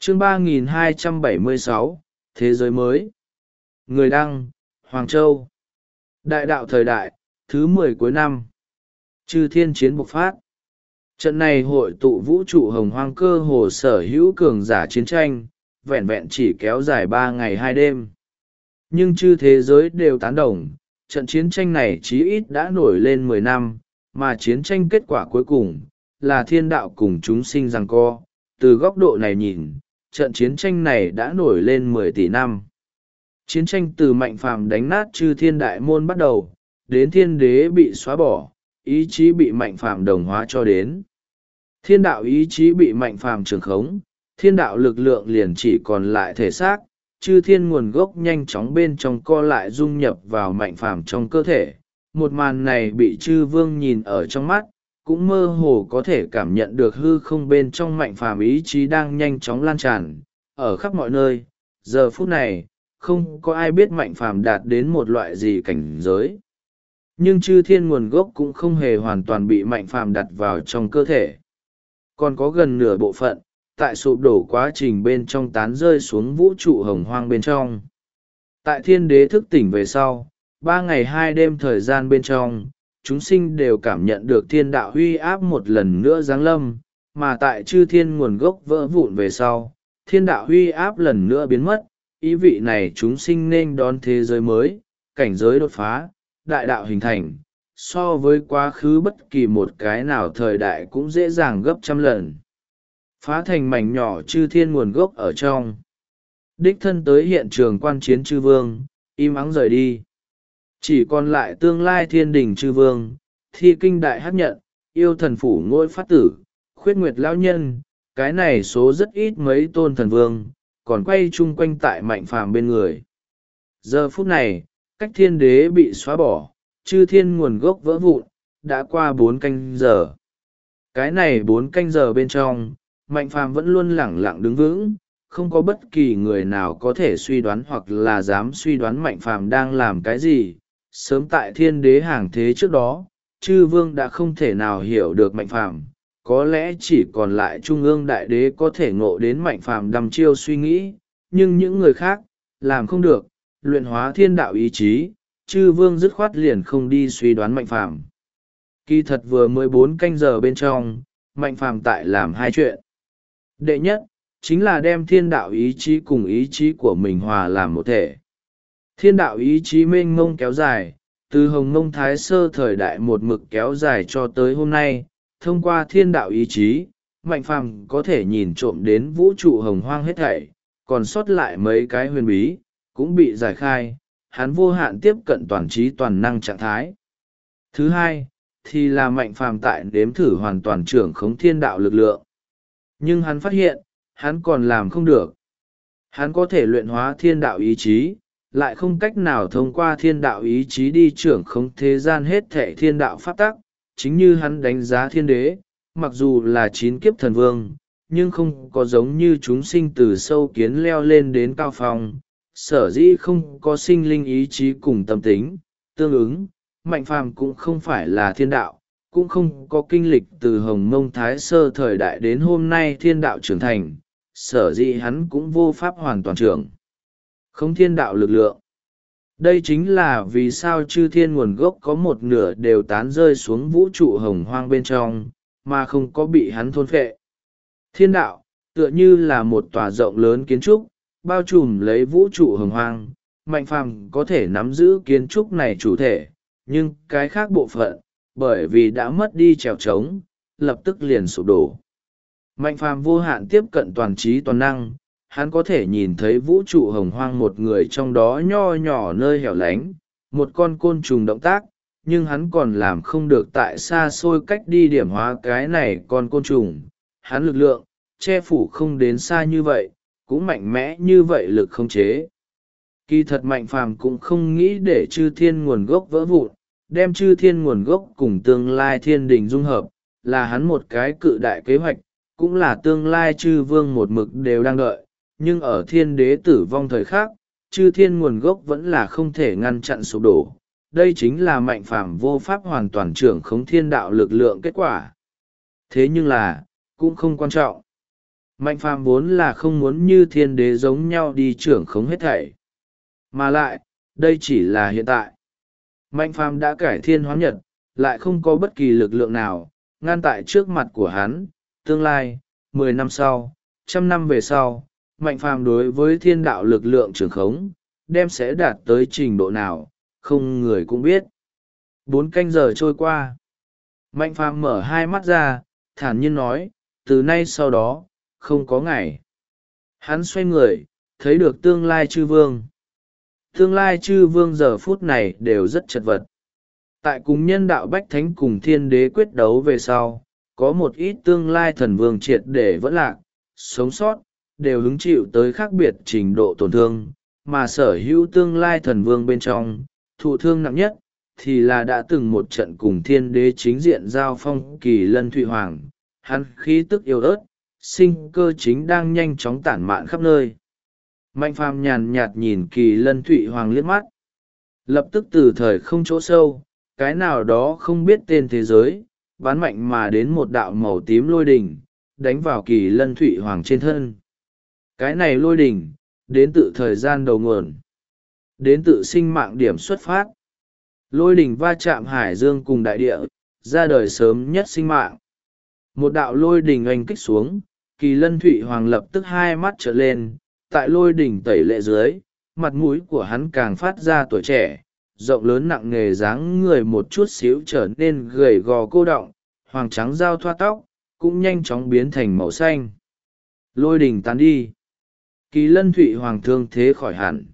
Chương 3276, Thế giới mới. Người đăng, Hoàng Châu. Đại đạo thời đại, thứ 10 cuối năm. Chư thiên chiến bộc phát. Trận này hội tụ vũ trụ hồng hoang cơ hồ sở hữu cường giả chiến tranh, vẹn vẹn chỉ kéo dài 3 ngày 2 đêm. Nhưng chư thế giới đều tán đồng, trận chiến tranh này chí ít đã nổi lên 10 năm, mà chiến tranh kết quả cuối cùng là thiên đạo cùng chúng sinh giằng co. Từ góc độ này nhìn, trận chiến tranh này đã nổi lên 10 tỷ năm. Chiến tranh từ mạnh phàm đánh nát chư thiên đại môn bắt đầu, đến thiên đế bị xóa bỏ, ý chí bị mạnh phàm đồng hóa cho đến. Thiên đạo ý chí bị mạnh phàm trường khống, thiên đạo lực lượng liền chỉ còn lại thể xác, chư thiên nguồn gốc nhanh chóng bên trong co lại dung nhập vào mạnh phàm trong cơ thể. Một màn này bị chư vương nhìn ở trong mắt, cũng mơ hồ có thể cảm nhận được hư không bên trong mạnh phàm ý chí đang nhanh chóng lan tràn, ở khắp mọi nơi. Giờ phút này, không có ai biết mạnh phàm đạt đến một loại gì cảnh giới. Nhưng chư thiên nguồn gốc cũng không hề hoàn toàn bị mạnh phàm đặt vào trong cơ thể. Còn có gần nửa bộ phận, tại sụp đổ quá trình bên trong tán rơi xuống vũ trụ hồng hoang bên trong. Tại thiên đế thức tỉnh về sau, 3 ngày 2 đêm thời gian bên trong, chúng sinh đều cảm nhận được thiên đạo huy áp một lần nữa giáng lâm, mà tại chư thiên nguồn gốc vỡ vụn về sau, thiên đạo huy áp lần nữa biến mất, ý vị này chúng sinh nên đón thế giới mới, cảnh giới đột phá, đại đạo hình thành, so với quá khứ bất kỳ một cái nào thời đại cũng dễ dàng gấp trăm lần. Phá thành mảnh nhỏ chư thiên nguồn gốc ở trong. Đích thân tới hiện trường quan chiến chư vương, im ắng rời đi. Chỉ còn lại tương lai thiên đình chư vương, thi kinh đại hấp nhận, yêu thần phủ ngôi phát tử, khuyết nguyệt lão nhân, cái này số rất ít mấy tôn thần vương, còn quay chung quanh tại mạnh phàm bên người. Giờ phút này, cách thiên đế bị xóa bỏ, chư thiên nguồn gốc vỡ vụn, đã qua 4 canh giờ. Cái này 4 canh giờ bên trong, mạnh phàm vẫn luôn lẳng lặng đứng vững, không có bất kỳ người nào có thể suy đoán hoặc là dám suy đoán mạnh phàm đang làm cái gì. Sớm tại thiên đế hàng thế trước đó, chư vương đã không thể nào hiểu được mạnh phàm, có lẽ chỉ còn lại trung ương đại đế có thể ngộ đến mạnh phàm đăm chiêu suy nghĩ, nhưng những người khác, làm không được, luyện hóa thiên đạo ý chí, chư vương dứt khoát liền không đi suy đoán mạnh phàm. Kỳ thật vừa 14 canh giờ bên trong, mạnh phàm tại làm 2 chuyện. Đệ nhất, chính là đem thiên đạo ý chí cùng ý chí của mình hòa làm một thể. Thiên đạo ý chí mênh mông kéo dài, từ hồng mông thái sơ thời đại một mực kéo dài cho tới hôm nay, thông qua thiên đạo ý chí, mạnh phàm có thể nhìn trộm đến vũ trụ hồng hoang hết thảy, còn sót lại mấy cái huyền bí, cũng bị giải khai, hắn vô hạn tiếp cận toàn trí toàn năng trạng thái. Thứ hai, thì là mạnh phàm tại đếm thử hoàn toàn trưởng khống thiên đạo lực lượng. Nhưng hắn phát hiện, hắn còn làm không được. Hắn có thể luyện hóa thiên đạo ý chí, lại không cách nào thông qua thiên đạo ý chí đi trưởng khống thế gian hết thệ thiên đạo pháp tắc. Chính như hắn đánh giá thiên đế, mặc dù là 9 kiếp thần vương, nhưng không có giống như chúng sinh từ sâu kiến leo lên đến cao phong, sở dĩ không có sinh linh ý chí cùng tâm tính. Tương ứng, mạnh phàm cũng không phải là thiên đạo, cũng không có kinh lịch từ hồng mông thái sơ thời đại đến hôm nay thiên đạo trưởng thành, sở dĩ hắn cũng vô pháp hoàn toàn trưởng không thiên đạo lực lượng. Đây chính là vì sao chư thiên nguồn gốc có một nửa đều tán rơi xuống vũ trụ hồng hoang bên trong, mà không có bị hắn thôn phệ. Thiên đạo, tựa như là một tòa rộng lớn kiến trúc, bao trùm lấy vũ trụ hồng hoang, mạnh phàm có thể nắm giữ kiến trúc này chủ thể, nhưng cái khác bộ phận, bởi vì đã mất đi trèo trống, lập tức liền sụp đổ. Mạnh phàm vô hạn tiếp cận toàn trí toàn năng, hắn có thể nhìn thấy vũ trụ hồng hoang một người trong đó nho nhỏ nơi hẻo lánh, một con côn trùng động tác, nhưng hắn còn làm không được tại xa xôi cách đi điểm hóa cái này con côn trùng. Hắn lực lượng, che phủ không đến xa như vậy, cũng mạnh mẽ như vậy lực không chế. Kỳ thật mạnh phàm cũng không nghĩ để chư thiên nguồn gốc vỡ vụn, đem chư thiên nguồn gốc cùng tương lai thiên đình dung hợp, là hắn một cái cự đại kế hoạch, cũng là tương lai chư vương một mực đều đang đợi, nhưng ở thiên đế tử vong thời khắc, chư thiên nguồn gốc vẫn là không thể ngăn chặn sụp đổ. Đây chính là mạnh phàm vô pháp hoàn toàn trưởng khống thiên đạo lực lượng kết quả. Thế nhưng là, cũng không quan trọng. Mạnh phàm vốn là không muốn như thiên đế giống nhau đi trưởng khống hết thảy. Mà lại, đây chỉ là hiện tại. Mạnh phàm đã cải thiên hóa nhật, lại không có bất kỳ lực lượng nào, ngăn tại trước mặt của hắn. Tương lai, 10 năm sau, 100 năm về sau, mạnh phàm đối với thiên đạo lực lượng trưởng khống, đem sẽ đạt tới trình độ nào, không người cũng biết. 4 canh giờ trôi qua. Mạnh phàm mở hai mắt ra, thản nhiên nói, từ nay sau đó, không có ngày. Hắn xoay người, thấy được tương lai chư vương. Tương lai chư vương giờ phút này đều rất chật vật. Tại cùng nhân đạo bách thánh cùng thiên đế quyết đấu về sau, có một ít tương lai thần vương triệt để vẫn lạc, sống sót, đều hứng chịu tới khác biệt trình độ tổn thương, mà sở hữu tương lai thần vương bên trong, thụ thương nặng nhất, thì là đã từng một trận cùng thiên đế chính diện giao phong Kỳ Lân Thụy Hoàng, hắn khí tức yếu ớt, sinh cơ chính đang nhanh chóng tản mạn khắp nơi. Mạnh phàm nhàn nhạt nhìn Kỳ Lân Thụy Hoàng liếc mắt, lập tức từ thời không chỗ sâu, cái nào đó không biết tên thế giới, bắn mạnh mà đến một đạo màu tím lôi đỉnh, đánh vào Kỳ Lân Thụy Hoàng trên thân. Cái này lôi đỉnh, đến tự thời gian đầu nguồn, đến tự sinh mạng điểm xuất phát. Lôi đỉnh va chạm hải dương cùng đại địa, ra đời sớm nhất sinh mạng. Một đạo lôi đỉnh oanh kích xuống, Kỳ Lân Thụy Hoàng lập tức hai mắt trở lên, tại lôi đỉnh tẩy lệ dưới, mặt mũi của hắn càng phát ra tuổi trẻ, rộng lớn nặng nề dáng người một chút xíu trở nên gầy gò cô đọng, hoàng trắng giao thoa tóc, cũng nhanh chóng biến thành màu xanh. Lôi đỉnh tán đi. Kỳ Lân Thụy Hoàng thương thế khỏi hẳn.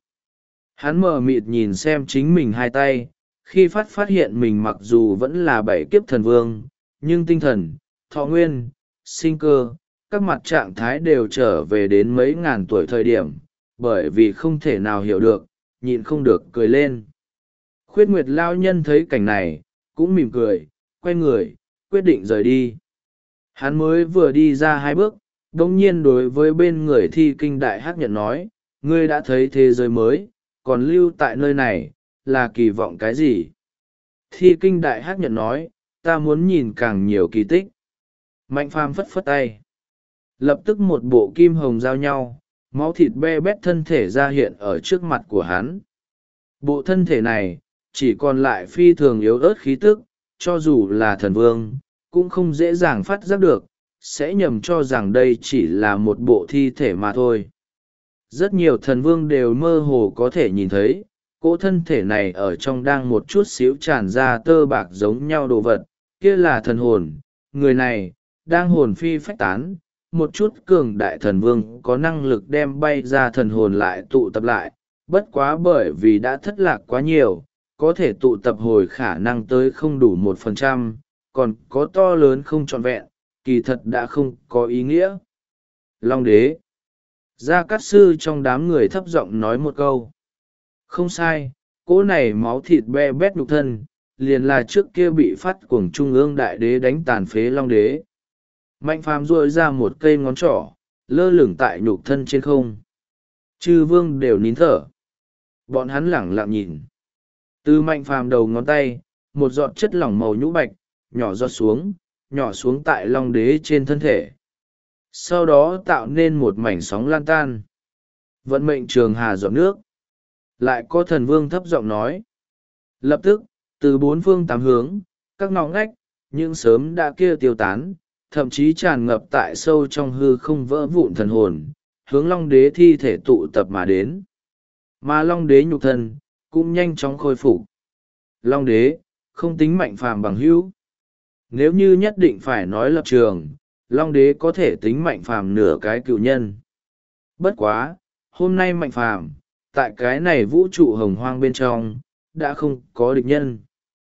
Hắn mờ mịt nhìn xem chính mình hai tay, khi phát hiện mình mặc dù vẫn là 7 kiếp thần vương, nhưng tinh thần, thọ nguyên, sinh cơ, các mặt trạng thái đều trở về đến mấy ngàn tuổi thời điểm, bởi vì không thể nào hiểu được, nhịn không được cười lên. Khuyết Nguyệt Lao Nhân thấy cảnh này, cũng mỉm cười, quay người, quyết định rời đi. Hắn mới vừa đi ra 2 bước, đồng nhiên đối với bên người Thi Kinh Đại Hắc Nhận nói, ngươi đã thấy thế giới mới, còn lưu tại nơi này, là kỳ vọng cái gì? Thi Kinh Đại Hắc Nhận nói, ta muốn nhìn càng nhiều kỳ tích. Mạnh phàm phất phất tay. Lập tức một bộ kim hồng giao nhau, máu thịt be bét thân thể ra hiện ở trước mặt của hắn. Bộ thân thể này, chỉ còn lại phi thường yếu ớt khí tức, cho dù là thần vương, cũng không dễ dàng phát giác được, sẽ nhầm cho rằng đây chỉ là một bộ thi thể mà thôi. Rất nhiều thần vương đều mơ hồ có thể nhìn thấy, cỗ thân thể này ở trong đang một chút xíu tràn ra tơ bạc giống nhau đồ vật, kia là thần hồn, người này, đang hồn phi phách tán, một chút cường đại thần vương có năng lực đem bay ra thần hồn lại tụ tập lại, bất quá bởi vì đã thất lạc quá nhiều, có thể tụ tập hồi khả năng tới không đủ 1%, còn có to lớn không trọn vẹn, kỳ thật đã không có ý nghĩa. Long đế. Gia Cát Sư trong đám người thấp giọng nói một câu. Không sai, cỗ này máu thịt be bét nhục thân, liền là trước kia bị phát cuồng trung ương đại đế đánh tàn phế Long đế. Mạnh phàm duỗi ra một cây ngón trỏ, lơ lửng tại nhục thân trên không. Chư vương đều nín thở. Bọn hắn lẳng lặng nhìn. Từ mạnh phàm đầu ngón tay, một giọt chất lỏng màu nhũ bạch, nhỏ giọt xuống, nhỏ xuống tại Long đế trên thân thể. Sau đó tạo nên một mảnh sóng lan tan. Vận mệnh trường hà giọt nước. Lại có thần vương thấp giọng nói. Lập tức, từ 4 phương 8 hướng, các ngõ ngách, những sớm đã kia tiêu tán, thậm chí tràn ngập tại sâu trong hư không vỡ vụn thần hồn, hướng Long đế thi thể tụ tập mà đến. Mà Long đế nhục thân, cũng nhanh chóng khôi phục. Long đế, không tính mạnh phàm bằng hữu. Nếu như nhất định phải nói lập trường, Long đế có thể tính mạnh phàm nửa cái cựu nhân. Bất quá, hôm nay mạnh phàm, tại cái này vũ trụ hồng hoang bên trong, đã không có địch nhân.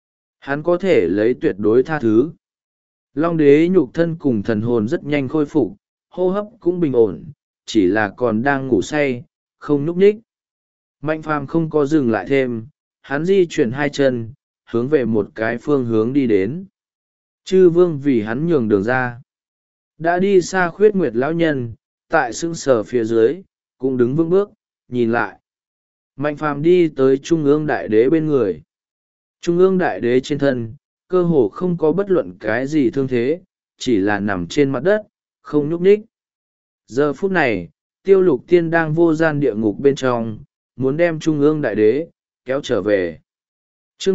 Hắn có thể lấy tuyệt đối tha thứ. Long đế nhục thân cùng thần hồn rất nhanh khôi phục, hô hấp cũng bình ổn, chỉ là còn đang ngủ say, không nhúc nhích. Mạnh phàm không có dừng lại thêm, hắn di chuyển 2 chân, hướng về một cái phương hướng đi đến. Chư vương vì hắn nhường đường ra. Đã đi xa Khuyết Nguyệt lão nhân, tại sững sờ phía dưới, cũng đứng vững bước, nhìn lại. Mạnh phàm đi tới Trung ương đại đế bên người. Trung ương đại đế trên thân, cơ hồ không có bất luận cái gì thương thế, chỉ là nằm trên mặt đất, không nhúc nhích. Giờ phút này, Tiêu Lục Tiên đang vô gian địa ngục bên trong, muốn đem Trung ương Đại Đế kéo trở về. Chương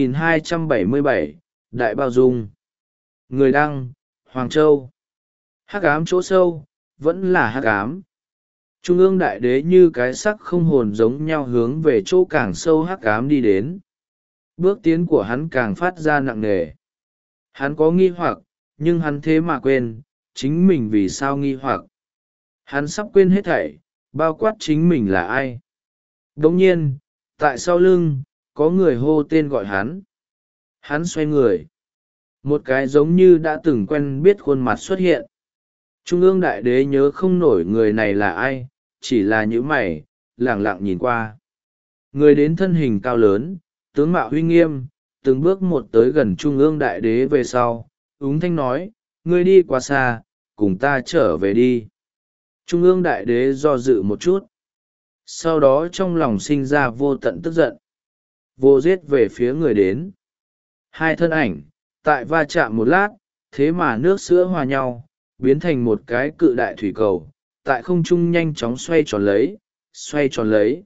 3277, Đại Bao Dung. Người đăng, Hoàng Châu. Hắc ám chỗ sâu, vẫn là hắc ám. Trung ương Đại Đế như cái sắc không hồn giống nhau hướng về chỗ càng sâu hắc ám đi đến. Bước tiến của hắn càng phát ra nặng nề. Hắn có nghi hoặc, nhưng hắn thế mà quên, chính mình vì sao nghi hoặc. Hắn sắp quên hết thảy, bao quát chính mình là ai. Đồng nhiên, tại sau lưng, có người hô tên gọi hắn. Hắn xoay người. Một cái giống như đã từng quen biết khuôn mặt xuất hiện. Trung ương Đại Đế nhớ không nổi người này là ai, chỉ là những mày, lẳng lặng nhìn qua. Người đến thân hình cao lớn, tướng mạo uy nghiêm, từng bước một tới gần Trung ương Đại Đế về sau, úng thanh nói, ngươi đi quá xa, cùng ta trở về đi. Trung ương Đại Đế do dự một chút. Sau đó trong lòng sinh ra vô tận tức giận. Vô giết về phía người đến. Hai thân ảnh, tại va chạm một lát, thế mà nước sữa hòa nhau, biến thành một cái cự đại thủy cầu, tại không trung nhanh chóng xoay tròn lấy, xoay tròn lấy.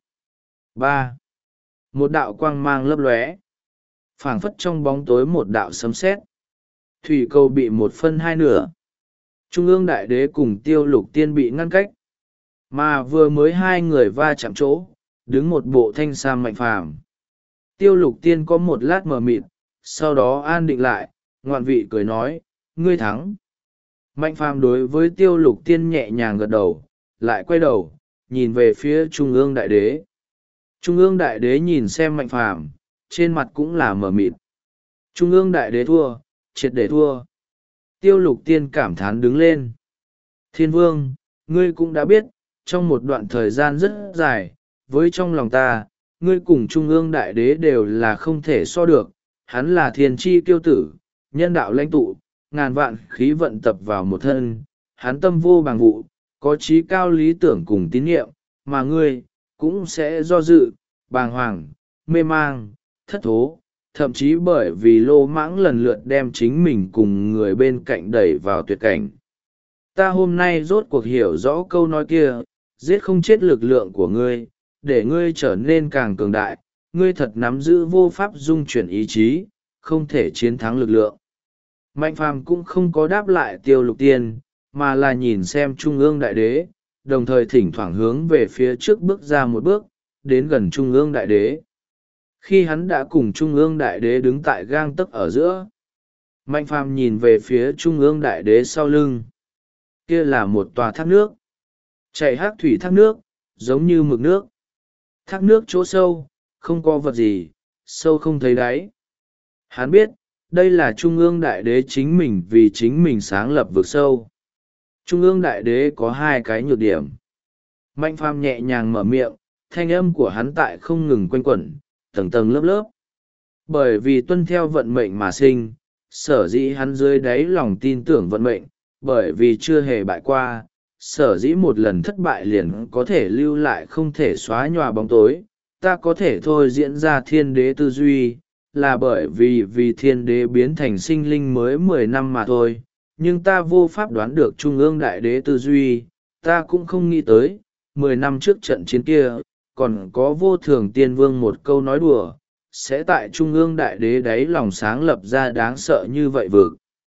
3. Một đạo quang mang lấp lóe, phảng phất trong bóng tối một đạo sấm sét. Thủy cầu bị một phân hai nửa. Trung ương Đại Đế cùng Tiêu Lục Tiên bị ngăn cách. Mà vừa mới hai người va chạm chỗ, đứng một bộ thanh sam Mạnh Phàm. Tiêu Lục Tiên có một lát mờ mịt, sau đó an định lại, ngoạn vị cười nói, ngươi thắng. Mạnh Phàm đối với Tiêu Lục Tiên nhẹ nhàng gật đầu, lại quay đầu, nhìn về phía Trung ương Đại Đế. Trung ương Đại Đế nhìn xem Mạnh Phàm, trên mặt cũng là mờ mịt. Trung ương Đại Đế thua, triệt để thua. Tiêu Lục Tiên cảm thán đứng lên. Thiên Vương, ngươi cũng đã biết, trong một đoạn thời gian rất dài, với trong lòng ta, ngươi cùng Trung ương Đại Đế đều là không thể so được. Hắn là thiên tri kiêu tử, nhân đạo lãnh tụ, ngàn vạn khí vận tập vào một thân, hắn tâm vô bằng vụ, có trí cao lý tưởng cùng tín nhiệm, mà ngươi, cũng sẽ do dự, bàng hoàng, mê mang, thất thố, thậm chí bởi vì lô mãng lần lượt đem chính mình cùng người bên cạnh đẩy vào tuyệt cảnh. Ta hôm nay rốt cuộc hiểu rõ câu nói kia, giết không chết lực lượng của ngươi, để ngươi trở nên càng cường đại, ngươi thật nắm giữ vô pháp dung chuyển ý chí, không thể chiến thắng lực lượng. Mạnh Phàm cũng không có đáp lại Tiêu Lục Tiên, mà là nhìn xem Trung ương Đại Đế, đồng thời thỉnh thoảng hướng về phía trước bước ra một bước, đến gần Trung ương Đại Đế. Khi hắn đã cùng Trung ương Đại Đế đứng tại gang tấc ở giữa, Mạnh Phàm nhìn về phía Trung ương Đại Đế sau lưng. Kia là một tòa thác nước. Chảy hắc thủy thác nước, giống như mực nước. Thác nước chỗ sâu, không có vật gì, sâu không thấy đáy. Hắn biết, đây là Trung ương Đại Đế chính mình vì chính mình sáng lập vực sâu. Trung ương Đại Đế có hai cái nhược điểm. Mạnh Phàm nhẹ nhàng mở miệng, thanh âm của hắn tại không ngừng quanh quẩn, tầng tầng lớp lớp. Bởi vì tuân theo vận mệnh mà sinh, sở dĩ hắn dưới đáy lòng tin tưởng vận mệnh, bởi vì chưa hề bại qua, sở dĩ một lần thất bại liền có thể lưu lại không thể xóa nhòa bóng tối. Ta có thể thôi diễn ra thiên đế tư duy, là bởi vì thiên đế biến thành sinh linh mới 10 năm mà thôi, nhưng ta vô pháp đoán được Trung ương Đại Đế tư duy, ta cũng không nghĩ tới, 10 năm trước trận chiến kia, còn có vô thường tiên vương một câu nói đùa, sẽ tại Trung ương Đại Đế đáy lòng sáng lập ra đáng sợ như vậy vực.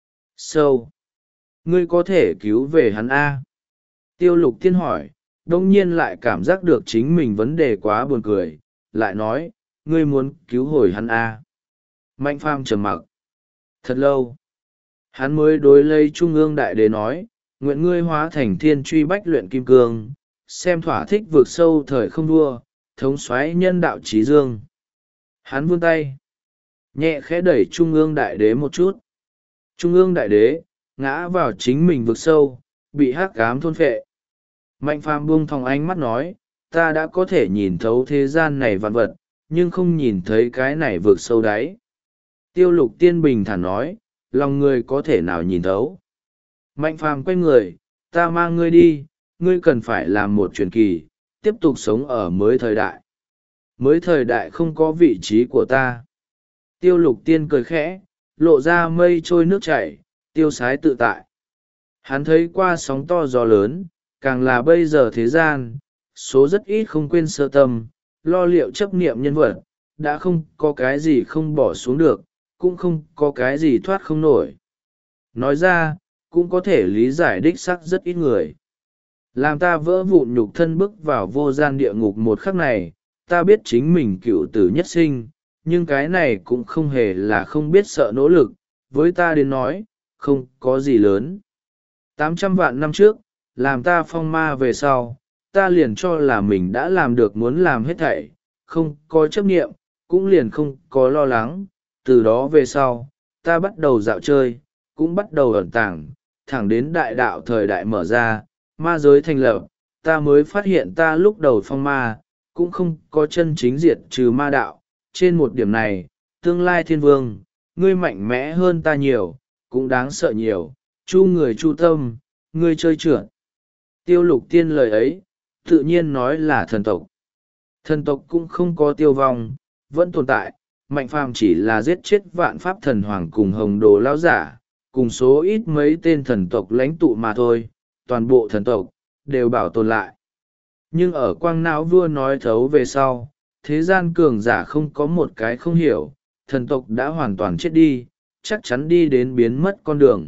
Sâu. Ngươi có thể cứu về hắn A. Tiêu Lục Tiên hỏi, đông nhiên lại cảm giác được chính mình vấn đề quá buồn cười, lại nói, ngươi muốn cứu hồi hắn A. Mạnh Phàm trầm mặc. Thật lâu. Hắn mới đối lấy Trung ương Đại Đế nói, nguyện ngươi hóa thành thiên truy bách luyện kim cương, xem thỏa thích vượt sâu thời không đua, thống soái nhân đạo trí dương. Hắn vươn tay, nhẹ khẽ đẩy Trung ương Đại Đế một chút. Trung ương Đại Đế ngã vào chính mình vực sâu, bị hắc ám thôn phệ. Mạnh Phàm buông thòng ánh mắt nói, ta đã có thể nhìn thấu thế gian này vạn vật, nhưng không nhìn thấy cái này vực sâu đáy. Tiêu Lục Tiên bình thản nói, lòng người có thể nào nhìn thấu. Mạnh Phàm quay người, ta mang ngươi đi, ngươi cần phải làm một truyền kỳ, tiếp tục sống ở mới thời đại. Mới thời đại không có vị trí của ta. Tiêu Lục Tiên cười khẽ, lộ ra mây trôi nước chảy, tiêu sái tự tại. Hắn thấy qua sóng to gió lớn, càng là bây giờ thế gian, số rất ít không quên sơ tâm, lo liệu chấp niệm nhân vật, đã không có cái gì không bỏ xuống được, cũng không có cái gì thoát không nổi. Nói ra, cũng có thể lý giải đích sắc rất ít người. Làm ta vỡ vụn nhục thân bước vào vô gian địa ngục một khắc này, ta biết chính mình cựu tử nhất sinh, nhưng cái này cũng không hề là không biết sợ nỗ lực, với ta đến nói, không có gì lớn. 800 vạn năm trước, làm ta phong ma về sau, ta liền cho là mình đã làm được muốn làm hết thảy, không có chấp niệm, cũng liền không có lo lắng. Từ đó về sau, ta bắt đầu dạo chơi, cũng bắt đầu ẩn tàng, thẳng đến đại đạo thời đại mở ra, ma giới thành lập, ta mới phát hiện ta lúc đầu phong ma, cũng không có chân chính diệt trừ ma đạo. Trên một điểm này, tương lai thiên vương, ngươi mạnh mẽ hơn ta nhiều, cũng đáng sợ nhiều, chu người chu tâm, ngươi chơi trượt. Tiêu Lục Tiên lời ấy, tự nhiên nói là thần tộc. Thần tộc cũng không có tiêu vong, vẫn tồn tại, Mạnh Phàm chỉ là giết chết vạn pháp thần hoàng cùng hồng đồ lão giả, cùng số ít mấy tên thần tộc lãnh tụ mà thôi, toàn bộ thần tộc, đều bảo tồn lại. Nhưng ở quang não vua nói thấu về sau, thế gian cường giả không có một cái không hiểu, thần tộc đã hoàn toàn chết đi, chắc chắn đi đến biến mất con đường.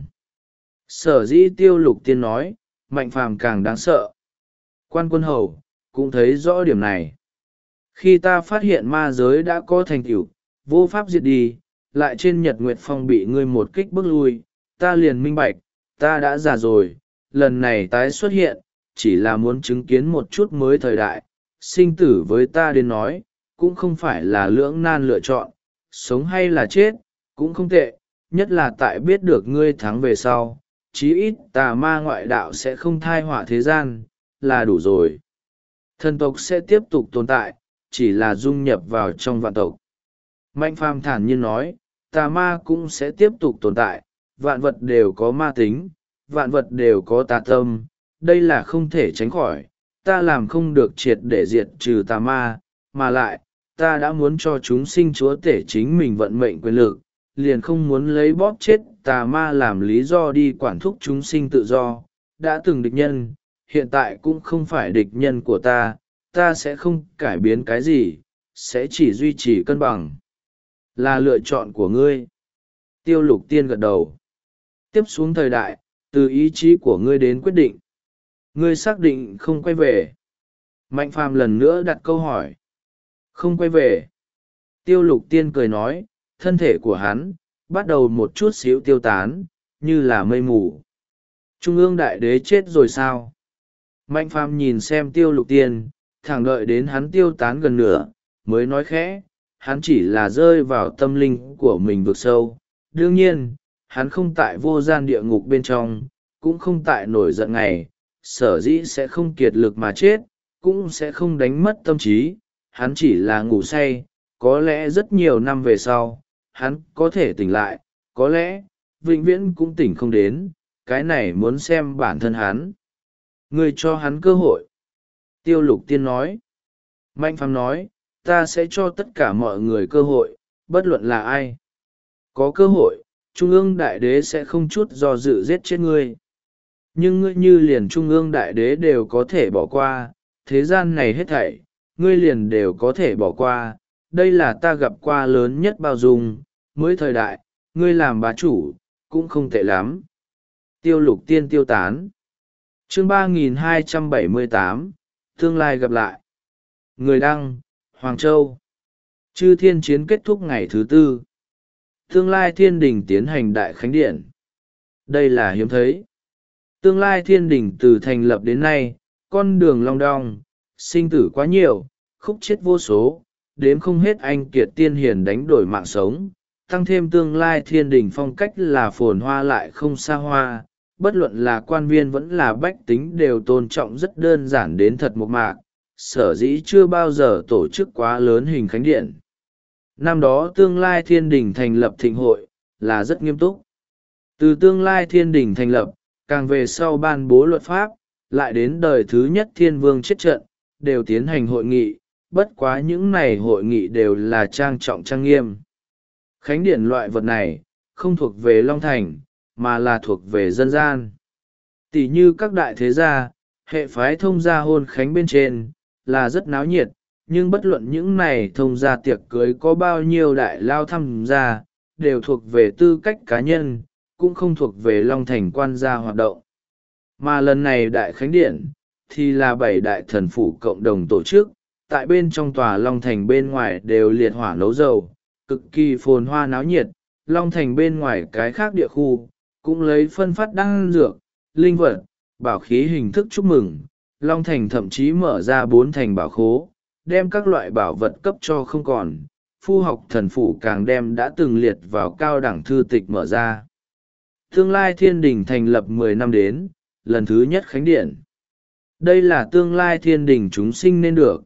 Sở dĩ Tiêu Lục Tiên nói, Mạnh Phàm càng đáng sợ. Quan Quân Hầu cũng thấy rõ điểm này. Khi ta phát hiện ma giới đã có thành tựu, vô pháp diệt đi, lại trên Nhật Nguyệt Phong bị ngươi một kích bước lui, ta liền minh bạch, ta đã già rồi, lần này tái xuất hiện, chỉ là muốn chứng kiến một chút mới thời đại, sinh tử với ta đến nói, cũng không phải là lưỡng nan lựa chọn, sống hay là chết, cũng không tệ, nhất là tại biết được ngươi thắng về sau, chí ít tà ma ngoại đạo sẽ không thai họa thế gian, là đủ rồi. Thần tộc sẽ tiếp tục tồn tại, chỉ là dung nhập vào trong vạn tộc. Mạnh Phàm thản nhiên nói, tà ma cũng sẽ tiếp tục tồn tại, vạn vật đều có ma tính, vạn vật đều có tà tâm, đây là không thể tránh khỏi, ta làm không được triệt để diệt trừ tà ma, mà lại, ta đã muốn cho chúng sinh chúa tể chính mình vận mệnh quyền lực, liền không muốn lấy bóp chết tà ma làm lý do đi quản thúc chúng sinh tự do, đã từng địch nhân, hiện tại cũng không phải địch nhân của ta, ta sẽ không cải biến cái gì, sẽ chỉ duy trì cân bằng. Là lựa chọn của ngươi. Tiêu Lục Tiên gật đầu. Tiếp xuống thời đại, từ ý chí của ngươi đến quyết định. Ngươi xác định không quay về. Mạnh Phàm lần nữa đặt câu hỏi. Không quay về. Tiêu Lục Tiên cười nói, thân thể của hắn, bắt đầu một chút xíu tiêu tán, như là mây mù. Trung ương đại đế chết rồi sao? Mạnh Phàm nhìn xem Tiêu Lục Tiên, thẳng đợi đến hắn tiêu tán gần nửa, mới nói khẽ, hắn chỉ là rơi vào tâm linh của mình vực sâu. Đương nhiên, hắn không tại vô gian địa ngục bên trong, cũng không tại nổi giận ngày, sở dĩ sẽ không kiệt lực mà chết, cũng sẽ không đánh mất tâm trí, hắn chỉ là ngủ say, có lẽ rất nhiều năm về sau, hắn có thể tỉnh lại, có lẽ, vĩnh viễn cũng tỉnh không đến, cái này muốn xem bản thân hắn. Ngươi cho hắn cơ hội. Tiêu Lục Tiên nói. Mạnh Phàm nói, ta sẽ cho tất cả mọi người cơ hội, bất luận là ai. Có cơ hội, Trung ương Đại Đế sẽ không chút do dự giết chết ngươi. Nhưng ngươi như liền Trung ương Đại Đế đều có thể bỏ qua, thế gian này hết thảy, ngươi liền đều có thể bỏ qua. Đây là ta gặp qua lớn nhất bao dung, mới thời đại, ngươi làm bá chủ, cũng không tệ lắm. Tiêu Lục Tiên tiêu tán. Chương 3278, tương lai gặp lại. Người đăng, Hoàng Châu. Chư Thiên Chiến kết thúc ngày thứ tư. Tương lai thiên đình tiến hành đại khánh điện. Đây là hiếm thấy. Tương lai thiên đình từ thành lập đến nay, con đường long đong, sinh tử quá nhiều, khúc chết vô số, đếm không hết anh kiệt tiên hiền đánh đổi mạng sống. Tăng thêm tương lai thiên đình phong cách là phồn hoa lại không xa hoa, bất luận là quan viên vẫn là bách tính đều tôn trọng rất đơn giản đến thật mộc mạc, sở dĩ chưa bao giờ tổ chức quá lớn hình khánh điện. Năm đó tương lai thiên đình thành lập thịnh hội là rất nghiêm túc. Từ tương lai thiên đình thành lập, càng về sau ban bố luật pháp, lại đến đời thứ nhất thiên vương chết trận, đều tiến hành hội nghị, bất quá những này hội nghị đều là trang trọng trang nghiêm. Khánh điện loại vật này, không thuộc về Long Thành, mà là thuộc về dân gian. Tỷ như các đại thế gia, Hệ phái thông gia hôn khánh bên trên là rất náo nhiệt, nhưng bất luận những này thông gia tiệc cưới có bao nhiêu đại lao tham gia, đều thuộc về tư cách cá nhân, cũng không thuộc về Long Thành quan gia hoạt động. Mà lần này đại khánh điện thì là 7 đại thần phủ cộng đồng tổ chức, tại bên trong tòa Long Thành bên ngoài đều liệt hỏa nấu dầu, cực kỳ phồn hoa náo nhiệt. Long Thành bên ngoài cái khác địa khu cũng lấy phân phát đan dược, linh vật, bảo khí hình thức chúc mừng. Long Thành thậm chí mở ra 4 thành bảo khố, đem các loại bảo vật cấp cho không còn. Phu học thần phủ càng đem đã từng liệt vào cao đẳng thư tịch mở ra. Tương lai thiên đình thành lập 10 năm đến, lần thứ nhất khánh điện. Đây là tương lai thiên đình chúng sinh nên được.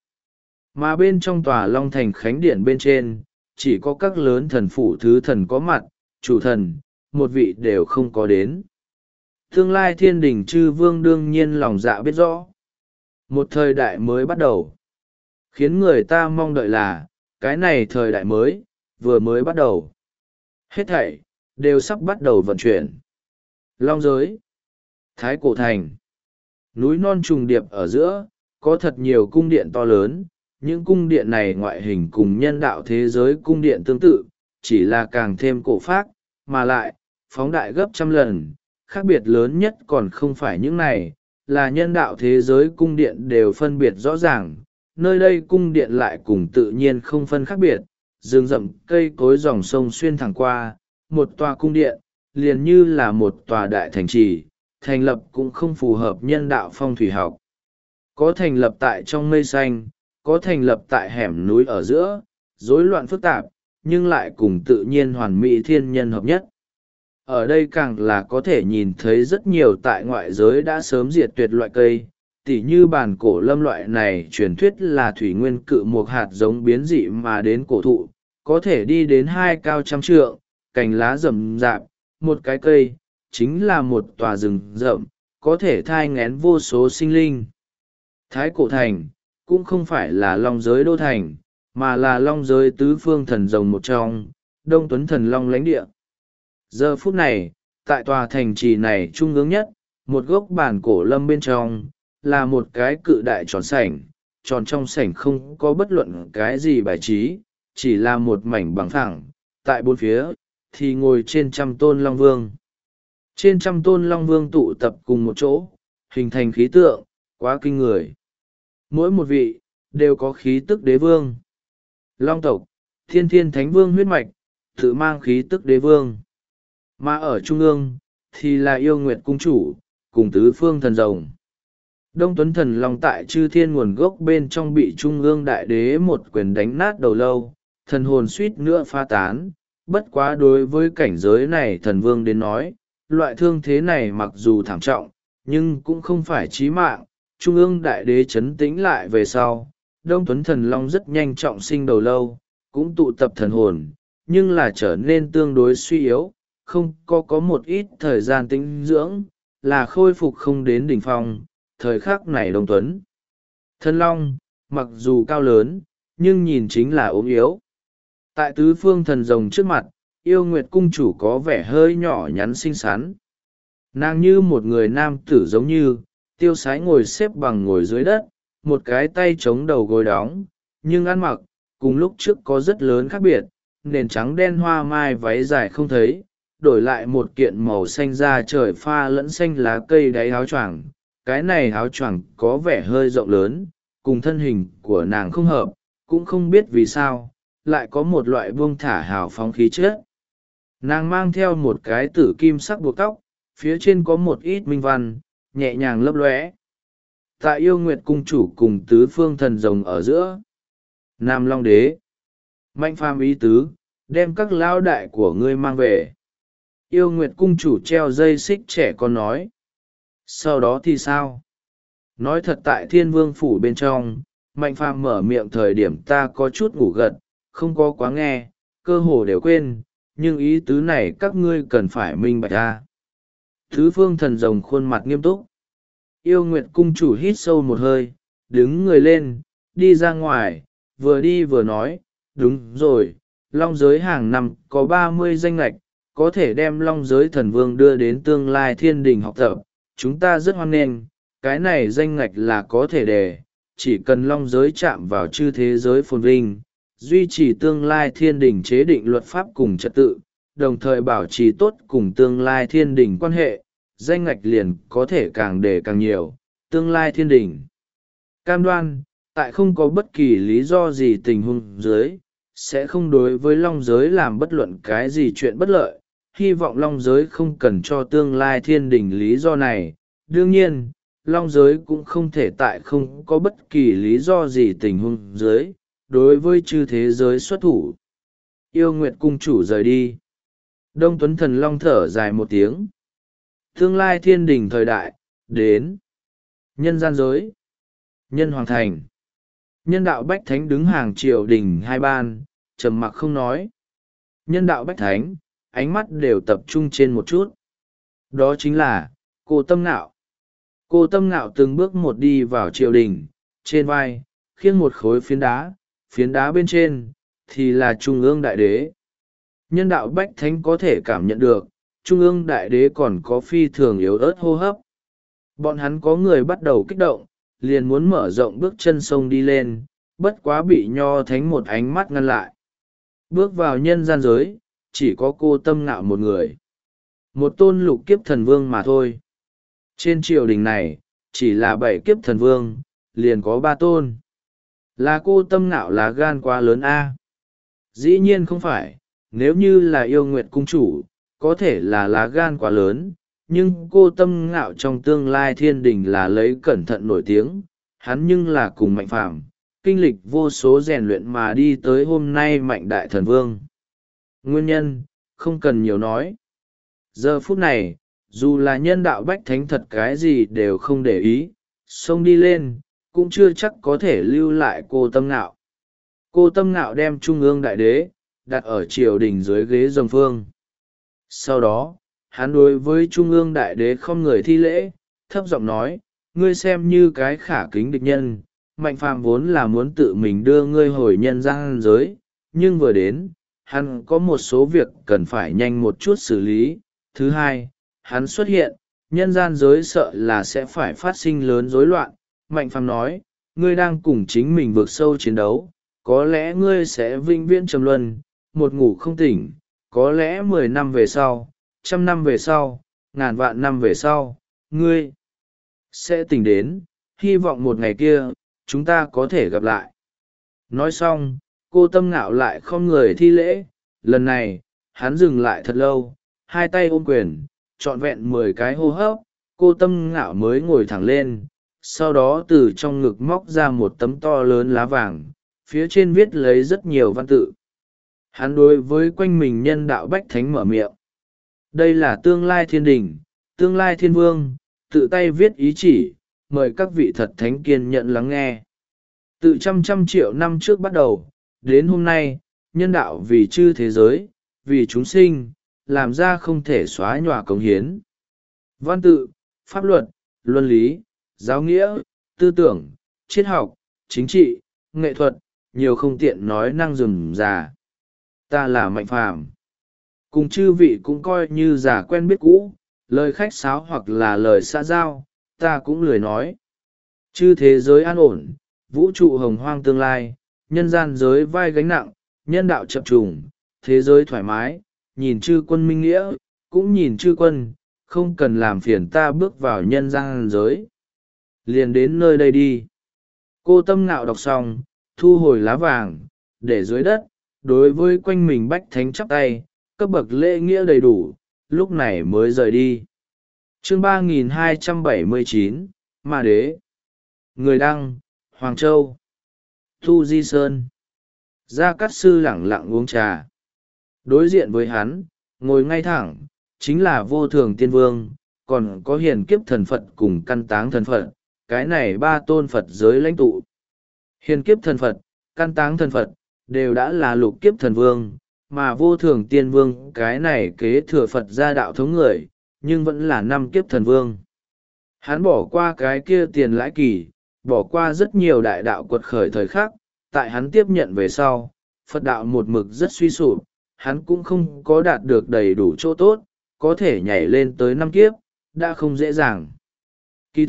Mà bên trong tòa Long Thành khánh điện bên trên, chỉ có các lớn thần phủ thứ thần có mặt, chủ thần, một vị đều không có đến. Tương lai thiên đình chư vương đương nhiên lòng dạ biết rõ. Một thời đại mới bắt đầu. Khiến người ta mong đợi là, cái này thời đại mới, vừa mới bắt đầu. Hết thảy, đều sắp bắt đầu vận chuyển. Long giới, Thái Cổ Thành, núi non trùng điệp ở giữa, có thật nhiều cung điện to lớn. Những cung điện này ngoại hình cùng nhân đạo thế giới cung điện tương tự, chỉ là càng thêm cổ phác, mà lại, phóng đại gấp trăm lần. Khác biệt lớn nhất còn không phải những này, là nhân đạo thế giới cung điện đều phân biệt rõ ràng. Nơi đây cung điện lại cùng tự nhiên không phân khác biệt, rừng rậm cây cối dòng sông xuyên thẳng qua, một tòa cung điện, liền như là một tòa đại thành trì, thành lập cũng không phù hợp nhân đạo phong thủy học. Có thành lập tại trong mây xanh, có thành lập tại hẻm núi ở giữa, rối loạn phức tạp, nhưng lại cùng tự nhiên hoàn mỹ thiên nhân hợp nhất. Ở đây càng là có thể nhìn thấy rất nhiều tại ngoại giới đã sớm diệt tuyệt loại cây, tỉ như bản cổ lâm loại này truyền thuyết là thủy nguyên cự một hạt giống biến dị mà đến cổ thụ, có thể đi đến 2 cao trăm trượng, cành lá rậm rạp, một cái cây, chính là một tòa rừng rậm, có thể thai nghén vô số sinh linh. Thái Cổ Thành, cũng không phải là long giới đô thành, mà là long giới tứ phương thần rồng một trong, Đông Tuấn Thần Long lãnh địa. Giờ phút này, tại tòa thành trì này trung ương nhất, một gốc bản cổ lâm bên trong, là một cái cự đại tròn sảnh, tròn trong sảnh không có bất luận cái gì bài trí, chỉ là một mảnh bằng phẳng, tại bốn phía, thì ngồi trên 100 tôn long vương. Trên 100 tôn long vương tụ tập cùng một chỗ, hình thành khí tượng, quá kinh người. Mỗi một vị, đều có khí tức đế vương. Long tộc, thiên thiên thánh vương huyết mạch, tự mang khí tức đế vương. Mà ở trung ương, thì là yêu nguyệt cung chủ, cùng tứ phương thần rồng. Đông Tuấn Thần Long tại chư thiên nguồn gốc bên trong bị trung ương đại đế một quyền đánh nát đầu lâu, thần hồn suýt nữa pha tán. Bất quá đối với cảnh giới này thần vương đến nói, loại thương thế này mặc dù thảm trọng, nhưng cũng không phải chí mạng. Trung ương đại đế chấn tĩnh lại về sau, Đông Tuấn Thần Long rất nhanh trọng sinh đầu lâu, cũng tụ tập thần hồn, nhưng là trở nên tương đối suy yếu, không có một ít thời gian tĩnh dưỡng, là khôi phục không đến đỉnh phong. Thời khắc này Đông Tuấn Thần Long, mặc dù cao lớn, nhưng nhìn chính là ốm yếu. Tại tứ phương thần rồng trước mặt, yêu nguyệt cung chủ có vẻ hơi nhỏ nhắn xinh xắn. Nàng như một người nam tử giống như, tiêu sái ngồi xếp bằng ngồi dưới đất, một cái tay chống đầu gối đóng, nhưng ăn mặc, cùng lúc trước có rất lớn khác biệt, nền trắng đen hoa mai váy dài không thấy, đổi lại một kiện màu xanh da trời pha lẫn xanh lá cây đáy áo choàng. Cái này áo choàng có vẻ hơi rộng lớn, cùng thân hình của nàng không hợp, cũng không biết vì sao, lại có một loại buông thả hào phóng khí chất. Nàng mang theo một cái tử kim sắc buộc tóc, phía trên có một ít minh văn, nhẹ nhàng lấp lóe. Tại yêu nguyệt cung chủ cùng tứ phương thần rồng ở giữa, Nam Long Đế Mạnh Phàm ý tứ, đem các lao đại của ngươi mang về. Yêu nguyệt cung chủ treo dây xích trẻ con nói. Sau đó thì sao? Nói thật tại Thiên Vương phủ bên trong, Mạnh Phàm mở miệng thời điểm ta có chút ngủ gật, không có quá nghe, cơ hồ đều quên, nhưng ý tứ này các ngươi cần phải minh bạch ra. Tứ phương thần rồng khuôn mặt nghiêm túc. Yêu nguyệt cung chủ hít sâu một hơi, đứng người lên, đi ra ngoài, vừa đi vừa nói, đúng rồi, long giới hàng năm có 30 danh lệch, có thể đem long giới thần vương đưa đến tương lai thiên đình học tập, chúng ta rất hoan nghênh, cái này danh ngạch là có thể đề, chỉ cần long giới chạm vào chư thế giới phồn vinh, duy trì tương lai thiên đình chế định luật pháp cùng trật tự, đồng thời bảo trì tốt cùng tương lai thiên đình quan hệ, danh ngạch liền có thể càng đề càng nhiều. Tương lai thiên đình cam đoan, tại không có bất kỳ lý do gì tình huống dưới, sẽ không đối với long giới làm bất luận cái gì chuyện bất lợi. Hy vọng long giới không cần cho tương lai thiên đình lý do này. Đương nhiên, long giới cũng không thể tại không có bất kỳ lý do gì tình huống dưới, đối với chư thế giới xuất thủ. Yêu Nguyệt cung chủ rời đi. Đông Tuấn Thần Long thở dài một tiếng. Tương lai thiên đình thời đại, đến. Nhân gian giới. Nhân hoàng thành. Nhân đạo Bách Thánh đứng hàng triều đình hai ban, trầm mặc không nói. Nhân đạo Bách Thánh, ánh mắt đều tập trung trên một chút. Đó chính là, cô Tâm Ngạo. Cô Tâm Ngạo từng bước một đi vào triều đình, trên vai, khiêng một khối phiến đá bên trên, thì là Trung ương Đại Đế. Nhân đạo Bách Thánh có thể cảm nhận được, Trung ương Đại Đế còn có phi thường yếu ớt hô hấp. Bọn hắn có người bắt đầu kích động, liền muốn mở rộng bước chân sông đi lên, bất quá bị Nho Thánh một ánh mắt ngăn lại. Bước vào nhân gian giới, chỉ có cô Tâm Ngạo một người. Một tôn lục kiếp thần vương mà thôi. Trên triều đình này, chỉ là 7 kiếp thần vương, liền có 3 tôn. Là cô Tâm Ngạo lá gan quá lớn a? Dĩ nhiên không phải, nếu như là Yêu Nguyệt cung chủ, có thể là lá gan quá lớn, nhưng cô Tâm Ngạo trong tương lai thiên đình là lấy cẩn thận nổi tiếng, hắn nhưng là cùng Mạnh Phàm kinh lịch vô số rèn luyện mà đi tới hôm nay Mạnh Đại Thần Vương. Nguyên nhân, không cần nhiều nói. Giờ phút này, dù là nhân đạo Bách Thánh thật cái gì đều không để ý, xông đi lên, cũng chưa chắc có thể lưu lại cô Tâm Ngạo. Cô Tâm Ngạo đem Trung ương Đại Đế đặt ở triều đình dưới ghế rồng phương. Sau đó, hắn đối với Trung ương Đại Đế không người thi lễ, thấp giọng nói, ngươi xem như cái khả kính địch nhân, Mạnh Phàm vốn là muốn tự mình đưa ngươi hồi nhân gian giới, nhưng vừa đến, hắn có một số việc cần phải nhanh một chút xử lý. Thứ hai, hắn xuất hiện, nhân gian giới sợ là sẽ phải phát sinh lớn rối loạn. Mạnh Phàm nói, ngươi đang cùng chính mình vượt sâu chiến đấu, có lẽ ngươi sẽ vĩnh viễn trầm luân, một ngủ không tỉnh, có lẽ 10 năm về sau, 100 năm về sau, ngàn vạn năm về sau, ngươi sẽ tỉnh đến, hy vọng một ngày kia, chúng ta có thể gặp lại. Nói xong, cô Tâm Ngạo lại không người thi lễ, lần này, hắn dừng lại thật lâu, hai tay ôm quyền, trọn vẹn 10 cái hô hấp, cô Tâm Ngạo mới ngồi thẳng lên, sau đó từ trong ngực móc ra một tấm to lớn lá vàng, phía trên viết lấy rất nhiều văn tự. Hắn đối với quanh mình nhân đạo Bách Thánh mở miệng. Đây là tương lai thiên đình, tương lai thiên vương, tự tay viết ý chỉ, mời các vị thật thánh kiên nhận lắng nghe. Từ trăm triệu năm trước bắt đầu, đến hôm nay, nhân đạo vì chư thế giới, vì chúng sinh, làm ra không thể xóa nhòa cống hiến. Văn tự, pháp luật, luân lý, giáo nghĩa, tư tưởng, triết học, chính trị, nghệ thuật, nhiều không tiện nói năng rườm rà. Ta là Mạnh Phàm, cùng chư vị cũng coi như già quen biết cũ, lời khách sáo hoặc là lời xã giao, ta cũng lười nói. Chư thế giới an ổn, vũ trụ hồng hoang tương lai, nhân gian giới vai gánh nặng, nhân đạo chập trùng, thế giới thoải mái, nhìn chư quân minh nghĩa, cũng nhìn chư quân, không cần làm phiền ta bước vào nhân gian giới. Liền đến nơi đây đi. Cô Tâm Ngạo đọc xong, thu hồi lá vàng, để dưới đất, đối với quanh mình Bách Thánh chắp tay, cấp bậc lễ nghĩa đầy đủ, lúc này mới rời đi. Chương 3279, Ma Đế. Người đăng, Hoàng Châu. Thu Di Sơn. Gia Cát Sư lẳng lặng uống trà. Đối diện với hắn, ngồi ngay thẳng, chính là Vô Thường Tiên Vương, còn có Hiền Kiếp Thần Phật cùng Căn Táng Thần Phật, cái này 3 tôn Phật giới lãnh tụ. Hiền Kiếp Thần Phật, Căn Táng Thần Phật, đều đã là lục kiếp thần vương, mà Vô Thường Tiên Vương cái này kế thừa Phật gia đạo thống người, nhưng vẫn là 5 kiếp thần vương. Hắn bỏ qua cái kia tiền lãi kỳ, bỏ qua rất nhiều đại đạo quật khởi thời khắc, tại hắn tiếp nhận về sau, Phật đạo một mực rất suy sụp, hắn cũng không có đạt được đầy đủ chỗ tốt, có thể nhảy lên tới 5 kiếp, đã không dễ dàng. Kỳ thật,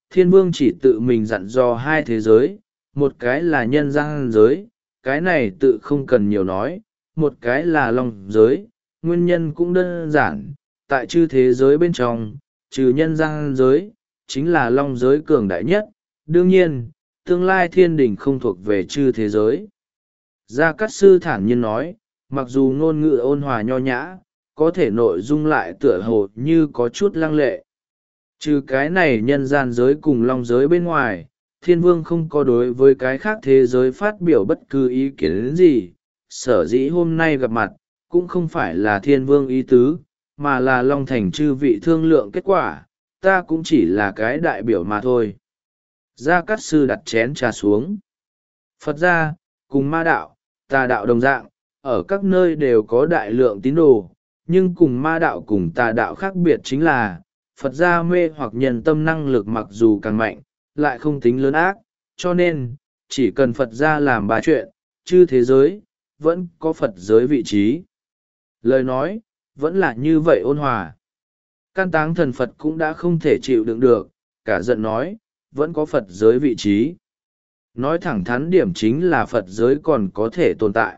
Thiên vương chỉ tự mình dặn dò hai thế giới, một cái là nhân gian giới, cái này tự không cần nhiều nói, một cái là long giới, nguyên nhân cũng đơn giản, tại chư thế giới bên trong, trừ nhân gian giới, chính là long giới cường đại nhất, đương nhiên, tương lai thiên đình không thuộc về chư thế giới. Gia Cát Sư thản nhiên nói, mặc dù ngôn ngữ ôn hòa nho nhã, có thể nội dung lại tựa hồ như có chút lăng lệ. Trừ cái này nhân gian giới cùng long giới bên ngoài, thiên vương không có đối với cái khác thế giới phát biểu bất cứ ý kiến gì. Sở dĩ hôm nay gặp mặt, cũng không phải là thiên vương ý tứ, mà là long thành chư vị thương lượng kết quả, ta cũng chỉ là cái đại biểu mà thôi. Gia Cát Sư đặt chén trà xuống. Phật gia, cùng ma đạo, tà đạo đồng dạng, ở các nơi đều có đại lượng tín đồ, nhưng cùng ma đạo cùng tà đạo khác biệt chính là, Phật gia mê hoặc nhân tâm năng lực mặc dù càng mạnh, lại không tính lớn ác, cho nên, chỉ cần Phật gia làm ba chuyện, chư thế giới, vẫn có Phật giới vị trí. Lời nói, vẫn là như vậy ôn hòa. Can Táng Thần Phật cũng đã không thể chịu đựng được, cả giận nói, vẫn có Phật giới vị trí. Nói thẳng thắn điểm chính là Phật giới còn có thể tồn tại.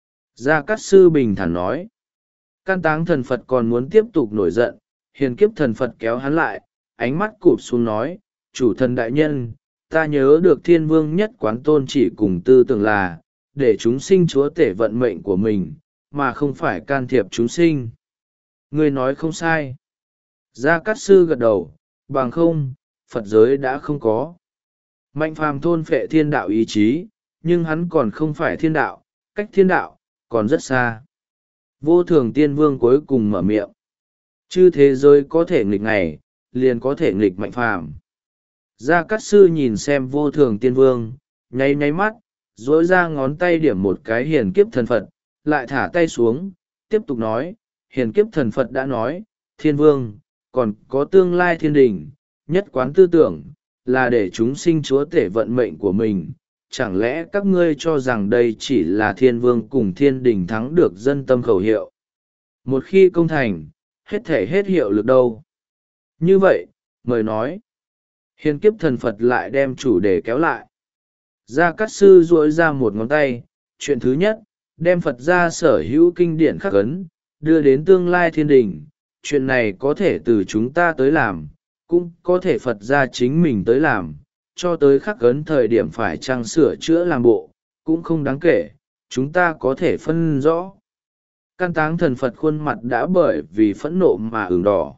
Gia Cát Sư bình thản nói. Can Táng Thần Phật còn muốn tiếp tục nổi giận, Hiền Kiếp Thần Phật kéo hắn lại, ánh mắt cụp xuống nói, chủ thần đại nhân, ta nhớ được thiên vương nhất quán tôn chỉ cùng tư tưởng là, để chúng sinh chúa tể vận mệnh của mình, mà không phải can thiệp chúng sinh. Người nói không sai. Gia Cát Sư gật đầu, bằng không, Phật giới đã không có. Mạnh phàm thôn phệ thiên đạo ý chí, nhưng hắn còn không phải thiên đạo, cách thiên đạo, còn rất xa. Vô thường tiên vương cuối cùng mở miệng. Chư thế giới có thể nghịch ngày, liền có thể nghịch mạnh phàm. Gia Cát Sư nhìn xem vô thường tiên vương, nháy nháy mắt, dối ra ngón tay điểm một cái hiền kiếp thần Phật, lại thả tay xuống, tiếp tục nói, hiền kiếp thần Phật đã nói, thiên vương, còn có tương lai thiên đình, nhất quán tư tưởng, là để chúng sinh chúa tể vận mệnh của mình. Chẳng lẽ các ngươi cho rằng đây chỉ là thiên vương cùng thiên đình thắng được dân tâm khẩu hiệu? Một khi công thành, hết thể hết hiệu lực đâu? Như vậy, mời nói. Hiền kiếp thần Phật lại đem chủ đề kéo lại. Gia Cát Sư duỗi ra một ngón tay, chuyện thứ nhất, đem Phật ra sở hữu kinh điển khắc ấn, đưa đến tương lai thiên đình. Chuyện này có thể từ chúng ta tới làm, cũng có thể Phật ra chính mình tới làm, cho tới khắc ấn thời điểm phải chăng sửa chữa làm bộ, cũng không đáng kể, chúng ta có thể phân rõ. Can Táng Thần Phật khuôn mặt đã bởi vì phẫn nộ mà ửng đỏ.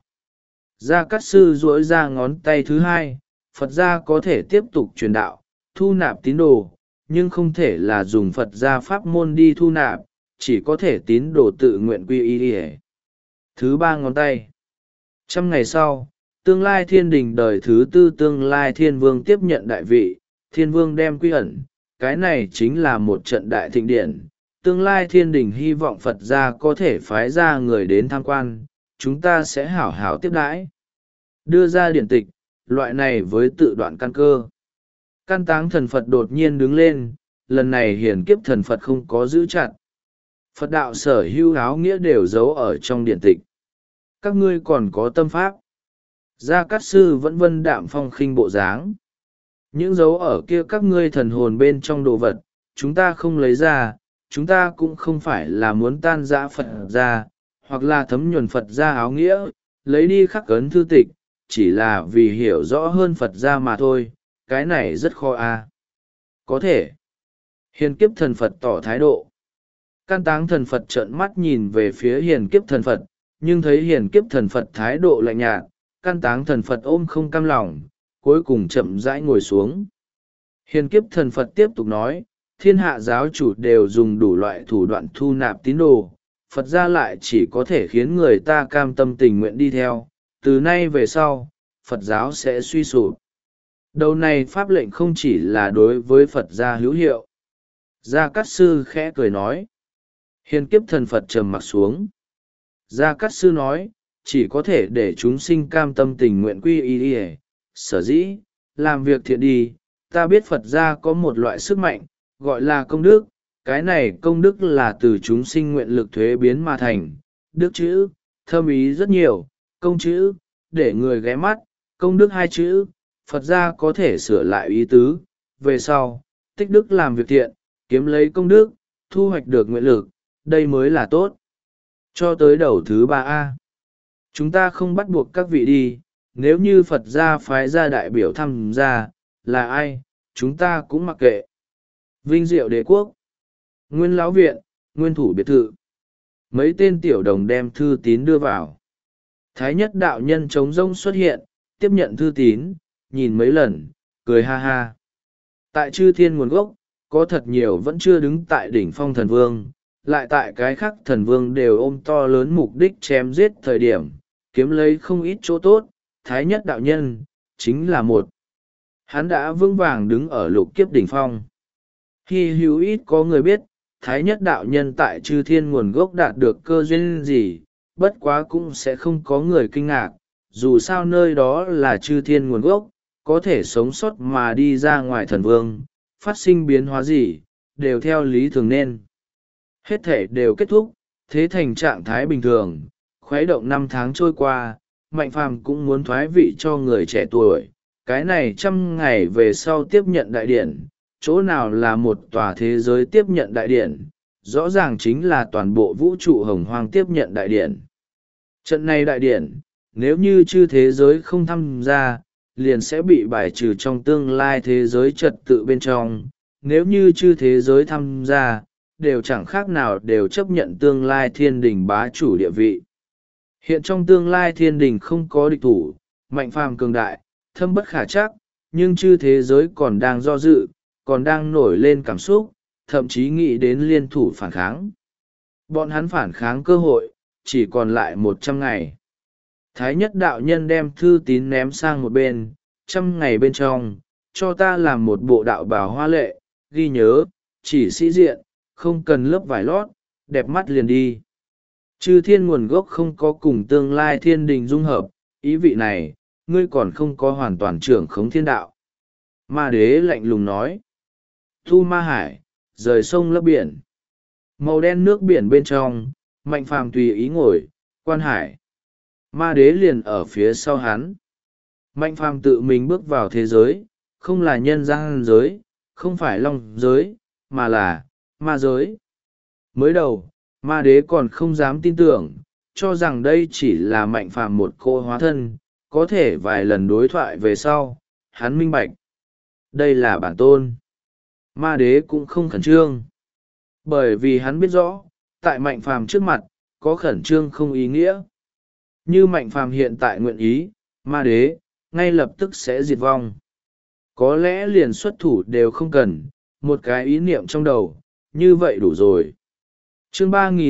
Gia Cát Sư duỗi ra ngón tay thứ hai, Phật gia có thể tiếp tục truyền đạo, thu nạp tín đồ, nhưng không thể là dùng Phật gia pháp môn đi thu nạp, chỉ có thể tín đồ tự nguyện quy y. Thứ ba ngón tay. 100 ngày sau, tương lai thiên đình đời thứ tư tương lai thiên vương tiếp nhận đại vị, thiên vương đem quy ẩn, cái này chính là một trận đại thịnh điển. Tương lai thiên đình hy vọng Phật gia có thể phái ra người đến tham quan, chúng ta sẽ hảo hảo tiếp đãi. Đưa ra điển tịch, loại này với tự đoạn căn cơ. Can Táng Thần Phật đột nhiên đứng lên, lần này hiền kiếp thần Phật không có giữ chặt. Phật đạo sở hữu áo nghĩa đều giấu ở trong điển tịch. Các ngươi còn có tâm pháp. Gia Cát Sư vẫn vân đạm phong khinh bộ dáng. Những dấu ở kia các ngươi thần hồn bên trong đồ vật, chúng ta không lấy ra, chúng ta cũng không phải là muốn tan rã Phật ra, hoặc là thấm nhuần Phật ra áo nghĩa, lấy đi khắc ấn thư tịch, chỉ là vì hiểu rõ hơn Phật ra mà thôi, cái này rất khó a. Có thể. Hiền kiếp thần Phật tỏ thái độ. Can Táng Thần Phật trợn mắt nhìn về phía hiền kiếp thần Phật, nhưng thấy hiền kiếp thần Phật thái độ lạnh nhạt, Can Táng Thần Phật ôm không cam lòng, cuối cùng chậm rãi ngồi xuống. Hiền kiếp thần Phật tiếp tục nói, thiên hạ giáo chủ đều dùng đủ loại thủ đoạn thu nạp tín đồ, Phật ra lại chỉ có thể khiến người ta cam tâm tình nguyện đi theo, từ nay về sau, Phật giáo sẽ suy sụp. Đầu này pháp lệnh không chỉ là đối với Phật gia hữu hiệu. Gia Cát Sư khẽ cười nói. Hiền kiếp thần Phật trầm mặc xuống. Gia Cát Sư nói, chỉ có thể để chúng sinh cam tâm tình nguyện quy y. Sở dĩ, làm việc thiện đi, ta biết Phật gia có một loại sức mạnh, gọi là công đức. Cái này công đức là từ chúng sinh nguyện lực thuế biến mà thành. Đức chữ, thâm ý rất nhiều, công chữ, để người ghé mắt, công đức hai chữ, Phật gia có thể sửa lại ý tứ, về sau, tích đức làm việc thiện, kiếm lấy công đức, thu hoạch được nguyện lực, đây mới là tốt. Cho tới đầu thứ 3A. Chúng ta không bắt buộc các vị đi, nếu như Phật gia phái ra đại biểu tham gia, là ai, chúng ta cũng mặc kệ. Vinh Diệu Đế Quốc, Nguyên Lão Viện, Nguyên Thủ Biệt Thự. Mấy tên tiểu đồng đem thư tín đưa vào. Thái nhất đạo nhân trống rỗng xuất hiện, tiếp nhận thư tín, nhìn mấy lần, cười ha ha. Tại chư thiên nguồn gốc, có thật nhiều vẫn chưa đứng tại đỉnh phong thần vương, lại tại cái khác thần vương đều ôm to lớn mục đích chém giết thời điểm, kiếm lấy không ít chỗ tốt, thái nhất đạo nhân, chính là một. Hắn đã vững vàng đứng ở lục kiếp đỉnh phong. Hy hữu ít có người biết, thái nhất đạo nhân tại chư thiên nguồn gốc đạt được cơ duyên gì, bất quá cũng sẽ không có người kinh ngạc, dù sao nơi đó là chư thiên nguồn gốc, có thể sống sót mà đi ra ngoài thần vương, phát sinh biến hóa gì, đều theo lý thường nên. Hết thể đều kết thúc, thế thành trạng thái bình thường, khuấy động 5 tháng trôi qua, Mạnh Phàm cũng muốn thoái vị cho người trẻ tuổi, cái này 100 ngày về sau tiếp nhận đại điển, chỗ nào là một tòa thế giới tiếp nhận đại điển, rõ ràng chính là toàn bộ vũ trụ hồng hoang tiếp nhận đại điển. Trận này đại điển, nếu như chư thế giới không tham gia, liền sẽ bị bài trừ trong tương lai thế giới trật tự bên trong, nếu như chư thế giới tham gia, đều chẳng khác nào đều chấp nhận tương lai thiên đình bá chủ địa vị. Hiện trong tương lai thiên đình không có địch thủ, Mạnh Phàm cường đại, thâm bất khả trắc, nhưng chư thế giới còn đang do dự, còn đang nổi lên cảm xúc, thậm chí nghĩ đến liên thủ phản kháng. Bọn hắn phản kháng cơ hội, chỉ còn lại 100 ngày. Thái nhất đạo nhân đem thư tín ném sang một bên, 100 ngày bên trong, cho ta làm một bộ đạo bào hoa lệ, ghi nhớ, chỉ sĩ diện, không cần lớp vải lót, đẹp mắt liền đi. Chư thiên nguồn gốc không có cùng tương lai thiên đình dung hợp, ý vị này, ngươi còn không có hoàn toàn trưởng khống thiên đạo. Ma đế lạnh lùng nói. Thu ma hải, rời sông lấp biển. Màu đen nước biển bên trong, Mạnh Phàm tùy ý ngồi, quan hải. Ma đế liền ở phía sau hắn. Mạnh Phàm tự mình bước vào thế giới, không là nhân gian giới, không phải long giới, mà là ma giới. Mới đầu, ma đế còn không dám tin tưởng, cho rằng đây chỉ là Mạnh Phàm một cô hóa thân, có thể vài lần đối thoại về sau, hắn minh bạch. Đây là bản tôn. Ma đế cũng không khẩn trương. Bởi vì hắn biết rõ, tại Mạnh Phàm trước mặt, có khẩn trương không ý nghĩa. Như Mạnh Phàm hiện tại nguyện ý, ma đế, ngay lập tức sẽ diệt vong. Có lẽ liền xuất thủ đều không cần, một cái ý niệm trong đầu, như vậy đủ rồi. Chương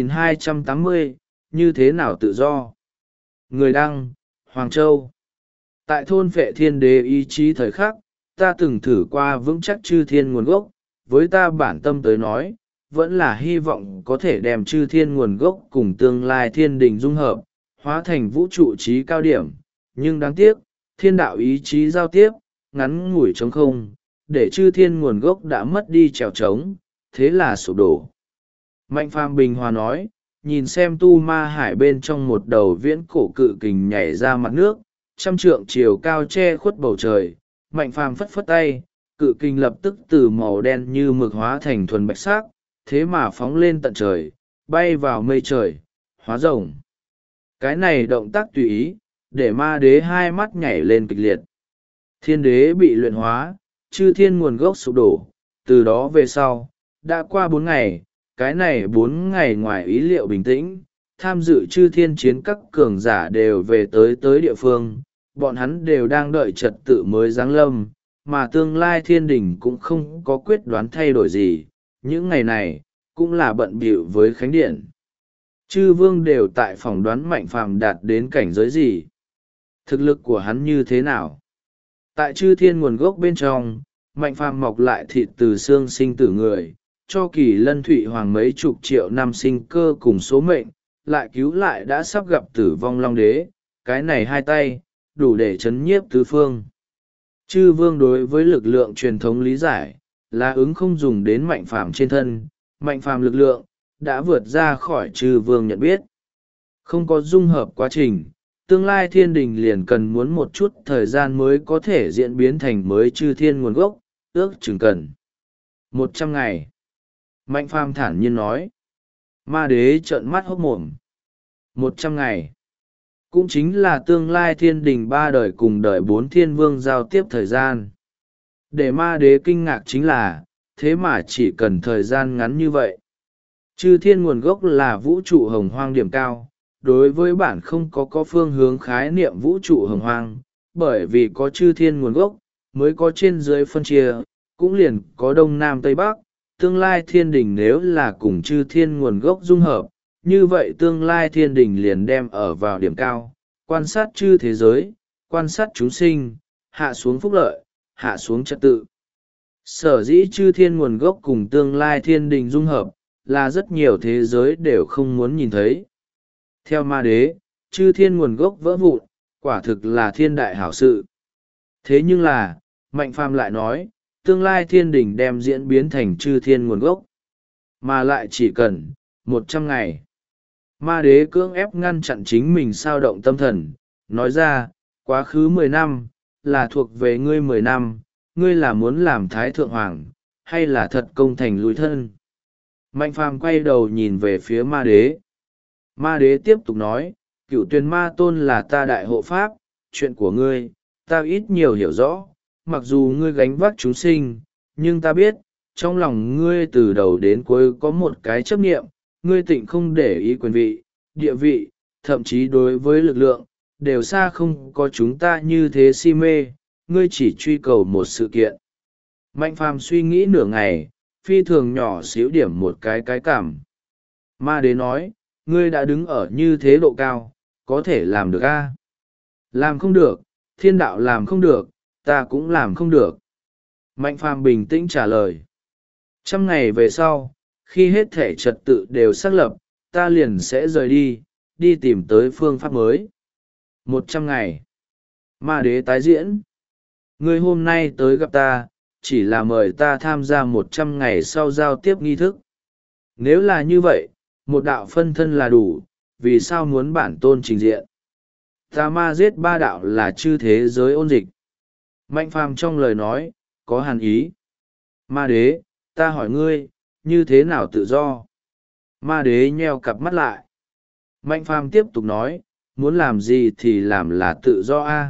3280, như thế nào tự do? Người đăng, Hoàng Châu. Tại thôn Phệ Thiên Đế ý chí thời khắc, ta từng thử qua vững chắc chư thiên nguồn gốc, với ta bản tâm tới nói, vẫn là hy vọng có thể đem chư thiên nguồn gốc cùng tương lai thiên đình dung hợp, hóa thành vũ trụ trí cao điểm, nhưng đáng tiếc, thiên đạo ý chí giao tiếp, ngắn ngủi trống không, để chư thiên nguồn gốc đã mất đi trèo trống, thế là sụp đổ. Mạnh Phàm bình hòa nói, nhìn xem tu ma hải bên trong một đầu viễn cổ cự kình nhảy ra mặt nước, 100 trượng chiều cao che khuất bầu trời, Mạnh Phàm phất phất tay, cự kình lập tức từ màu đen như mực hóa thành thuần bạch sắc, thế mà phóng lên tận trời, bay vào mây trời, hóa rồng. Cái này động tác tùy ý, để ma đế hai mắt nhảy lên kịch liệt. Thiên đế bị luyện hóa, chư thiên nguồn gốc sụp đổ, từ đó về sau, đã qua 4 ngày, cái này 4 ngày ngoài ý liệu bình tĩnh, tham dự chư thiên chiến các cường giả đều về tới địa phương, bọn hắn đều đang đợi trật tự mới giáng lâm, mà tương lai thiên đình cũng không có quyết đoán thay đổi gì, những ngày này, cũng là bận bịu với khánh điện. Chư vương đều tại phỏng đoán Mạnh Phàm đạt đến cảnh giới gì, thực lực của hắn như thế nào. Tại chư thiên nguồn gốc bên trong, Mạnh Phàm mọc lại thịt từ xương sinh tử người, cho Kỳ Lân Thụy Hoàng mấy chục triệu năm sinh cơ cùng số mệnh, lại cứu lại đã sắp gặp tử vong Long Đế, cái này hai tay, đủ để chấn nhiếp tứ phương. Chư vương đối với lực lượng truyền thống lý giải, là ứng không dùng đến Mạnh Phàm trên thân, Mạnh Phàm lực lượng, đã vượt ra khỏi chư vương nhận biết. Không có dung hợp quá trình, tương lai thiên đình liền cần muốn một chút thời gian mới có thể diễn biến thành mới chư thiên nguồn gốc, ước chừng cần 100 ngày. Mạnh Phàm thản nhiên nói. Ma đế trợn mắt hốc mồm. 100 ngày. Cũng chính là tương lai thiên đình 3 đời cùng đời 4 thiên vương giao tiếp thời gian. Để ma đế kinh ngạc chính là, thế mà chỉ cần thời gian ngắn như vậy. Chư thiên nguồn gốc là vũ trụ hồng hoang điểm cao, đối với bản không có phương hướng khái niệm vũ trụ hồng hoang, bởi vì có chư thiên nguồn gốc, mới có trên dưới phân chia, cũng liền có đông nam tây bắc. Tương lai thiên đình nếu là cùng chư thiên nguồn gốc dung hợp, như vậy tương lai thiên đình liền đem ở vào điểm cao, quan sát chư thế giới, quan sát chúng sinh, hạ xuống phúc lợi, hạ xuống trật tự. Sở dĩ chư thiên nguồn gốc cùng tương lai thiên đình dung hợp, là rất nhiều thế giới đều không muốn nhìn thấy. Theo ma đế, chư thiên nguồn gốc vỡ vụn, quả thực là thiên đại hảo sự. Thế nhưng là, Mạnh Phàm lại nói, tương lai thiên đình đem diễn biến thành chư thiên nguồn gốc, mà lại chỉ cần 100 ngày. Ma đế cưỡng ép ngăn chặn chính mình sao động tâm thần, nói ra, quá khứ 10 năm, là thuộc về ngươi 10 năm, ngươi là muốn làm thái thượng hoàng, hay là thật công thành lùi thân. Mạnh Phàm quay đầu nhìn về phía ma đế. Ma đế tiếp tục nói, Cửu Tuyền Ma Tôn là ta đại hộ pháp, chuyện của ngươi, ta ít nhiều hiểu rõ, mặc dù ngươi gánh vác chúng sinh, nhưng ta biết, trong lòng ngươi từ đầu đến cuối có một cái chấp niệm, ngươi tịnh không để ý quyền vị, địa vị, thậm chí đối với lực lượng, đều xa không có chúng ta như thế si mê, ngươi chỉ truy cầu một sự kiện. Mạnh Phàm suy nghĩ nửa ngày, phi thường nhỏ xíu điểm một cái cảm. Ma đế nói, ngươi đã đứng ở như thế độ cao, có thể làm được a? Làm không được, thiên đạo làm không được, ta cũng làm không được. Mạnh Phàm bình tĩnh trả lời. 100 ngày về sau, khi hết thể trật tự đều xác lập, ta liền sẽ rời đi, đi tìm tới phương pháp mới. 100 ngày. Ma đế tái diễn. Ngươi hôm nay tới gặp ta, chỉ là mời ta tham gia 100 ngày sau giao tiếp nghi thức. Nếu là như vậy, một đạo phân thân là đủ, vì sao muốn bản tôn trình diện? Ta ma giết 3 đạo là chư thế giới ôn dịch. Mạnh Phàm trong lời nói, có hàn ý. Ma đế, ta hỏi ngươi, như thế nào tự do? Ma đế nheo cặp mắt lại. Mạnh Phàm tiếp tục nói, muốn làm gì thì làm là tự do a.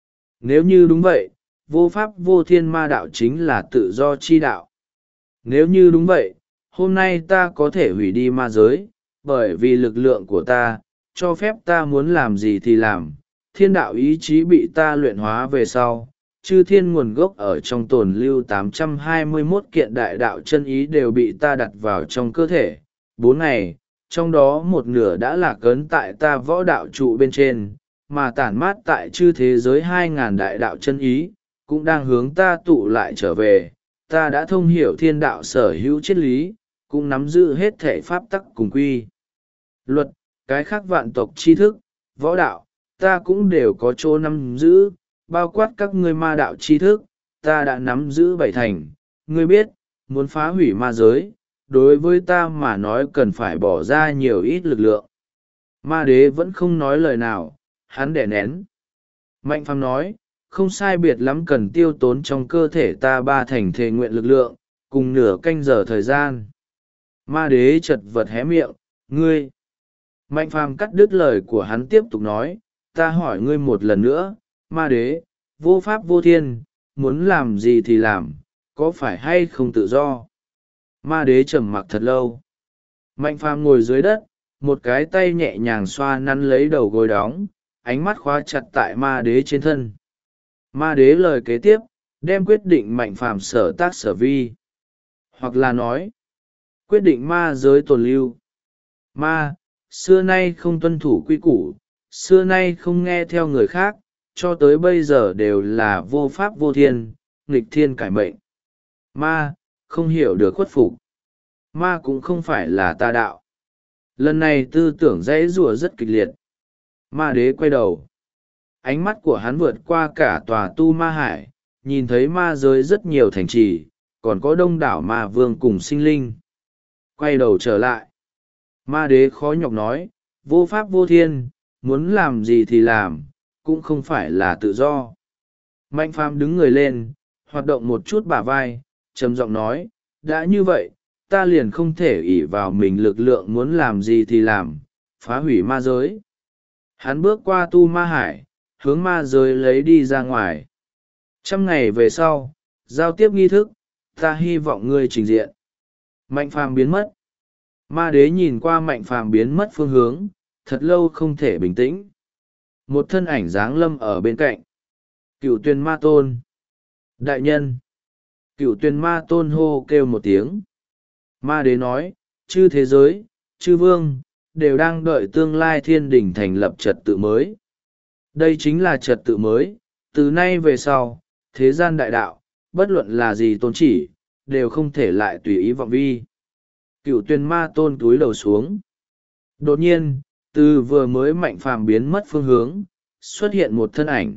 Nếu như đúng vậy, vô pháp vô thiên ma đạo chính là tự do chi đạo. Nếu như đúng vậy, hôm nay ta có thể hủy đi ma giới, bởi vì lực lượng của ta, cho phép ta muốn làm gì thì làm. Thiên đạo ý chí bị ta luyện hóa về sau, chư thiên nguồn gốc ở trong tồn lưu 821 kiện đại đạo chân ý đều bị ta đặt vào trong cơ thể. 4 ngày, trong đó một nửa đã lạc ấn tại ta võ đạo trụ bên trên, mà tản mát tại chư thế giới 2.000 đại đạo chân ý, cũng đang hướng ta tụ lại trở về. Ta đã thông hiểu thiên đạo sở hữu triết lý, cũng nắm giữ hết thể pháp tắc cùng quy luật, cái khác vạn tộc tri thức, võ đạo, ta cũng đều có chỗ nắm giữ, bao quát các ngươi ma đạo tri thức, ta đã nắm giữ 7 thành. Ngươi biết, muốn phá hủy ma giới, đối với ta mà nói cần phải bỏ ra nhiều ít lực lượng. Ma đế vẫn không nói lời nào, hắn đè nén. Mạnh Phàm nói, không sai biệt lắm cần tiêu tốn trong cơ thể ta 3 thành thề nguyện lực lượng, cùng nửa canh giờ thời gian. Ma đế chật vật hé miệng, ngươi. Mạnh Phàm cắt đứt lời của hắn tiếp tục nói, ta hỏi ngươi một lần nữa, ma đế, vô pháp vô thiên, muốn làm gì thì làm, có phải hay không tự do? Ma đế trầm mặc thật lâu. Mạnh Phàm ngồi dưới đất, một cái tay nhẹ nhàng xoa nắn lấy đầu gối đóng, ánh mắt khóa chặt tại ma đế trên thân. Ma đế lời kế tiếp, đem quyết định Mạnh Phàm sở tác sở vi. Hoặc là nói, quyết định ma giới tồn lưu. Ma, xưa nay không tuân thủ quy củ, xưa nay không nghe theo người khác, cho tới bây giờ đều là vô pháp vô thiên, nghịch thiên cải mệnh. Ma, không hiểu được khuất phục. Ma cũng không phải là tà đạo. Lần này tư tưởng dãy rủa rất kịch liệt. Ma đế quay đầu. Ánh mắt của hắn vượt qua cả tòa tu ma hải, nhìn thấy ma giới rất nhiều thành trì, còn có đông đảo ma vương cùng sinh linh. Quay đầu trở lại. Ma đế khó nhọc nói, vô pháp vô thiên, muốn làm gì thì làm, cũng không phải là tự do. Mạnh phàm đứng người lên, hoạt động một chút bả vai, trầm giọng nói, đã như vậy, ta liền không thể ỷ vào mình lực lượng muốn làm gì thì làm, phá hủy ma giới. Hắn bước qua tu ma hải, hướng ma giới lấy đi ra ngoài. 100 ngày về sau, giao tiếp nghi thức, ta hy vọng ngươi trình diện. Mạnh phàm biến mất. Ma đế nhìn qua mạnh phàm biến mất phương hướng, thật lâu không thể bình tĩnh. Một thân ảnh dáng lâm ở bên cạnh. Cựu Tuyền Ma Tôn. Đại nhân. Cựu Tuyền Ma Tôn hô kêu một tiếng. Ma đế nói, chư thế giới, chư vương, đều đang đợi tương lai thiên đình thành lập trật tự mới. Đây chính là trật tự mới, từ nay về sau, thế gian đại đạo, bất luận là gì tôn chỉ, đều không thể lại tùy ý vọng vi. Cựu Tuyền Ma Tôn túi đầu xuống. Đột nhiên, từ vừa mới mạnh phàm biến mất phương hướng, xuất hiện một thân ảnh.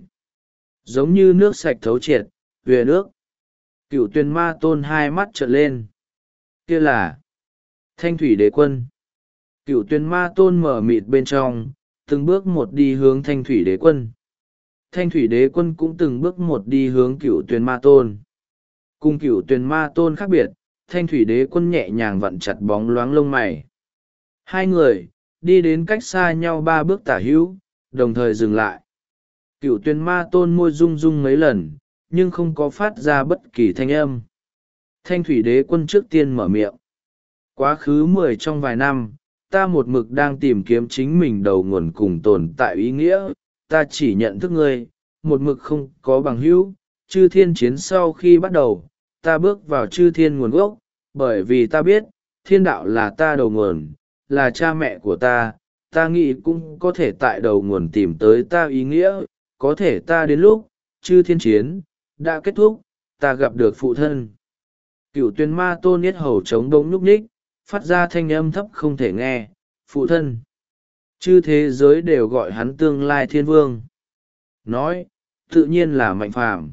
Giống như nước sạch thấu triệt, về nước. Cựu Tuyền Ma Tôn hai mắt trợn lên. Kia là Thanh Thủy Đế Quân. Cựu Tuyền Ma Tôn mở mịt bên trong, từng bước một đi hướng Thanh Thủy Đế Quân. Thanh Thủy Đế Quân cũng từng bước một đi hướng Cựu Tuyền Ma Tôn. Cùng Cựu Tuyền Ma Tôn khác biệt, Thanh Thủy Đế Quân nhẹ nhàng vặn chặt bóng loáng lông mày. Hai người đi đến cách xa nhau 3 bước tả hữu, đồng thời dừng lại. Cựu Tuyền Ma Tôn môi rung rung mấy lần, nhưng không có phát ra bất kỳ thanh âm. Thanh Thủy Đế Quân trước tiên mở miệng. Quá khứ 10 trong vài năm, ta một mực đang tìm kiếm chính mình đầu nguồn cùng tồn tại ý nghĩa, ta chỉ nhận thức ngươi, một mực không có bằng hữu. Chư thiên chiến sau khi bắt đầu, ta bước vào chư thiên nguồn gốc, bởi vì ta biết, thiên đạo là ta đầu nguồn, là cha mẹ của ta nghĩ cũng có thể tại đầu nguồn tìm tới ta ý nghĩa, có thể ta đến lúc, chư thiên chiến, đã kết thúc, ta gặp được phụ thân. Cựu Tuyền Ma Tôn yết hầu trống đống nhúc nhích, phát ra thanh âm thấp không thể nghe, phụ thân. Chư thế giới đều gọi hắn tương lai thiên vương. Nói, tự nhiên là mạnh phàm.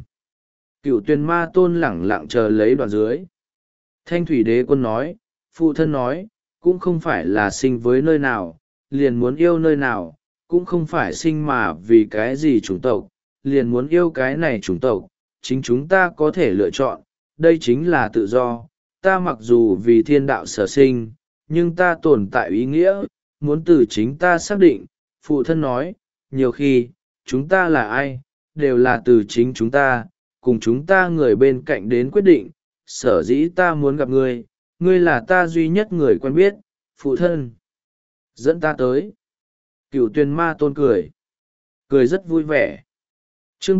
Cựu Tuyền Ma Tôn lẳng lặng chờ lấy đoạn dưới. Thanh Thủy Đế Quân nói, phụ thân nói, cũng không phải là sinh với nơi nào, liền muốn yêu nơi nào, cũng không phải sinh mà vì cái gì chủng tộc, liền muốn yêu cái này chủng tộc, chính chúng ta có thể lựa chọn, đây chính là tự do. Ta mặc dù vì thiên đạo sở sinh, nhưng ta tồn tại ý nghĩa, muốn từ chính ta xác định. Phụ thân nói, nhiều khi, chúng ta là ai, đều là từ chính chúng ta, cùng chúng ta người bên cạnh đến quyết định. Sở dĩ ta muốn gặp ngươi, ngươi là ta duy nhất người quen biết, phụ thân. Dẫn ta tới. Cựu Tuyền Ma Tôn cười rất vui vẻ. Chương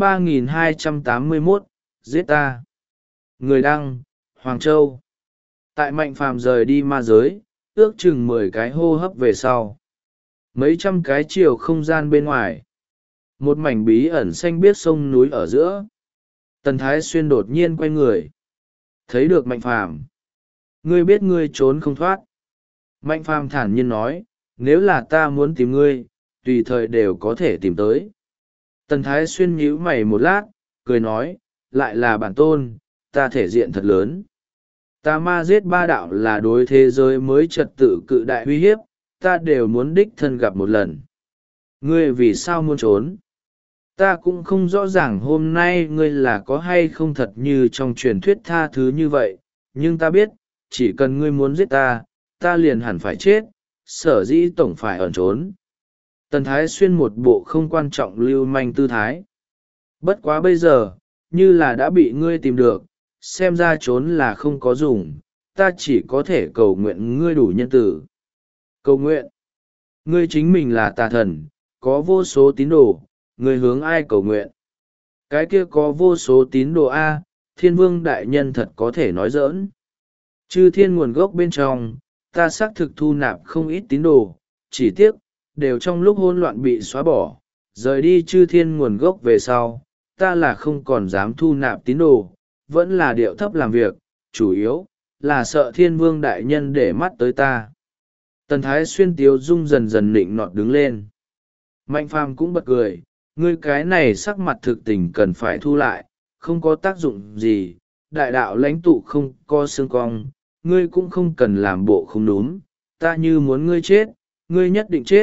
3281, giết ta. Người đăng, Hoàng Châu. Tại Mạnh Phàm rời đi ma giới, ước chừng 10 cái hô hấp về sau. Mấy trăm cái chiều không gian bên ngoài. Một mảnh bí ẩn xanh biếc sông núi ở giữa. Tần Thái Xuyên đột nhiên quay người. Thấy được Mạnh Phàm. Ngươi biết ngươi trốn không thoát. Mạnh Phàm thản nhiên nói, nếu là ta muốn tìm ngươi, tùy thời đều có thể tìm tới. Tần Thái Xuyên nhíu mày một lát, cười nói, lại là bản tôn, ta thể diện thật lớn. Ta ma giết 3 đạo là đối thế giới mới trật tự cự đại uy hiếp, ta đều muốn đích thân gặp một lần. Ngươi vì sao muốn trốn? Ta cũng không rõ ràng hôm nay ngươi là có hay không thật như trong truyền thuyết tha thứ như vậy, nhưng ta biết, chỉ cần ngươi muốn giết ta, ta liền hẳn phải chết, sở dĩ tổng phải ẩn trốn. Tần Thái Xuyên một bộ không quan trọng lưu manh tư thái. Bất quá bây giờ, như là đã bị ngươi tìm được, xem ra trốn là không có dùng, ta chỉ có thể cầu nguyện ngươi đủ nhân tử. Cầu nguyện. Ngươi chính mình là tà thần, có vô số tín đồ, ngươi hướng ai cầu nguyện? Cái kia có vô số tín đồ A, thiên vương đại nhân thật có thể nói giỡn. Chư thiên nguồn gốc bên trong, ta xác thực thu nạp không ít tín đồ, chỉ tiếc, đều trong lúc hỗn loạn bị xóa bỏ, rời đi chư thiên nguồn gốc về sau, ta là không còn dám thu nạp tín đồ, vẫn là điệu thấp làm việc, chủ yếu là sợ thiên vương đại nhân để mắt tới ta. Tần Thái Xuyên tiếu dung dần dần nịnh nọt đứng lên. Mạnh Phàm cũng bật cười, ngươi cái này sắc mặt thực tình cần phải thu lại, không có tác dụng gì, đại đạo lãnh tụ không co xương cong, ngươi cũng không cần làm bộ không đúng, ta như muốn ngươi chết, ngươi nhất định chết,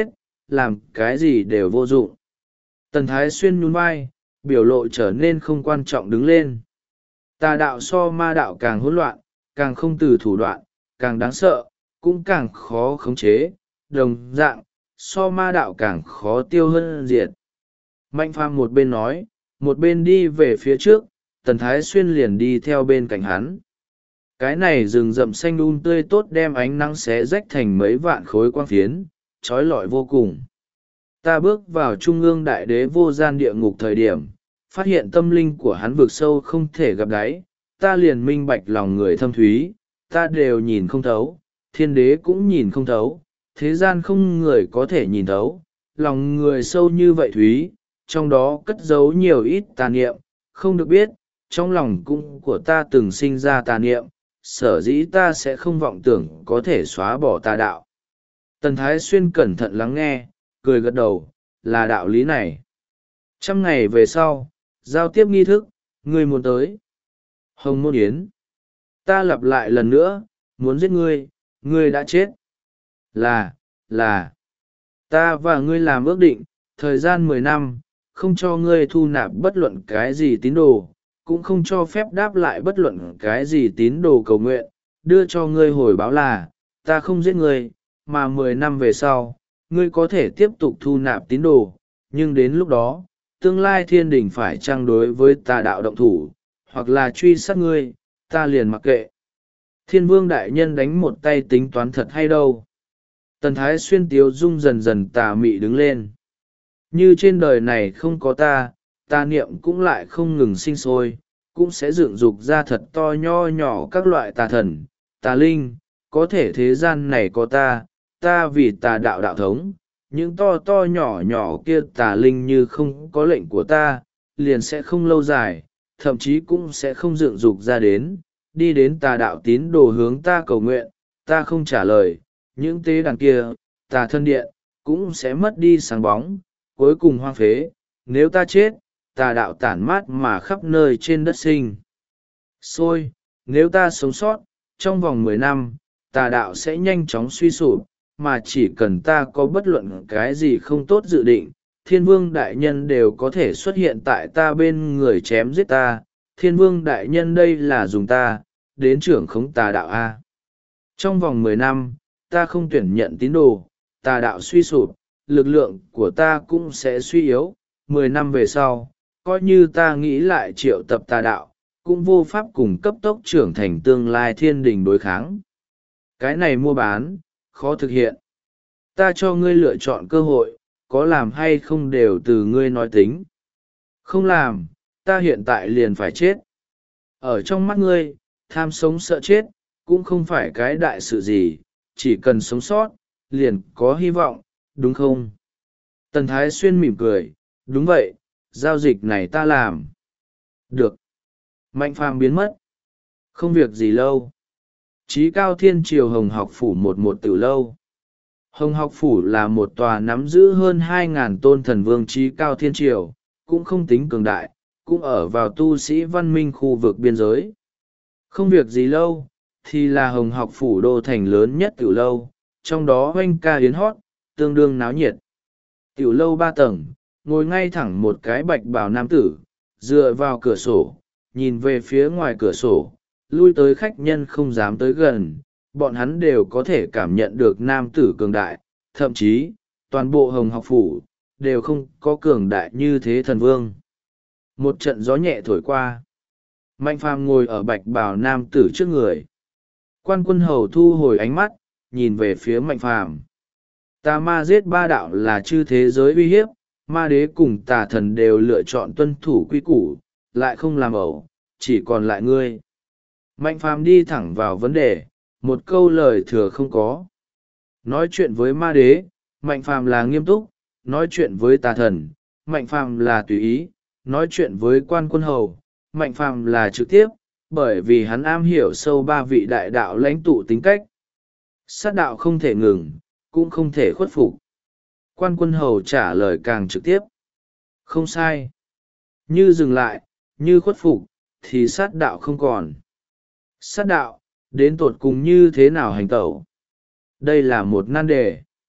làm cái gì đều vô dụng. Tần Thái Xuyên nhún vai, biểu lộ trở nên không quan trọng đứng lên. Tà đạo so ma đạo càng hỗn loạn, càng không từ thủ đoạn, càng đáng sợ, cũng càng khó khống chế, đồng dạng, so ma đạo càng khó tiêu hơn diệt. Mạnh Phàm một bên nói, một bên đi về phía trước, Tần Thái Xuyên liền đi theo bên cạnh hắn. Cái này rừng rậm xanh tươi tốt đem ánh nắng xé rách thành mấy vạn khối quang phiến, trói lọi vô cùng. Ta bước vào trung ương đại đế vô gian địa ngục thời điểm, phát hiện tâm linh của hắn vực sâu không thể gặp đáy, ta liền minh bạch lòng người thâm thúy, ta đều nhìn không thấu, thiên đế cũng nhìn không thấu, thế gian không người có thể nhìn thấu, lòng người sâu như vậy thúy, trong đó cất giấu nhiều ít tà niệm, không được biết, trong lòng cũng của ta từng sinh ra tà niệm, sở dĩ ta sẽ không vọng tưởng có thể xóa bỏ tà đạo. Tần Thái Xuyên cẩn thận lắng nghe, cười gật đầu, là đạo lý này. 100 ngày về sau, giao tiếp nghi thức, ngươi muốn tới. Hồng Môn Yến. Ta lặp lại lần nữa, muốn giết ngươi, ngươi đã chết. Là. Ta và ngươi làm ước định, thời gian 10 năm, không cho ngươi thu nạp bất luận cái gì tín đồ, cũng không cho phép đáp lại bất luận cái gì tín đồ cầu nguyện, đưa cho ngươi hồi báo là, ta không giết ngươi, mà 10 năm về sau, ngươi có thể tiếp tục thu nạp tín đồ, nhưng đến lúc đó, tương lai thiên đình phải trang đối với tà đạo động thủ, hoặc là truy sát ngươi, ta liền mặc kệ. Thiên vương đại nhân đánh một tay tính toán thật hay đâu. Tần Thái Xuyên tiếu dung dần dần tà mị đứng lên. Như trên đời này không có ta, tà niệm cũng lại không ngừng sinh sôi, cũng sẽ dựng dục ra thật to nho nhỏ các loại tà thần, tà linh, có thể thế gian này có ta vì tà đạo đạo thống, những to to nhỏ nhỏ kia tà linh như không có lệnh của ta, liền sẽ không lâu dài, thậm chí cũng sẽ không dựng dục ra đến, đi đến tà đạo tín đồ hướng ta cầu nguyện, ta không trả lời, những tế đàn kia, tà thân điện, cũng sẽ mất đi sáng bóng, cuối cùng hoang phế, nếu ta chết, tà đạo tản mát mà khắp nơi trên đất sinh sôi, nếu ta sống sót, trong vòng 10 năm, tà đạo sẽ nhanh chóng suy sụp, mà chỉ cần ta có bất luận cái gì không tốt dự định, thiên vương đại nhân đều có thể xuất hiện tại ta bên người chém giết ta, thiên vương đại nhân đây là dùng ta, đến trưởng khống tà đạo A. Trong vòng 10 năm, ta không tuyển nhận tín đồ, tà đạo suy sụp, lực lượng của ta cũng sẽ suy yếu, 10 năm về sau, coi như ta nghĩ lại triệu tập tà đạo, cũng vô pháp cùng cấp tốc trưởng thành tương lai thiên đình đối kháng. Cái này mua bán, khó thực hiện. Ta cho ngươi lựa chọn cơ hội, có làm hay không đều từ ngươi nói tính. Không làm, ta hiện tại liền phải chết. Ở trong mắt ngươi, tham sống sợ chết, cũng không phải cái đại sự gì, chỉ cần sống sót, liền có hy vọng, đúng không? Tần Thái Xuyên mỉm cười, đúng vậy, giao dịch này ta làm. Được. Mạnh Phàm biến mất. Không việc gì lâu. Chí Cao Thiên Triều Hồng Học Phủ một tử lâu. Hồng Học Phủ là một tòa nắm giữ hơn 2.000 tôn thần vương Chí Cao Thiên Triều, cũng không tính cường đại, cũng ở vào tu sĩ văn minh khu vực biên giới. Không việc gì lâu, thì là Hồng Học Phủ đô thành lớn nhất tiểu lâu, trong đó hoanh ca yến hót, tương đương náo nhiệt. Tiểu lâu 3 tầng, ngồi ngay thẳng một cái bạch bào nam tử, dựa vào cửa sổ, nhìn về phía ngoài cửa sổ, lui tới khách nhân không dám tới gần, bọn hắn đều có thể cảm nhận được nam tử cường đại, thậm chí, toàn bộ Hồng Học Phủ, đều không có cường đại như thế thần vương. Một trận gió nhẹ thổi qua. Mạnh Phàm ngồi ở bạch bào nam tử trước người. Quan Quân Hầu thu hồi ánh mắt, nhìn về phía Mạnh Phàm. Tà ma giết 3 đạo là chư thế giới uy hiếp, ma đế cùng tà thần đều lựa chọn tuân thủ quy củ, lại không làm ẩu, chỉ còn lại ngươi. Mạnh Phàm đi thẳng vào vấn đề, một câu lời thừa không có. Nói chuyện với ma đế, Mạnh Phàm là nghiêm túc, nói chuyện với tà thần, Mạnh Phàm là tùy ý, nói chuyện với Quan Quân Hầu, Mạnh Phàm là trực tiếp, bởi vì hắn am hiểu sâu 3 vị đại đạo lãnh tụ tính cách. Sát đạo không thể ngừng, cũng không thể khuất phục. Quan Quân Hầu trả lời càng trực tiếp. Không sai. Như dừng lại, như khuất phục, thì sát đạo không còn. Sát đạo, đến tột cùng như thế nào hành tẩu? Đây là một nan đề.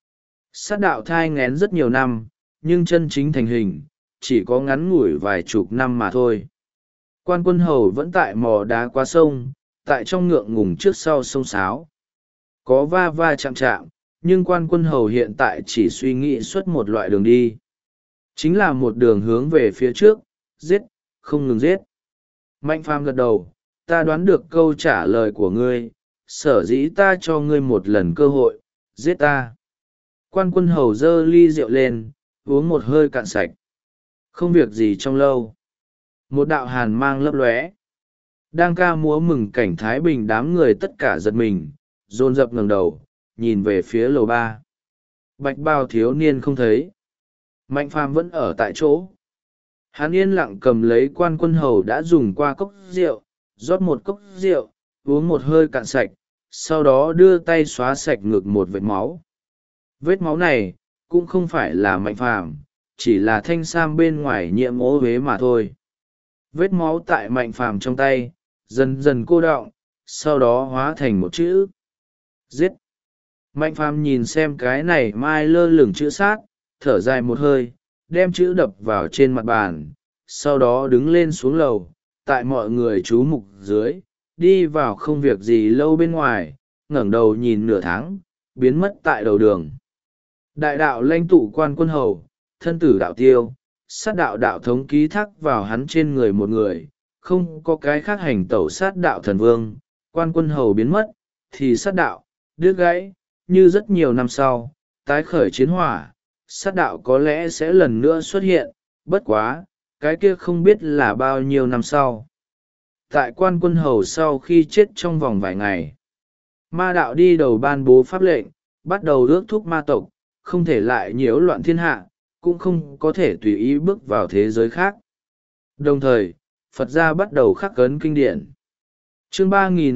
Sát đạo thai nghén rất nhiều năm, nhưng chân chính thành hình, chỉ có ngắn ngủi vài chục năm mà thôi. Quan Quân Hầu vẫn tại mò đá qua sông, tại trong ngượng ngùng trước sau sông Sáo. Có va va chạm chạm, nhưng Quan Quân Hầu hiện tại chỉ suy nghĩ xuất một loại đường đi. Chính là một đường hướng về phía trước, giết, không ngừng giết. Mạnh Phàm gật đầu, ta đoán được câu trả lời của ngươi, sở dĩ ta cho ngươi một lần cơ hội, giết ta. Quan Quân Hầu giơ ly rượu lên, uống một hơi cạn sạch. Không việc gì trong lâu. Một đạo hàn mang lấp lóe. Đang ca múa mừng cảnh Thái Bình, đám người tất cả giật mình, dồn dập ngẩng đầu, nhìn về phía lầu ba. Bạch bào thiếu niên không thấy. Mạnh Phàm vẫn ở tại chỗ. Hắn yên lặng cầm lấy Quan Quân Hầu đã dùng qua cốc rượu, rót một cốc rượu, uống một hơi cạn sạch, sau đó đưa tay xóa sạch ngực một vệt máu. Vết máu này cũng không phải là Mạnh Phàm, chỉ là thanh sam bên ngoài nhiễm ố huế mà thôi. Vết máu tại Mạnh Phàm trong tay dần dần cô đọng, sau đó hóa thành một chữ: giết. Mạnh Phàm nhìn xem cái này mai lơ lửng chữ sát, thở dài một hơi, đem chữ đập vào trên mặt bàn, sau đó đứng lên xuống lầu, tại mọi người chú mục dưới, đi vào không việc gì lâu bên ngoài, ngẩng đầu nhìn nửa tháng, biến mất tại đầu đường. Đại đạo lãnh tụ Quan Quân Hầu, thân tử đạo tiêu, sát đạo đạo thống ký thác vào hắn trên người một người, không có cái khác hành tẩu sát đạo thần vương. Quan Quân Hầu biến mất, thì sát đạo đứt gãy, như rất nhiều năm sau, tái khởi chiến hỏa, sát đạo có lẽ sẽ lần nữa xuất hiện, bất quá, cái kia không biết là bao nhiêu năm sau. Tại Quan Quân Hầu sau khi chết trong vòng vài ngày, ma đạo đi đầu ban bố pháp lệnh, bắt đầu ước thúc ma tộc, không thể lại nhiễu loạn thiên hạ, cũng không có thể tùy ý bước vào thế giới khác. Đồng thời, Phật gia bắt đầu khắc ấn kinh điển. Chương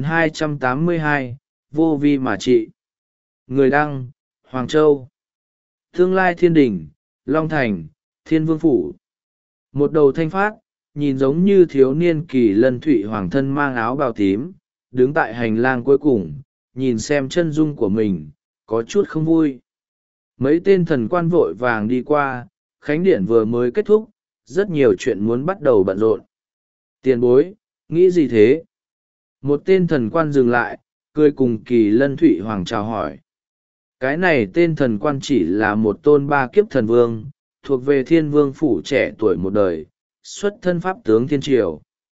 3282, vô vi mà trị. Người đăng, Hoàng Châu. Tương lai Thiên Đình, Long Thành, Thiên Vương Phủ. Một đầu thanh phát, nhìn giống như thiếu niên Kỳ Lân Thụy Hoàng thân mang áo bào tím, đứng tại hành lang cuối cùng, nhìn xem chân dung của mình, có chút không vui. Mấy tên thần quan vội vàng đi qua, khánh điển vừa mới kết thúc, rất nhiều chuyện muốn bắt đầu bận rộn. Tiền bối, nghĩ gì thế? Một tên thần quan dừng lại, cười cùng Kỳ Lân Thụy Hoàng chào hỏi. Cái này tên thần quan chỉ là một tôn ba kiếp thần vương, thuộc về Thiên Vương Phủ trẻ tuổi một đời, xuất thân pháp tướng thiên triều.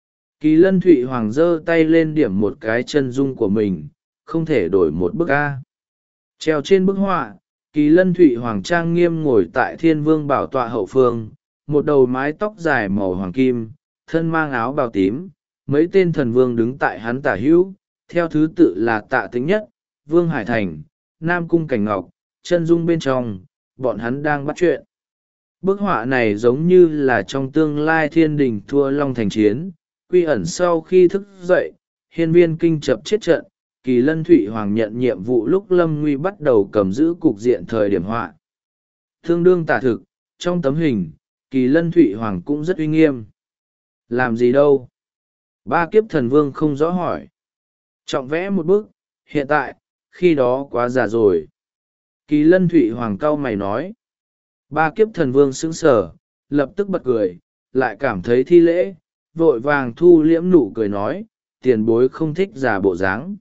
Kỳ Lân Thụy Hoàng giơ tay lên điểm một cái chân dung của mình, không thể đổi một bức A. Treo trên bức họa, Kỳ Lân Thụy Hoàng trang nghiêm ngồi tại Thiên Vương bảo tọa hậu phương, một đầu mái tóc dài màu hoàng kim, thân mang áo bào tím, mấy tên thần vương đứng tại hắn tả hữu, theo thứ tự là Tạ Tĩnh Nhất, Vương Hải Thành, Nam Cung Cảnh Ngọc, chân dung bên trong, bọn hắn đang bắt chuyện. Bức họa này giống như là trong tương lai Thiên Đình thua Long Thành chiến, Quy Ẩn sau khi thức dậy, hiên viên kinh chập chết trận, Kỳ Lân Thụy Hoàng nhận nhiệm vụ lúc lâm nguy bắt đầu cầm giữ cục diện thời điểm họa. Tương đương tả thực, trong tấm hình, Kỳ Lân Thụy Hoàng cũng rất uy nghiêm. Làm gì đâu? Ba kiếp thần vương không rõ hỏi. Trọng vẽ một bức, hiện tại, khi đó quá già rồi. Kỳ Lân Thụy Hoàng cau mày nói. Ba kiếp thần vương sững sờ, lập tức bật cười, lại cảm thấy thi lễ, vội vàng thu liễm nụ cười nói, tiền bối không thích già bộ dáng.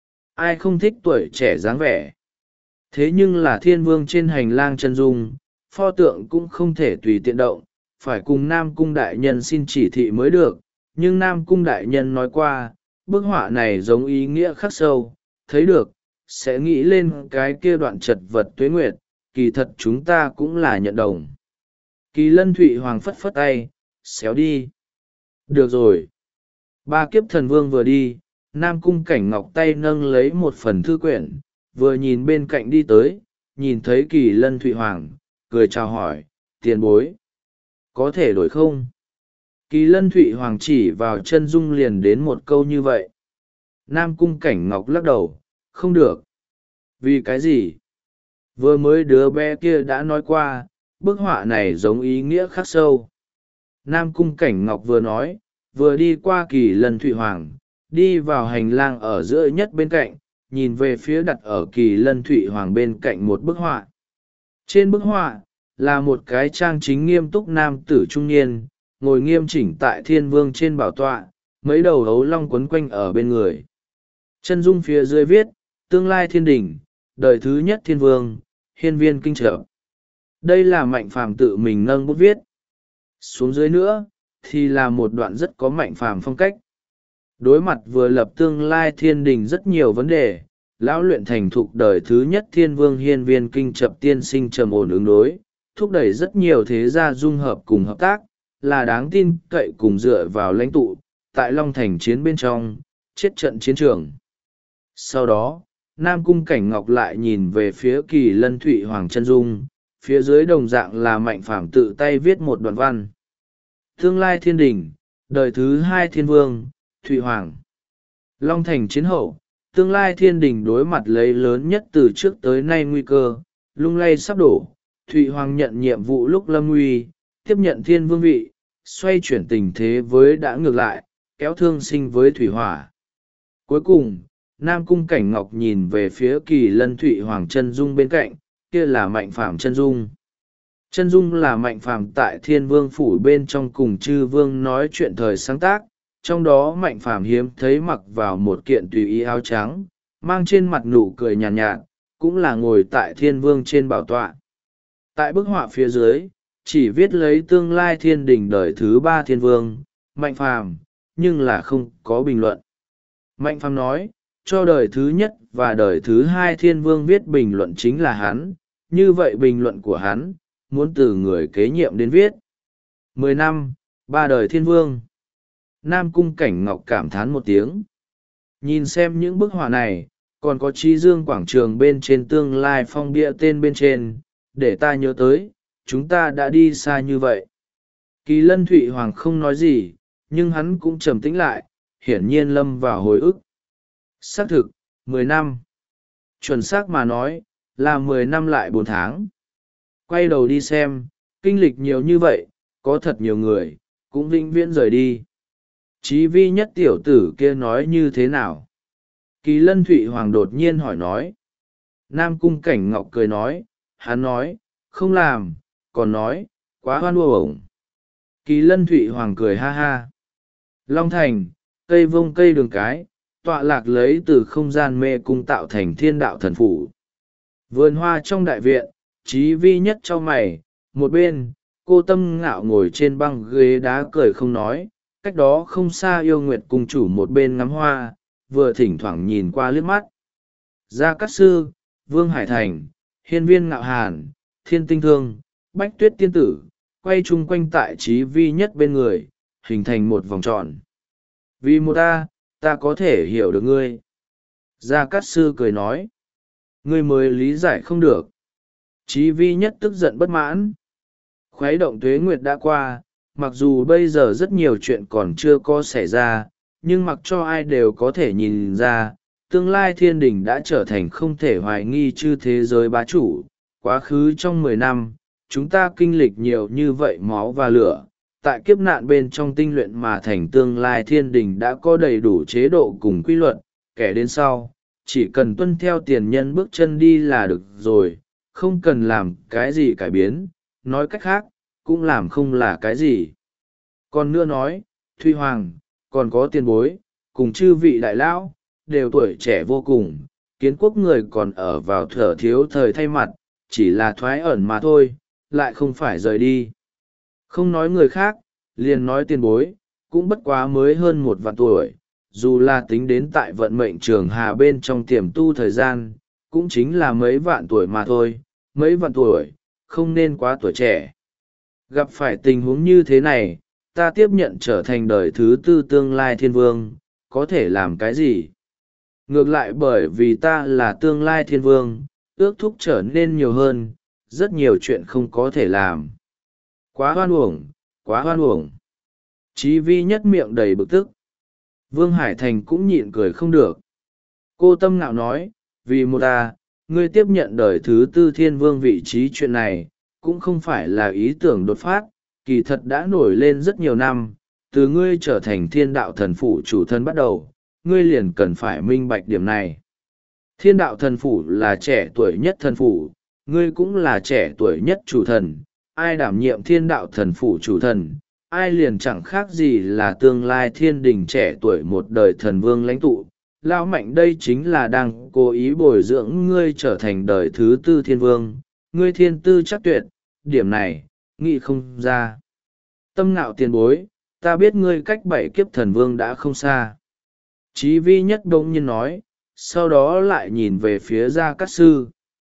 Ai không thích tuổi trẻ dáng vẻ. Thế nhưng là Thiên Vương trên hành lang chân dung, pho tượng cũng không thể tùy tiện động, phải cùng Nam Cung Đại Nhân xin chỉ thị mới được. Nhưng Nam Cung Đại Nhân nói qua, bức họa này giống ý nghĩa khắc sâu, thấy được, sẽ nghĩ lên cái kia đoạn chật vật tuế nguyệt, kỳ thật chúng ta cũng là nhận đồng. Kỳ Lân Thụy Hoàng phất phất tay, xéo đi. Được rồi. Ba kiếp thần vương vừa đi, Nam Cung Cảnh Ngọc tay nâng lấy một phần thư quyển, vừa nhìn bên cạnh đi tới, nhìn thấy Kỳ Lân Thụy Hoàng, cười chào hỏi, tiền bối. Có thể đổi không? Kỳ Lân Thụy Hoàng chỉ vào chân dung liền đến một câu như vậy. Nam Cung Cảnh Ngọc lắc đầu, không được. Vì cái gì? Vừa mới đứa bé kia đã nói qua, bức họa này giống ý nghĩa khắc sâu. Nam Cung Cảnh Ngọc vừa nói, vừa đi qua Kỳ Lân Thụy Hoàng, đi vào hành lang ở giữa nhất bên cạnh, nhìn về phía đặt ở Kỳ Lân Thụy Hoàng bên cạnh một bức họa. Trên bức họa là một cái trang chính nghiêm túc nam tử trung niên, ngồi nghiêm chỉnh tại thiên vương trên bảo tọa, mấy đầu hấu long quấn quanh ở bên người. Chân dung phía dưới viết: tương lai thiên đình, đời thứ nhất thiên vương, hiên viên kinh trợ. Đây là Mạnh Phàm tự mình nâng bút viết. Xuống dưới nữa thì là một đoạn rất có Mạnh Phàm phong cách. Đối mặt vừa lập tương lai thiên đình rất nhiều vấn đề, lão luyện thành thục đời thứ nhất thiên vương hiên viên kinh chập tiên sinh trầm ổn ứng đối, thúc đẩy rất nhiều thế gia dung hợp cùng hợp tác, là đáng tin cậy cùng dựa vào lãnh tụ, tại Long Thành chiến bên trong, chết trận chiến trường. Sau đó, Nam Cung Cảnh Ngọc lại nhìn về phía Kỳ Lân Thụy Hoàng chân dung, phía dưới đồng dạng là Mạnh Phàm tự tay viết một đoạn văn. Tương lai thiên đình, đời thứ hai thiên vương, Thụy Hoàng. Long Thành chiến hậu, tương lai thiên đình đối mặt lấy lớn nhất từ trước tới nay nguy cơ, lung lay sắp đổ. Thụy Hoàng nhận nhiệm vụ lúc lâm nguy, tiếp nhận thiên vương vị, xoay chuyển tình thế với đã ngược lại, kéo thương sinh với Thủy Hỏa. Cuối cùng, Nam Cung Cảnh Ngọc nhìn về phía Kỳ Lân Thụy Hoàng chân dung bên cạnh, kia là Mạnh Phàm chân dung. Chân dung là Mạnh Phàm tại Thiên Vương phủ bên trong cùng chư vương nói chuyện thời sáng tác, trong đó Mạnh Phàm hiếm thấy mặc vào một kiện tùy ý áo trắng, mang trên mặt nụ cười nhàn nhạt, cũng là ngồi tại Thiên Vương trên bảo tọa. Tại bức họa phía dưới, chỉ viết lấy tương lai thiên đình đời thứ ba thiên vương, Mạnh Phàm, nhưng là không có bình luận. Mạnh Phàm nói, cho đời thứ nhất và đời thứ hai thiên vương viết bình luận chính là hắn, như vậy bình luận của hắn, muốn từ người kế nhiệm đến viết. 10 năm, 3 đời thiên vương. Nam Cung Cảnh Ngọc cảm thán một tiếng. Nhìn xem những bức họa này, còn có Trí Dương quảng trường bên trên tương lai phong bia tên bên trên, để ta nhớ tới, chúng ta đã đi xa như vậy. Kỳ Lân Thụy Hoàng không nói gì, nhưng hắn cũng trầm tĩnh lại, hiển nhiên lâm vào hồi ức. Xác thực, 10 năm. Chuẩn xác mà nói, là 10 năm lại 4 tháng. Quay đầu đi xem, kinh lịch nhiều như vậy, có thật nhiều người, cũng vĩnh viễn rời đi. Chí vi nhất tiểu tử kia nói như thế nào? Kỳ Lân Thụy Hoàng đột nhiên hỏi nói. Nam Cung Cảnh Ngọc cười nói, hắn nói, không làm, còn nói, quá hoan uổng. Kỳ Lân Thụy Hoàng cười ha ha. Long Thành, cây vông cây đường cái, tọa lạc lấy từ không gian mê cung tạo thành thiên đạo thần phủ. Vườn hoa trong đại viện, Chí vi nhất cho mày, một bên, cô Tâm Ngạo ngồi trên băng ghế đá cười không nói, cách đó không xa Yêu Nguyệt cung chủ một bên ngắm hoa, vừa thỉnh thoảng nhìn qua liếc mắt. Gia Cát Sư, Vương Hải Thành, Hiên Viên Ngạo Hàn, Thiên Tinh Thương, Bách Tuyết Tiên Tử, quay chung quanh tại Chí vi nhất bên người, hình thành một vòng tròn. Vì một ta có thể hiểu được ngươi. Gia Cát Sư cười nói. Ngươi mới lý giải không được. Chí vi nhất tức giận bất mãn. Khuấy động tuế nguyệt đã qua, mặc dù bây giờ rất nhiều chuyện còn chưa có xảy ra, nhưng mặc cho ai đều có thể nhìn ra, tương lai thiên đình đã trở thành không thể hoài nghi chư thế giới bá chủ. Quá khứ trong 10 năm, chúng ta kinh lịch nhiều như vậy máu và lửa. Tại kiếp nạn bên trong tinh luyện mà thành tương lai thiên đình đã có đầy đủ chế độ cùng quy luật, kẻ đến sau, chỉ cần tuân theo tiền nhân bước chân đi là được rồi, không cần làm cái gì cải biến, nói cách khác, cũng làm không là cái gì. Còn nữa nói, Thụy Hoàng, còn có tiền bối, cùng chư vị đại lão, đều tuổi trẻ vô cùng, kiến quốc người còn ở vào thở thiếu thời thay mặt, chỉ là thoái ẩn mà thôi, lại không phải rời đi. Không nói người khác, liền nói tiền bối, cũng bất quá mới hơn 1 vạn tuổi, dù là tính đến tại vận mệnh trường hà bên trong tiềm tu thời gian, cũng chính là mấy vạn tuổi mà thôi, mấy vạn tuổi, không nên quá tuổi trẻ. Gặp phải tình huống như thế này, ta tiếp nhận trở thành đời thứ tư tương lai thiên vương, có thể làm cái gì? Ngược lại bởi vì ta là tương lai thiên vương, ước thúc trở nên nhiều hơn, rất nhiều chuyện không có thể làm. Quá hoan uổng, quá hoan uổng. Chí vi nhất miệng đầy bực tức. Vương Hải Thành cũng nhịn cười không được. Cô Tâm Ngạo nói, vì một ngươi tiếp nhận đời thứ tư thiên vương vị trí chuyện này, cũng không phải là ý tưởng đột phát, kỳ thật đã nổi lên rất nhiều năm, từ ngươi trở thành thiên đạo thần phủ chủ thân bắt đầu, ngươi liền cần phải minh bạch điểm này. Thiên đạo thần phủ là trẻ tuổi nhất thần phủ, ngươi cũng là trẻ tuổi nhất chủ thần, ai đảm nhiệm thiên đạo thần phủ chủ thần, ai liền chẳng khác gì là tương lai thiên đình trẻ tuổi một đời thần vương lãnh tụ. Lão Mạnh đây chính là đang cố ý bồi dưỡng ngươi trở thành đời thứ tư thiên vương, ngươi thiên tư chắc tuyệt, điểm này, nghĩ không ra. Tâm Ngạo tiền bối, ta biết ngươi cách 7 kiếp thần vương đã không xa. Chí Vi Nhất bỗng nhiên nói, sau đó lại nhìn về phía Gia Cát Sư.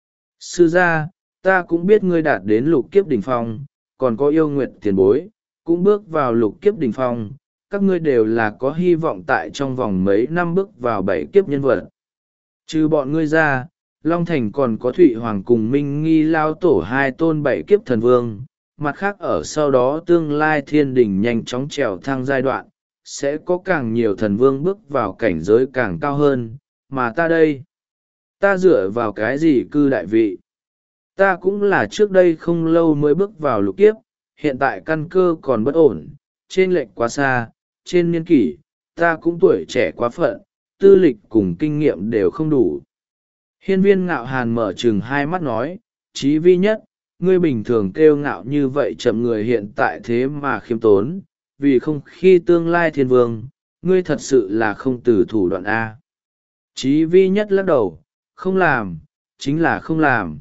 Sư gia, ta cũng biết ngươi đạt đến lục kiếp đỉnh phong, còn có Yêu Nguyệt tiền bối, cũng bước vào lục kiếp đỉnh phong, các ngươi đều là có hy vọng tại trong vòng mấy năm bước vào 7 kiếp nhân vật. Trừ bọn ngươi ra, Long Thành còn có Thụy Hoàng cùng Minh Nghi Lao Tổ 2 tôn 7 kiếp thần vương, mặt khác ở sau đó tương lai thiên đình nhanh chóng trèo thang giai đoạn, sẽ có càng nhiều thần vương bước vào cảnh giới càng cao hơn, mà ta đây, ta dựa vào cái gì cư đại vị? Ta cũng là trước đây không lâu mới bước vào lục kiếp, hiện tại căn cơ còn bất ổn, trên lệch quá xa, trên niên kỷ, ta cũng tuổi trẻ quá phận, tư lịch cùng kinh nghiệm đều không đủ. Hiên Viên Ngạo Hàn mở chừng hai mắt nói, Chí Vi Nhất, ngươi bình thường kêu ngạo như vậy chậm người hiện tại thế mà khiêm tốn, vì không khi tương lai thiên vương, ngươi thật sự là không từ thủ đoạn A. Chí Vi Nhất lắc đầu, không làm, chính là không làm.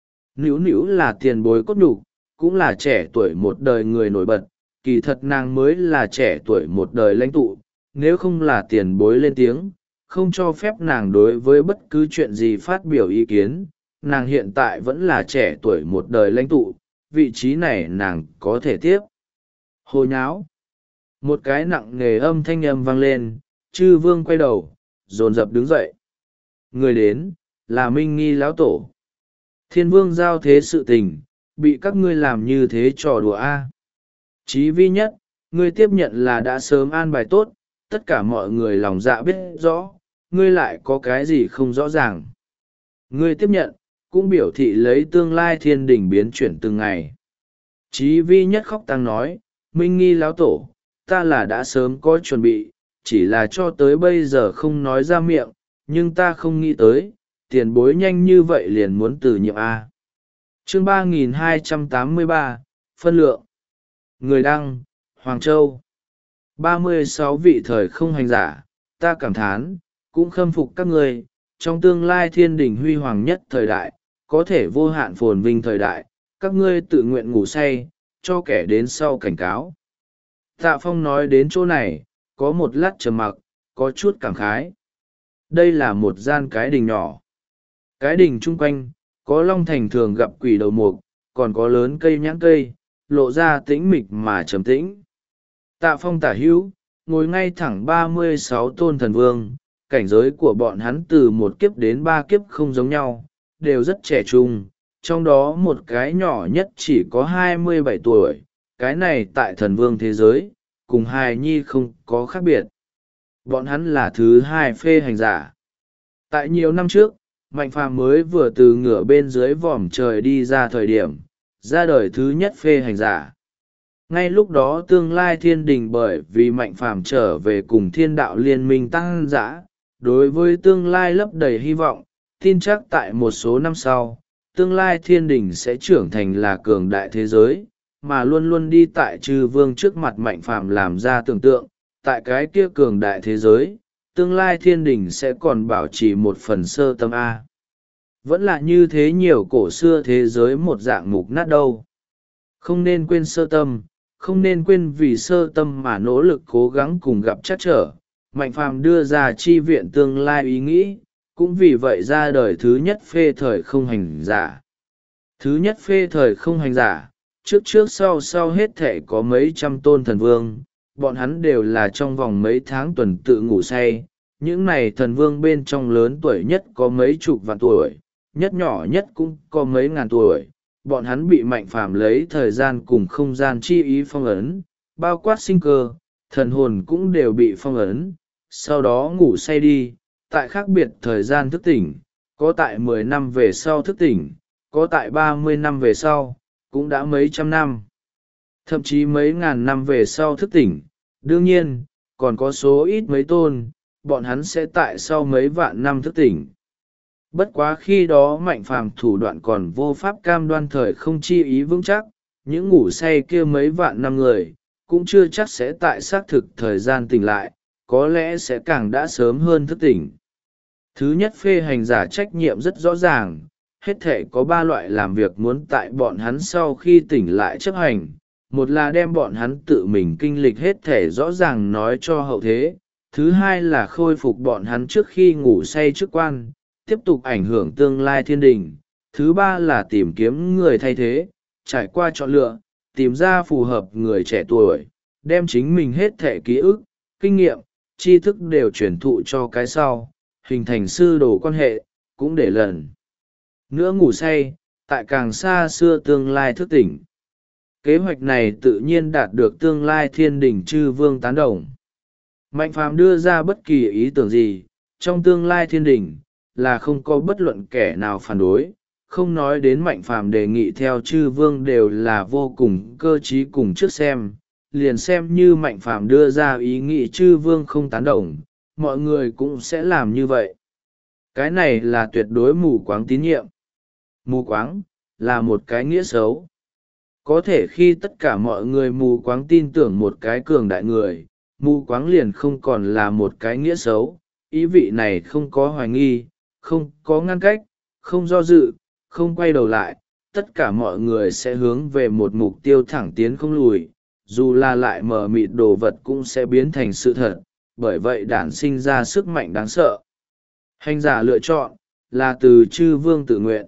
Nữu Nữu là tiền bối cốt nhục, cũng là trẻ tuổi một đời người nổi bật, kỳ thật nàng mới là trẻ tuổi một đời lãnh tụ, nếu không là tiền bối lên tiếng, không cho phép nàng đối với bất cứ chuyện gì phát biểu ý kiến, nàng hiện tại vẫn là trẻ tuổi một đời lãnh tụ, vị trí này nàng có thể tiếp. Hồ nháo. Một cái nặng nề âm thanh âm vang lên, Chư Vương quay đầu, dồn dập đứng dậy. Người đến, là Minh Nghi lão tổ. Thiên Vương giao thế sự tình, bị các ngươi làm như thế trò đùa a. Chí Vi Nhất, ngươi tiếp nhận là đã sớm an bài tốt, tất cả mọi người lòng dạ biết rõ, ngươi lại có cái gì không rõ ràng. Ngươi tiếp nhận, cũng biểu thị lấy tương lai thiên đình biến chuyển từng ngày. Chí Vi Nhất khóc tang nói, Minh Nghi lão tổ, ta là đã sớm có chuẩn bị, chỉ là cho tới bây giờ không nói ra miệng, nhưng ta không nghĩ tới, tiền bối nhanh như vậy liền muốn từ nhiệm A. Chương 3283, phân lượng. Người đăng, Hoàng Châu. 36 vị thời không hành giả, ta cảm thán, cũng khâm phục các ngươi, trong tương lai thiên đình huy hoàng nhất thời đại, có thể vô hạn phồn vinh thời đại, các ngươi tự nguyện ngủ say, cho kẻ đến sau cảnh cáo. Tạ Phong nói đến chỗ này, có một lát trầm mặc, có chút cảm khái. Đây là một gian cái đình nhỏ. Cái đình chung quanh, có Long Thành thường gặp quỷ đầu mục, còn có lớn cây nhãn cây, lộ ra tĩnh mịch mà trầm tĩnh. Tạ Phong tả hữu, ngồi ngay thẳng 36 tôn thần vương, cảnh giới của bọn hắn từ một kiếp đến 3 kiếp không giống nhau, đều rất trẻ trung, trong đó một cái nhỏ nhất chỉ có 27 tuổi, cái này tại thần vương thế giới, cùng hài nhi không có khác biệt. Bọn hắn là thứ hai phê hành giả. Tại nhiều năm trước, Mạnh Phàm mới vừa từ ngửa bên dưới vòm trời đi ra thời điểm, ra đời thứ nhất phê hành giả. Ngay lúc đó tương lai thiên đình bởi vì Mạnh Phàm trở về cùng thiên đạo liên minh tăng dã, đối với tương lai lấp đầy hy vọng, tin chắc tại một số năm sau, tương lai thiên đình sẽ trưởng thành là cường đại thế giới, mà luôn luôn đi tại Chư Vương trước mặt Mạnh Phàm làm ra tưởng tượng, tại cái kia cường đại thế giới, tương lai thiên đình sẽ còn bảo trì một phần sơ tâm A. Vẫn là như thế nhiều cổ xưa thế giới một dạng mục nát đâu. Không nên quên sơ tâm, không nên quên vì sơ tâm mà nỗ lực cố gắng cùng gặp trắc trở. Mạnh Phàm đưa ra chi viện tương lai ý nghĩ, cũng vì vậy ra đời thứ nhất phê thời không hành giả. Thứ nhất phê thời không hành giả, trước trước sau sau hết thể có mấy trăm tôn thần vương, bọn hắn đều là trong vòng mấy tháng tuần tự ngủ say. Những này thần vương bên trong lớn tuổi nhất có mấy chục vạn tuổi, nhất nhỏ nhất cũng có mấy ngàn tuổi. Bọn hắn bị Mạnh Phàm lấy thời gian cùng không gian chi ý phong ấn, bao quát sinh cơ, thần hồn cũng đều bị phong ấn, sau đó ngủ say đi, tại khác biệt thời gian thức tỉnh, có tại 10 năm về sau thức tỉnh, có tại 30 năm về sau, cũng đã mấy trăm năm, thậm chí mấy ngàn năm về sau thức tỉnh. Đương nhiên, còn có số ít mấy tôn, bọn hắn sẽ tại sau mấy vạn năm thức tỉnh. Bất quá khi đó Mạnh Phàm thủ đoạn còn vô pháp cam đoan thời không chi ý vững chắc, những ngủ say kia mấy vạn năm người cũng chưa chắc sẽ tại xác thực thời gian tỉnh lại, có lẽ sẽ càng đã sớm hơn thức tỉnh. Thứ nhất, phê hành giả trách nhiệm rất rõ ràng, hết thể có ba loại làm việc muốn tại bọn hắn sau khi tỉnh lại chấp hành. Một là đem bọn hắn tự mình kinh lịch hết thể rõ ràng nói cho hậu thế. Thứ hai là khôi phục bọn hắn trước khi ngủ say chức quan, tiếp tục ảnh hưởng tương lai thiên đình. Thứ ba là tìm kiếm người thay thế, trải qua chọn lựa, tìm ra phù hợp người trẻ tuổi, đem chính mình hết thể ký ức, kinh nghiệm, tri thức đều truyền thụ cho cái sau, hình thành sư đồ quan hệ, cũng để lần nữa ngủ say, tại càng xa xưa tương lai thức tỉnh. Kế hoạch này tự nhiên đạt được tương lai thiên đình chư vương tán đồng. Mạnh Phàm đưa ra bất kỳ ý tưởng gì, trong tương lai thiên đình, là không có bất luận kẻ nào phản đối, không nói đến Mạnh Phàm đề nghị theo chư vương đều là vô cùng cơ trí cùng trước xem, liền xem như Mạnh Phàm đưa ra ý nghĩ chư vương không tán đồng, mọi người cũng sẽ làm như vậy. Cái này là tuyệt đối mù quáng tín nhiệm. Mù quáng là một cái nghĩa xấu. Có thể khi tất cả mọi người mù quáng tin tưởng một cái cường đại người, mù quáng liền không còn là một cái nghĩa xấu. Ý vị này không có hoài nghi, không có ngăn cách, không do dự, không quay đầu lại, tất cả mọi người sẽ hướng về một mục tiêu thẳng tiến không lùi, dù là lại mờ mịt đồ vật cũng sẽ biến thành sự thật, bởi vậy đản sinh ra sức mạnh đáng sợ. Hành giả lựa chọn là từ chư vương tự nguyện.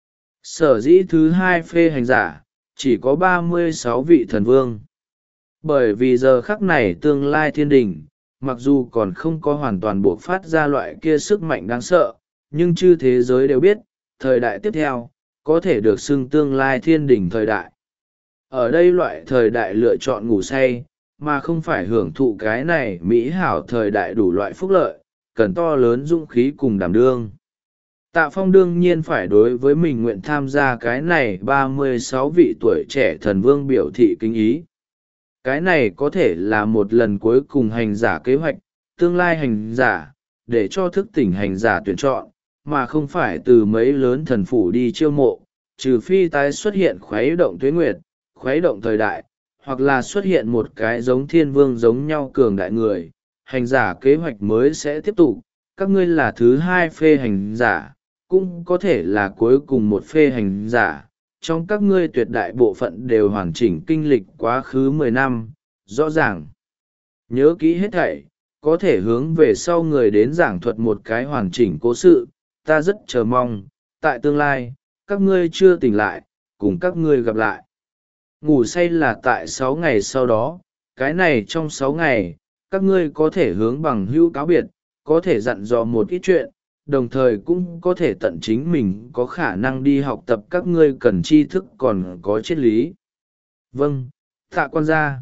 Sở dĩ thứ hai phê hành giả chỉ có 36 vị thần vương. Bởi vì giờ khắc này tương lai thiên đình, mặc dù còn không có hoàn toàn buộc phát ra loại kia sức mạnh đáng sợ, nhưng chư thế giới đều biết, thời đại tiếp theo, có thể được xưng tương lai thiên đình thời đại. Ở đây loại thời đại lựa chọn ngủ say, mà không phải hưởng thụ cái này mỹ hảo thời đại đủ loại phúc lợi, cần to lớn dũng khí cùng đảm đương. Tạ Phong đương nhiên phải đối với mình nguyện tham gia cái này 36 vị tuổi trẻ thần vương biểu thị kính ý. Cái này có thể là một lần cuối cùng hành giả kế hoạch, tương lai hành giả, để cho thức tỉnh hành giả tuyển chọn, mà không phải từ mấy lớn thần phủ đi chiêu mộ, trừ phi tái xuất hiện khuấy động tuế nguyệt, khuấy động thời đại, hoặc là xuất hiện một cái giống thiên vương giống nhau cường đại người, hành giả kế hoạch mới sẽ tiếp tục. Các ngươi là thứ hai phê hành giả, cũng có thể là cuối cùng một phê hành giả. Trong các ngươi tuyệt đại bộ phận đều hoàn chỉnh kinh lịch quá khứ 10 năm, rõ ràng. Nhớ kỹ hết thảy, có thể hướng về sau người đến giảng thuật một cái hoàn chỉnh cố sự. Ta rất chờ mong, tại tương lai, các ngươi chưa tỉnh lại, cùng các ngươi gặp lại. Ngủ say là tại 6 ngày sau đó, cái này trong 6 ngày, các ngươi có thể hướng bằng hữu cáo biệt, có thể dặn dò một ít chuyện, đồng thời cũng có thể tận chính mình có khả năng đi học tập các ngươi cần tri thức còn có triết lý. Vâng, tạ quan gia.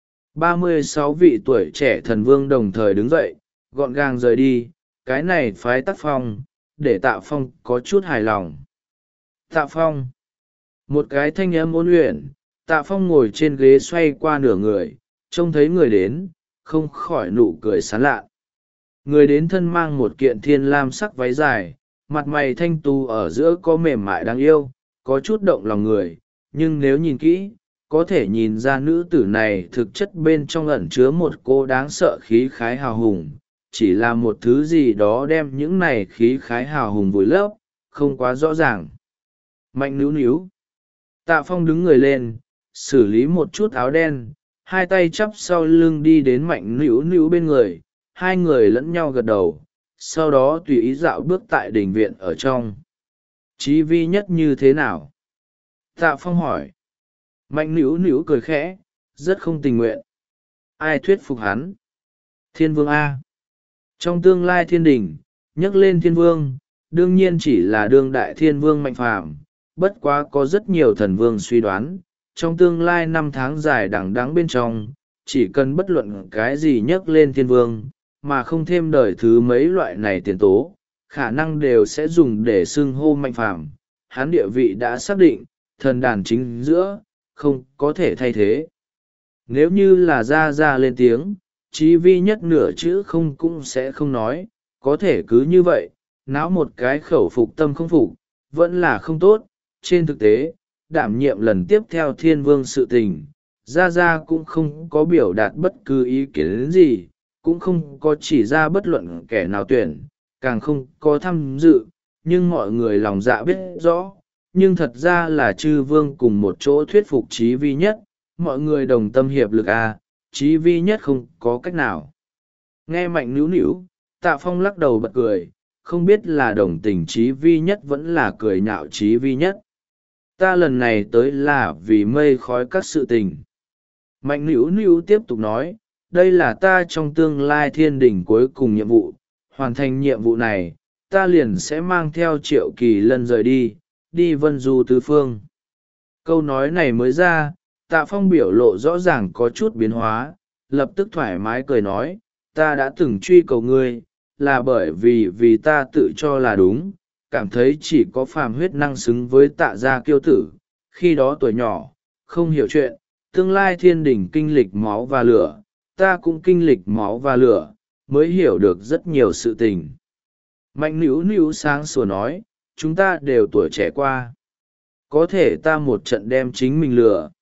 36 vị tuổi trẻ thần vương đồng thời đứng dậy, gọn gàng rời đi, cái này phái Tác Phong, để Tạ Phong có chút hài lòng. Tạ Phong. Một cái thanh âm ôn luyện, Tạ Phong ngồi trên ghế xoay qua nửa người, trông thấy người đến, không khỏi nụ cười sán lạ. Người đến thân mang một kiện thiên lam sắc váy dài, mặt mày thanh tu ở giữa có mềm mại đáng yêu, có chút động lòng người, nhưng nếu nhìn kỹ, có thể nhìn ra nữ tử này thực chất bên trong ẩn chứa một cô đáng sợ khí khái hào hùng, chỉ là một thứ gì đó đem những này khí khái hào hùng vùi lấp, không quá rõ ràng. Mạnh níu níu. Tạ Phong đứng người lên, xử lý một chút áo đen, hai tay chắp sau lưng đi đến Mạnh níu níu bên người, hai người lẫn nhau gật đầu, sau đó tùy ý dạo bước tại đình viện ở trong. Chí vi nhất như thế nào? Tạ Phong hỏi. Mạnh níu níu cười khẽ, rất không tình nguyện. Ai thuyết phục hắn? Thiên vương A. Trong tương lai thiên đình, nhắc lên thiên vương, đương nhiên chỉ là đương đại thiên vương Mạnh Phàm, bất quá có rất nhiều thần vương suy đoán, trong tương lai 5 tháng dài đằng đẵng bên trong, chỉ cần bất luận cái gì nhắc lên thiên vương, mà không thêm đời thứ mấy loại này tiền tố, khả năng đều sẽ dùng để xưng hô Mạnh Phàm. Hắn địa vị đã xác định, thần đàn chính giữa, không có thể thay thế. Nếu như là ra lên tiếng, chí vi nhất nửa chữ không cũng sẽ không nói, có thể cứ như vậy, náo một cái khẩu phục tâm không phục, vẫn là không tốt. Trên thực tế, đảm nhiệm lần tiếp theo thiên vương sự tình, Gia Gia cũng không có biểu đạt bất cứ ý kiến gì, cũng không có chỉ ra bất luận kẻ nào tuyển, càng không có tham dự, nhưng mọi người lòng dạ biết rõ. Nhưng thật ra là chư vương cùng một chỗ thuyết phục Chí Vi Nhất, mọi người đồng tâm hiệp lực Chí Vi Nhất không có cách nào. Nghe Mạnh nữu nữu, Tạ Phong lắc đầu bật cười, không biết là đồng tình Chí Vi Nhất vẫn là cười nhạo Chí Vi Nhất. Ta lần này tới là vì mây khói các sự tình. Mạnh nữu nữu tiếp tục nói, đây là ta trong tương lai thiên đỉnh cuối cùng nhiệm vụ, hoàn thành nhiệm vụ này, ta liền sẽ mang theo Triệu Kỳ Lân rời đi vân du tứ phương. Câu nói này mới ra, Tạ Phong biểu lộ rõ ràng có chút biến hóa, lập tức thoải mái cười nói, ta đã từng truy cầu ngươi, là bởi vì ta tự cho là đúng, cảm thấy chỉ có phàm huyết năng xứng với Tạ gia kiêu tử, khi đó tuổi nhỏ, không hiểu chuyện, tương lai thiên đình kinh lịch máu và lửa, ta cũng kinh lịch máu và lửa, mới hiểu được rất nhiều sự tình. Mạnh nữu nữu sáng sủa nói, chúng ta đều tuổi trẻ qua, có thể ta một trận đem chính mình lừa.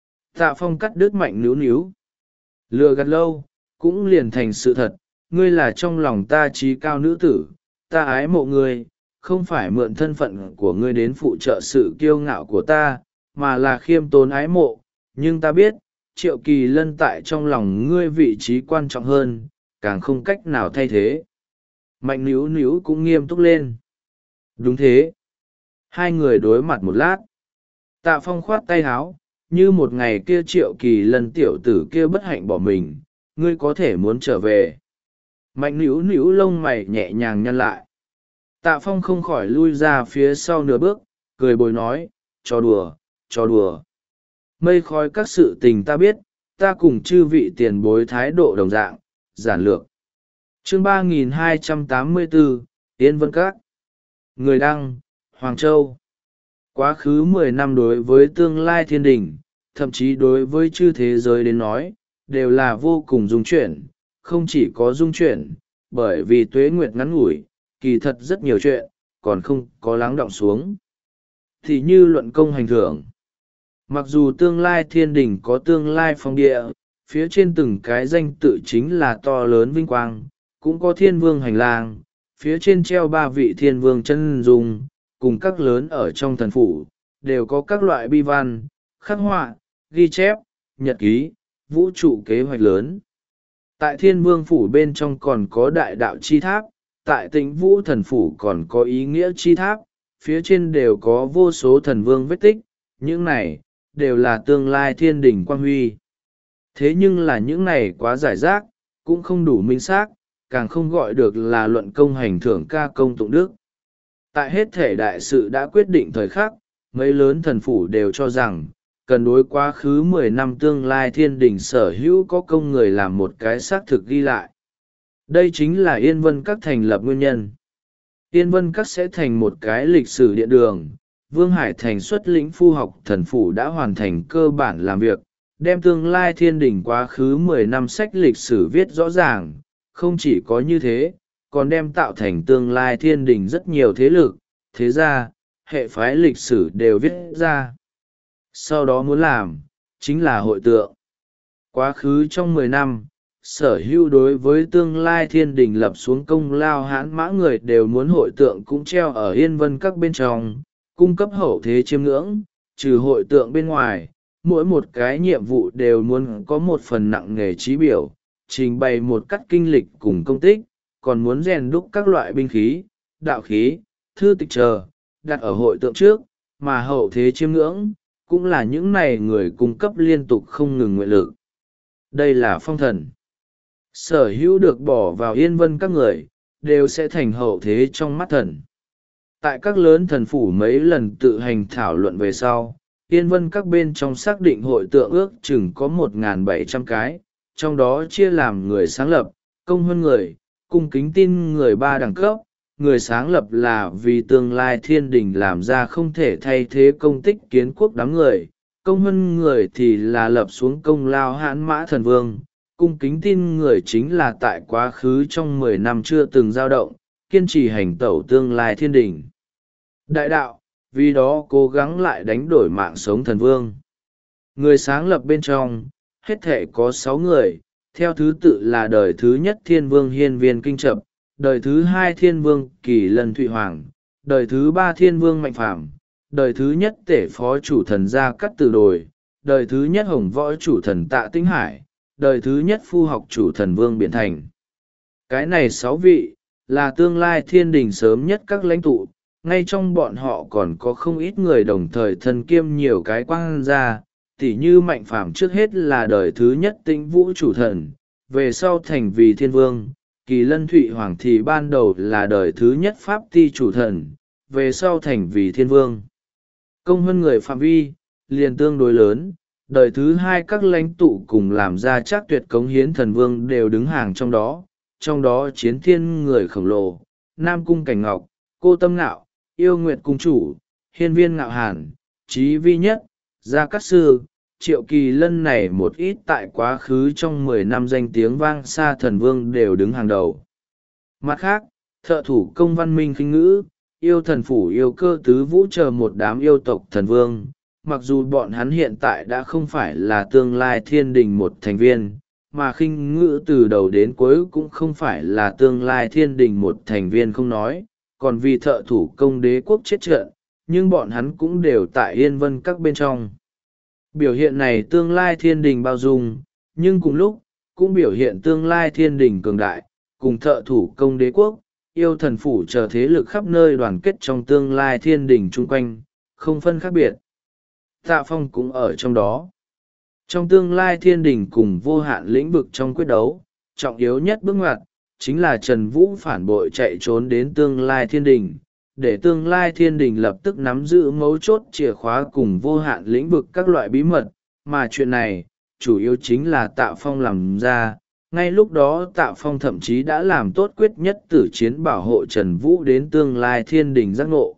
Tạ Phong cắt đứt Mạnh nữu nữu, lừa gạt lâu cũng liền thành sự thật, ngươi là trong lòng ta trí cao nữ tử, ta ái mộ ngươi, không phải mượn thân phận của ngươi đến phụ trợ sự kiêu ngạo của ta, mà là khiêm tốn ái mộ. Nhưng ta biết, Triệu Kỳ Lân tại trong lòng ngươi vị trí quan trọng hơn, càng không cách nào thay thế. Mạnh nữu nữu cũng nghiêm túc lên. Đúng thế. Hai người đối mặt một lát. Tạ Phong khoát tay háo, như một ngày kia Triệu Kỳ Lân tiểu tử kia bất hạnh bỏ mình, ngươi có thể muốn trở về. Mạnh nữu nữu lông mày nhẹ nhàng nhăn lại. Tạ Phong không khỏi lui ra phía sau nửa bước, cười bồi nói, trò đùa, trò đùa. Mây khói các sự tình ta biết, ta cùng chư vị tiền bối thái độ đồng dạng, giản lược. Chương 3284, Yên Vân Các. Người đăng, Hoàng Châu. Quá khứ 10 năm đối với tương lai thiên đình, thậm chí đối với chư thế giới đến nói, đều là vô cùng dung chuyển, không chỉ có dung chuyển, bởi vì tuế nguyệt ngắn ngủi, kỳ thật rất nhiều chuyện, còn không có lắng đọng xuống. Thì như luận công hành thưởng. Mặc dù tương lai thiên đình có tương lai phong địa, phía trên từng cái danh tự chính là to lớn vinh quang, cũng có thiên vương hành lang, phía trên treo 3 vị thiên vương chân dung, cùng các lớn ở trong thần phủ, đều có các loại bi văn, khắc họa, ghi chép, nhật ký, vũ trụ kế hoạch lớn. Tại thiên vương phủ bên trong còn có đại đạo chi tháp, tại tĩnh vũ thần phủ còn có ý nghĩa chi tháp, phía trên đều có vô số thần vương vết tích, những này đều là tương lai thiên đình quang huy. Thế nhưng là những này quá giải rác, cũng không đủ minh xác, càng không gọi được là luận công hành thưởng ca công tụng đức. Tại hết thể đại sự đã quyết định thời khắc, mấy lớn thần phủ đều cho rằng, cần đối quá khứ 10 năm tương lai thiên đình sở hữu có công người làm một cái xác thực ghi lại. Đây chính là Yên Vân Các thành lập nguyên nhân. Yên Vân Các sẽ thành một cái lịch sử điện đường. Vương Hải Thành xuất lĩnh phu học thần phủ đã hoàn thành cơ bản làm việc, đem tương lai thiên đình quá khứ 10 năm sách lịch sử viết rõ ràng. Không chỉ có như thế, còn đem tạo thành tương lai thiên đình rất nhiều thế lực, thế ra, hệ phái lịch sử đều viết ra. Sau đó muốn làm, chính là hội tượng. Quá khứ trong 10 năm, sở hữu đối với tương lai thiên đình lập xuống công lao hãn mã người đều muốn hội tượng cũng treo ở Yên Vân Các bên trong, cung cấp hậu thế chiêm ngưỡng, trừ hội tượng bên ngoài, mỗi một cái nhiệm vụ đều muốn có một phần nặng nghề trí biểu, trình bày một cách kinh lịch cùng công tích, còn muốn rèn đúc các loại binh khí, đạo khí, thư tịch chờ, đặt ở hội tượng trước, mà hậu thế chiêm ngưỡng, cũng là những này người cung cấp liên tục không ngừng nguyện lực. Đây là phong thần. Sở hữu được bỏ vào Yên Vân Các người, đều sẽ thành hậu thế trong mắt thần. Tại các lớn thần phủ mấy lần tự hành thảo luận về sau, Yên Vân Các bên trong xác định hội tượng ước chừng có 1.700 cái, trong đó chia làm người sáng lập, công hơn người, cung kính tin người 3 đẳng cấp. Người sáng lập là vì tương lai thiên đình làm ra không thể thay thế công tích kiến quốc đám người, công hơn người thì là lập xuống công lao hãn mã thần vương, cung kính tin người chính là tại quá khứ trong 10 năm chưa từng dao động, kiên trì hành tẩu tương lai thiên đình. Đại đạo, vì đó cố gắng lại đánh đổi mạng sống thần vương. Người sáng lập bên trong, hết thể có 6 người, theo thứ tự là đời thứ nhất Thiên Vương Hiên Viên Kinh Chập, đời thứ hai Thiên Vương Kỳ Lân Thụy Hoàng, đời thứ ba Thiên Vương Mạnh Phàm, đời thứ nhất Tể Phó Chủ Thần Gia Cát Từ Đồi, đời thứ nhất Hồng Võ Chủ Thần Tạ Tinh Hải, đời thứ nhất Phu Học Chủ Thần Vương Biển Thành. Cái này 6 vị, là tương lai thiên đình sớm nhất các lãnh tụ, ngay trong bọn họ còn có không ít người đồng thời thân kiêm nhiều cái quang gia, tỉ như Mạnh Phàm trước hết là đời thứ nhất Tĩnh Vũ Chủ Thần, về sau thành vì Thiên Vương. Kỳ Lân Thụy Hoàng thì ban đầu là đời thứ nhất Pháp Ti Chủ Thần, về sau thành vì Thiên Vương. Công hơn người phạm vi, liền tương đối lớn, đời thứ hai các lãnh tụ cùng làm ra chắc tuyệt cống hiến thần vương đều đứng hàng trong đó Chiến Thiên người khổng lồ, Nam Cung Cảnh Ngọc, Cô Tâm Ngạo, Yêu Nguyệt Cung Chủ, Hiên Viên Ngạo Hàn, Chí Vi Nhất, Gia Cát Sư, Triệu Kỳ Lân này một ít tại quá khứ trong 10 năm danh tiếng vang xa thần vương đều đứng hàng đầu. Mặt khác, thợ thủ công văn minh khinh ngữ, yêu thần phủ yêu cơ tứ vũ chờ một đám yêu tộc thần vương, mặc dù bọn hắn hiện tại đã không phải là tương lai thiên đình một thành viên, mà khinh ngữ từ đầu đến cuối cũng không phải là tương lai thiên đình một thành viên không nói, còn vì thợ thủ công đế quốc chết trận, nhưng bọn hắn cũng đều tại Yên Vân các bên trong. Biểu hiện này tương lai thiên đình bao dung, nhưng cùng lúc, cũng biểu hiện tương lai thiên đình cường đại, cùng thợ thủ công đế quốc, yêu thần phủ chờ thế lực khắp nơi đoàn kết trong tương lai thiên đình chung quanh, không phân khác biệt. Tạ Phong cũng ở trong đó. Trong tương lai thiên đình cùng vô hạn lĩnh vực trong quyết đấu, trọng yếu nhất bước ngoặt, chính là Trần Vũ phản bội chạy trốn đến tương lai thiên đình, để tương lai thiên đình lập tức nắm giữ mấu chốt chìa khóa cùng vô hạn lĩnh vực các loại bí mật, mà chuyện này, chủ yếu chính là Tạ Phong làm ra. Ngay lúc đó Tạ Phong thậm chí đã làm tốt quyết nhất tử chiến bảo hộ Trần Vũ đến tương lai thiên đình giác ngộ.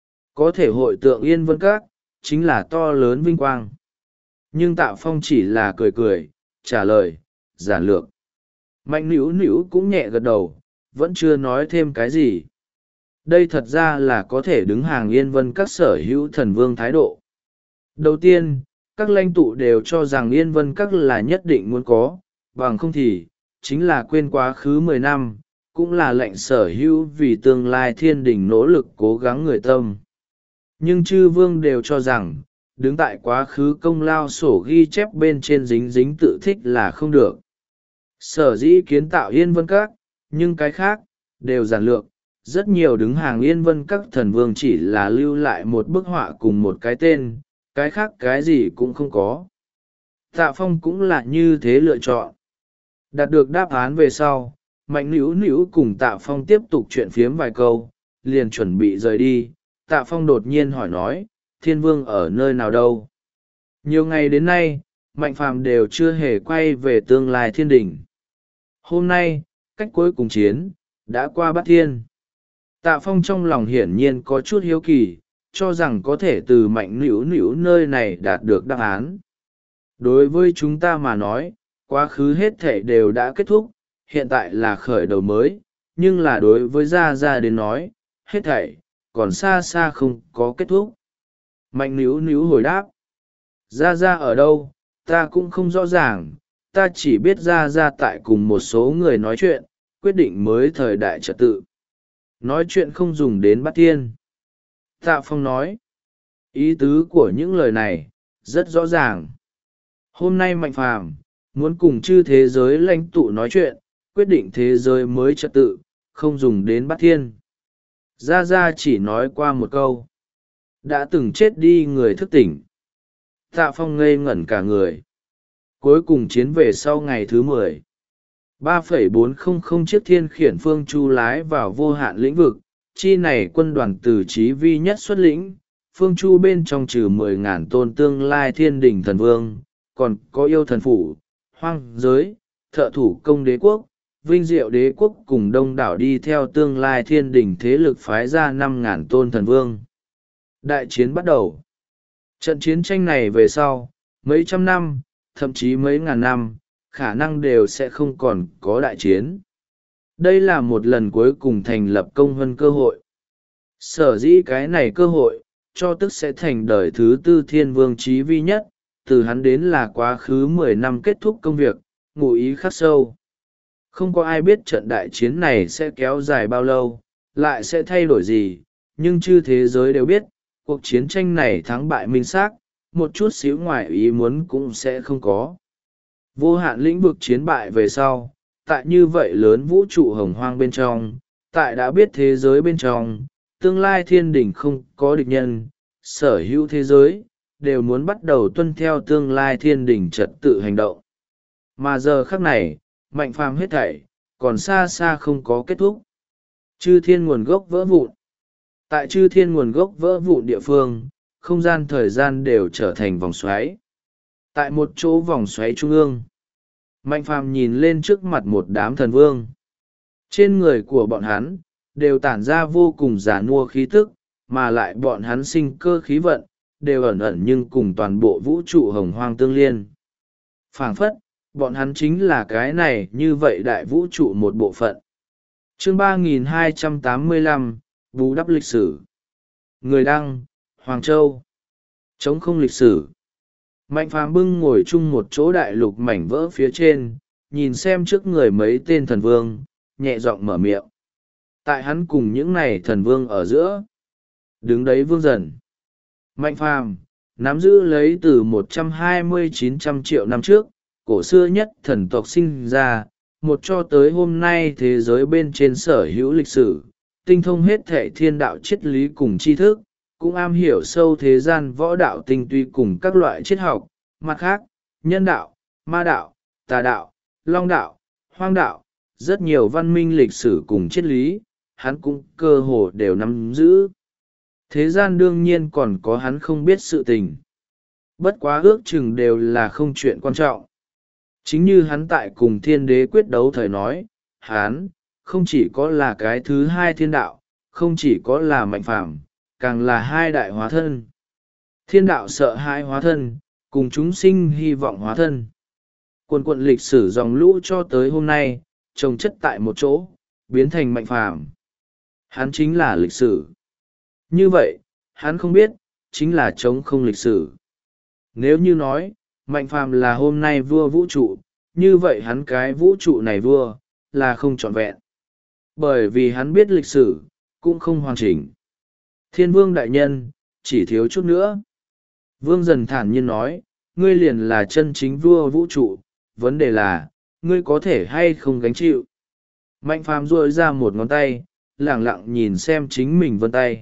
Có thể hội tượng Yên Vân Các, chính là to lớn vinh quang. Nhưng Tạ Phong chỉ là cười cười, trả lời, giản lược. Mạnh nữu nữu cũng nhẹ gật đầu, vẫn chưa nói thêm cái gì. Đây thật ra là có thể đứng hàng Yên Vân Các sở hữu thần vương thái độ. Đầu tiên, các lãnh tụ đều cho rằng Yên Vân Các là nhất định muốn có, bằng không thì, chính là quên quá khứ 10 năm, cũng là lệnh sở hữu vì tương lai thiên đình nỗ lực cố gắng người tâm. Nhưng chư vương đều cho rằng, đứng tại quá khứ công lao sổ ghi chép bên trên dính dính tự thích là không được. Sở dĩ kiến tạo Yên Vân Các, nhưng cái khác, đều giản lược. Rất nhiều đứng hàng Yên Vân Các thần vương chỉ là lưu lại một bức họa cùng một cái tên, cái khác cái gì cũng không có. Tạ Phong cũng là như thế lựa chọn. Đạt được đáp án về sau, Mạnh Nữu Nữu cùng Tạ Phong tiếp tục chuyện phiếm vài câu, liền chuẩn bị rời đi. Tạ Phong đột nhiên hỏi nói, Thiên Vương ở nơi nào đâu? Nhiều ngày đến nay, Mạnh Phàm đều chưa hề quay về tương lai thiên đình. Hôm nay, cách cuối cùng chiến, đã qua Bát Thiên. Tạ Phong trong lòng hiển nhiên có chút hiếu kỳ, cho rằng có thể từ Mạnh Nữu Nữu nơi này đạt được đáp án. Đối với chúng ta mà nói, quá khứ hết thể đều đã kết thúc, hiện tại là khởi đầu mới, nhưng là đối với Gia Gia đến nói, hết thảy còn xa xa không có kết thúc. Mạnh Nữu Nữu hồi đáp, Gia Gia ở đâu, ta cũng không rõ ràng, ta chỉ biết Gia Gia tại cùng một số người nói chuyện, quyết định mới thời đại trật tự. Nói chuyện không dùng đến Bát Thiên. Tạ Phong nói, ý tứ của những lời này, rất rõ ràng. Hôm nay Mạnh Phàm muốn cùng chư thế giới lãnh tụ nói chuyện, quyết định thế giới mới trật tự, không dùng đến Bát Thiên. Gia Gia chỉ nói qua một câu. Đã từng chết đi người thức tỉnh. Tạ Phong ngây ngẩn cả người. Cuối cùng chiến về sau ngày thứ 10. 3,400 chiếc thiên khiển phương chu lái vào vô hạn lĩnh vực, chi này quân đoàn từ Chí Vi Nhất xuất lĩnh, phương chu bên trong trừ 10.000 tôn tương lai thiên đình thần vương, còn có yêu thần phủ, hoang giới, thợ thủ công đế quốc, vinh diệu đế quốc cùng đông đảo đi theo tương lai thiên đình thế lực phái ra 5.000 tôn thần vương. Đại chiến bắt đầu. Trận chiến tranh này về sau, mấy trăm năm, thậm chí mấy ngàn năm, khả năng đều sẽ không còn có đại chiến. Đây là một lần cuối cùng thành lập công vân cơ hội. Sở dĩ cái này cơ hội, cho tức sẽ thành đời thứ tư thiên vương chí vi nhất, từ hắn đến là quá khứ 10 năm kết thúc công việc, ngụ ý khắc sâu. Không có ai biết trận đại chiến này sẽ kéo dài bao lâu, lại sẽ thay đổi gì, nhưng chư thế giới đều biết, cuộc chiến tranh này thắng bại minh xác, một chút xíu ngoài ý muốn cũng sẽ không có. Vô hạn lĩnh vực chiến bại về sau, tại như vậy lớn vũ trụ hồng hoang bên trong, tại đã biết thế giới bên trong, tương lai thiên đỉnh không có địch nhân, sở hữu thế giới, đều muốn bắt đầu tuân theo tương lai thiên đỉnh trật tự hành động. Mà giờ khắc này, mạnh phàm hết thảy, còn xa xa không có kết thúc. Chư thiên nguồn gốc vỡ vụn. Tại chư thiên nguồn gốc vỡ vụn địa phương, không gian thời gian đều trở thành vòng xoáy. Tại một chỗ vòng xoáy trung ương, mạnh phàm nhìn lên trước mặt một đám thần vương. Trên người của bọn hắn, đều tản ra vô cùng giả nua khí tức, mà lại bọn hắn sinh cơ khí vận, đều ẩn ẩn nhưng cùng toàn bộ vũ trụ hồng hoang tương liên. Phảng phất, bọn hắn chính là cái này như vậy đại vũ trụ một bộ phận. Chương 3285, bù đắp lịch sử. Người đăng, Hoàng Châu. Chống không lịch sử. Mạnh phàm bưng ngồi chung một chỗ đại lục mảnh vỡ phía trên, nhìn xem trước người mấy tên thần vương, nhẹ giọng mở miệng. Tại hắn cùng những này thần vương ở giữa. Đứng đấy vương dần. Mạnh phàm, nắm giữ lấy từ 120-900 triệu năm trước, cổ xưa nhất thần tộc sinh ra, một cho tới hôm nay thế giới bên trên sở hữu lịch sử, tinh thông hết thệ thiên đạo triết lý cùng tri thức, cũng am hiểu sâu thế gian võ đạo tinh tuy cùng các loại triết học, mặt khác, nhân đạo, ma đạo, tà đạo, long đạo, hoang đạo, rất nhiều văn minh lịch sử cùng triết lý, hắn cũng cơ hồ đều nắm giữ. Thế gian đương nhiên còn có hắn không biết sự tình. Bất quá ước chừng đều là không chuyện quan trọng. Chính như hắn tại cùng thiên đế quyết đấu thời nói, hắn, không chỉ có là cái thứ hai thiên đạo, không chỉ có là mạnh phàm, càng là hai đại hóa thân. Thiên đạo sợ hai hóa thân, cùng chúng sinh hy vọng hóa thân. Quần quận lịch sử dòng lũ cho tới hôm nay, trồng chất tại một chỗ, biến thành mạnh phàm. Hắn chính là lịch sử. Như vậy, hắn không biết, chính là trống không lịch sử. Nếu như nói, mạnh phàm là hôm nay vua vũ trụ, như vậy hắn cái vũ trụ này vua, là không trọn vẹn. Bởi vì hắn biết lịch sử, cũng không hoàn chỉnh. Thiên vương đại nhân, chỉ thiếu chút nữa. Vương dần thản nhiên nói, ngươi liền là chân chính vua vũ trụ, vấn đề là, ngươi có thể hay không gánh chịu. Mạnh phàm duỗi ra một ngón tay, lẳng lặng nhìn xem chính mình vân tay.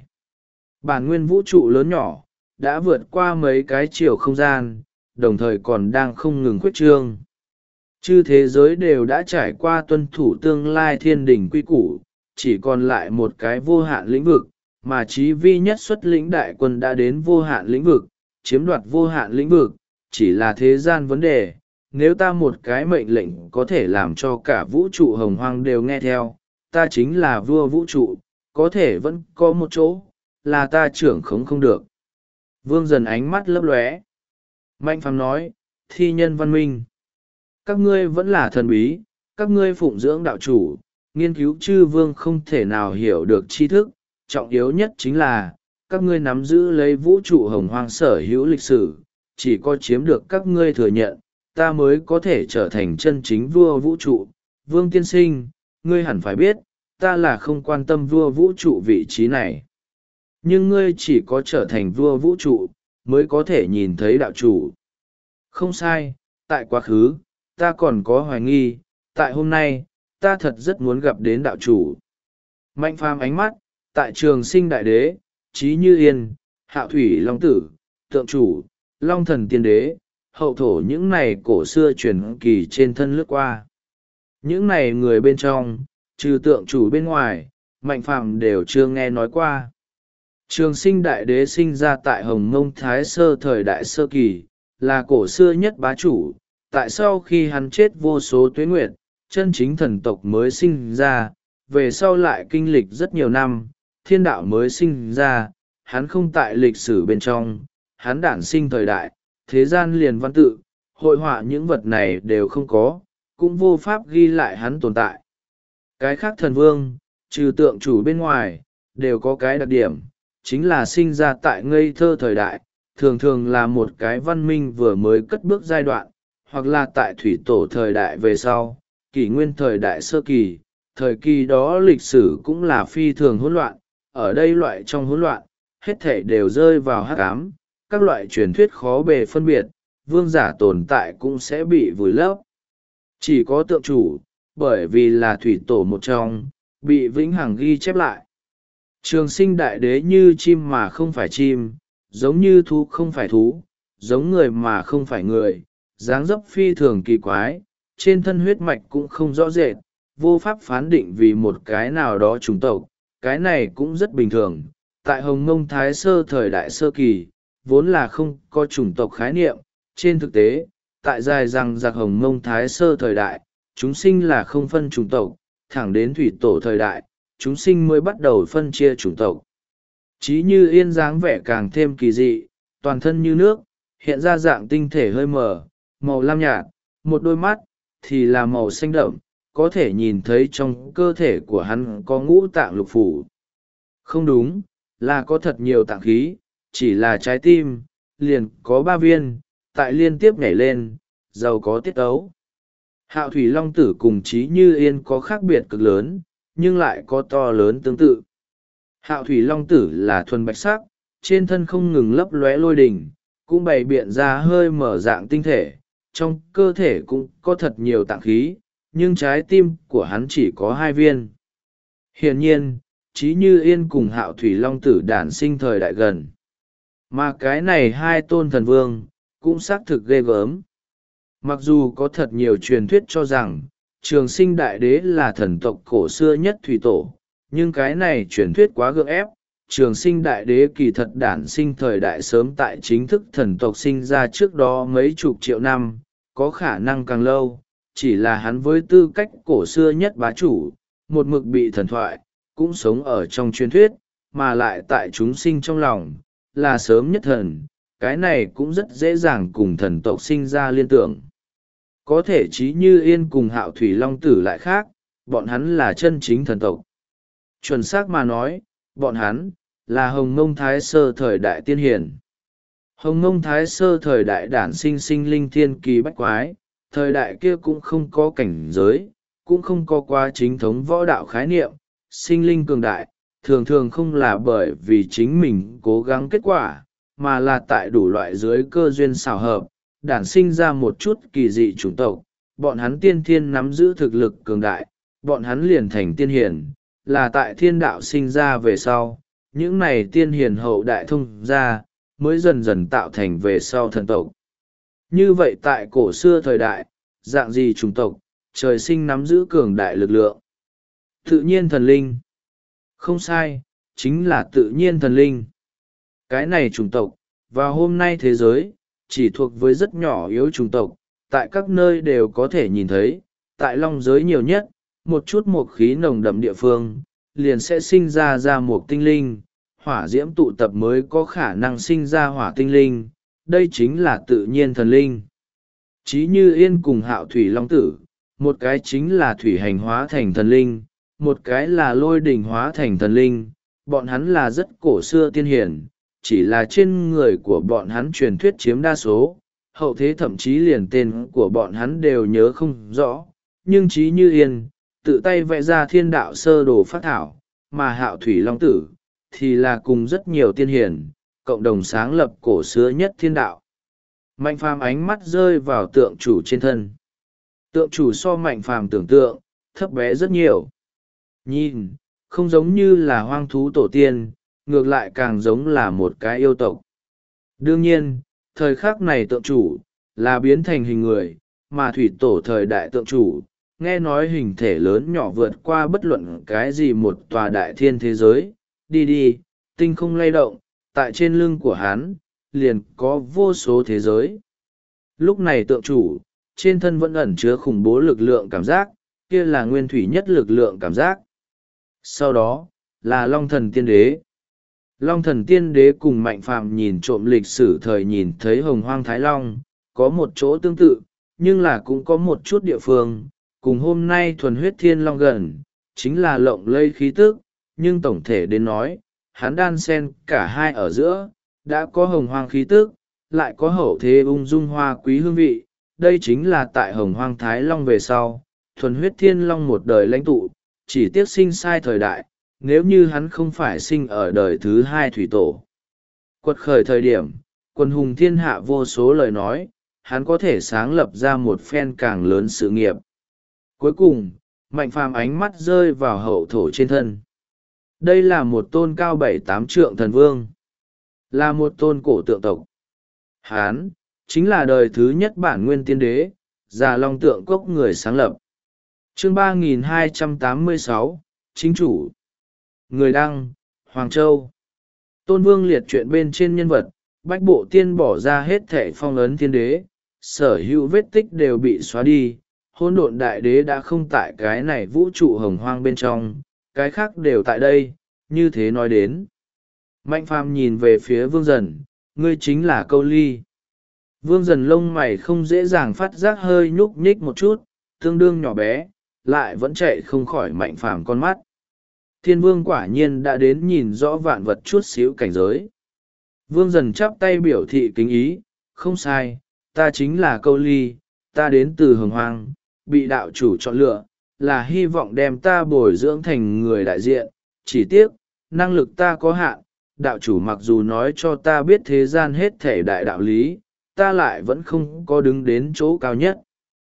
Bản nguyên vũ trụ lớn nhỏ, đã vượt qua mấy cái chiều không gian, đồng thời còn đang không ngừng khuyết trương. Chư thế giới đều đã trải qua tuân thủ tương lai thiên đình quy củ, chỉ còn lại một cái vô hạn lĩnh vực, mà chí vi nhất xuất lĩnh đại quân đã đến vô hạn lĩnh vực, chiếm đoạt vô hạn lĩnh vực, chỉ là thế gian vấn đề. Nếu ta một cái mệnh lệnh có thể làm cho cả vũ trụ hồng hoang đều nghe theo, ta chính là vua vũ trụ, có thể vẫn có một chỗ, là ta trưởng khống không được. Vương dần ánh mắt lấp lóe. Mạnh phàm nói, thi nhân văn minh. Các ngươi vẫn là thần bí, các ngươi phụng dưỡng đạo chủ, nghiên cứu chư vương không thể nào hiểu được tri thức, trọng yếu nhất chính là, các ngươi nắm giữ lấy vũ trụ hồng hoang sở hữu lịch sử, chỉ có chiếm được các ngươi thừa nhận, ta mới có thể trở thành chân chính vua vũ trụ. Vương tiên sinh, ngươi hẳn phải biết, ta là không quan tâm vua vũ trụ vị trí này. Nhưng ngươi chỉ có trở thành vua vũ trụ, mới có thể nhìn thấy đạo chủ. Không sai, tại quá khứ, ta còn có hoài nghi, tại hôm nay, ta thật rất muốn gặp đến đạo chủ. Mạnh phàm ánh mắt, tại trường sinh đại đế, trí như yên, hạo thủy long tử, tượng chủ, long thần tiên đế, hậu thổ những này cổ xưa truyền kỳ trên thân lướt qua. Những này người bên trong, trừ tượng chủ bên ngoài, mạnh phàm đều chưa nghe nói qua. Trường sinh đại đế sinh ra tại Hồng Mông Thái Sơ thời đại sơ kỳ, là cổ xưa nhất bá chủ, tại sau khi hắn chết vô số tuế nguyệt, chân chính thần tộc mới sinh ra, về sau lại kinh lịch rất nhiều năm, thiên đạo mới sinh ra, hắn không tại lịch sử bên trong, hắn đản sinh thời đại, thế gian liền văn tự, hội họa những vật này đều không có, cũng vô pháp ghi lại hắn tồn tại. Cái khác thần vương, trừ tượng chủ bên ngoài, đều có cái đặc điểm, chính là sinh ra tại ngây thơ thời đại, thường thường là một cái văn minh vừa mới cất bước giai đoạn, hoặc là tại thủy tổ thời đại về sau, kỷ nguyên thời đại sơ kỳ, thời kỳ đó lịch sử cũng là phi thường hỗn loạn, ở đây loại trong hỗn loạn, hết thể đều rơi vào hắc ám, các loại truyền thuyết khó bề phân biệt, vương giả tồn tại cũng sẽ bị vùi lấp. Chỉ có tượng chủ, bởi vì là thủy tổ một trong, bị vĩnh hằng ghi chép lại. Trường sinh đại đế như chim mà không phải chim, giống như thú không phải thú, giống người mà không phải người, dáng dấp phi thường kỳ quái, trên thân huyết mạch cũng không rõ rệt, vô pháp phán định vì một cái nào đó chủng tộc, cái này cũng rất bình thường. Tại Hồng Mông Thái Sơ thời đại sơ kỳ, vốn là không có chủng tộc khái niệm, trên thực tế, tại dài rằng giặc Hồng Mông Thái Sơ thời đại, chúng sinh là không phân chủng tộc, thẳng đến thủy tổ thời đại, chúng sinh mới bắt đầu phân chia chủng tộc. Chí Như Yên dáng vẻ càng thêm kỳ dị, toàn thân như nước, hiện ra dạng tinh thể hơi mờ, màu lam nhạt, một đôi mắt thì là màu xanh đậm, có thể nhìn thấy trong cơ thể của hắn có ngũ tạng lục phủ. Không đúng, là có thật nhiều tạng khí, chỉ là trái tim, liền có 3 viên, tại liên tiếp nhảy lên, giàu có tiết ấu. Hạo Thủy Long Tử cùng Chí Như Yên có khác biệt cực lớn, nhưng lại có to lớn tương tự. Hạo Thủy Long Tử là thuần bạch sắc, trên thân không ngừng lấp lóe lôi đình, cũng bày biện ra hơi mở dạng tinh thể, trong cơ thể cũng có thật nhiều tạng khí, nhưng trái tim của hắn chỉ có 2 viên. Hiển nhiên, Chí Như Yên cùng Hạo Thủy Long Tử đản sinh thời đại gần. Mà cái này hai tôn thần vương, cũng xác thực ghê gớm. Mặc dù có thật nhiều truyền thuyết cho rằng, Trường Sinh Đại Đế là thần tộc cổ xưa nhất thủy tổ, nhưng cái này truyền thuyết quá gượng ép. Trường Sinh Đại Đế kỳ thật đản sinh thời đại sớm tại chính thức thần tộc sinh ra trước đó mấy chục triệu năm, có khả năng càng lâu, chỉ là hắn với tư cách cổ xưa nhất bá chủ, một mực bị thần thoại, cũng sống ở trong truyền thuyết, mà lại tại chúng sinh trong lòng, là sớm nhất thần, cái này cũng rất dễ dàng cùng thần tộc sinh ra liên tưởng. Có thể Chí Như Yên cùng Hạo Thủy Long Tử lại khác, bọn hắn là chân chính thần tộc. Chuẩn xác mà nói, bọn hắn là Hồng Mông Thái Sơ thời đại tiên hiển. Hồng Mông Thái Sơ thời đại đản sinh sinh linh thiên kỳ bách quái, thời đại kia cũng không có cảnh giới, cũng không có quá chính thống võ đạo khái niệm, sinh linh cường đại, thường thường không là bởi vì chính mình cố gắng kết quả, mà là tại đủ loại dưới cơ duyên xảo hợp, đản sinh ra một chút kỳ dị chủng tộc, bọn hắn tiên thiên nắm giữ thực lực cường đại, bọn hắn liền thành tiên hiển, là tại thiên đạo sinh ra về sau, những này tiên hiển hậu đại thông ra, mới dần dần tạo thành về sau thần tộc. Như vậy tại cổ xưa thời đại, dạng gì chủng tộc, trời sinh nắm giữ cường đại lực lượng. Tự nhiên thần linh. Không sai, chính là tự nhiên thần linh. Cái này chủng tộc, và hôm nay thế giới, chỉ thuộc với rất nhỏ yếu chủng tộc, tại các nơi đều có thể nhìn thấy, tại long giới nhiều nhất, một chút mộc khí nồng đậm địa phương, liền sẽ sinh ra mộc tinh linh, hỏa diễm tụ tập mới có khả năng sinh ra hỏa tinh linh, đây chính là tự nhiên thần linh. Chí Như Yên cùng Hạo Thủy Long Tử, một cái chính là thủy hành hóa thành thần linh, một cái là lôi đỉnh hóa thành thần linh, bọn hắn là rất cổ xưa tiên hiển, chỉ là trên người của bọn hắn truyền thuyết chiếm đa số, hậu thế thậm chí liền tên của bọn hắn đều nhớ không rõ, nhưng Chí Như Yên, tự tay vẽ ra thiên đạo sơ đồ phát thảo, mà Hạo Thủy Long Tử, thì là cùng rất nhiều tiên hiển, cộng đồng sáng lập cổ xưa nhất thiên đạo. Mạnh Phàm ánh mắt rơi vào tượng chủ trên thân. Tượng chủ so Mạnh Phàm tưởng tượng, thấp bé rất nhiều. Nhìn, không giống như là hoang thú tổ tiên, ngược lại càng giống là một cái yêu tộc. Đương nhiên, thời khắc này tượng chủ, là biến thành hình người, mà thủy tổ thời đại tượng chủ, nghe nói hình thể lớn nhỏ vượt qua bất luận cái gì một tòa đại thiên thế giới, đi, tinh không lay động, tại trên lưng của hắn, liền có vô số thế giới. Lúc này tượng chủ, trên thân vẫn ẩn chứa khủng bố lực lượng cảm giác, kia là nguyên thủy nhất lực lượng cảm giác. Sau đó, là Long Thần Tiên Đế. Long Thần Tiên Đế cùng Mạnh Phàm nhìn trộm lịch sử thời nhìn thấy Hồng Hoang Thái Long, có một chỗ tương tự, nhưng là cũng có một chút địa phương, cùng hôm nay thuần huyết thiên long gần, chính là lộng lây khí tức, nhưng tổng thể đến nói, hắn đan xen cả hai ở giữa, đã có hồng hoang khí tức, lại có hậu thế ung dung hoa quý hương vị. Đây chính là tại hồng hoang Thái Long về sau, thuần huyết thiên long một đời lãnh tụ, chỉ tiếc sinh sai thời đại, nếu như hắn không phải sinh ở đời thứ hai thủy tổ. Quật khởi thời điểm, quần hùng thiên hạ vô số lời nói, hắn có thể sáng lập ra một phen càng lớn sự nghiệp. Cuối cùng, Mạnh Phàm ánh mắt rơi vào hậu thổ trên thân. Đây là một tôn cao 7-8 trượng thần vương, là một tôn cổ tượng tộc. Hán, chính là đời thứ nhất bản nguyên tiên đế, Già Long Tượng Cốc người sáng lập. Chương 3286, Chính chủ. Người đăng, Hoàng Châu. Tôn Vương liệt truyện bên trên nhân vật, Bách Bộ Tiên bỏ ra hết thệ phong ấn thiên đế, sở hữu vết tích đều bị xóa đi, hỗn độn đại đế đã không tại cái này vũ trụ hồng hoang bên trong, cái khác đều tại đây, như thế nói đến. Mạnh Phàm nhìn về phía Vương Dần, ngươi chính là Câu Ly. Vương Dần lông mày không dễ dàng phát giác hơi nhúc nhích một chút, tương đương nhỏ bé, lại vẫn chạy không khỏi Mạnh Phàm con mắt. Thiên Vương quả nhiên đã đến nhìn rõ vạn vật chút xíu cảnh giới. Vương Dần chắp tay biểu thị kính ý, không sai, ta chính là Câu Ly, ta đến từ hồng hoang, bị đạo chủ chọn lựa, là hy vọng đem ta bồi dưỡng thành người đại diện, chỉ tiếc, năng lực ta có hạn, đạo chủ mặc dù nói cho ta biết thế gian hết thể đại đạo lý, ta lại vẫn không có đứng đến chỗ cao nhất.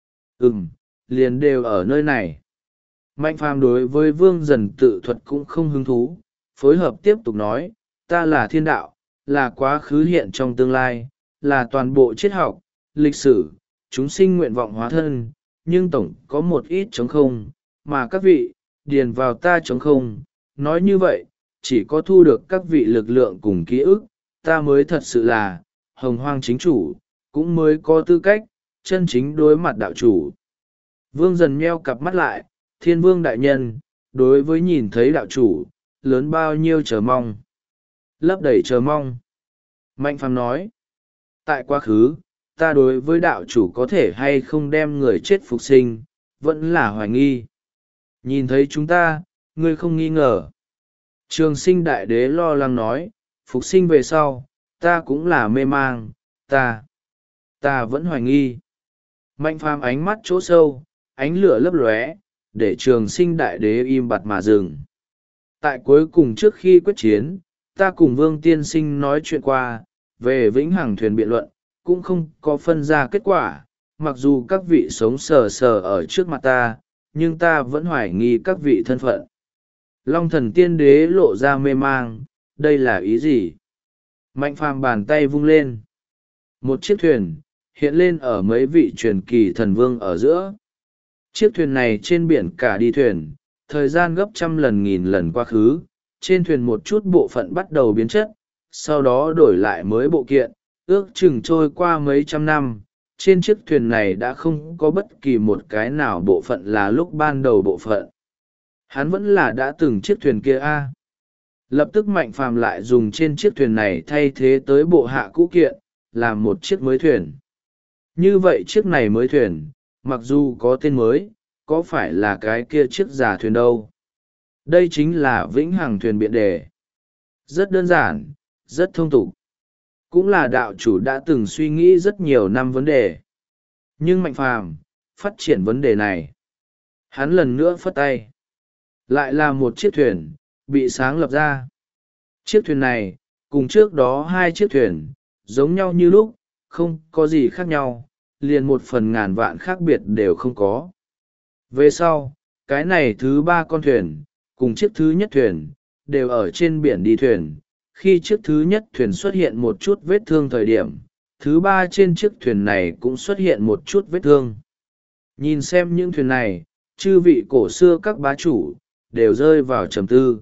Liền đều ở nơi này. Mạnh Phàm đối với Vương Dần tự thuật cũng không hứng thú, phối hợp tiếp tục nói, ta là thiên đạo, là quá khứ hiện trong tương lai, là toàn bộ triết học, lịch sử, chúng sinh nguyện vọng hóa thân, nhưng tổng có một ít trống không, mà các vị, điền vào ta trống không, nói như vậy, chỉ có thu được các vị lực lượng cùng ký ức, ta mới thật sự là, hồng hoang chính chủ, cũng mới có tư cách, chân chính đối mặt đạo chủ. Vương Dần nheo cặp mắt lại, Thiên Vương đại nhân, đối với nhìn thấy đạo chủ, lớn bao nhiêu chờ mong. Lấp đầy chờ mong. Mạnh Phàm nói, tại quá khứ, ta đối với đạo chủ có thể hay không đem người chết phục sinh, vẫn là hoài nghi. Nhìn thấy chúng ta, ngươi không nghi ngờ. Trường Sinh đại đế lo lắng nói, phục sinh về sau, ta cũng là mê mang, ta vẫn hoài nghi. Mạnh Phàm ánh mắt chỗ sâu, ánh lửa lấp lóe, để Trường Sinh đại đế im bặt mà dừng. Tại cuối cùng trước khi quyết chiến, ta cùng Vương Tiên Sinh nói chuyện qua, về vĩnh hằng thuyền biện luận, cũng không có phân ra kết quả, mặc dù các vị sống sờ sờ ở trước mặt ta, nhưng ta vẫn hoài nghi các vị thân phận. Long Thần Tiên Đế lộ ra mê mang, đây là ý gì? Mạnh Phàm bàn tay vung lên. Một chiếc thuyền, hiện lên ở mấy vị truyền kỳ thần vương ở giữa. Chiếc thuyền này trên biển cả đi thuyền, thời gian gấp trăm lần nghìn lần quá khứ, trên thuyền một chút bộ phận bắt đầu biến chất, sau đó đổi lại mới bộ kiện, ước chừng trôi qua mấy trăm năm, trên chiếc thuyền này đã không có bất kỳ một cái nào bộ phận là lúc ban đầu bộ phận. Hắn vẫn là đã từng chiếc thuyền kia a. Lập tức Mạnh Phàm lại dùng trên chiếc thuyền này thay thế tới bộ hạ cũ kiện, làm một chiếc mới thuyền. Như vậy chiếc này mới thuyền, mặc dù có tên mới, có phải là cái kia chiếc già thuyền đâu? Đây chính là vĩnh hằng thuyền biện đề. Rất đơn giản, rất thông tục. Cũng là đạo chủ đã từng suy nghĩ rất nhiều năm vấn đề. Nhưng Mạnh Phàm phát triển vấn đề này. Hắn lần nữa phất tay. Lại là một chiếc thuyền, bị sáng lập ra. Chiếc thuyền này, cùng trước đó hai chiếc thuyền, giống nhau như lúc, không có gì khác nhau, liền một phần ngàn vạn khác biệt đều không có. Về sau, cái này thứ ba con thuyền, cùng chiếc thứ nhất thuyền, đều ở trên biển đi thuyền. Khi chiếc thứ nhất thuyền xuất hiện một chút vết thương thời điểm, thứ ba trên chiếc thuyền này cũng xuất hiện một chút vết thương. Nhìn xem những thuyền này, chư vị cổ xưa các bá chủ, đều rơi vào trầm tư.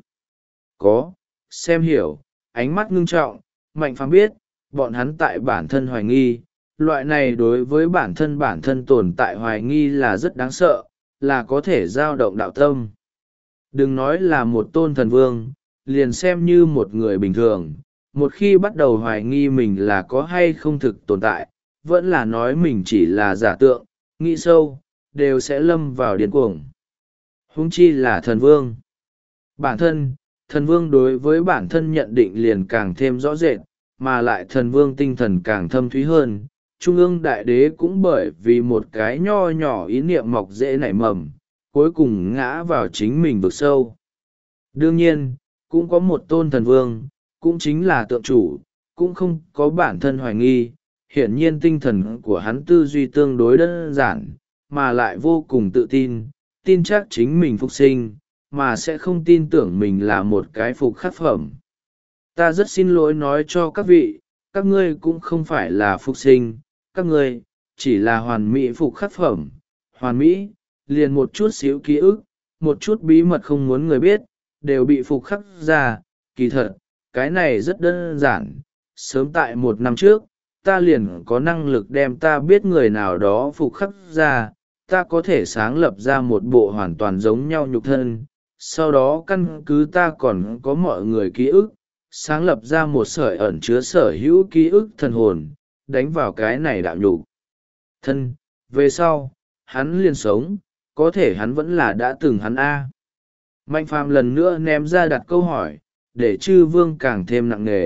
Xem hiểu, ánh mắt ngưng trọng, Mạnh Phàm biết, bọn hắn tại bản thân hoài nghi, loại này đối với bản thân tồn tại hoài nghi là rất đáng sợ, là có thể dao động đạo tâm. Đừng nói là một tôn thần vương, liền xem như một người bình thường, một khi bắt đầu hoài nghi mình là có hay không thực tồn tại, vẫn là nói mình chỉ là giả tượng, nghĩ sâu, đều sẽ lâm vào điên cuồng. Huống chi là thần vương. Bản thân, thần vương đối với bản thân nhận định liền càng thêm rõ rệt, mà lại thần vương tinh thần càng thâm thúy hơn. Trung ương đại đế cũng bởi vì một cái nho nhỏ ý niệm mọc dễ nảy mầm, cuối cùng ngã vào chính mình vực sâu. Đương nhiên, cũng có một tôn thần vương, cũng chính là tượng chủ, cũng không có bản thân hoài nghi. Hiển nhiên tinh thần của hắn tư duy tương đối đơn giản, mà lại vô cùng tự tin, tin chắc chính mình phục sinh, mà sẽ không tin tưởng mình là một cái phục khắc phẩm. Ta rất xin lỗi nói cho các vị, các ngươi cũng không phải là phục sinh, các ngươi chỉ là hoàn mỹ phục khắc phẩm. Hoàn mỹ, liền một chút xíu ký ức, một chút bí mật không muốn người biết, đều bị phục khắc ra. Kỳ thật, cái này rất đơn giản. Sớm tại 1 năm trước, ta liền có năng lực đem ta biết người nào đó phục khắc ra. Ta có thể sáng lập ra một bộ hoàn toàn giống nhau nhục thân, sau đó căn cứ ta còn có mọi người ký ức, sáng lập ra một sợi ẩn chứa sở hữu ký ức thần hồn, đánh vào cái này đạo nhục thân. Về sau, hắn liền sống, có thể hắn vẫn là đã từng hắn A. Mạnh phàm lần nữa ném ra đặt câu hỏi, để chư vương càng thêm nặng nề.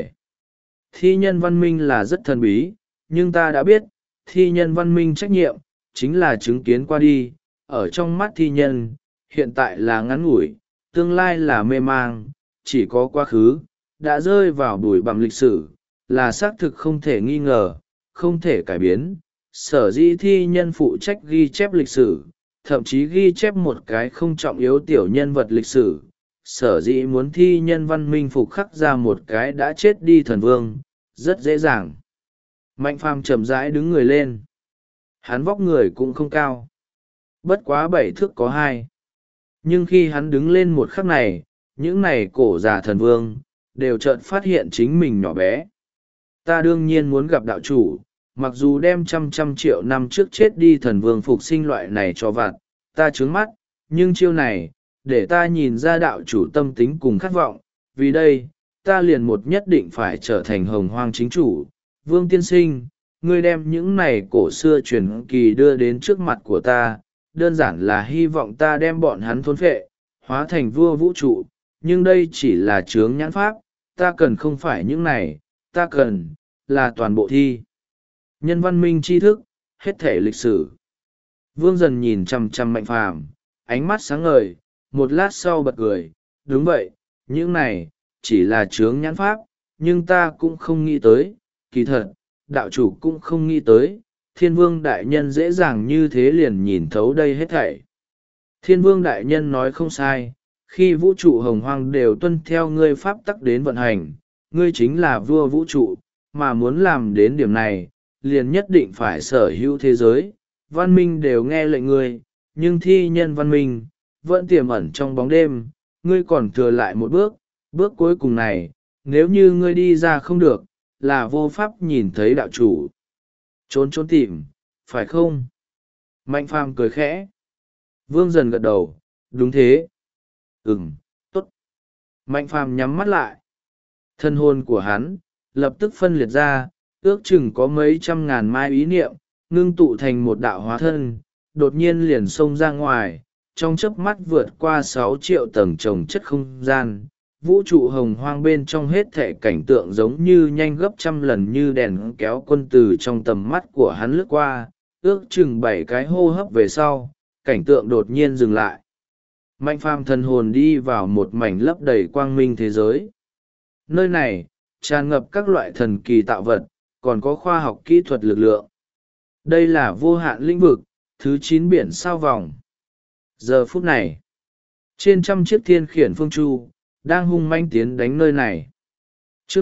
Thi nhân văn minh là rất thần bí, nhưng ta đã biết, thi nhân văn minh trách nhiệm, chính là chứng kiến qua đi, ở trong mắt thi nhân, hiện tại là ngắn ngủi, tương lai là mê mang, chỉ có quá khứ, đã rơi vào bụi bặm lịch sử, là xác thực không thể nghi ngờ, không thể cải biến. Sở dĩ thi nhân phụ trách ghi chép lịch sử, thậm chí ghi chép một cái không trọng yếu tiểu nhân vật lịch sử. Sở dĩ muốn thi nhân văn minh phục khắc ra một cái đã chết đi thần vương, rất dễ dàng. Mạnh phàm chậm rãi đứng người lên. Hắn vóc người cũng không cao, bất quá 7 thước có 2. Nhưng khi hắn đứng lên một khắc này, những này cổ già thần vương, đều chợt phát hiện chính mình nhỏ bé. Ta đương nhiên muốn gặp đạo chủ, mặc dù đem trăm triệu năm trước chết đi thần vương phục sinh loại này cho vặt, ta trướng mắt, nhưng chiêu này, để ta nhìn ra đạo chủ tâm tính cùng khát vọng, vì đây, ta liền một nhất định phải trở thành hồng hoang chính chủ. Vương tiên sinh, ngươi đem những này cổ xưa truyền kỳ đưa đến trước mặt của ta, đơn giản là hy vọng ta đem bọn hắn thôn phệ, hóa thành vua vũ trụ, nhưng đây chỉ là chướng nhãn pháp, ta cần không phải những này, ta cần, là toàn bộ thi. Nhân văn minh tri thức, hết thể lịch sử. Vương dần nhìn chằm chằm Mạnh phàm, ánh mắt sáng ngời, một lát sau bật cười, đúng vậy, những này, chỉ là chướng nhãn pháp, nhưng ta cũng không nghĩ tới, kỳ thật, đạo chủ cũng không nghĩ tới, thiên vương đại nhân dễ dàng như thế liền nhìn thấu đây hết thảy. Thiên vương đại nhân nói không sai, khi vũ trụ hồng hoang đều tuân theo ngươi pháp tắc đến vận hành, ngươi chính là vua vũ trụ, mà muốn làm đến điểm này, liền nhất định phải sở hữu thế giới, văn minh đều nghe lệnh ngươi, nhưng thi nhân văn minh, vẫn tiềm ẩn trong bóng đêm, ngươi còn thừa lại một bước, bước cuối cùng này, nếu như ngươi đi ra không được, là vô pháp nhìn thấy đạo chủ. Trốn trốn tìm, phải không? Mạnh phàm cười khẽ. Vương dần gật đầu, đúng thế. Tốt. Mạnh phàm nhắm mắt lại. Thân hồn của hắn, lập tức phân liệt ra, ước chừng có mấy trăm ngàn mai ý niệm, ngưng tụ thành một đạo hóa thân, đột nhiên liền xông ra ngoài, trong chớp mắt vượt qua 6 triệu tầng trồng chất không gian. Vũ trụ hồng hoang bên trong hết thể cảnh tượng giống như nhanh gấp trăm lần như đèn kéo quân từ trong tầm mắt của hắn lướt qua, ước chừng 7 cái hô hấp về sau, cảnh tượng đột nhiên dừng lại. Mạnh phàm thần hồn đi vào một mảnh lấp đầy quang minh thế giới. Nơi này, tràn ngập các loại thần kỳ tạo vật, còn có khoa học kỹ thuật lực lượng. Đây là vô hạn lĩnh vực, thứ 9 biển sao vòng. Giờ phút này, trên trăm chiếc thiên khiển phương chu, đang hung manh tiến đánh nơi này. Chương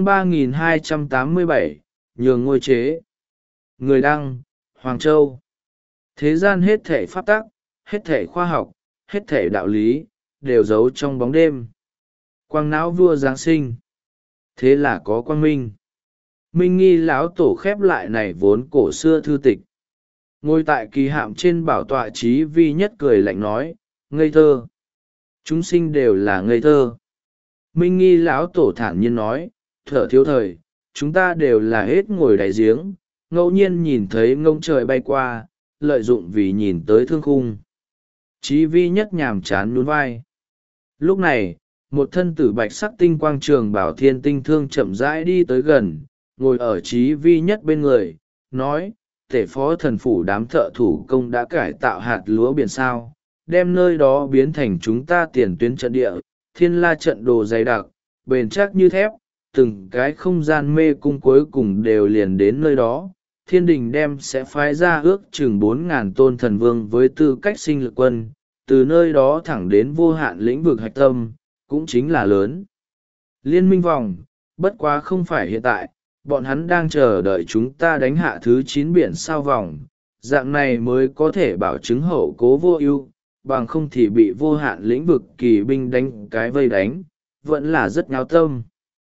3287, nhường ngôi chế. Người đăng, Hoàng Châu. Thế gian hết thể pháp tắc, hết thể khoa học, hết thể đạo lý, đều giấu trong bóng đêm. Quang não vua Giáng sinh. Thế là có quang minh. Minh nghi lão tổ khép lại này vốn cổ xưa thư tịch. Ngồi tại kỳ hạm trên bảo tọa trí vi nhất cười lạnh nói, ngây thơ. Chúng sinh đều là ngây thơ. Minh nghi lão tổ thản nhiên nói, thở thiếu thời, chúng ta đều là hết ngồi đáy giếng, ngẫu nhiên nhìn thấy ngông trời bay qua, lợi dụng vì nhìn tới thương khung. Chí vi nhất nhàm chán nhún vai. Lúc này, một thân tử bạch sắc tinh quang trường bảo thiên tinh thương chậm rãi đi tới gần, ngồi ở chí vi nhất bên người, nói, tể phó thần phủ đám thợ thủ công đã cải tạo hạt lúa biển sao, đem nơi đó biến thành chúng ta tiền tuyến trận địa, thiên la trận đồ dày đặc, bền chắc như thép, từng cái không gian mê cung cuối cùng đều liền đến nơi đó. Thiên đình đem sẽ phái ra ước chừng 4.000 tôn thần vương với tư cách sinh lực quân, từ nơi đó thẳng đến vô hạn lĩnh vực hạch tâm, cũng chính là lớn. Liên minh vòng, bất quá không phải hiện tại, bọn hắn đang chờ đợi chúng ta đánh hạ thứ 9 biển sao vòng, dạng này mới có thể bảo chứng hậu cố vô ưu, bằng không thì bị vô hạn lĩnh vực kỳ binh đánh cái vây đánh, vẫn là rất nháo tâm.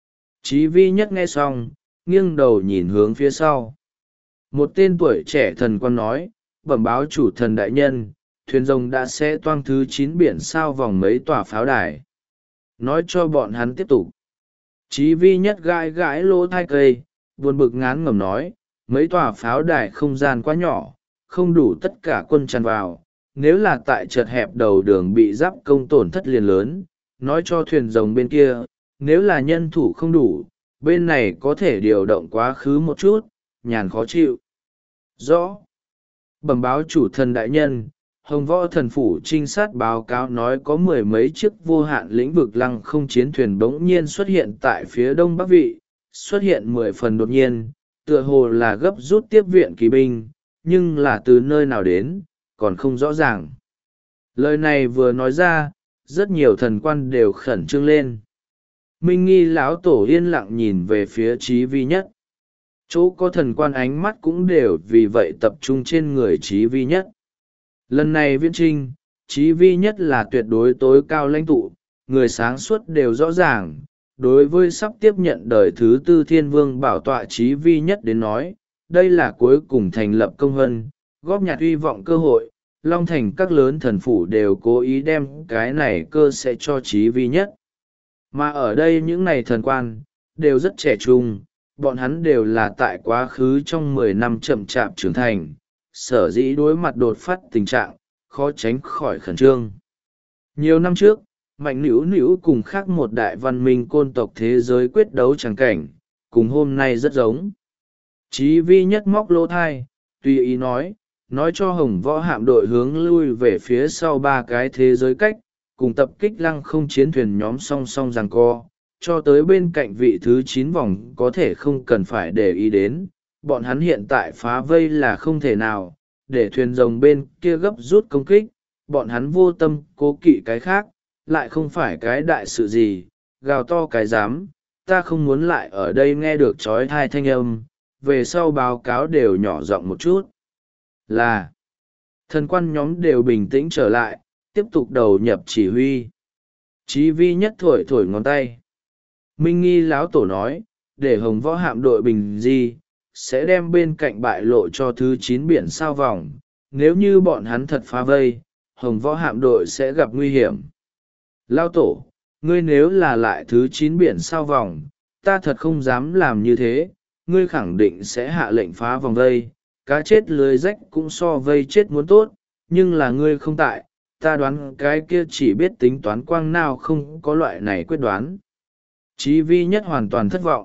Chí vi nhất nghe xong, nghiêng đầu nhìn hướng phía sau. Một tên tuổi trẻ thần quan nói, bẩm báo chủ thần đại nhân, thuyền rồng đã sẽ toang thứ 9 biển sao vòng mấy tòa pháo đài. Nói cho bọn hắn tiếp tục. Chí vi nhất gãi gãi lỗ thai cây, buồn bực ngán ngẩm nói, mấy tòa pháo đài không gian quá nhỏ, không đủ tất cả quân tràn vào. Nếu là tại chật hẹp đầu đường bị giáp công tổn thất liền lớn, nói cho thuyền rồng bên kia, nếu là nhân thủ không đủ, bên này có thể điều động quá khứ một chút, nhàn khó chịu. Rõ. Bẩm báo chủ thần đại nhân, Hồng Võ thần phủ trinh sát báo cáo nói có 10 mấy chiếc vô hạn lĩnh vực lăng không chiến thuyền bỗng nhiên xuất hiện tại phía đông bắc vị, xuất hiện 10 phần đột nhiên, tựa hồ là gấp rút tiếp viện kỳ binh, nhưng là từ nơi nào đến, còn không rõ ràng. Lời này vừa nói ra, rất nhiều thần quan đều khẩn trương lên. Minh Nghi lão tổ yên lặng nhìn về phía Chí vi nhất. Chỗ có thần quan ánh mắt cũng đều vì vậy tập trung trên người Chí vi nhất. Lần này viễn trinh, Chí vi nhất là tuyệt đối tối cao lãnh tụ, người sáng suốt đều rõ ràng. Đối với sắp tiếp nhận đời thứ 4 thiên vương bảo tọa Chí vi nhất đến nói, đây là cuối cùng thành lập công vân, góp nhặt uy vọng cơ hội. Long thành các lớn thần phủ đều cố ý đem cái này cơ sẽ cho Chí vi nhất. Mà ở đây những này thần quan, đều rất trẻ trung, bọn hắn đều là tại quá khứ trong 10 năm chậm chạp trưởng thành, sở dĩ đối mặt đột phát tình trạng, khó tránh khỏi khẩn trương. Nhiều năm trước, Mạnh Nữu Nữu cùng khác một đại văn minh côn tộc thế giới quyết đấu tràng cảnh, cùng hôm nay rất giống. Chí vi nhất móc lỗ thai, tùy ý nói cho Hồng Võ hạm đội hướng lui về phía sau 3 cái thế giới cách, cùng tập kích lăng không chiến thuyền nhóm song song giằng co, cho tới bên cạnh vị thứ 9 vòng có thể không cần phải để ý đến, bọn hắn hiện tại phá vây là không thể nào, để thuyền rồng bên kia gấp rút công kích, bọn hắn vô tâm cố kỵ cái khác, lại không phải cái đại sự gì, gào to cái dám, ta không muốn lại ở đây nghe được trói thai thanh âm, về sau báo cáo đều nhỏ giọng một chút. Là, thần quan nhóm đều bình tĩnh trở lại, tiếp tục đầu nhập chỉ huy. Chí vi nhất thổi thổi ngón tay. Minh Nghi lão tổ nói, để Hồng Võ hạm đội bình di, sẽ đem bên cạnh bại lộ cho thứ 9 biển sao vòng. Nếu như bọn hắn thật phá vây, Hồng Võ hạm đội sẽ gặp nguy hiểm. Lão tổ, ngươi nếu là lại thứ 9 biển sao vòng, ta thật không dám làm như thế, ngươi khẳng định sẽ hạ lệnh phá vòng vây, cá chết lưới rách cũng so vây chết muốn tốt, nhưng là ngươi không tại, ta đoán cái kia chỉ biết tính toán quang nào không có loại này quyết đoán. Chí vi nhất hoàn toàn thất vọng.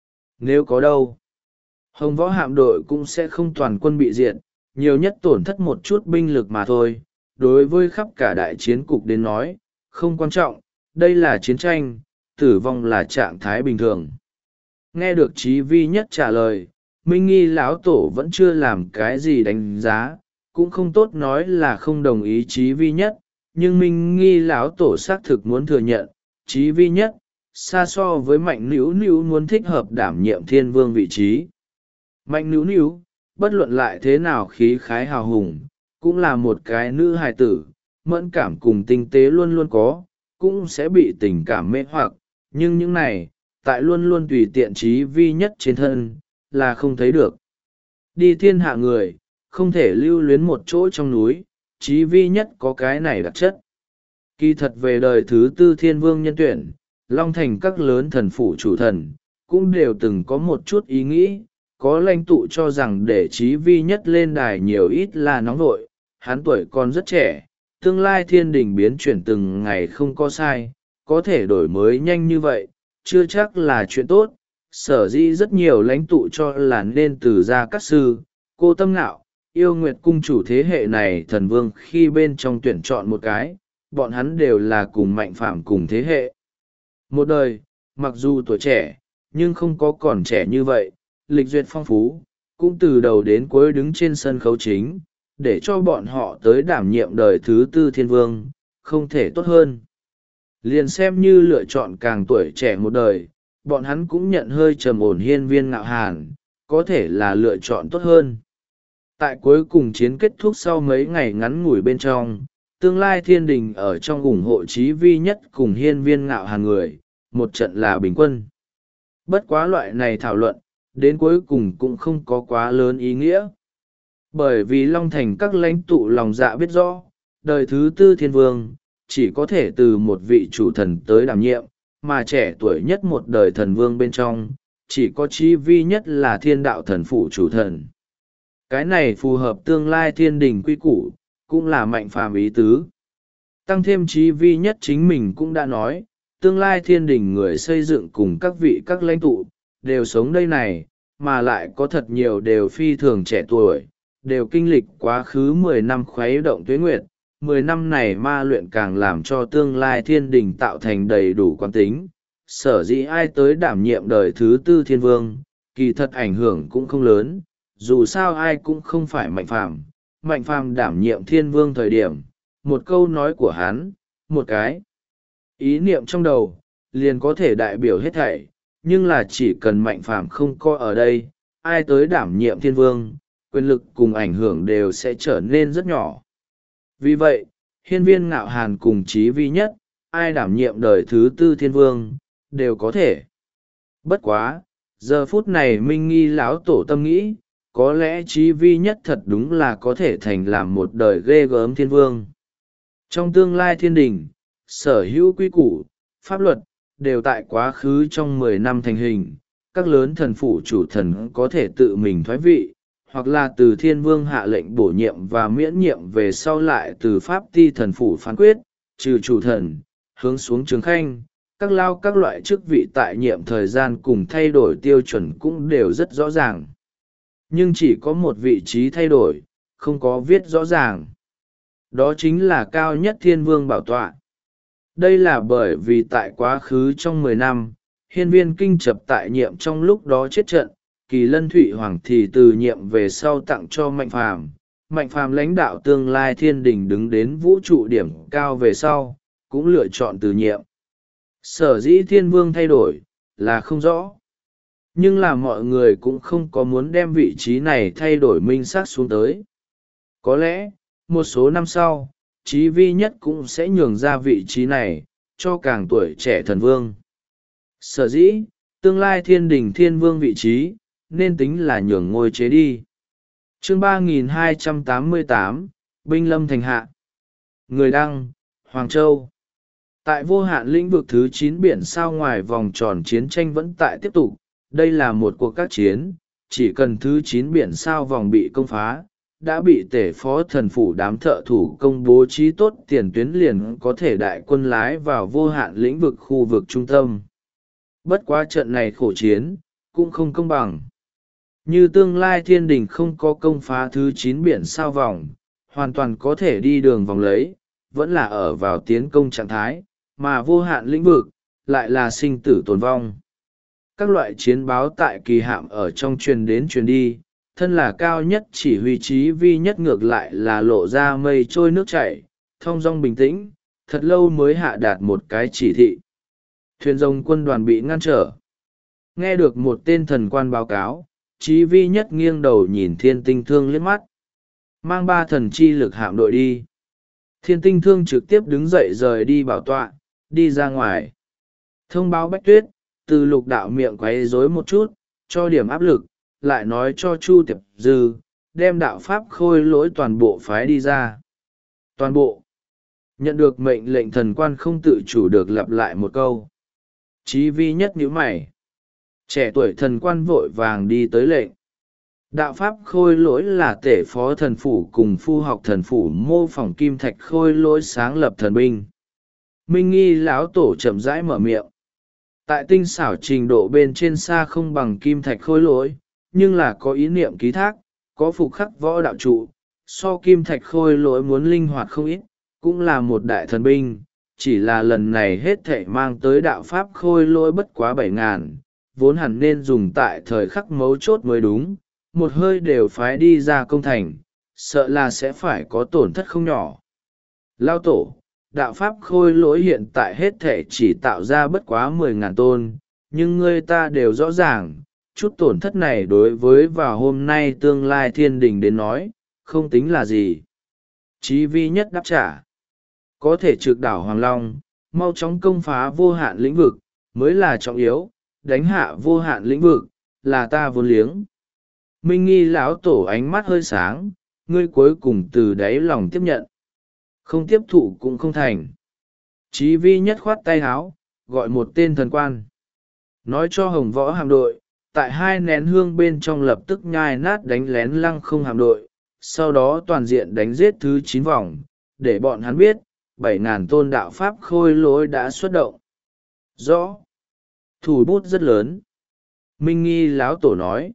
Nếu có đâu, Hồng Võ hạm đội cũng sẽ không toàn quân bị diệt, nhiều nhất tổn thất một chút binh lực mà thôi. Đối với khắp cả đại chiến cục đến nói, không quan trọng, đây là chiến tranh, tử vong là trạng thái bình thường. Nghe được Chí vi nhất trả lời, Minh Nghi lão tổ vẫn chưa làm cái gì đánh giá, cũng không tốt nói là không đồng ý Chí vi nhất, nhưng Minh Nghi lão tổ xác thực muốn thừa nhận, Chí vi nhất xa so với Mạnh Nữu Nữu muốn thích hợp đảm nhiệm thiên vương vị trí. Mạnh Nữu Nữu, bất luận lại thế nào khí khái hào hùng, cũng là một cái nữ hài tử, mẫn cảm cùng tinh tế luôn luôn có, cũng sẽ bị tình cảm mê hoặc, nhưng những này, tại luôn luôn tùy tiện Chí vi nhất trên thân, là không thấy được. Đi thiên hạ người, không thể lưu luyến một chỗ trong núi, Chí vi nhất có cái này đặc chất. Kỳ thật về đời thứ 4 thiên vương nhân tuyển, Long thành các lớn thần phủ chủ thần, cũng đều từng có một chút ý nghĩ, có lãnh tụ cho rằng để Chí vi nhất lên đài nhiều ít là nóng vội, hắn tuổi còn rất trẻ, tương lai thiên đình biến chuyển từng ngày không có sai, có thể đổi mới nhanh như vậy, chưa chắc là chuyện tốt. Sở dĩ rất nhiều lãnh tụ cho là nên từ Gia Cát Sư, Cô Tâm Ngạo, Yêu Nguyệt cung chủ thế hệ này thần vương khi bên trong tuyển chọn một cái, bọn hắn đều là cùng Mạnh Phàm cùng thế hệ. Một đời, mặc dù tuổi trẻ, nhưng không có còn trẻ như vậy, lịch duyệt phong phú, cũng từ đầu đến cuối đứng trên sân khấu chính, để cho bọn họ tới đảm nhiệm đời thứ tư thiên vương, không thể tốt hơn. Liền xem như lựa chọn càng tuổi trẻ một đời, bọn hắn cũng nhận hơi trầm ổn Hiên Viên Ngạo Hàn, có thể là lựa chọn tốt hơn. Tại cuối cùng chiến kết thúc sau mấy ngày ngắn ngủi bên trong, tương lai thiên đình ở trong ủng hộ Chí Vi Nhất cùng Hiên Viên Ngạo Hàn người, một trận là bình quân. Bất quá loại này thảo luận, đến cuối cùng cũng không có quá lớn ý nghĩa. Bởi vì Long Thành các lãnh tụ lòng dạ biết rõ, đời thứ tư thiên vương, chỉ có thể từ một vị chủ thần tới đảm nhiệm, mà trẻ tuổi nhất một đời thần vương bên trong, chỉ có Chí Vi Nhất là thiên đạo thần phụ chủ thần. Cái này phù hợp tương lai thiên đình quy củ, cũng là Mạnh Phàm ý tứ. Tăng thêm Chí Vi Nhất chính mình cũng đã nói, tương lai thiên đình người xây dựng cùng các vị các lãnh tụ, đều sống đây này, mà lại có thật nhiều đều phi thường trẻ tuổi, đều kinh lịch quá khứ 10 năm khuấy động tuế nguyệt. 10 năm này ma luyện càng làm cho tương lai thiên đình tạo thành đầy đủ quán tính. Sở dĩ ai tới đảm nhiệm đời thứ tư thiên vương, kỳ thật ảnh hưởng cũng không lớn, dù sao ai cũng không phải Mạnh Phàm. Mạnh Phàm đảm nhiệm thiên vương thời điểm, một câu nói của hắn, một cái ý niệm trong đầu, liền có thể đại biểu hết thảy, nhưng là chỉ cần Mạnh Phàm không có ở đây, ai tới đảm nhiệm thiên vương, quyền lực cùng ảnh hưởng đều sẽ trở nên rất nhỏ. Vì vậy, Hiên Viên Ngạo Hàn cùng Chí Vi Nhất, ai đảm nhiệm đời thứ tư thiên vương, đều có thể. Bất quá, giờ phút này Minh Nghi lão tổ tâm nghĩ, có lẽ Chí Vi Nhất thật đúng là có thể thành làm một đời ghê gớm thiên vương. Trong tương lai thiên đình, sở hữu quy củ, pháp luật, đều tại quá khứ trong 10 năm thành hình, các lớn thần phụ chủ thần có thể tự mình thoái vị, hoặc là từ thiên vương hạ lệnh bổ nhiệm và miễn nhiệm về sau lại từ pháp ti thần phủ phán quyết, trừ chủ thần, hướng xuống trường khanh, các lao các loại chức vị tại nhiệm thời gian cùng thay đổi tiêu chuẩn cũng đều rất rõ ràng. Nhưng chỉ có một vị trí thay đổi, không có viết rõ ràng. Đó chính là cao nhất thiên vương bảo tọa. Đây là bởi vì tại quá khứ trong 10 năm, Hiên Viên Kinh Chập tại nhiệm trong lúc đó chết trận, Kỳ Lân Thụy Hoàng thì từ nhiệm về sau tặng cho Mạnh Phàm. Mạnh Phàm lãnh đạo tương lai thiên đình đứng đến vũ trụ điểm cao về sau, cũng lựa chọn từ nhiệm. Sở dĩ thiên vương thay đổi, là không rõ. Nhưng là mọi người cũng không có muốn đem vị trí này thay đổi minh xác xuống tới. Có lẽ, một số năm sau, Chí Vi Nhất cũng sẽ nhường ra vị trí này, cho càng tuổi trẻ thần vương. Sở dĩ, tương lai thiên đình thiên vương vị trí, nên tính là nhường ngôi chế đi. Chương 3288, Binh Lâm Thành Hạ. Người đăng, Hoàng Châu. Tại vô hạn lĩnh vực thứ 9 biển sao ngoài vòng tròn chiến tranh vẫn tại tiếp tục, đây là một cuộc các chiến, chỉ cần thứ 9 biển sao vòng bị công phá, đã bị tể phó thần phủ đám thợ thủ công bố trí tốt tiền tuyến liền có thể đại quân lái vào vô hạn lĩnh vực khu vực trung tâm. Bất quá trận này khổ chiến, cũng không công bằng. Như tương lai thiên đình không có công phá thứ 9 biển sao vòng, hoàn toàn có thể đi đường vòng lấy, vẫn là ở vào tiến công trạng thái, mà vô hạn lĩnh vực, lại là sinh tử tồn vong. Các loại chiến báo tại kỳ hạm ở trong truyền đến truyền đi, thân là cao nhất chỉ huy Chí Vi Nhất ngược lại là lộ ra mây trôi nước chảy, thong dong bình tĩnh, thật lâu mới hạ đạt một cái chỉ thị. Thuyền rồng quân đoàn bị ngăn trở. Nghe được một tên thần quan báo cáo, Chí Vi Nhất nghiêng đầu nhìn Thiên Tinh Thương liếc mắt. Mang 3 thần chi lực hạm đội đi. Thiên Tinh Thương trực tiếp đứng dậy rời đi bảo tọa, đi ra ngoài. Thông báo Bách Tuyết, từ Lục đạo miệng quấy rối một chút, cho điểm áp lực, lại nói cho Chu Tiệp Dư, đem đạo pháp khôi lỗi toàn bộ phái đi ra. Toàn bộ. Nhận được mệnh lệnh thần quan không tự chủ được lặp lại một câu. Chí Vi Nhất nhíu mày. Trẻ tuổi thần quan vội vàng đi tới lệnh. Đạo pháp khôi lỗi là tể phó thần phủ cùng phu học thần phủ mô phỏng kim thạch khôi lỗi sáng lập thần binh. Minh nghi lão tổ chậm rãi mở miệng. Tại tinh xảo trình độ bên trên xa không bằng kim thạch khôi lỗi, nhưng là có ý niệm ký thác, có phục khắc võ đạo trụ, so kim thạch khôi lỗi muốn linh hoạt không ít, cũng là một đại thần binh, chỉ là lần này hết thảy mang tới đạo pháp khôi lỗi bất quá 7.000, vốn hẳn nên dùng tại thời khắc mấu chốt mới đúng, một hơi đều phái đi ra công thành, sợ là sẽ phải có tổn thất không nhỏ. Lao tổ, đạo pháp khôi lỗi hiện tại hết thể chỉ tạo ra bất quá 10.000 tôn, nhưng người ta đều rõ ràng, chút tổn thất này đối với vào hôm nay tương lai thiên đình đến nói, không tính là gì. Chí vi nhất đáp trả. Có thể trực đảo Hoàng Long, mau chóng công phá vô hạn lĩnh vực, mới là trọng yếu, đánh hạ vô hạn lĩnh vực, là ta vốn liếng. Minh nghi lão tổ ánh mắt hơi sáng, ngươi cuối cùng từ đáy lòng tiếp nhận. Không tiếp thụ cũng không thành. Chí vi nhất khoát tay háo, gọi một tên thần quan. Nói cho hồng võ hạm đội, tại 2 nén hương bên trong lập tức nhai nát đánh lén lăng không hạm đội, sau đó toàn diện đánh giết thứ 9 vòng, để bọn hắn biết, 7.000 tôn đạo pháp khôi lỗi đã xuất động. Rõ. Thủ bút rất lớn. Minh nghi lão tổ nói.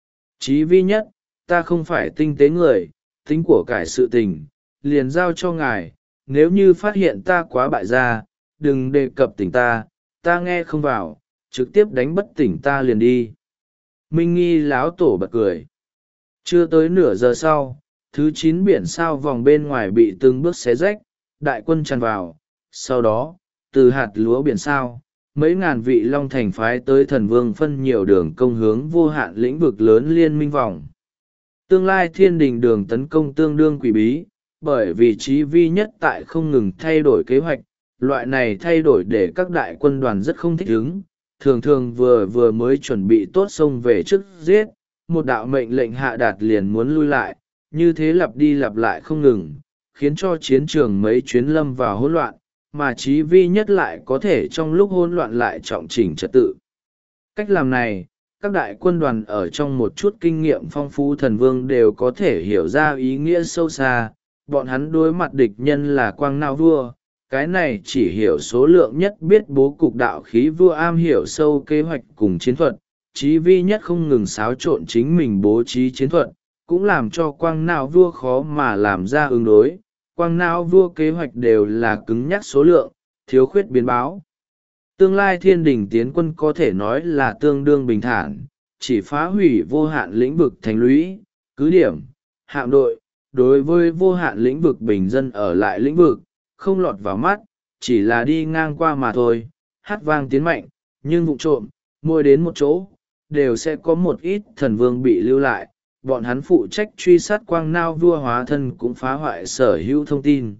Chí vi nhất, ta không phải tinh tế người, tính của cải sự tình, liền giao cho ngài, nếu như phát hiện ta quá bại gia, đừng đề cập tỉnh ta nghe không vào, trực tiếp đánh bất tỉnh ta liền đi. Minh nghi lão tổ bật cười. Chưa tới nửa giờ sau, thứ 9 biển sao vòng bên ngoài bị từng bước xé rách, đại quân tràn vào, sau đó, từ hạt lúa biển sao, mấy ngàn vị long thành phái tới thần vương phân nhiều đường công hướng vô hạn lĩnh vực lớn liên minh vòng. Tương lai thiên đình đường tấn công tương đương quỷ bí, bởi vì chí vi nhất tại không ngừng thay đổi kế hoạch, loại này thay đổi để các đại quân đoàn rất không thích ứng, thường thường vừa mới chuẩn bị tốt xông về trước giết, một đạo mệnh lệnh hạ đạt liền muốn lui lại, như thế lặp đi lặp lại không ngừng, khiến cho chiến trường mấy chuyến lâm vào hỗn loạn, mà chí vi nhất lại có thể trong lúc hỗn loạn lại trọng chỉnh trật tự. Cách làm này, các đại quân đoàn ở trong một chút kinh nghiệm phong phú thần vương đều có thể hiểu ra ý nghĩa sâu xa, bọn hắn đối mặt địch nhân là quang nao vua, cái này chỉ hiểu số lượng nhất biết bố cục đạo khí vua am hiểu sâu kế hoạch cùng chiến thuật, chí vi nhất không ngừng xáo trộn chính mình bố trí chiến thuật, cũng làm cho quang nao vua khó mà làm ra ứng đối. Quang não vua kế hoạch đều là cứng nhắc số lượng, thiếu khuyết biến báo. Tương lai thiên đình tiến quân có thể nói là tương đương bình thản, chỉ phá hủy vô hạn lĩnh vực thành lũy, cứ điểm, hạm đội, đối với vô hạn lĩnh vực bình dân ở lại lĩnh vực, không lọt vào mắt, chỉ là đi ngang qua mà thôi, hát vang tiến mạnh, nhưng vụ trộm, mỗi đến một chỗ, đều sẽ có một ít thần vương bị lưu lại. Bọn hắn phụ trách truy sát quang nao vua hóa thân cũng phá hoại sở hữu thông tin.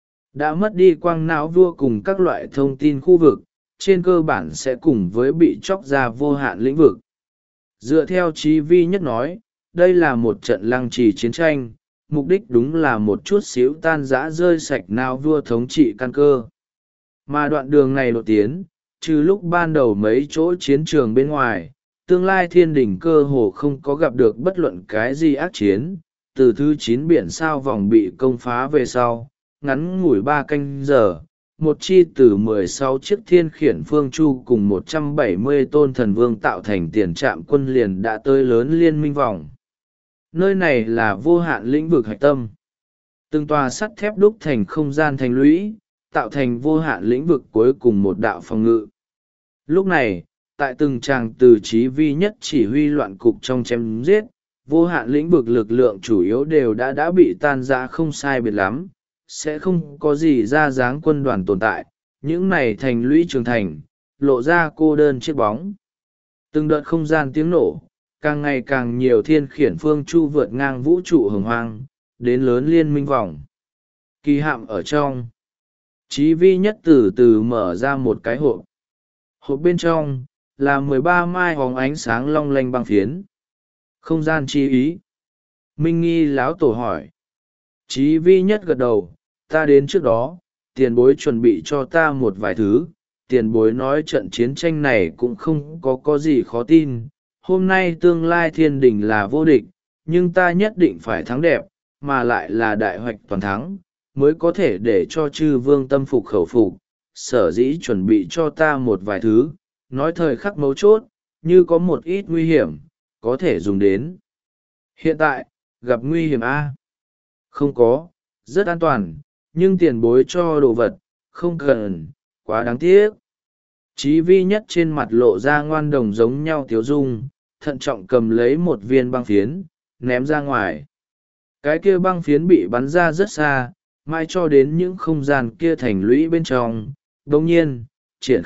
Đã mất đi quang não vua cùng các loại thông tin khu vực, trên cơ bản sẽ cùng với bị chóc ra vô hạn lĩnh vực. Dựa theo chí vi nhất nói, đây là một trận lăng trì chiến tranh, mục đích đúng là một chút xíu tan rã rơi sạch não vua thống trị căn cơ. Mà đoạn đường này lộ tiến, trừ lúc ban đầu mấy chỗ chiến trường bên ngoài, tương lai thiên đình cơ hồ không có gặp được bất luận cái gì ác chiến, từ thứ 9 biển sao vòng bị công phá về sau, ngắn ngủi 3 canh giờ, một chi từ 16 chiếc thiên khiển phương chu cùng 170 tôn thần vương tạo thành tiền trạm quân liền đã tới lớn liên minh vòng. Nơi này là vô hạn lĩnh vực hạch tâm. Từng tòa sắt thép đúc thành không gian thành lũy, tạo thành vô hạn lĩnh vực cuối cùng một đạo phòng ngự. Lúc này, tại từng tràng từ chí vi nhất chỉ huy loạn cục trong chém giết, vô hạn lĩnh vực lực lượng chủ yếu đều đã bị tan rã không sai biệt lắm, sẽ không có gì ra dáng quân đoàn tồn tại, những này thành lũy trường thành, lộ ra cô đơn chiếc bóng. Từng đợt không gian tiếng nổ, càng ngày càng nhiều thiên khiển phương chu vượt ngang vũ trụ hồng hoang, đến lớn liên minh vòng. Kỳ hạm ở trong, chí vi nhất từ từ mở ra một cái hộp. Hộp bên trong, là 13 mai hóng ánh sáng long lanh băng phiến. Không gian chi ý. Minh nghi lão tổ hỏi. Chí vi nhất gật đầu, ta đến trước đó, tiền bối chuẩn bị cho ta một vài thứ, tiền bối nói trận chiến tranh này cũng không có gì khó tin. Hôm nay tương lai thiên đình là vô địch, nhưng ta nhất định phải thắng đẹp, mà lại là đại hoạch toàn thắng, mới có thể để cho chư vương tâm phục khẩu phục. Sở dĩ chuẩn bị cho ta một vài thứ, nói thời khắc mấu chốt, như có một ít nguy hiểm, có thể dùng đến. Hiện tại, gặp nguy hiểm a? Không có, rất an toàn, nhưng tiền bối cho đồ vật, không cần, quá đáng tiếc. Chí vi nhất trên mặt lộ ra ngoan đồng giống nhau tiếu dung, thận trọng cầm lấy một viên băng phiến, ném ra ngoài. Cái kia băng phiến bị bắn ra rất xa, mai cho đến những không gian kia thành lũy bên trong. Đồng nhiên, triển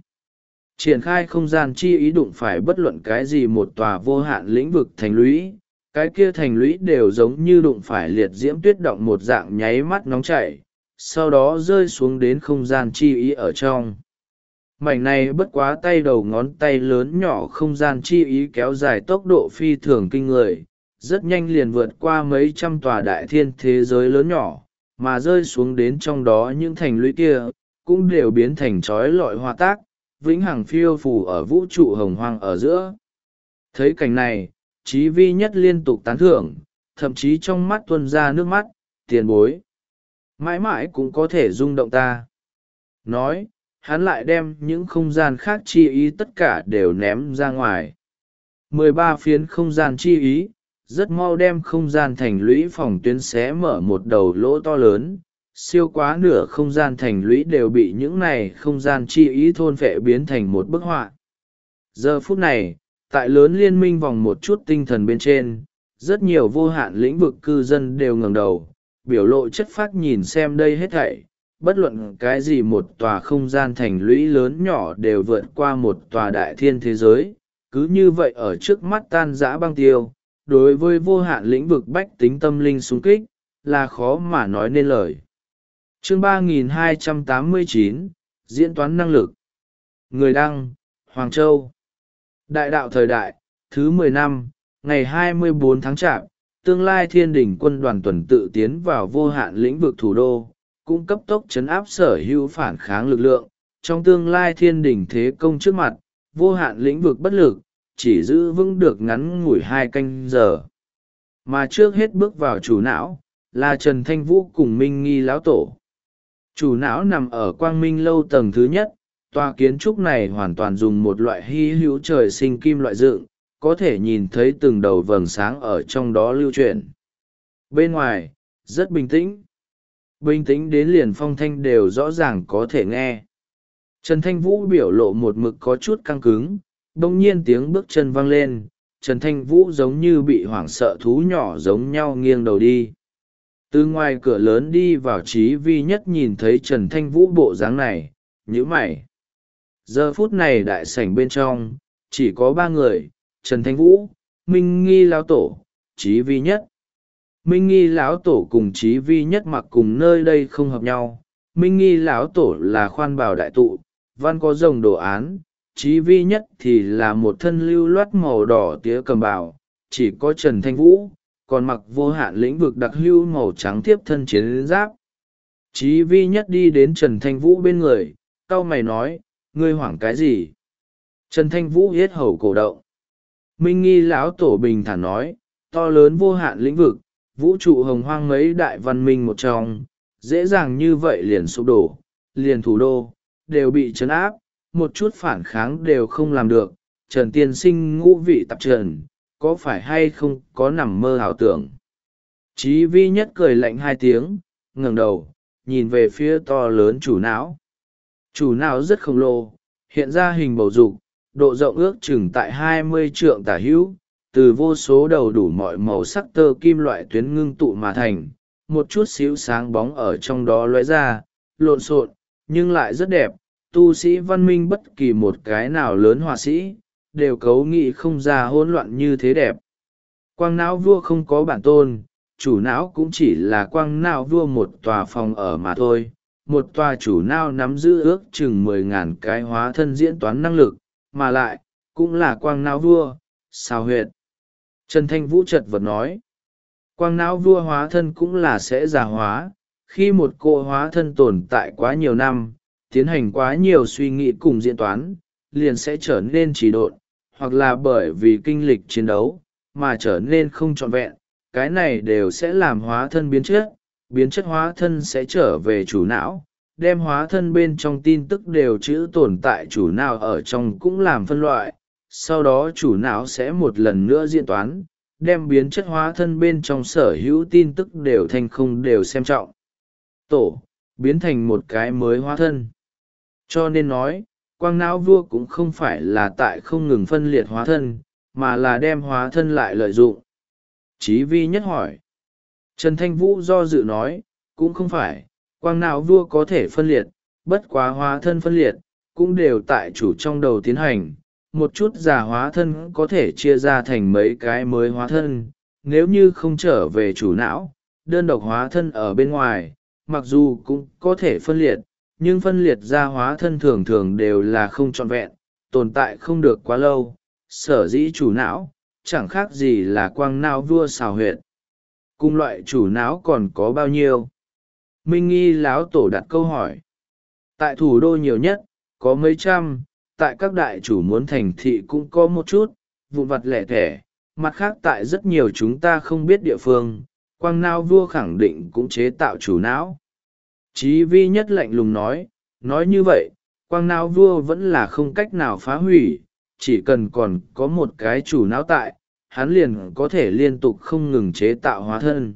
khai không gian chi ý đụng phải bất luận cái gì một tòa vô hạn lĩnh vực thành lũy, cái kia thành lũy đều giống như đụng phải liệt diễm tuyết động một dạng nháy mắt nóng chảy, sau đó rơi xuống đến không gian chi ý ở trong. Mảnh này bất quá tay đầu ngón tay lớn nhỏ không gian chi ý kéo dài tốc độ phi thường kinh người, rất nhanh liền vượt qua mấy trăm tòa đại thiên thế giới lớn nhỏ, mà rơi xuống đến trong đó những thành lũy kia, cũng đều biến thành trói lọi hoa tác, vĩnh hằng phiêu phù ở vũ trụ hồng hoang ở giữa. Thấy cảnh này, Chí vi nhất liên tục tán thưởng, thậm chí trong mắt tuôn ra nước mắt. Tiền bối, mãi mãi cũng có thể rung động ta. Nói, hắn lại đem những không gian khác chi ý tất cả đều ném ra ngoài. 13 phiến không gian chi ý, rất mau đem không gian thành lũy phòng tuyến xé mở một đầu lỗ to lớn, siêu quá nửa không gian thành lũy đều bị những này không gian chi ý thôn phệ biến thành một bức họa. Giờ phút này, tại lớn liên minh vòng một chút tinh thần bên trên, rất nhiều vô hạn lĩnh vực cư dân đều ngẩng đầu, biểu lộ chất phác nhìn xem đây hết thảy. Bất luận cái gì một tòa không gian thành lũy lớn nhỏ đều vượt qua một tòa đại thiên thế giới, cứ như vậy ở trước mắt tan rã băng tiêu. Đối với vô hạn lĩnh vực bách tính tâm linh xung kích, là khó mà nói nên lời. Chương 3289, Diễn toán năng lực. Người đăng, Hoàng Châu. Đại đạo thời đại, thứ 10 năm, ngày 24 tháng Chạp, tương lai thiên đỉnh quân đoàn tuần tự tiến vào vô hạn lĩnh vực thủ đô, cung cấp tốc chấn áp sở hữu phản kháng lực lượng. Trong tương lai thiên đỉnh thế công trước mặt, vô hạn lĩnh vực bất lực, chỉ giữ vững được ngắn ngủi 2 canh giờ. Mà trước hết bước vào chủ não, là Trần Thanh Vũ cùng Minh Nghi lão tổ. Chủ não nằm ở Quang Minh lâu tầng thứ nhất, tòa kiến trúc này hoàn toàn dùng một loại hy hữu trời sinh kim loại dựng, có thể nhìn thấy từng đầu vầng sáng ở trong đó lưu chuyển. Bên ngoài, rất bình tĩnh. Bình tĩnh đến liền phong thanh đều rõ ràng có thể nghe. Trần Thanh Vũ biểu lộ một mực có chút căng cứng, bỗng nhiên tiếng bước chân vang lên, Trần Thanh Vũ giống như bị hoảng sợ thú nhỏ giống nhau nghiêng đầu đi. Từ ngoài cửa lớn đi vào Chí vi nhất nhìn thấy Trần Thanh Vũ bộ dáng này, nhíu mày. Giờ phút này đại sảnh bên trong, chỉ có 3 người, Trần Thanh Vũ, Minh Nghi lão tổ, Chí vi nhất. Minh Nghi lão tổ cùng Chí vi nhất mặc cùng nơi đây không hợp nhau. Minh Nghi lão tổ là khoan bào đại tụ, văn có rồng đồ án, Chí vi nhất thì là một thân lưu loát màu đỏ tía cầm bào, chỉ có Trần Thanh Vũ, còn mặc vô hạn lĩnh vực đặc hữu màu trắng tiếp thân chiến giáp. Chí vi nhất đi đến Trần Thanh Vũ bên người, cau mày nói, ngươi hoảng cái gì? Trần Thanh Vũ yết hầu cổ động. Minh Nghi lão tổ bình thản nói, to lớn vô hạn lĩnh vực, vũ trụ hồng hoang mấy đại văn minh một trong, dễ dàng như vậy liền sụp đổ, liền thủ đô, đều bị trấn áp, một chút phản kháng đều không làm được. Trần tiên sinh ngũ vị tạp trần, có phải hay không có nằm mơ ảo tưởng? Chí vi nhất cười lạnh 2 tiếng, ngẩng đầu, nhìn về phía to lớn chủ não. Chủ não rất khổng lồ, hiện ra hình bầu dục, độ rộng ước chừng tại 20 trượng tả hữu, từ vô số đầu đủ mọi màu sắc tơ kim loại tuyến ngưng tụ mà thành, một chút xíu sáng bóng ở trong đó lóe ra, lộn xộn, nhưng lại rất đẹp. Tu sĩ văn minh bất kỳ một cái nào lớn họa sĩ, đều cấu nghị không ra hỗn loạn như thế đẹp. Quang não vua không có bản tôn, chủ não cũng chỉ là quang não vua một tòa phòng ở mà thôi. Một tòa chủ não nắm giữ ước chừng 10.000 cái hóa thân diễn toán năng lực, mà lại, cũng là quang não vua, sao huyệt. Trần Thanh Vũ chật vật nói, quang não vua hóa thân cũng là sẽ già hóa, khi một cô hóa thân tồn tại quá nhiều năm, tiến hành quá nhiều suy nghĩ cùng diễn toán, liền sẽ trở nên trì độn, hoặc là bởi vì kinh lịch chiến đấu, mà trở nên không trọn vẹn, cái này đều sẽ làm hóa thân biến chất hóa thân sẽ trở về chủ não, đem hóa thân bên trong tin tức đều chữ tồn tại chủ não ở trong cũng làm phân loại, sau đó chủ não sẽ một lần nữa diễn toán, đem biến chất hóa thân bên trong sở hữu tin tức đều thành không đều xem trọng. Tổ, biến thành một cái mới hóa thân. Cho nên nói, quang não vua cũng không phải là tại không ngừng phân liệt hóa thân, mà là đem hóa thân lại lợi dụng. Chí Vi Nhất hỏi. Trần Thanh Vũ do dự nói, cũng không phải, quang não vua có thể phân liệt, bất quá hóa thân phân liệt, cũng đều tại chủ trong đầu tiến hành. Một chút giả hóa thân có thể chia ra thành mấy cái mới hóa thân, nếu như không trở về chủ não, đơn độc hóa thân ở bên ngoài, mặc dù cũng có thể phân liệt, nhưng phân liệt ra hóa thân thường thường đều là không trọn vẹn, tồn tại không được quá lâu, sở dĩ chủ não, chẳng khác gì là quang não vua xào huyệt. Cùng loại chủ não còn có bao nhiêu? Minh Nghi Lão Tổ đặt câu hỏi. Tại thủ đô nhiều nhất, có mấy trăm, tại các đại chủ muốn thành thị cũng có một chút, vụn vặt lẻ thẻ, mặt khác tại rất nhiều chúng ta không biết địa phương, quang não vua khẳng định cũng chế tạo chủ não. Chí Vi Nhất lạnh lùng nói như vậy, quang não vua vẫn là không cách nào phá hủy, chỉ cần còn có một cái chủ não tại, hắn liền có thể liên tục không ngừng chế tạo hóa thân.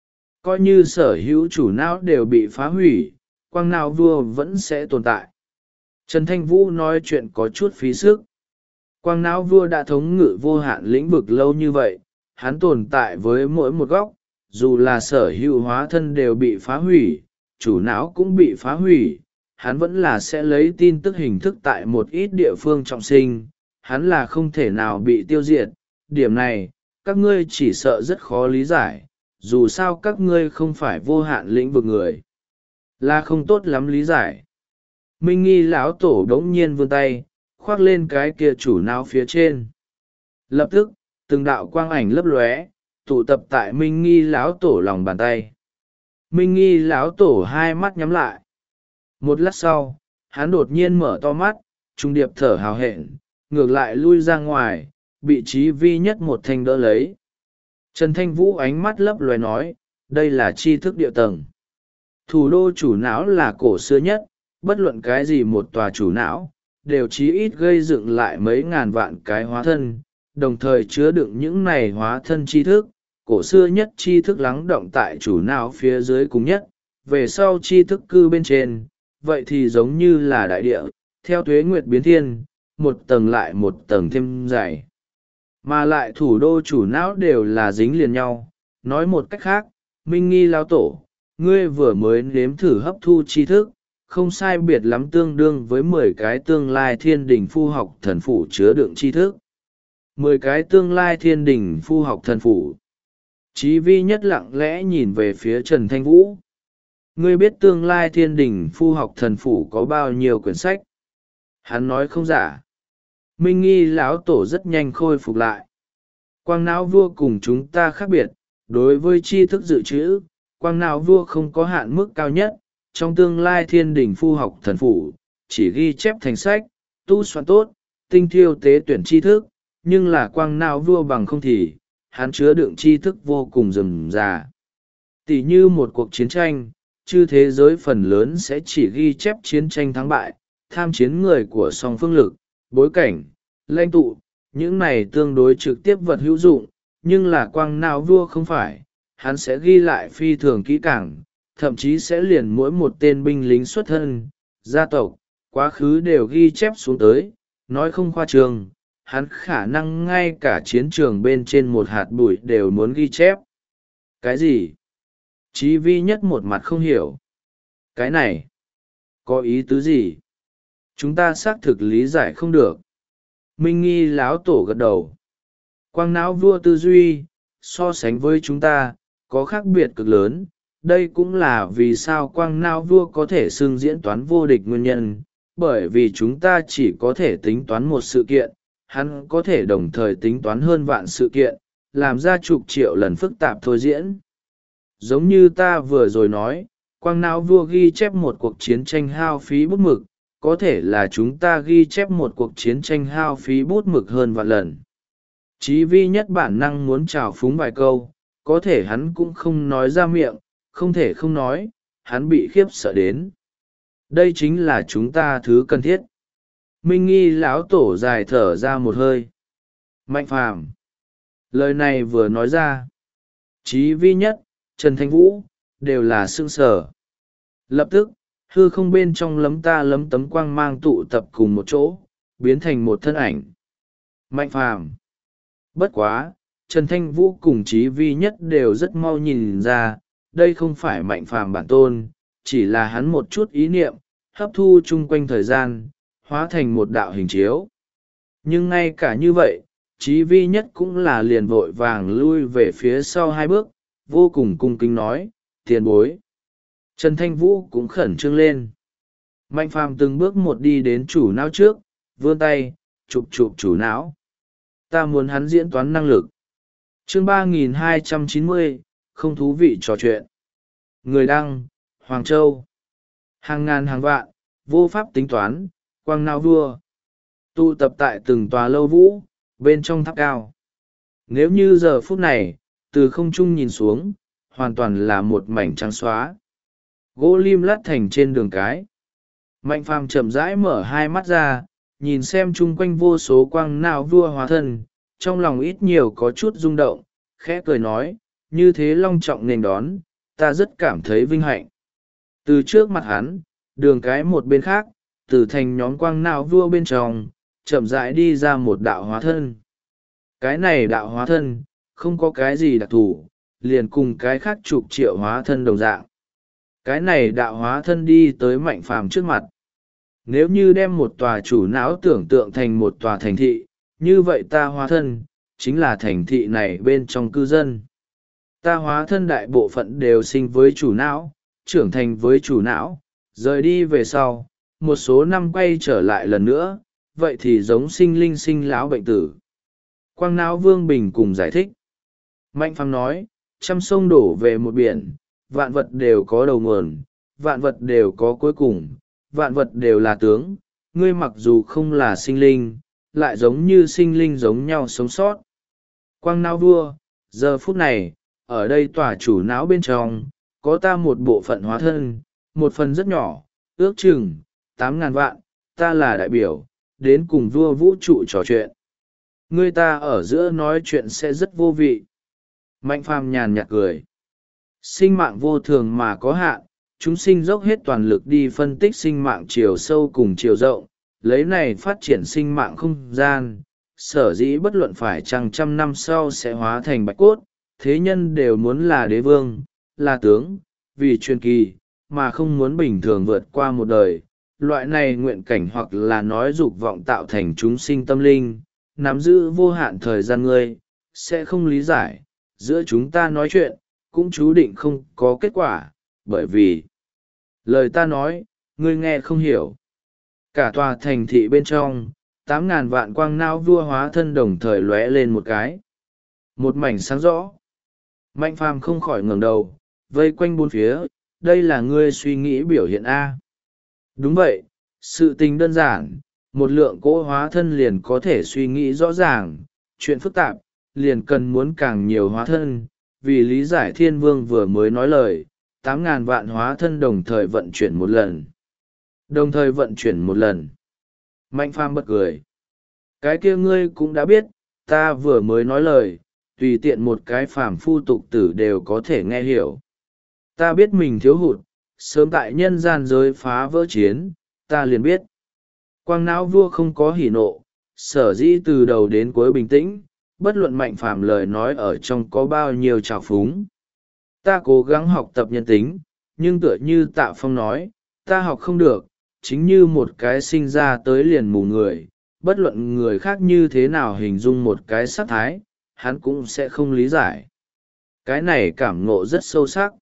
Coi như sở hữu chủ não đều bị phá hủy, quang não vua vẫn sẽ tồn tại. Trần Thanh Vũ nói chuyện có chút phí sức. Quang não vua đã thống ngự vô hạn lĩnh vực lâu như vậy, hắn tồn tại với mỗi một góc, dù là sở hữu hóa thân đều bị phá hủy, chủ não cũng bị phá hủy, hắn vẫn là sẽ lấy tin tức hình thức tại một ít địa phương trọng sinh, hắn là không thể nào bị tiêu diệt. Điểm này, các ngươi chỉ sợ rất khó lý giải, dù sao các ngươi không phải vô hạn lĩnh vực người. Là không tốt lắm lý giải. Minh Nghi Lão Tổ đống nhiên vươn tay, khoác lên cái kia chủ não phía trên. Lập tức, từng đạo quang ảnh lấp lóe, tụ tập tại Minh Nghi Lão Tổ lòng bàn tay. Minh Nghi Lão Tổ hai mắt nhắm lại. Một lát sau, hắn đột nhiên mở to mắt, trung điệp thở hào hẹn, ngược lại lui ra ngoài, bị Chí Vi Nhất một thanh đỡ lấy. Trần Thanh Vũ ánh mắt lấp loé nói, đây là tri thức địa tầng. Thủ đô chủ não là cổ xưa nhất, bất luận cái gì một tòa chủ não, đều chí ít gây dựng lại mấy ngàn vạn cái hóa thân, đồng thời chứa đựng những này hóa thân tri thức. Cổ xưa nhất tri thức lắng động tại chủ não phía dưới cùng nhất, về sau tri thức cư bên trên, vậy thì giống như là đại địa, theo tuế nguyệt biến thiên, một tầng lại một tầng thêm dày. Mà lại thủ đô chủ não đều là dính liền nhau. Nói một cách khác, Minh Nghi Lão Tổ, ngươi vừa mới nếm thử hấp thu tri thức, không sai biệt lắm tương đương với 10 cái tương lai thiên đình phu học thần phủ chứa đựng tri thức. 10 cái tương lai thiên đình phu học thần phủ. Chí Vi Nhất lặng lẽ nhìn về phía Trần Thanh Vũ. Ngươi biết tương lai thiên đình phu học thần phủ có bao nhiêu quyển sách? Hắn nói không giả. Minh Nghi Lão Tổ rất nhanh khôi phục lại. Quang não vua cùng chúng ta khác biệt, đối với tri thức dự trữ, quang não vua không có hạn mức cao nhất, trong tương lai thiên đình phu học thần phủ, chỉ ghi chép thành sách, tu soạn tốt, tinh thiêu tế tuyển tri thức, nhưng là quang não vua bằng không thì, hắn chứa đựng tri thức vô cùng rườm rà. Tỷ như một cuộc chiến tranh, chư thế giới phần lớn sẽ chỉ ghi chép chiến tranh thắng bại, tham chiến người của song phương lực, bối cảnh, lãnh tụ, những này tương đối trực tiếp vật hữu dụng, nhưng là quang não vua không phải, hắn sẽ ghi lại phi thường kỹ càng, thậm chí sẽ liền mỗi một tên binh lính xuất thân, gia tộc, quá khứ đều ghi chép xuống tới, nói không khoa trương, hắn khả năng ngay cả chiến trường bên trên một hạt bụi đều muốn ghi chép. Cái gì? Chí Vi Nhất một mặt không hiểu. Cái này, có ý tứ gì? Chúng ta xác thực lý giải không được. Minh Nghi Lão Tổ gật đầu. Quang não vua tư duy, so sánh với chúng ta, có khác biệt cực lớn. Đây cũng là vì sao quang não vua có thể xưng diễn toán vô địch nguyên nhân, bởi vì chúng ta chỉ có thể tính toán một sự kiện, hắn có thể đồng thời tính toán hơn vạn sự kiện, làm ra chục triệu lần phức tạp thôi diễn. Giống như ta vừa rồi nói, quang não vua ghi chép một cuộc chiến tranh hao phí bút mực, có thể là chúng ta ghi chép một cuộc chiến tranh hao phí bút mực hơn vạn lần. Chí vi nhất bản năng muốn trào phúng vài câu, có thể hắn cũng không nói ra miệng, không thể không nói, hắn bị khiếp sợ đến. Đây chính là chúng ta thứ cần thiết. Minh Nghi lão tổ dài thở ra một hơi. Mạnh phàm. Lời này vừa nói ra. Chí vi nhất, Trần Thanh Vũ, đều là sững sờ. Lập tức, hư không bên trong lấm ta lấm tấm quang mang tụ tập cùng một chỗ, biến thành một thân ảnh. Mạnh phàm. Bất quá, Trần Thanh Vũ cùng Chí vi nhất đều rất mau nhìn ra, đây không phải mạnh phàm bản tôn, chỉ là hắn một chút ý niệm, hấp thu chung quanh thời gian, hóa thành một đạo hình chiếu. Nhưng ngay cả như vậy, Chí vi nhất cũng là liền vội vàng lui về phía sau hai bước, vô cùng cung kính nói, tiền bối. Trần Thanh Vũ cũng khẩn trương lên. Mạnh phàm từng bước một đi đến chủ não trước, vươn tay, chụp chụp chủ não. Ta muốn hắn diễn toán năng lực. Chương 3290, không thú vị trò chuyện. Người đăng, Hoàng Châu. Hàng ngàn hàng vạn, vô pháp tính toán, quang não vua. Tụ tập tại từng tòa lâu vũ, bên trong tháp cao. Nếu như giờ phút này, từ không trung nhìn xuống, hoàn toàn là một mảnh trắng xóa. Gỗ lim lát thành trên đường cái. Mạnh phàm chậm rãi mở hai mắt ra, nhìn xem chung quanh vô số quang não vua hóa thân, trong lòng ít nhiều có chút rung động, khẽ cười nói, như thế long trọng nền đón, ta rất cảm thấy vinh hạnh. Từ trước mặt hắn, đường cái một bên khác, từ thành nhóm quang não vua bên trong, chậm rãi đi ra một đạo hóa thân. Cái này đạo hóa thân, không có cái gì đặc thù, liền cùng cái khác chục triệu hóa thân đồng dạng. Cái này đạo hóa thân đi tới mạnh phàm trước mặt. Nếu như đem một tòa chủ não tưởng tượng thành một tòa thành thị, như vậy ta hóa thân, chính là thành thị này bên trong cư dân. Ta hóa thân đại bộ phận đều sinh với chủ não, trưởng thành với chủ não, rời đi về sau, một số năm quay trở lại lần nữa, vậy thì giống sinh linh sinh lão bệnh tử. Quang não Vương Bình cùng giải thích. Mạnh phàm nói, trăm sông đổ về một biển, vạn vật đều có đầu nguồn, vạn vật đều có cuối cùng, vạn vật đều là tướng, ngươi mặc dù không là sinh linh, lại giống như sinh linh giống nhau sống sót. Quang não vua, giờ phút này, ở đây tòa chủ não bên trong, có ta một bộ phận hóa thân, một phần rất nhỏ, ước chừng 8.000 vạn, ta là đại biểu, đến cùng vua vũ trụ trò chuyện. Ngươi ta ở giữa nói chuyện sẽ rất vô vị. Mạnh phàm nhàn nhạt cười. Sinh mạng vô thường mà có hạn, chúng sinh dốc hết toàn lực đi phân tích sinh mạng chiều sâu cùng chiều rộng, lấy này phát triển sinh mạng không gian. Sở dĩ bất luận phải chăng trăm năm sau sẽ hóa thành bạch cốt, thế nhân đều muốn là đế vương, là tướng, vì truyền kỳ, mà không muốn bình thường vượt qua một đời. Loại này nguyện cảnh hoặc là nói dục vọng tạo thành chúng sinh tâm linh, nắm giữ vô hạn thời gian ngươi, sẽ không lý giải, giữa chúng ta nói chuyện, cũng chú định không có kết quả, bởi vì lời ta nói, ngươi nghe không hiểu. Cả tòa thành thị bên trong, 8.000 vạn quang não vua hóa thân đồng thời lóe lên một cái. Một mảnh sáng rõ. Mạnh phàm không khỏi ngẩng đầu, vây quanh bốn phía, đây là ngươi suy nghĩ biểu hiện A. Đúng vậy, sự tình đơn giản, một lượng cỗ hóa thân liền có thể suy nghĩ rõ ràng, chuyện phức tạp, liền cần muốn càng nhiều hóa thân, vì lý giải thiên vương vừa mới nói lời, 8.000 vạn hóa thân đồng thời vận chuyển một lần. Đồng thời vận chuyển một lần. Mạnh phàm bật cười. Cái kia ngươi cũng đã biết, ta vừa mới nói lời, tùy tiện một cái phàm phu tục tử đều có thể nghe hiểu. Ta biết mình thiếu hụt, sớm tại nhân gian giới phá vỡ chiến, ta liền biết. Quang não vua không có hỉ nộ, sở dĩ từ đầu đến cuối bình tĩnh, bất luận mạnh phàm lời nói ở trong có bao nhiêu trào phúng. Ta cố gắng học tập nhân tính, nhưng tựa như Tạ Phong nói, ta học không được, chính như một cái sinh ra tới liền mù người, bất luận người khác như thế nào hình dung một cái sắc thái, hắn cũng sẽ không lý giải. Cái này cảm ngộ rất sâu sắc.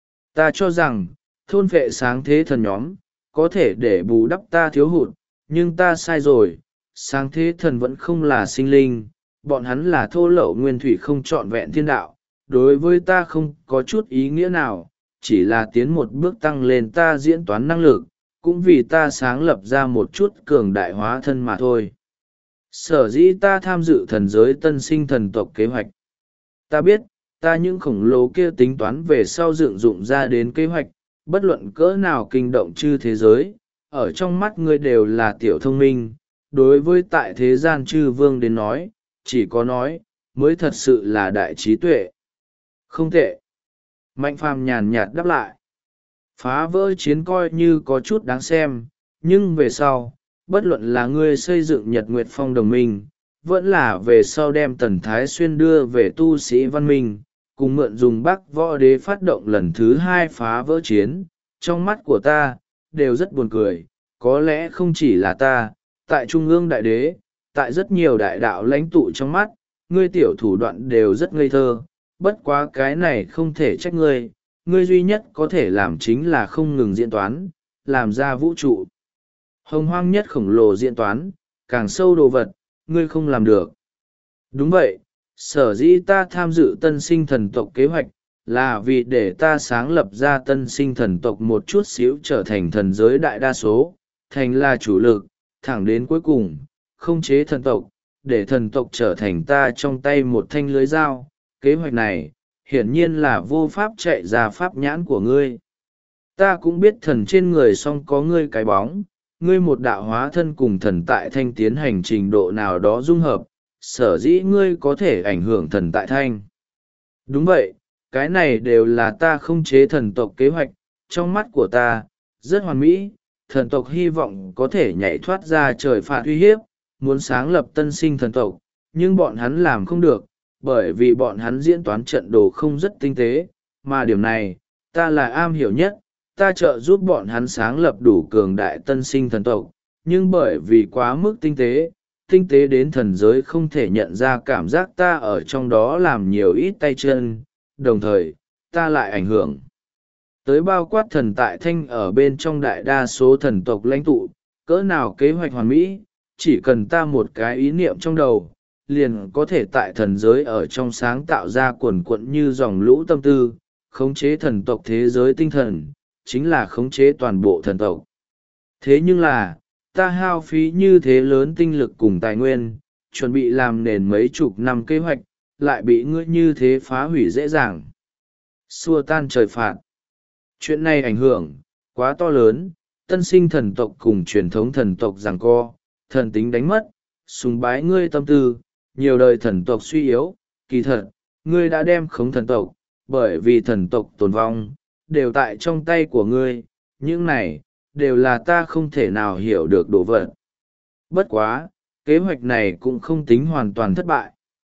Ta cho rằng, thôn vệ sáng thế thần nhóm, có thể để bù đắp ta thiếu hụt, nhưng ta sai rồi, sáng thế thần vẫn không là sinh linh, bọn hắn là thô lậu nguyên thủy không trọn vẹn thiên đạo, đối với ta không có chút ý nghĩa nào, chỉ là tiến một bước tăng lên ta diễn toán năng lực, cũng vì ta sáng lập ra một chút cường đại hóa thân mà thôi. Sở dĩ ta tham dự thần giới tân sinh thần tộc kế hoạch. Ta biết, ta những khổng lồ kia tính toán về sau dựng dụng ra đến kế hoạch, bất luận cỡ nào kinh động chư thế giới, ở trong mắt ngươi đều là tiểu thông minh. Đối với tại thế gian chư vương đến nói, chỉ có nói, mới thật sự là đại trí tuệ. Không tệ. Mạnh phàm nhàn nhạt đáp lại. Phá vỡ chiến coi như có chút đáng xem, nhưng về sau, bất luận là ngươi xây dựng Nhật Nguyệt Phong đồng minh, vẫn là về sau đem Tần Thái Xuyên đưa về tu sĩ văn minh, cùng mượn dùng Bắc Võ Đế phát động lần thứ 2 phá vỡ chiến, trong mắt của ta, đều rất buồn cười. Có lẽ không chỉ là ta, tại Trung ương Đại Đế, tại rất nhiều đại đạo lãnh tụ trong mắt, ngươi tiểu thủ đoạn đều rất ngây thơ, bất quá cái này không thể trách ngươi, ngươi duy nhất có thể làm chính là không ngừng diễn toán, làm ra vũ trụ hồng hoang nhất khổng lồ diễn toán, càng sâu đồ vật, ngươi không làm được. Đúng vậy, sở dĩ ta tham dự tân sinh thần tộc kế hoạch, là vì để ta sáng lập ra tân sinh thần tộc một chút xíu trở thành thần giới đại đa số, thành là chủ lực, thẳng đến cuối cùng, không chế thần tộc, để thần tộc trở thành ta trong tay một thanh lưới dao. Kế hoạch này, hiển nhiên là vô pháp chạy ra pháp nhãn của ngươi. Ta cũng biết thần trên người song có ngươi cái bóng, ngươi một đạo hóa thân cùng thần tại thanh tiến hành trình độ nào đó dung hợp, sở dĩ ngươi có thể ảnh hưởng thần tại thanh. Đúng vậy, cái này đều là ta không chế thần tộc kế hoạch, trong mắt của ta, rất hoàn mỹ, thần tộc hy vọng có thể nhảy thoát ra trời phạt uy hiếp, muốn sáng lập tân sinh thần tộc, nhưng bọn hắn làm không được, bởi vì bọn hắn diễn toán trận đồ không rất tinh tế, mà điểm này, ta là am hiểu nhất, ta trợ giúp bọn hắn sáng lập đủ cường đại tân sinh thần tộc, nhưng bởi vì quá mức tinh tế đến thần giới không thể nhận ra cảm giác ta ở trong đó làm nhiều ít tay chân, đồng thời, ta lại ảnh hưởng tới bao quát thần tại thanh ở bên trong đại đa số thần tộc lãnh tụ, cỡ nào kế hoạch hoàn mỹ, chỉ cần ta một cái ý niệm trong đầu, liền có thể tại thần giới ở trong sáng tạo ra quần quận như dòng lũ tâm tư, khống chế thần tộc thế giới tinh thần, chính là khống chế toàn bộ thần tộc. Thế nhưng là, ta hao phí như thế lớn tinh lực cùng tài nguyên, chuẩn bị làm nền mấy chục năm kế hoạch, lại bị ngươi như thế phá hủy dễ dàng. Xua tan trời phạt. Chuyện này ảnh hưởng, quá to lớn, tân sinh thần tộc cùng truyền thống thần tộc giằng co, thần tính đánh mất, sùng bái ngươi tâm tư, nhiều đời thần tộc suy yếu, kỳ thật, ngươi đã đem khống thần tộc, bởi vì thần tộc tồn vong, đều tại trong tay của ngươi, những này, đều là ta không thể nào hiểu được đồ vật. Bất quá, kế hoạch này cũng không tính hoàn toàn thất bại.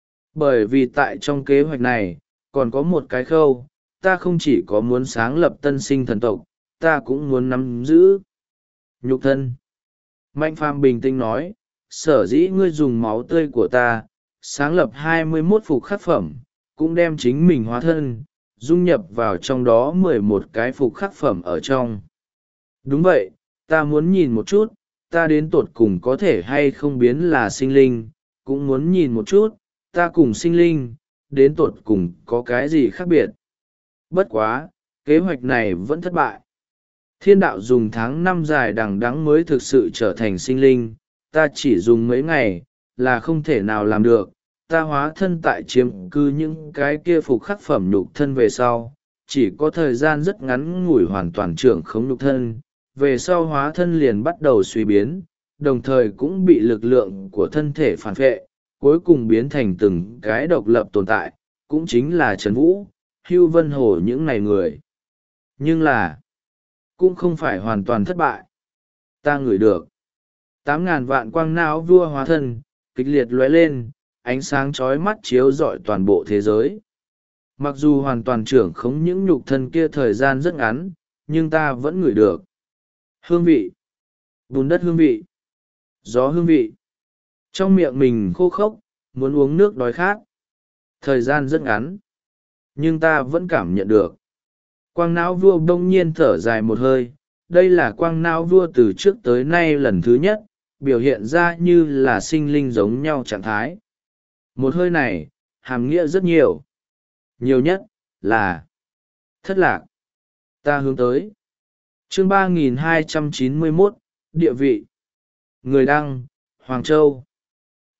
Bởi vì tại trong kế hoạch này, còn có một cái khâu, ta không chỉ có muốn sáng lập tân sinh thần tộc, ta cũng muốn nắm giữ nhục thân. Mạnh Phàm bình tĩnh nói, sở dĩ ngươi dùng máu tươi của ta, sáng lập 21 phục khắc phẩm, cũng đem chính mình hóa thân, dung nhập vào trong đó 11 cái phục khắc phẩm ở trong. Đúng vậy, ta muốn nhìn một chút, ta đến tột cùng có thể hay không biến là sinh linh, cũng muốn nhìn một chút, ta cùng sinh linh, đến tột cùng có cái gì khác biệt. Bất quá, kế hoạch này vẫn thất bại. Thiên đạo dùng tháng 5 dài đằng đẵng mới thực sự trở thành sinh linh, ta chỉ dùng mấy ngày, là không thể nào làm được. Ta hóa thân tại chiếm cư những cái kia phục khắc phẩm nhục thân về sau, chỉ có thời gian rất ngắn ngủi hoàn toàn trưởng khống nhục thân, về sau hóa thân liền bắt đầu suy biến, đồng thời cũng bị lực lượng của thân thể phản vệ, cuối cùng biến thành từng cái độc lập tồn tại, cũng chính là Trần Vũ, Hưu Vân Hổ những này người. Nhưng là, cũng không phải hoàn toàn thất bại. Ta ngửi được 8.000 vạn quang não vua hóa thân, kịch liệt lóe lên, ánh sáng chói mắt chiếu rọi toàn bộ thế giới. Mặc dù hoàn toàn trưởng khống những nhục thân kia thời gian rất ngắn, nhưng ta vẫn ngửi được hương vị, bùn đất hương vị, gió hương vị. Trong miệng mình khô khốc, muốn uống nước đói khát. Thời gian rất ngắn, nhưng ta vẫn cảm nhận được. Quang não vua bỗng nhiên thở dài một hơi, đây là quang não vua từ trước tới nay lần thứ nhất, biểu hiện ra như là sinh linh giống nhau trạng thái. Một hơi này, hàm nghĩa rất nhiều. Nhiều nhất, là thất lạc. Ta hướng tới. Chương 3291, địa vị. Người đăng, Hoàng Châu.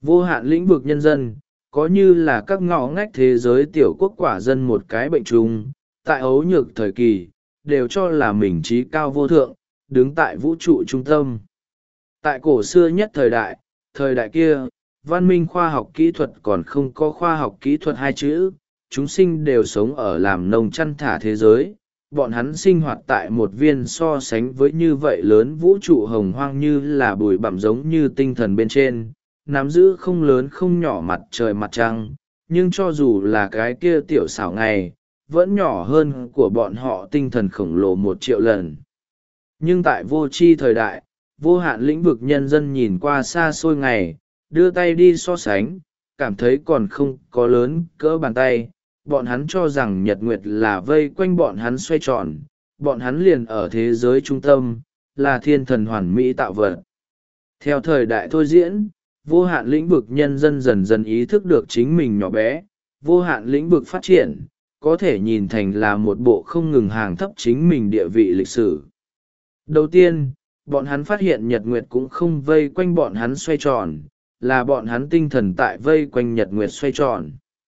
Vô hạn lĩnh vực nhân dân, có như là các ngõ ngách thế giới tiểu quốc quả dân một cái bệnh chung, tại ấu nhược thời kỳ, đều cho là mình trí cao vô thượng, đứng tại vũ trụ trung tâm. Tại cổ xưa nhất thời đại kia, văn minh khoa học kỹ thuật còn không có khoa học kỹ thuật hai chữ, chúng sinh đều sống ở làm nông chăn thả thế giới. Bọn hắn sinh hoạt tại một viên so sánh với như vậy lớn vũ trụ hồng hoang như là bụi bặm giống như tinh thần bên trên, nắm giữ không lớn không nhỏ mặt trời mặt trăng, nhưng cho dù là cái kia tiểu xảo ngày, vẫn nhỏ hơn của bọn họ tinh thần khổng lồ 1 triệu lần. Nhưng tại vô tri thời đại, vô hạn lĩnh vực nhân dân nhìn qua xa xôi ngày, đưa tay đi so sánh, cảm thấy còn không có lớn cỡ bàn tay. Bọn hắn cho rằng nhật nguyệt là vây quanh bọn hắn xoay tròn, bọn hắn liền ở thế giới trung tâm, là thiên thần hoàn mỹ tạo vật. Theo thời đại thôi diễn, vô hạn lĩnh vực nhân dân dần dần ý thức được chính mình nhỏ bé, vô hạn lĩnh vực phát triển, có thể nhìn thành là một bộ không ngừng hàng thấp chính mình địa vị lịch sử. Đầu tiên, bọn hắn phát hiện nhật nguyệt cũng không vây quanh bọn hắn xoay tròn, là bọn hắn tinh thần tại vây quanh nhật nguyệt xoay tròn.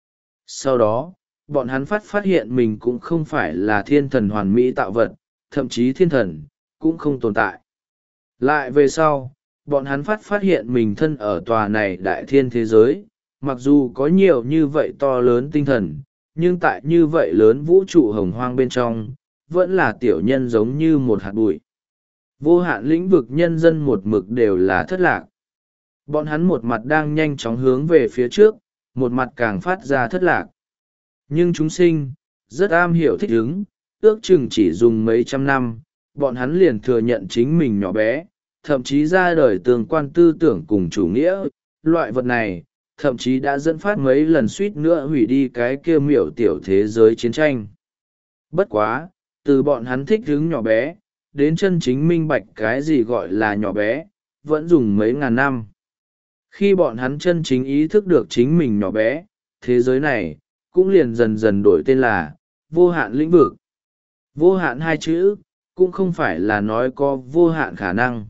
Sau đó, bọn hắn phát hiện mình cũng không phải là thiên thần hoàn mỹ tạo vật, thậm chí thiên thần cũng không tồn tại. Lại về sau, bọn hắn phát hiện mình thân ở tòa này đại thiên thế giới, mặc dù có nhiều như vậy to lớn tinh thần, nhưng tại như vậy lớn vũ trụ hồng hoang bên trong, vẫn là tiểu nhân giống như một hạt bụi. Vô hạn lĩnh vực nhân dân một mực đều là thất lạc. Bọn hắn một mặt đang nhanh chóng hướng về phía trước, một mặt càng phát ra thất lạc. Nhưng chúng sinh, rất am hiểu thích ứng, ước chừng chỉ dùng mấy trăm năm, bọn hắn liền thừa nhận chính mình nhỏ bé, thậm chí ra đời tương quan tư tưởng cùng chủ nghĩa. Loại vật này, thậm chí đã dẫn phát mấy lần suýt nữa hủy đi cái kia miểu tiểu thế giới chiến tranh. Bất quá, từ bọn hắn thích ứng nhỏ bé, đến chân chính minh bạch cái gì gọi là nhỏ bé, vẫn dùng mấy ngàn năm. Khi bọn hắn chân chính ý thức được chính mình nhỏ bé, thế giới này cũng liền dần dần đổi tên là vô hạn lĩnh vực. Vô hạn hai chữ cũng không phải là nói có vô hạn khả năng,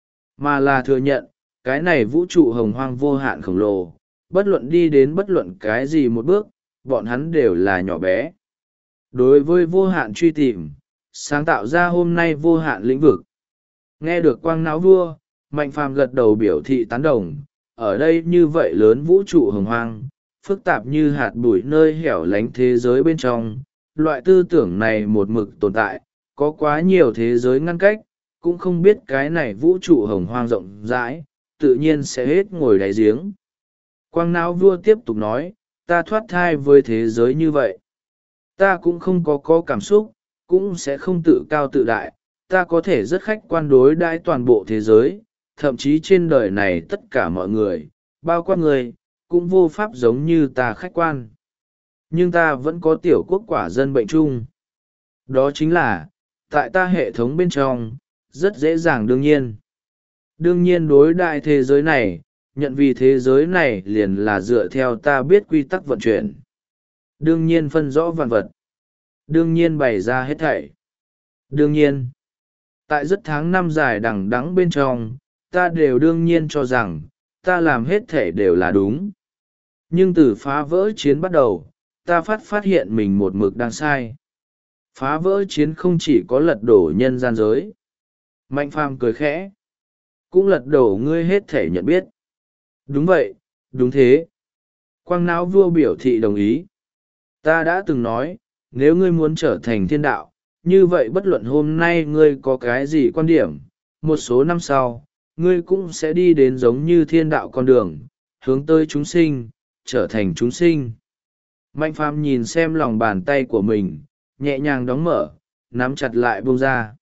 mà là thừa nhận cái này vũ trụ hồng hoang vô hạn khổng lồ, bất luận đi đến bất luận cái gì một bước, bọn hắn đều là nhỏ bé. Đối với vô hạn truy tìm, sáng tạo ra hôm nay vô hạn lĩnh vực. Nghe được Quang Não Vua, Mạnh Phàm gật đầu biểu thị tán đồng. Ở đây như vậy lớn vũ trụ hồng hoang, phức tạp như hạt bụi nơi hẻo lánh thế giới bên trong, loại tư tưởng này một mực tồn tại, có quá nhiều thế giới ngăn cách, cũng không biết cái này vũ trụ hồng hoang rộng rãi, tự nhiên sẽ hết ngồi đáy giếng. Quang Não Vua tiếp tục nói, ta thoát thai với thế giới như vậy. Ta cũng không có cảm xúc, cũng sẽ không tự cao tự đại, ta có thể rất khách quan đối đãi toàn bộ thế giới, thậm chí trên đời này tất cả mọi người, bao quát người, cũng vô pháp giống như ta khách quan. Nhưng ta vẫn có tiểu quốc quả dân bệnh chung. Đó chính là, tại ta hệ thống bên trong, rất dễ dàng đương nhiên. Đương nhiên đối đại thế giới này, nhận vì thế giới này liền là dựa theo ta biết quy tắc vận chuyển. Đương nhiên phân rõ vạn vật. Đương nhiên bày ra hết thảy. Đương nhiên, tại rất tháng năm dài đằng đẵng bên trong, ta đều đương nhiên cho rằng, ta làm hết thảy đều là đúng. Nhưng từ phá vỡ chiến bắt đầu, ta phát hiện mình một mực đang sai. Phá vỡ chiến không chỉ có lật đổ nhân gian giới. Mạnh Phàm cười khẽ. Cũng lật đổ ngươi hết thảy nhận biết. Đúng vậy, đúng thế. Quang Não Vua biểu thị đồng ý. Ta đã từng nói, nếu ngươi muốn trở thành thiên đạo, như vậy bất luận hôm nay ngươi có cái gì quan điểm, một số năm sau, ngươi cũng sẽ đi đến giống như thiên đạo con đường, hướng tới chúng sinh, trở thành chúng sinh. Mạnh Phàm nhìn xem lòng bàn tay của mình, nhẹ nhàng đóng mở, nắm chặt lại buông ra.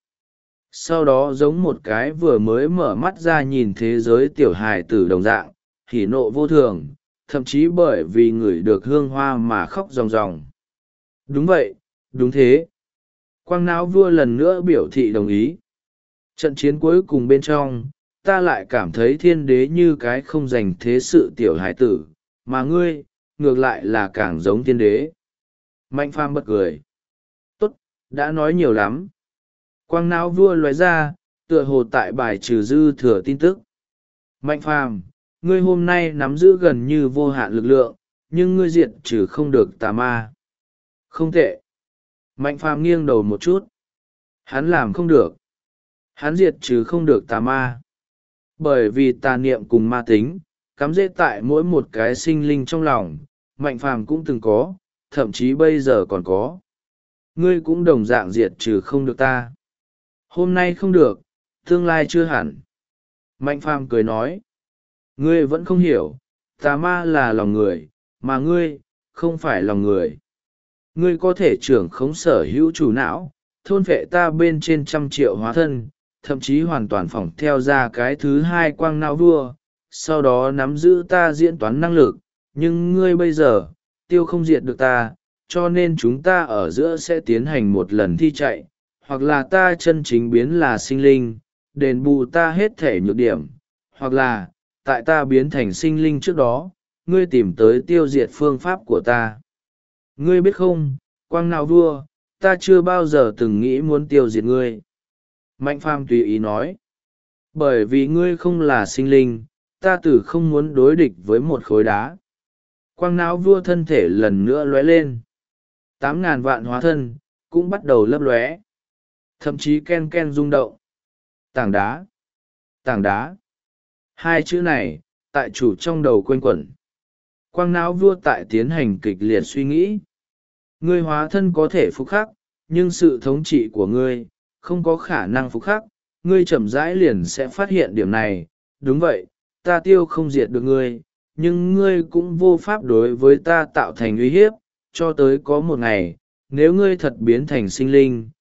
Sau đó giống một cái vừa mới mở mắt ra nhìn thế giới tiểu hài tử đồng dạng, hỉ nộ vô thường, thậm chí bởi vì ngửi được hương hoa mà khóc ròng ròng. Đúng vậy, đúng thế. Quang Não Vua lần nữa biểu thị đồng ý. Trận chiến cuối cùng bên trong, ta lại cảm thấy thiên đế như cái không dành thế sự tiểu hải tử, mà ngươi, ngược lại là càng giống thiên đế. Mạnh Phàm bật cười. Tốt, đã nói nhiều lắm. Quang Não Vua lóe ra, tựa hồ tại bài trừ dư thừa tin tức. Mạnh Phàm, ngươi hôm nay nắm giữ gần như vô hạn lực lượng, nhưng ngươi diệt trừ không được tà ma. Không tệ. Mạnh phàm nghiêng đầu một chút. Hắn làm không được. Hắn diệt trừ không được tà ma. Bởi vì tà niệm cùng ma tính, cắm rễ tại mỗi một cái sinh linh trong lòng, mạnh phàm cũng từng có, thậm chí bây giờ còn có. Ngươi cũng đồng dạng diệt trừ không được ta. Hôm nay không được, tương lai chưa hẳn. Mạnh phàm cười nói. Ngươi vẫn không hiểu, tà ma là lòng người, mà ngươi, không phải lòng người. Ngươi có thể trưởng khống sở hữu chủ não, thôn vệ ta bên trên 100 triệu hóa thân, thậm chí hoàn toàn phỏng theo ra cái thứ hai quang não vua, sau đó nắm giữ ta diễn toán năng lực. Nhưng ngươi bây giờ, tiêu không diệt được ta, cho nên chúng ta ở giữa sẽ tiến hành một lần thi chạy, hoặc là ta chân chính biến là sinh linh, đền bù ta hết thể nhược điểm, hoặc là, tại ta biến thành sinh linh trước đó, ngươi tìm tới tiêu diệt phương pháp của ta. Ngươi biết không, quang não vua, ta chưa bao giờ từng nghĩ muốn tiêu diệt ngươi. Mạnh phàm tùy ý nói. Bởi vì ngươi không là sinh linh, ta tử không muốn đối địch với một khối đá. Quang não vua thân thể lần nữa lóe lên. 8.000 vạn hóa thân, cũng bắt đầu lấp lóe. Thậm chí ken ken rung động. Tảng đá. Tảng đá. Hai chữ này, tại chủ trong đầu quanh quẩn. Quang não vua tại tiến hành kịch liệt suy nghĩ. Ngươi hóa thân có thể phục khắc, nhưng sự thống trị của ngươi, không có khả năng phục khắc. Ngươi chậm rãi liền sẽ phát hiện điểm này. Đúng vậy, ta tiêu không diệt được ngươi, nhưng ngươi cũng vô pháp đối với ta tạo thành uy hiếp, cho tới có một ngày, nếu ngươi thật biến thành sinh linh,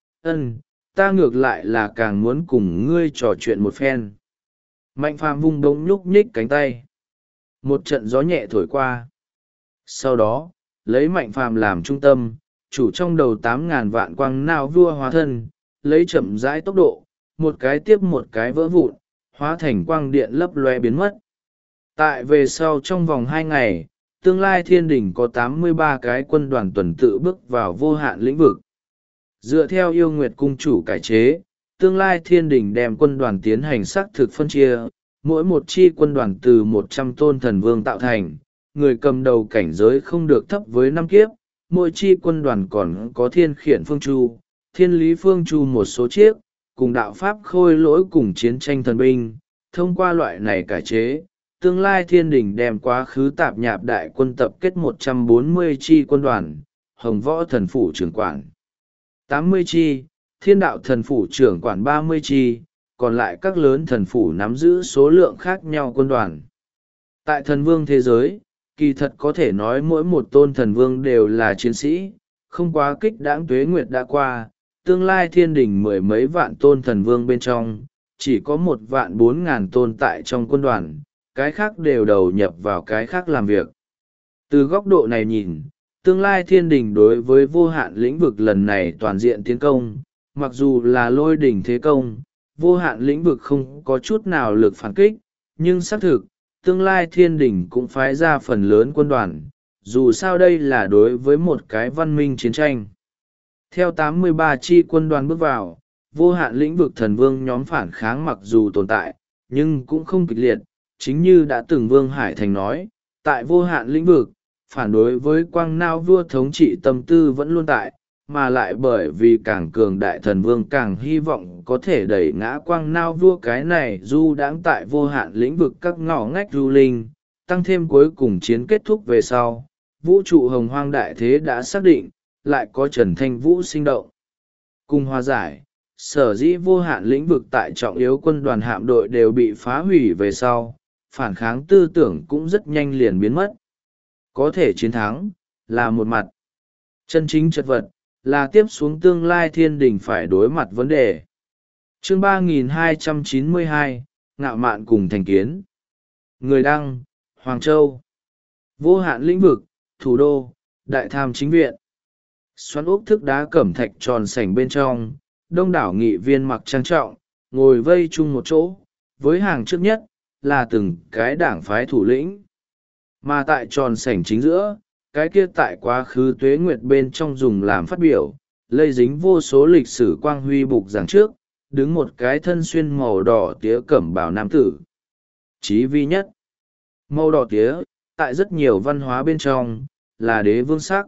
ta ngược lại là càng muốn cùng ngươi trò chuyện một phen. Mạnh phàm vung đống nhúc nhích cánh tay. Một trận gió nhẹ thổi qua. Sau đó, lấy mạnh phàm làm trung tâm, chủ trong đầu 8.000 vạn quang não vua hóa thân, lấy chậm rãi tốc độ, một cái tiếp một cái vỡ vụn, hóa thành quang điện lấp loe biến mất. Tại về sau trong vòng 2 ngày, tương lai thiên đình có 83 cái quân đoàn tuần tự bước vào vô hạn lĩnh vực. Dựa theo yêu nguyệt cung chủ cải chế, tương lai thiên đình đem quân đoàn tiến hành xác thực phân chia, mỗi một chi quân đoàn từ 100 tôn thần vương tạo thành, người cầm đầu cảnh giới không được thấp với 5 kiếp, mỗi chi quân đoàn còn có thiên khiển phương chu, thiên lý phương chu một số chiếc, cùng đạo pháp khôi lỗi cùng chiến tranh thần binh. Thông qua loại này cải chế, tương lai thiên đình đem quá khứ tạp nhạp đại quân tập kết 140 chi quân đoàn, hồng võ thần phủ trưởng quản 80 chi, thiên đạo thần phủ trưởng quản 30 chi, còn lại các lớn thần phủ nắm giữ số lượng khác nhau quân đoàn. Tại thần vương thế giới, kỳ thật có thể nói mỗi một tôn thần vương đều là chiến sĩ, không quá kích đãng tuế nguyệt đã qua, tương lai thiên đình 10 mấy vạn tôn thần vương bên trong, chỉ có 1.400.000 tôn tại trong quân đoàn, cái khác đều đầu nhập vào cái khác làm việc. Từ góc độ này nhìn, tương lai thiên đình đối với vô hạn lĩnh vực lần này toàn diện tiến công, mặc dù là lôi đỉnh thế công, vô hạn lĩnh vực không có chút nào lực phản kích, nhưng xác thực, tương lai thiên đình cũng phái ra phần lớn quân đoàn, dù sao đây là đối với một cái văn minh chiến tranh. Theo 83 chi quân đoàn bước vào, vô hạn lĩnh vực thần vương nhóm phản kháng mặc dù tồn tại, nhưng cũng không kịch liệt, chính như đã từng Vương Hải Thành nói, tại vô hạn lĩnh vực, phản đối với quang não vua thống trị tâm tư vẫn luôn tại, mà lại bởi vì càng cường đại thần vương càng hy vọng có thể đẩy ngã quang não vua cái này du đãng tại vô hạn lĩnh vực các ngõ ngách du linh, tăng thêm cuối cùng chiến kết thúc về sau, vũ trụ hồng hoang đại thế đã xác định, lại có Trần Thanh Vũ sinh động. Cùng hòa giải, sở dĩ vô hạn lĩnh vực tại trọng yếu quân đoàn hạm đội đều bị phá hủy về sau, phản kháng tư tưởng cũng rất nhanh liền biến mất. Có thể chiến thắng, là một mặt. Chân chính chất vật, là tiếp xuống tương lai thiên đình phải đối mặt vấn đề. Chương 3292, Ngạo Mạn cùng Thành Kiến. Người đăng, Hoàng Châu. Vô hạn lĩnh vực, thủ đô, Đại Tham Chính Viện. Xoắn ốc thức đá cẩm thạch tròn sảnh bên trong, đông đảo nghị viên mặc trang trọng, ngồi vây chung một chỗ, với hàng trước nhất, là từng cái đảng phái thủ lĩnh. Mà tại tròn sảnh chính giữa, cái kia tại quá khứ tuế nguyệt bên trong dùng làm phát biểu, lây dính vô số lịch sử quang huy bục giảng trước, đứng một cái thân xuyên màu đỏ tía cẩm bào nam tử. Chí vi nhất. Màu đỏ tía, tại rất nhiều văn hóa bên trong, là đế vương sắc.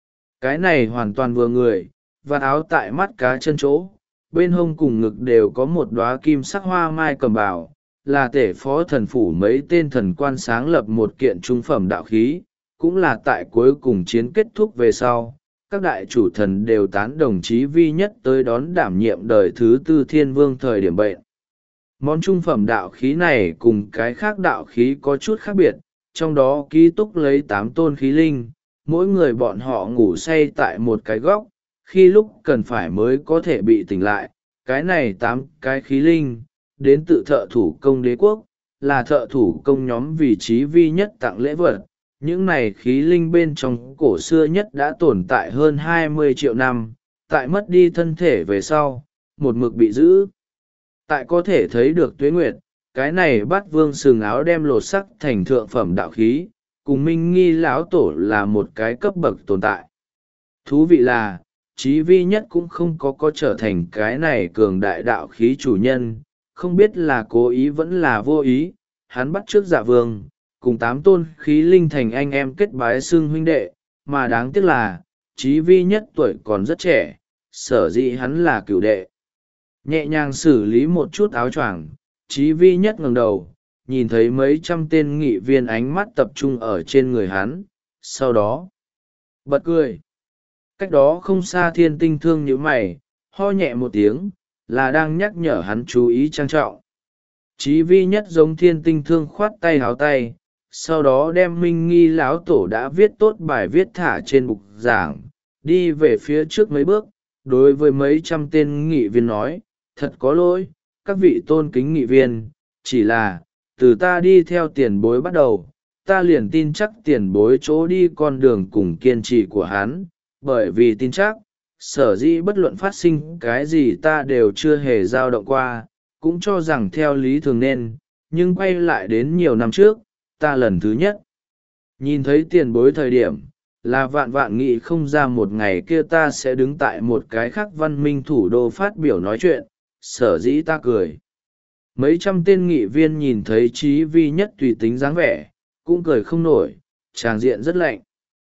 Cái này hoàn toàn vừa người, vạt áo tại mắt cá chân chỗ, bên hông cùng ngực đều có một đóa kim sắc hoa mai cầm bảo, là tể phó thần phủ mấy tên thần quan sáng lập một kiện trung phẩm đạo khí, cũng là tại cuối cùng chiến kết thúc về sau. Các đại chủ thần đều tán đồng chí vi nhất tới đón đảm nhiệm đời thứ tư thiên vương thời điểm bệnh. Món trung phẩm đạo khí này cùng cái khác đạo khí có chút khác biệt, trong đó ký túc lấy 8 tôn khí linh, mỗi người bọn họ ngủ say tại một cái góc, khi lúc cần phải mới có thể bị tỉnh lại. Cái này 8 cái khí linh, đến tự thợ thủ công đế quốc, là thợ thủ công nhóm vị trí vi nhất tặng lễ vật. Những này khí linh bên trong cổ xưa nhất đã tồn tại hơn 20 triệu năm, tại mất đi thân thể về sau, một mực bị giữ. Tại có thể thấy được tuế nguyệt, cái này Bát Vương sừng áo đem lột sắc thành thượng phẩm đạo khí, cùng Minh Nghi lão tổ là một cái cấp bậc tồn tại. Thú vị là, Chí Vi nhất cũng không có trở thành cái này cường đại đạo khí chủ nhân, không biết là cố ý vẫn là vô ý, hắn bắt trước Dạ Vương, cùng 8 tôn khí linh thành anh em kết bái xưng huynh đệ, mà đáng tiếc là, Chí Vi nhất tuổi còn rất trẻ, sở dĩ hắn là cửu đệ. Nhẹ nhàng xử lý một chút áo choàng, Chí Vi nhất ngẩng đầu, nhìn thấy mấy trăm tên nghị viên ánh mắt tập trung ở trên người hắn, sau đó bật cười. Cách đó không xa Thiên Tinh Thương nhíu mày, ho nhẹ một tiếng, là đang nhắc nhở hắn chú ý trang trọng. Chí Vi nhất giống Thiên Tinh Thương khoát tay háo tay, sau đó đem Minh Nghi lão tổ đã viết tốt bài viết thả trên bục giảng, đi về phía trước mấy bước, đối với mấy trăm tên nghị viên nói, thật có lỗi, các vị tôn kính nghị viên, chỉ là, từ ta đi theo tiền bối bắt đầu, ta liền tin chắc tiền bối chỗ đi con đường cùng kiên trì của hắn, bởi vì tin chắc, sở dĩ bất luận phát sinh cái gì ta đều chưa hề dao động qua, cũng cho rằng theo lý thường nên, nhưng quay lại đến nhiều năm trước, ta lần thứ nhất nhìn thấy tiền bối thời điểm, là vạn vạn nghĩ không ra một ngày kia ta sẽ đứng tại một cái khác văn minh thủ đô phát biểu nói chuyện, sở dĩ ta cười. Mấy trăm tên nghị viên nhìn thấy Chí Vi nhất tùy tính dáng vẻ, cũng cười không nổi, tràng diện rất lạnh.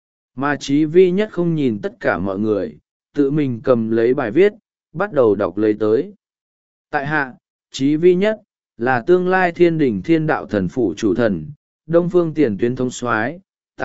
Mà Chí Vi nhất không nhìn tất cả mọi người, tự mình cầm lấy bài viết, bắt đầu đọc lấy tới. Tại hạ, Chí Vi nhất, là tương lai thiên đỉnh thiên đạo thần phủ chủ thần, Đông Phương tiền tuyến thống soái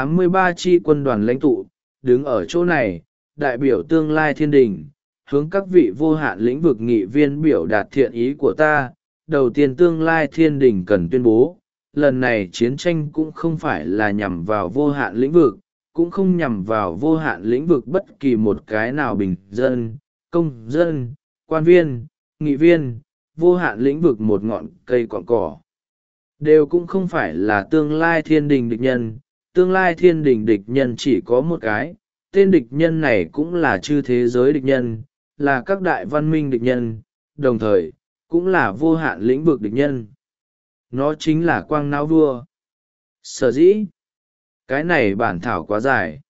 83 chi quân đoàn lãnh tụ, đứng ở chỗ này, đại biểu tương lai thiên đỉnh, hướng các vị vô hạn lĩnh vực nghị viên biểu đạt thiện ý của ta. Đầu tiên tương lai thiên đình cần tuyên bố, lần này chiến tranh cũng không phải là nhằm vào vô hạn lĩnh vực, cũng không nhằm vào vô hạn lĩnh vực bất kỳ một cái nào bình dân, công dân, quan viên, nghị viên, vô hạn lĩnh vực một ngọn cây cọn cỏ. Đều cũng không phải là tương lai thiên đình địch nhân, tương lai thiên đình địch nhân chỉ có một cái, tên địch nhân này cũng là chư thế giới địch nhân, là các đại văn minh địch nhân, đồng thời, cũng là vô hạn lĩnh vực địch nhân. Nó chính là Quang Não Vua. Sở dĩ, cái này bản thảo quá dài.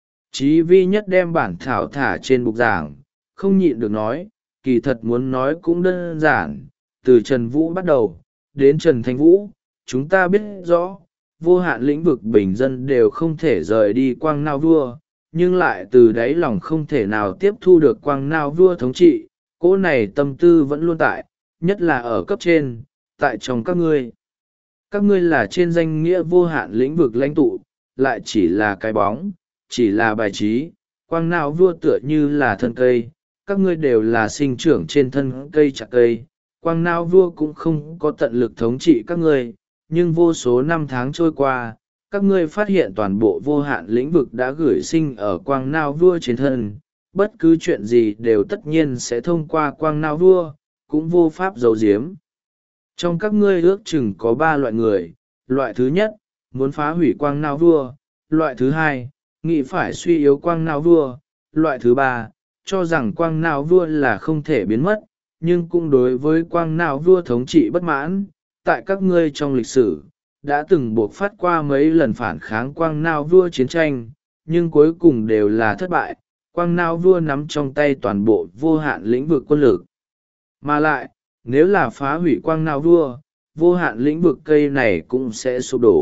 Chí Vi nhất đem bản thảo thả trên bục giảng, không nhịn được nói, kỳ thật muốn nói cũng đơn giản, từ Trần Vũ bắt đầu, đến Trần Thanh Vũ, chúng ta biết rõ, vô hạn lĩnh vực bình dân đều không thể rời đi Quang Não Vua, nhưng lại từ đáy lòng không thể nào tiếp thu được Quang Não Vua thống trị, cỗ này tâm tư vẫn luôn tại, nhất là ở cấp trên, tại trong các ngươi. Các ngươi là trên danh nghĩa vô hạn lĩnh vực lãnh tụ, lại chỉ là cái bóng, chỉ là bài trí, Quang Não Vua tựa như là thân cây, các ngươi đều là sinh trưởng trên thân cây chặt cây. Quang Não Vua cũng không có tận lực thống trị các ngươi, nhưng vô số năm tháng trôi qua, các ngươi phát hiện toàn bộ vô hạn lĩnh vực đã gửi sinh ở Quang Não Vua trên thân, bất cứ chuyện gì đều tất nhiên sẽ thông qua Quang Não Vua, cũng vô pháp giấu giếm. Trong các ngươi ước chừng có 3 loại người, loại thứ nhất, muốn phá hủy Quang Não Vua, loại thứ hai, nghĩ phải suy yếu Quang Não Vua, loại thứ ba, cho rằng Quang Não Vua là không thể biến mất, nhưng cũng đối với Quang Não Vua thống trị bất mãn. Tại các ngươi trong lịch sử, đã từng buộc phát qua mấy lần phản kháng Quang Não Vua chiến tranh, nhưng cuối cùng đều là thất bại. Quang Não Vua nắm trong tay toàn bộ vô hạn lĩnh vực quân lực. Mà lại, nếu là phá hủy Quang Não Vua, vô hạn lĩnh vực cây này cũng sẽ sụp đổ,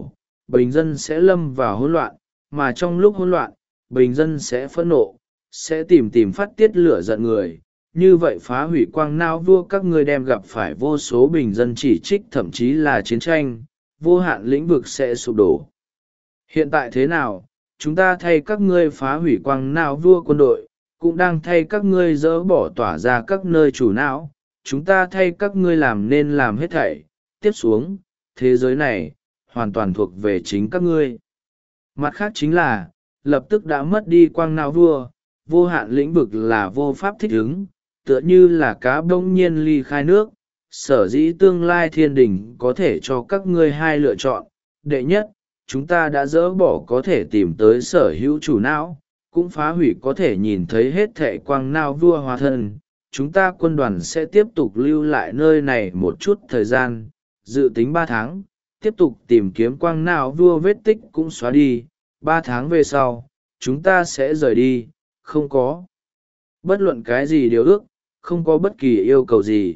bình dân sẽ lâm vào hỗn loạn, mà trong lúc hỗn loạn, bình dân sẽ phẫn nộ, sẽ tìm phát tiết lửa giận người. Như vậy phá hủy quang não vua các ngươi đem gặp phải vô số bình dân chỉ trích, thậm chí là chiến tranh, vô hạn lĩnh vực sẽ sụp đổ. Hiện tại thế nào, chúng ta thay các ngươi phá hủy quang não vua quân đội, cũng đang thay các ngươi dỡ bỏ tỏa ra các nơi chủ não, chúng ta thay các ngươi làm nên làm hết thảy. Tiếp xuống, thế giới này hoàn toàn thuộc về chính các ngươi. Mặt khác chính là, lập tức đã mất đi quang não vua, vô hạn lĩnh vực là vô pháp thích ứng, tựa như là cá bỗng nhiên ly khai nước. Sở dĩ tương lai thiên đình có thể cho các ngươi hai lựa chọn. Đệ nhất, chúng ta đã dỡ bỏ có thể tìm tới sở hữu chủ não, cũng phá hủy có thể nhìn thấy hết thệ quang não vua hóa thân. Chúng ta quân đoàn sẽ tiếp tục lưu lại nơi này một chút thời gian, dự tính 3 tháng, tiếp tục tìm kiếm quang não vua, vết tích cũng xóa đi. 3 tháng về sau, chúng ta sẽ rời đi, không có bất luận cái gì điều ước, không có bất kỳ yêu cầu gì.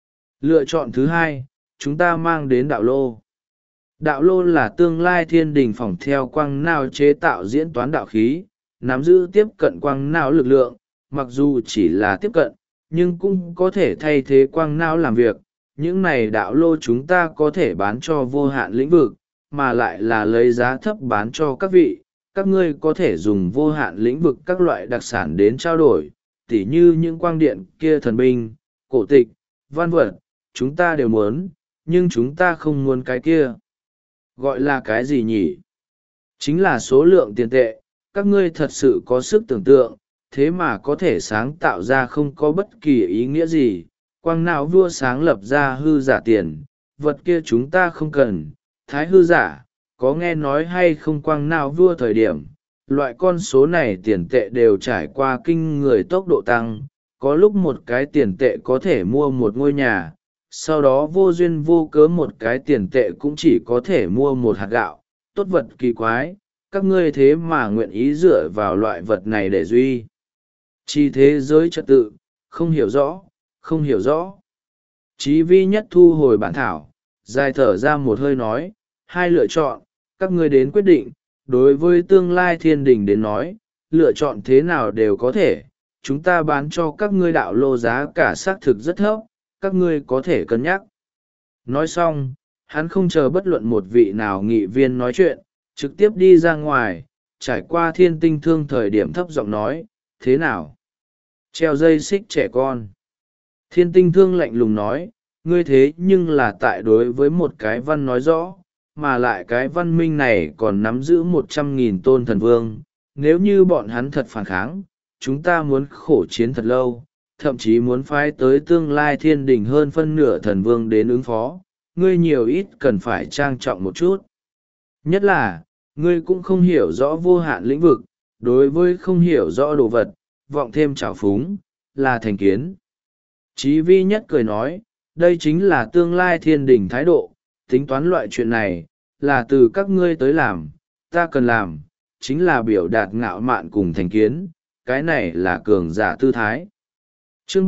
Lựa chọn thứ hai, chúng ta mang đến đạo lô. Đạo lô là tương lai thiên đình phỏng theo quang não chế tạo diễn toán đạo khí, nắm giữ tiếp cận quang não lực lượng, mặc dù chỉ là tiếp cận, nhưng cũng có thể thay thế quang não làm việc. Những này đạo lô chúng ta có thể bán cho vô hạn lĩnh vực, mà lại là lấy giá thấp bán cho các vị. Các ngươi có thể dùng vô hạn lĩnh vực các loại đặc sản đến trao đổi, tỉ như những quang điện kia, thần binh, cổ tịch, văn vật, chúng ta đều muốn, nhưng chúng ta không muốn cái kia. Gọi là cái gì nhỉ? Chính là số lượng tiền tệ. Các ngươi thật sự có sức tưởng tượng, thế mà có thể sáng tạo ra không có bất kỳ ý nghĩa gì. Quang não vua sáng lập ra hư giả tiền, vật kia chúng ta không cần. Thái hư giả, có nghe nói hay không? Quang não vua thời điểm, loại con số này tiền tệ đều trải qua kinh người tốc độ tăng, có lúc một cái tiền tệ có thể mua một ngôi nhà, sau đó vô duyên vô cớ một cái tiền tệ cũng chỉ có thể mua một hạt gạo. Tốt vật kỳ quái, các ngươi thế mà nguyện ý dựa vào loại vật này để duy trì thế giới trật tự. Không hiểu rõ, không hiểu rõ. Chí vi nhất thu hồi bản thảo, dài thở ra một hơi nói, hai lựa chọn, các ngươi đến quyết định. Đối với tương lai thiên đình đến nói, lựa chọn thế nào đều có thể. Chúng ta bán cho các ngươi đạo lô giá cả xác thực rất thấp, các ngươi có thể cân nhắc. Nói xong, hắn không chờ bất luận một vị nào nghị viên nói chuyện, trực tiếp đi ra ngoài, trải qua thiên tinh thương thời điểm thấp giọng nói, thế nào? Treo dây xích trẻ con. Thiên tinh thương lạnh lùng nói, ngươi thế nhưng là tại đối với một cái văn nói rõ, mà lại cái văn minh này còn nắm giữ 100.000 tôn thần vương. Nếu như bọn hắn thật phản kháng, chúng ta muốn khổ chiến thật lâu, thậm chí muốn phái tới tương lai thiên đình hơn phân nửa thần vương đến ứng phó. Ngươi nhiều ít cần phải trang trọng một chút. Nhất là, ngươi cũng không hiểu rõ vô hạn lĩnh vực, đối với không hiểu rõ đồ vật, vọng thêm trào phúng, là thành kiến. Chí vi nhất cười nói, đây chính là tương lai thiên đình thái độ, tính toán loại chuyện này, là từ các ngươi tới làm, ta cần làm, chính là biểu đạt ngạo mạn cùng thành kiến, cái này là cường giả tư thái. Chương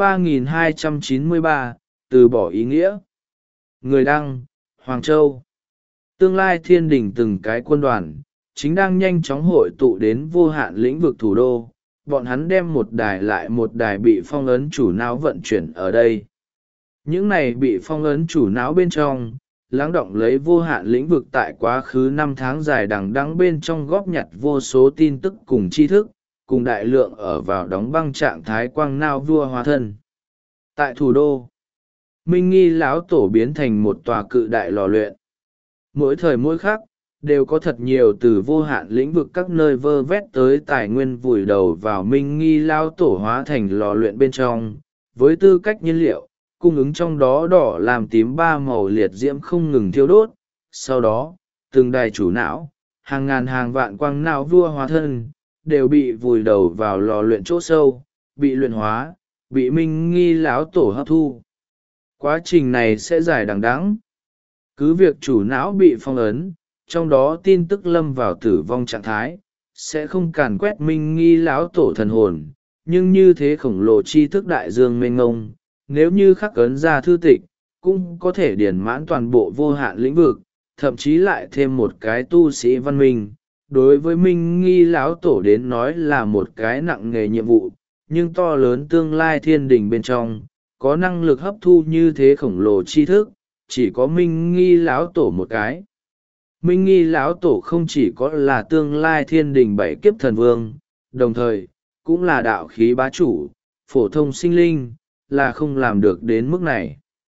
3293, từ bỏ ý nghĩa. Người đăng, Hoàng Châu. Tương lai thiên đình từng cái quân đoàn, chính đang nhanh chóng hội tụ đến vô hạn lĩnh vực thủ đô. Bọn hắn đem một đài lại một đài bị phong ấn chủ não vận chuyển ở đây. Những này bị phong ấn chủ não bên trong, lắng động lấy vô hạn lĩnh vực tại quá khứ 5 tháng dài đằng đẵng bên trong góp nhặt vô số tin tức cùng tri thức, cùng đại lượng ở vào đóng băng trạng thái quang não vua hóa thân. Tại thủ đô, Minh Nghi lão tổ biến thành một tòa cự đại lò luyện. Mỗi thời mỗi khắc, đều có thật nhiều từ vô hạn lĩnh vực các nơi vơ vét tới tài nguyên vùi đầu vào Minh Nghi lão tổ hóa thành lò luyện bên trong, với tư cách nhiên liệu, cung ứng trong đó đỏ làm tím ba màu liệt diễm không ngừng thiêu đốt. Sau đó, từng đài chủ não, hàng ngàn hàng vạn quang não vua hóa thân, đều bị vùi đầu vào lò luyện chỗ sâu, bị luyện hóa, bị Minh Nghi lão tổ hấp thu. Quá trình này sẽ dài đằng đẵng. Cứ việc chủ não bị phong ấn, trong đó tin tức lâm vào tử vong trạng thái, sẽ không càn quét Minh Nghi lão tổ thần hồn, nhưng như thế khổng lồ tri thức đại dương mênh mông, nếu như khắc ấn ra thư tịch, cũng có thể điển mãn toàn bộ vô hạn lĩnh vực, thậm chí lại thêm một cái tu sĩ văn minh, đối với minh nghi lão tổ đến nói là một cái nặng nề nhiệm vụ, nhưng to lớn tương lai thiên đình bên trong có năng lực hấp thu như thế khổng lồ tri thức chỉ có minh nghi lão tổ một cái. Minh nghi lão tổ không chỉ có là tương lai thiên đình bảy kiếp thần vương, đồng thời cũng là đạo khí bá chủ, phổ thông sinh linh là không làm được đến mức này.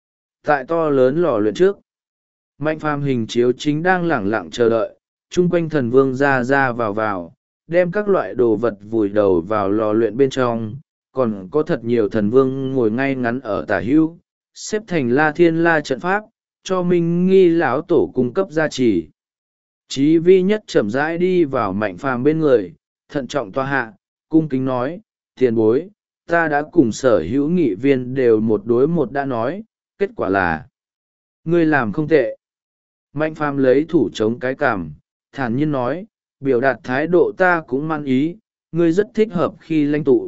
Tại to lớn lò luyện trước, Mạnh Phàm hình chiếu chính đang lẳng lặng chờ đợi, chung quanh thần vương ra ra vào, đem các loại đồ vật vùi đầu vào lò luyện bên trong, còn có thật nhiều thần vương ngồi ngay ngắn ở tả hữu, xếp thành la thiên la trận pháp, cho minh nghi lão tổ cung cấp gia trì. Chí vi nhất chậm rãi đi vào Mạnh Phàm bên người, thận trọng toa hạ, cung kính nói, tiền bối, ta đã cùng sở hữu nghị viên đều một đối một đã nói, kết quả là ngươi làm không tệ. Mạnh Phàm lấy thủ chống cái cằm, thản nhiên nói, biểu đạt thái độ ta cũng mang ý, ngươi rất thích hợp khi lãnh tụ.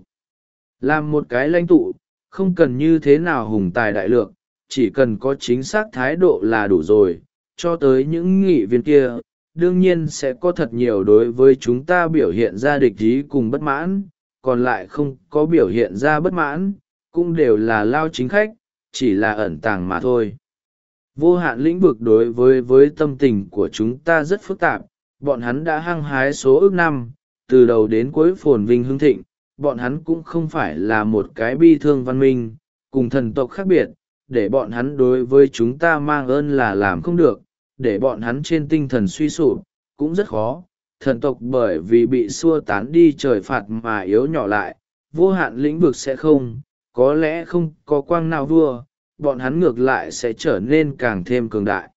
Làm một cái lãnh tụ, không cần như thế nào hùng tài đại lược, chỉ cần có chính xác thái độ là đủ rồi, cho tới những nghị viên kia, đương nhiên sẽ có thật nhiều đối với chúng ta biểu hiện ra địch ý cùng bất mãn, còn lại không có biểu hiện ra bất mãn, cũng đều là lao chính khách, chỉ là ẩn tàng mà thôi. Vô hạn lĩnh vực đối với tâm tình của chúng ta rất phức tạp, bọn hắn đã hăng hái số ước năm, từ đầu đến cuối phồn vinh hưng thịnh, bọn hắn cũng không phải là một cái bi thương văn minh, cùng thần tộc khác biệt, để bọn hắn đối với chúng ta mang ơn là làm không được, để bọn hắn trên tinh thần suy sụp, cũng rất khó. Thần tộc bởi vì bị xua tán đi trời phạt mà yếu nhỏ lại, vô hạn lĩnh vực sẽ không, có lẽ không có quang nào vua, bọn hắn ngược lại sẽ trở nên càng thêm cường đại.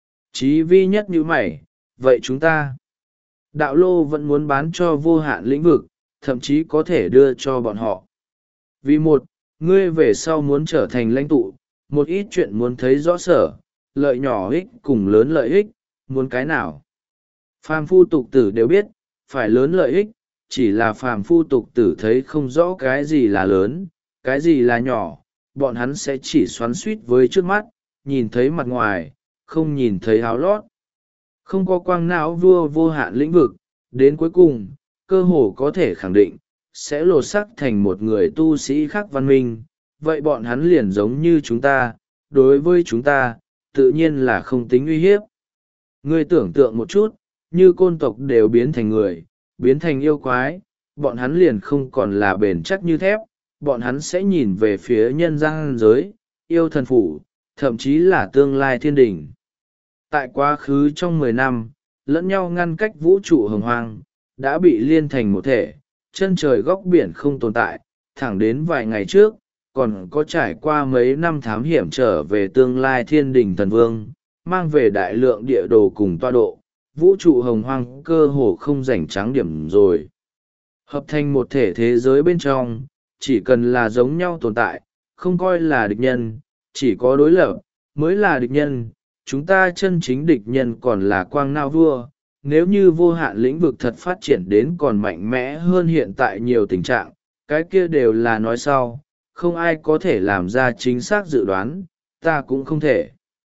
Chí vi nhất như mày, vậy chúng ta, đạo lô vẫn muốn bán cho vô hạn lĩnh vực, thậm chí có thể đưa cho bọn họ. Vì một, ngươi về sau muốn trở thành lãnh tụ, một ít chuyện muốn thấy rõ sở, lợi nhỏ ích cùng lớn lợi ích, muốn cái nào. Phàm phu tục tử đều biết, phải lớn lợi ích, chỉ là phàm phu tục tử thấy không rõ cái gì là lớn, cái gì là nhỏ, bọn hắn sẽ chỉ xoắn suýt với trước mắt, nhìn thấy mặt ngoài, không nhìn thấy áo lót. Không có quang não vua vô hạn lĩnh vực, đến cuối cùng, cơ hồ có thể khẳng định, sẽ lột xác thành một người tu sĩ khác văn minh, vậy bọn hắn liền giống như chúng ta, đối với chúng ta, tự nhiên là không tính uy hiếp. Ngươi tưởng tượng một chút, như côn tộc đều biến thành người, biến thành yêu quái, bọn hắn liền không còn là bền chắc như thép, bọn hắn sẽ nhìn về phía nhân gian giới, yêu thần phủ, thậm chí là tương lai thiên đình. Tại quá khứ trong 10 năm, lẫn nhau ngăn cách vũ trụ hồng hoang, đã bị liên thành một thể, chân trời góc biển không tồn tại, thẳng đến vài ngày trước, còn có trải qua mấy năm thám hiểm trở về tương lai thiên đình thần vương, mang về đại lượng địa đồ cùng toa độ, vũ trụ hồng hoang cơ hồ không rảnh trắng điểm rồi. Hợp thành một thể thế giới bên trong, chỉ cần là giống nhau tồn tại, không coi là địch nhân, chỉ có đối lập, mới là địch nhân. Chúng ta chân chính địch nhân còn là quang não vua. Nếu như vô hạn lĩnh vực thật phát triển đến còn mạnh mẽ hơn hiện tại nhiều tình trạng, cái kia đều là nói sau, không ai có thể làm ra chính xác dự đoán, ta cũng không thể.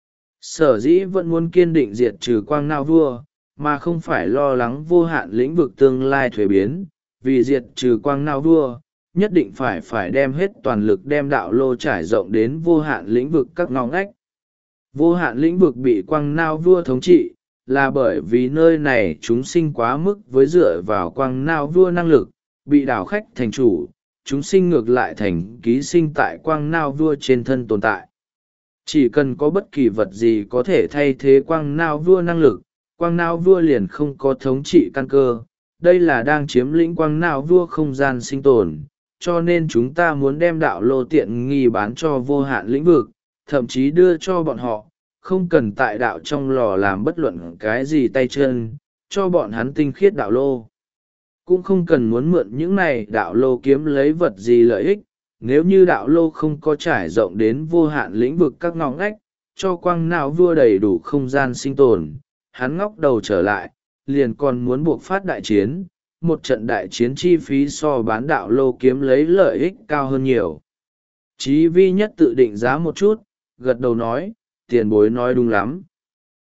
Sở dĩ vẫn muốn kiên định diệt trừ quang não vua, mà không phải lo lắng vô hạn lĩnh vực tương lai thuế biến, vì diệt trừ quang não vua, nhất định phải đem hết toàn lực đem đạo lô trải rộng đến vô hạn lĩnh vực các ngõ ngách. Vô hạn lĩnh vực bị quang não vua thống trị, là bởi vì nơi này chúng sinh quá mức với dựa vào quang não vua năng lực, bị đảo khách thành chủ, chúng sinh ngược lại thành ký sinh tại quang não vua trên thân tồn tại. Chỉ cần có bất kỳ vật gì có thể thay thế quang não vua năng lực, quang não vua liền không có thống trị căn cơ. Đây là đang chiếm lĩnh quang não vua không gian sinh tồn, cho nên chúng ta muốn đem đạo lô tiện nghi bán cho vô hạn lĩnh vực, thậm chí đưa cho bọn họ, không cần tại đạo trong lò làm bất luận cái gì tay chân, cho bọn hắn tinh khiết đạo lô. Cũng không cần muốn mượn những này đạo lô kiếm lấy vật gì lợi ích, nếu như đạo lô không có trải rộng đến vô hạn lĩnh vực các ngõ ngách, cho quang não vua đầy đủ không gian sinh tồn, hắn ngóc đầu trở lại, liền còn muốn buộc phát đại chiến, một trận đại chiến chi phí so bán đạo lô kiếm lấy lợi ích cao hơn nhiều. Chí vi nhất tự định giá một chút, gật đầu nói, tiền bối nói đúng lắm.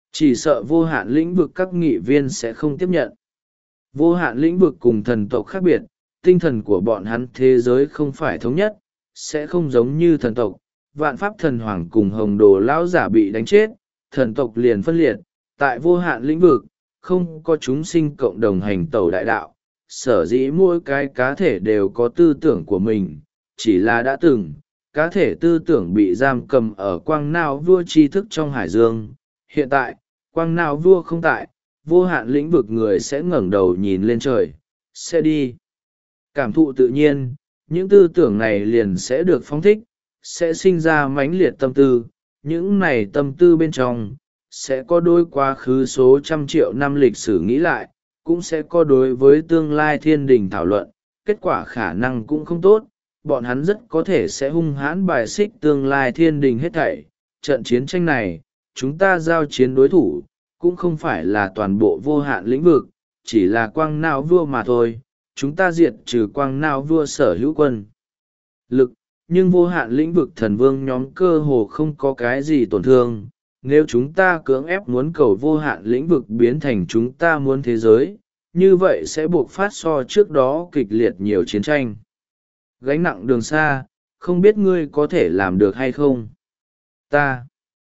Chỉ sợ vô hạn lĩnh vực các nghị viên sẽ không tiếp nhận. Vô hạn lĩnh vực cùng thần tộc khác biệt, tinh thần của bọn hắn thế giới không phải thống nhất, sẽ không giống như thần tộc. Vạn pháp thần hoàng cùng hồng đồ lão giả bị đánh chết, thần tộc liền phân liệt. Tại vô hạn lĩnh vực, không có chúng sinh cộng đồng hành tẩu đại đạo, sở dĩ mỗi cái cá thể đều có tư tưởng của mình, chỉ là đã từng, cá thể tư tưởng bị giam cầm ở quang nao vua tri thức trong hải dương. Hiện tại, quang nao vua không tại, vô hạn lĩnh vực người sẽ ngẩng đầu nhìn lên trời, sẽ đi. Cảm thụ tự nhiên, những tư tưởng này liền sẽ được phóng thích, sẽ sinh ra mãnh liệt tâm tư. Những này tâm tư bên trong, sẽ có đôi quá khứ số trăm triệu năm lịch sử nghĩ lại, cũng sẽ có đối với tương lai thiên đình thảo luận, kết quả khả năng cũng không tốt, bọn hắn rất có thể sẽ hung hãn bài xích tương lai thiên đình hết thảy. Trận chiến tranh này, chúng ta giao chiến đối thủ, cũng không phải là toàn bộ vô hạn lĩnh vực, chỉ là quang não vua mà thôi, chúng ta diệt trừ quang não vua sở hữu quân lực, nhưng vô hạn lĩnh vực thần vương nhóm cơ hồ không có cái gì tổn thương. Nếu chúng ta cưỡng ép muốn cầu vô hạn lĩnh vực biến thành chúng ta muốn thế giới, như vậy sẽ buộc phát so trước đó kịch liệt nhiều chiến tranh. Gánh nặng đường xa, không biết ngươi có thể làm được hay không? Ta.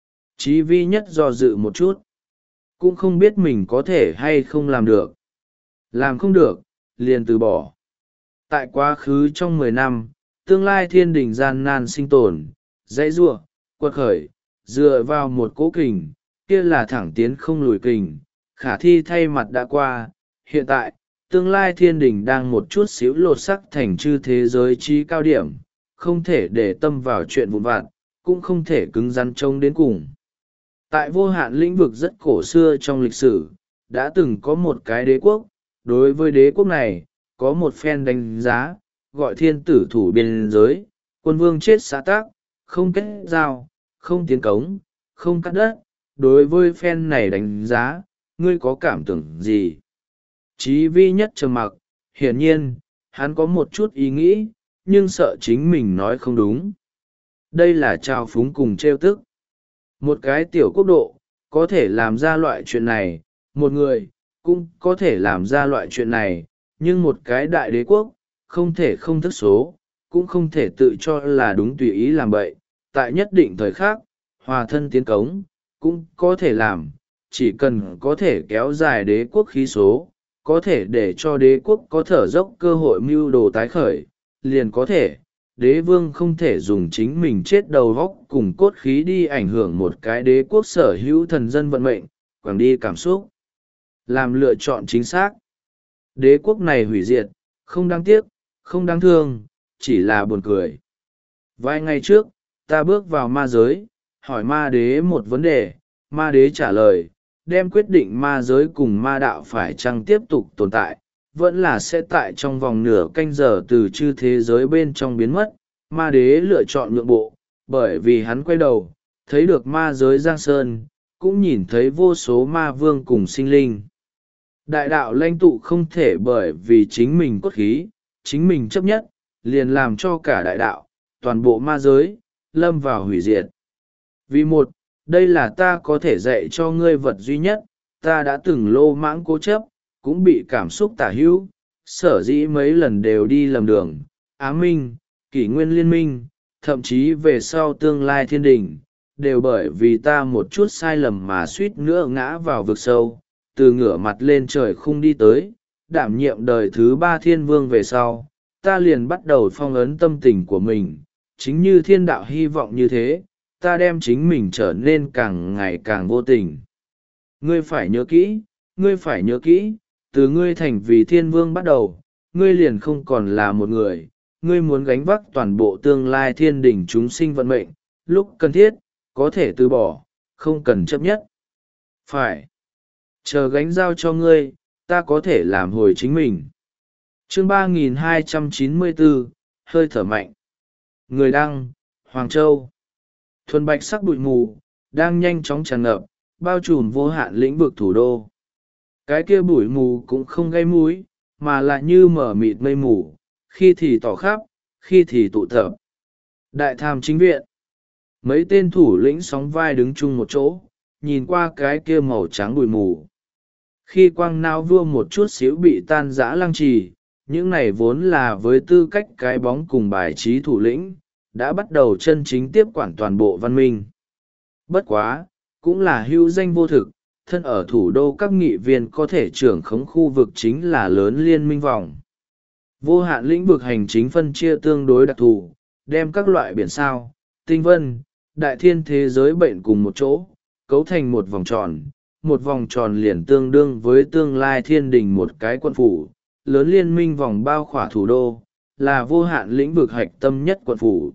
Chí vi nhất do dự một chút. Cũng không biết mình có thể hay không làm được. Làm không được, liền từ bỏ. Tại quá khứ trong 10 năm, tương lai thiên đình gian nan sinh tồn, dãy giụa, quật khởi, dựa vào một cỗ kình, kia là thẳng tiến không lùi kình, khả thi thay mặt đã qua. Hiện tại, tương lai thiên đình đang một chút xíu lột sắc thành chư thế giới trí cao điểm, không thể để tâm vào chuyện vụn vặt, cũng không thể cứng rắn trông đến cùng. Tại vô hạn lĩnh vực rất cổ xưa trong lịch sử, đã từng có một cái đế quốc. Đối với đế quốc này, có một phen đánh giá, gọi thiên tử thủ biên giới, quân vương chết xã tác, không kết giao, không tiến cống, không cắt đất. Đối với phen này đánh giá, ngươi có cảm tưởng gì? Chí vi nhất trầm mặc, hiển nhiên, hắn có một chút ý nghĩ, nhưng sợ chính mình nói không đúng. Đây là trào phúng cùng trêu tức. Một cái tiểu quốc độ, có thể làm ra loại chuyện này, một người, cũng có thể làm ra loại chuyện này, nhưng một cái đại đế quốc, không thể không thức số, cũng không thể tự cho là đúng tùy ý làm bậy. Tại nhất định thời khắc, hòa thân tiến cống, cũng có thể làm, chỉ cần có thể kéo dài đế quốc khí số, có thể để cho đế quốc có thở dốc cơ hội mưu đồ tái khởi, liền có thể. Đế vương không thể dùng chính mình chết đầu góc cùng cốt khí đi ảnh hưởng một cái đế quốc sở hữu thần dân vận mệnh, quẳng đi cảm xúc, làm lựa chọn chính xác. Đế quốc này hủy diệt, không đáng tiếc, không đáng thương, chỉ là buồn cười. Vài ngày trước, ta bước vào ma giới, hỏi ma đế một vấn đề, ma đế trả lời, đem quyết định ma giới cùng ma đạo phải chăng tiếp tục tồn tại, vẫn là sẽ tại trong vòng nửa canh giờ từ chư thế giới bên trong biến mất. Ma đế lựa chọn nhượng bộ, bởi vì hắn quay đầu, thấy được ma giới Giang Sơn, cũng nhìn thấy vô số ma vương cùng sinh linh. Đại đạo lãnh tụ không thể bởi vì chính mình cốt khí, chính mình chấp nhất, liền làm cho cả đại đạo, toàn bộ ma giới, lâm vào hủy diệt. Vì một, đây là ta có thể dạy cho ngươi vật duy nhất, ta đã từng lô mãng cố chấp, cũng bị cảm xúc tả hữu, sở dĩ mấy lần đều đi lầm đường, Á Minh, Kỷ Nguyên Liên Minh, thậm chí về sau tương lai thiên đình, đều bởi vì ta một chút sai lầm mà suýt nữa ngã vào vực sâu, từ ngửa mặt lên trời khung đi tới, đảm nhiệm đời thứ 3 thiên vương về sau, ta liền bắt đầu phong ấn tâm tình của mình, chính như thiên đạo hy vọng như thế, ta đem chính mình trở nên càng ngày càng vô tình. Ngươi phải nhớ kỹ, ngươi phải nhớ kỹ, từ ngươi thành vì thiên vương bắt đầu, ngươi liền không còn là một người, ngươi muốn gánh vác toàn bộ tương lai thiên đình chúng sinh vận mệnh, lúc cần thiết, có thể từ bỏ, không cần chấp nhất. Phải. Chờ gánh giao cho ngươi, ta có thể làm hồi chính mình. Chương 3294, hơi thở mạnh. Người đăng, Hoàng Châu. Thuần bạch sắc bụi mù, đang nhanh chóng tràn ngập, bao trùm vô hạn lĩnh vực thủ đô. Cái kia bụi mù cũng không gây múi, mà lại như mở mịt mây mù, khi thì tỏ khắp, khi thì tụ tập. Đại tham chính viện. Mấy tên thủ lĩnh sóng vai đứng chung một chỗ, nhìn qua cái kia màu trắng bụi mù. Khi quang não vua một chút xíu bị tan rã lăng trì, những này vốn là với tư cách cái bóng cùng bài trí thủ lĩnh, đã bắt đầu chân chính tiếp quản toàn bộ văn minh. Bất quá, cũng là hữu danh vô thực, thân ở thủ đô các nghị viên có thể trưởng khống khu vực chính là lớn liên minh vòng. Vô hạn lĩnh vực hành chính phân chia tương đối đặc thù, đem các loại biển sao, tinh vân, đại thiên thế giới bệnh cùng một chỗ, cấu thành một vòng tròn liền tương đương với tương lai thiên đình một cái quận phủ, lớn liên minh vòng bao khỏa thủ đô, là vô hạn lĩnh vực hạch tâm nhất quận phủ.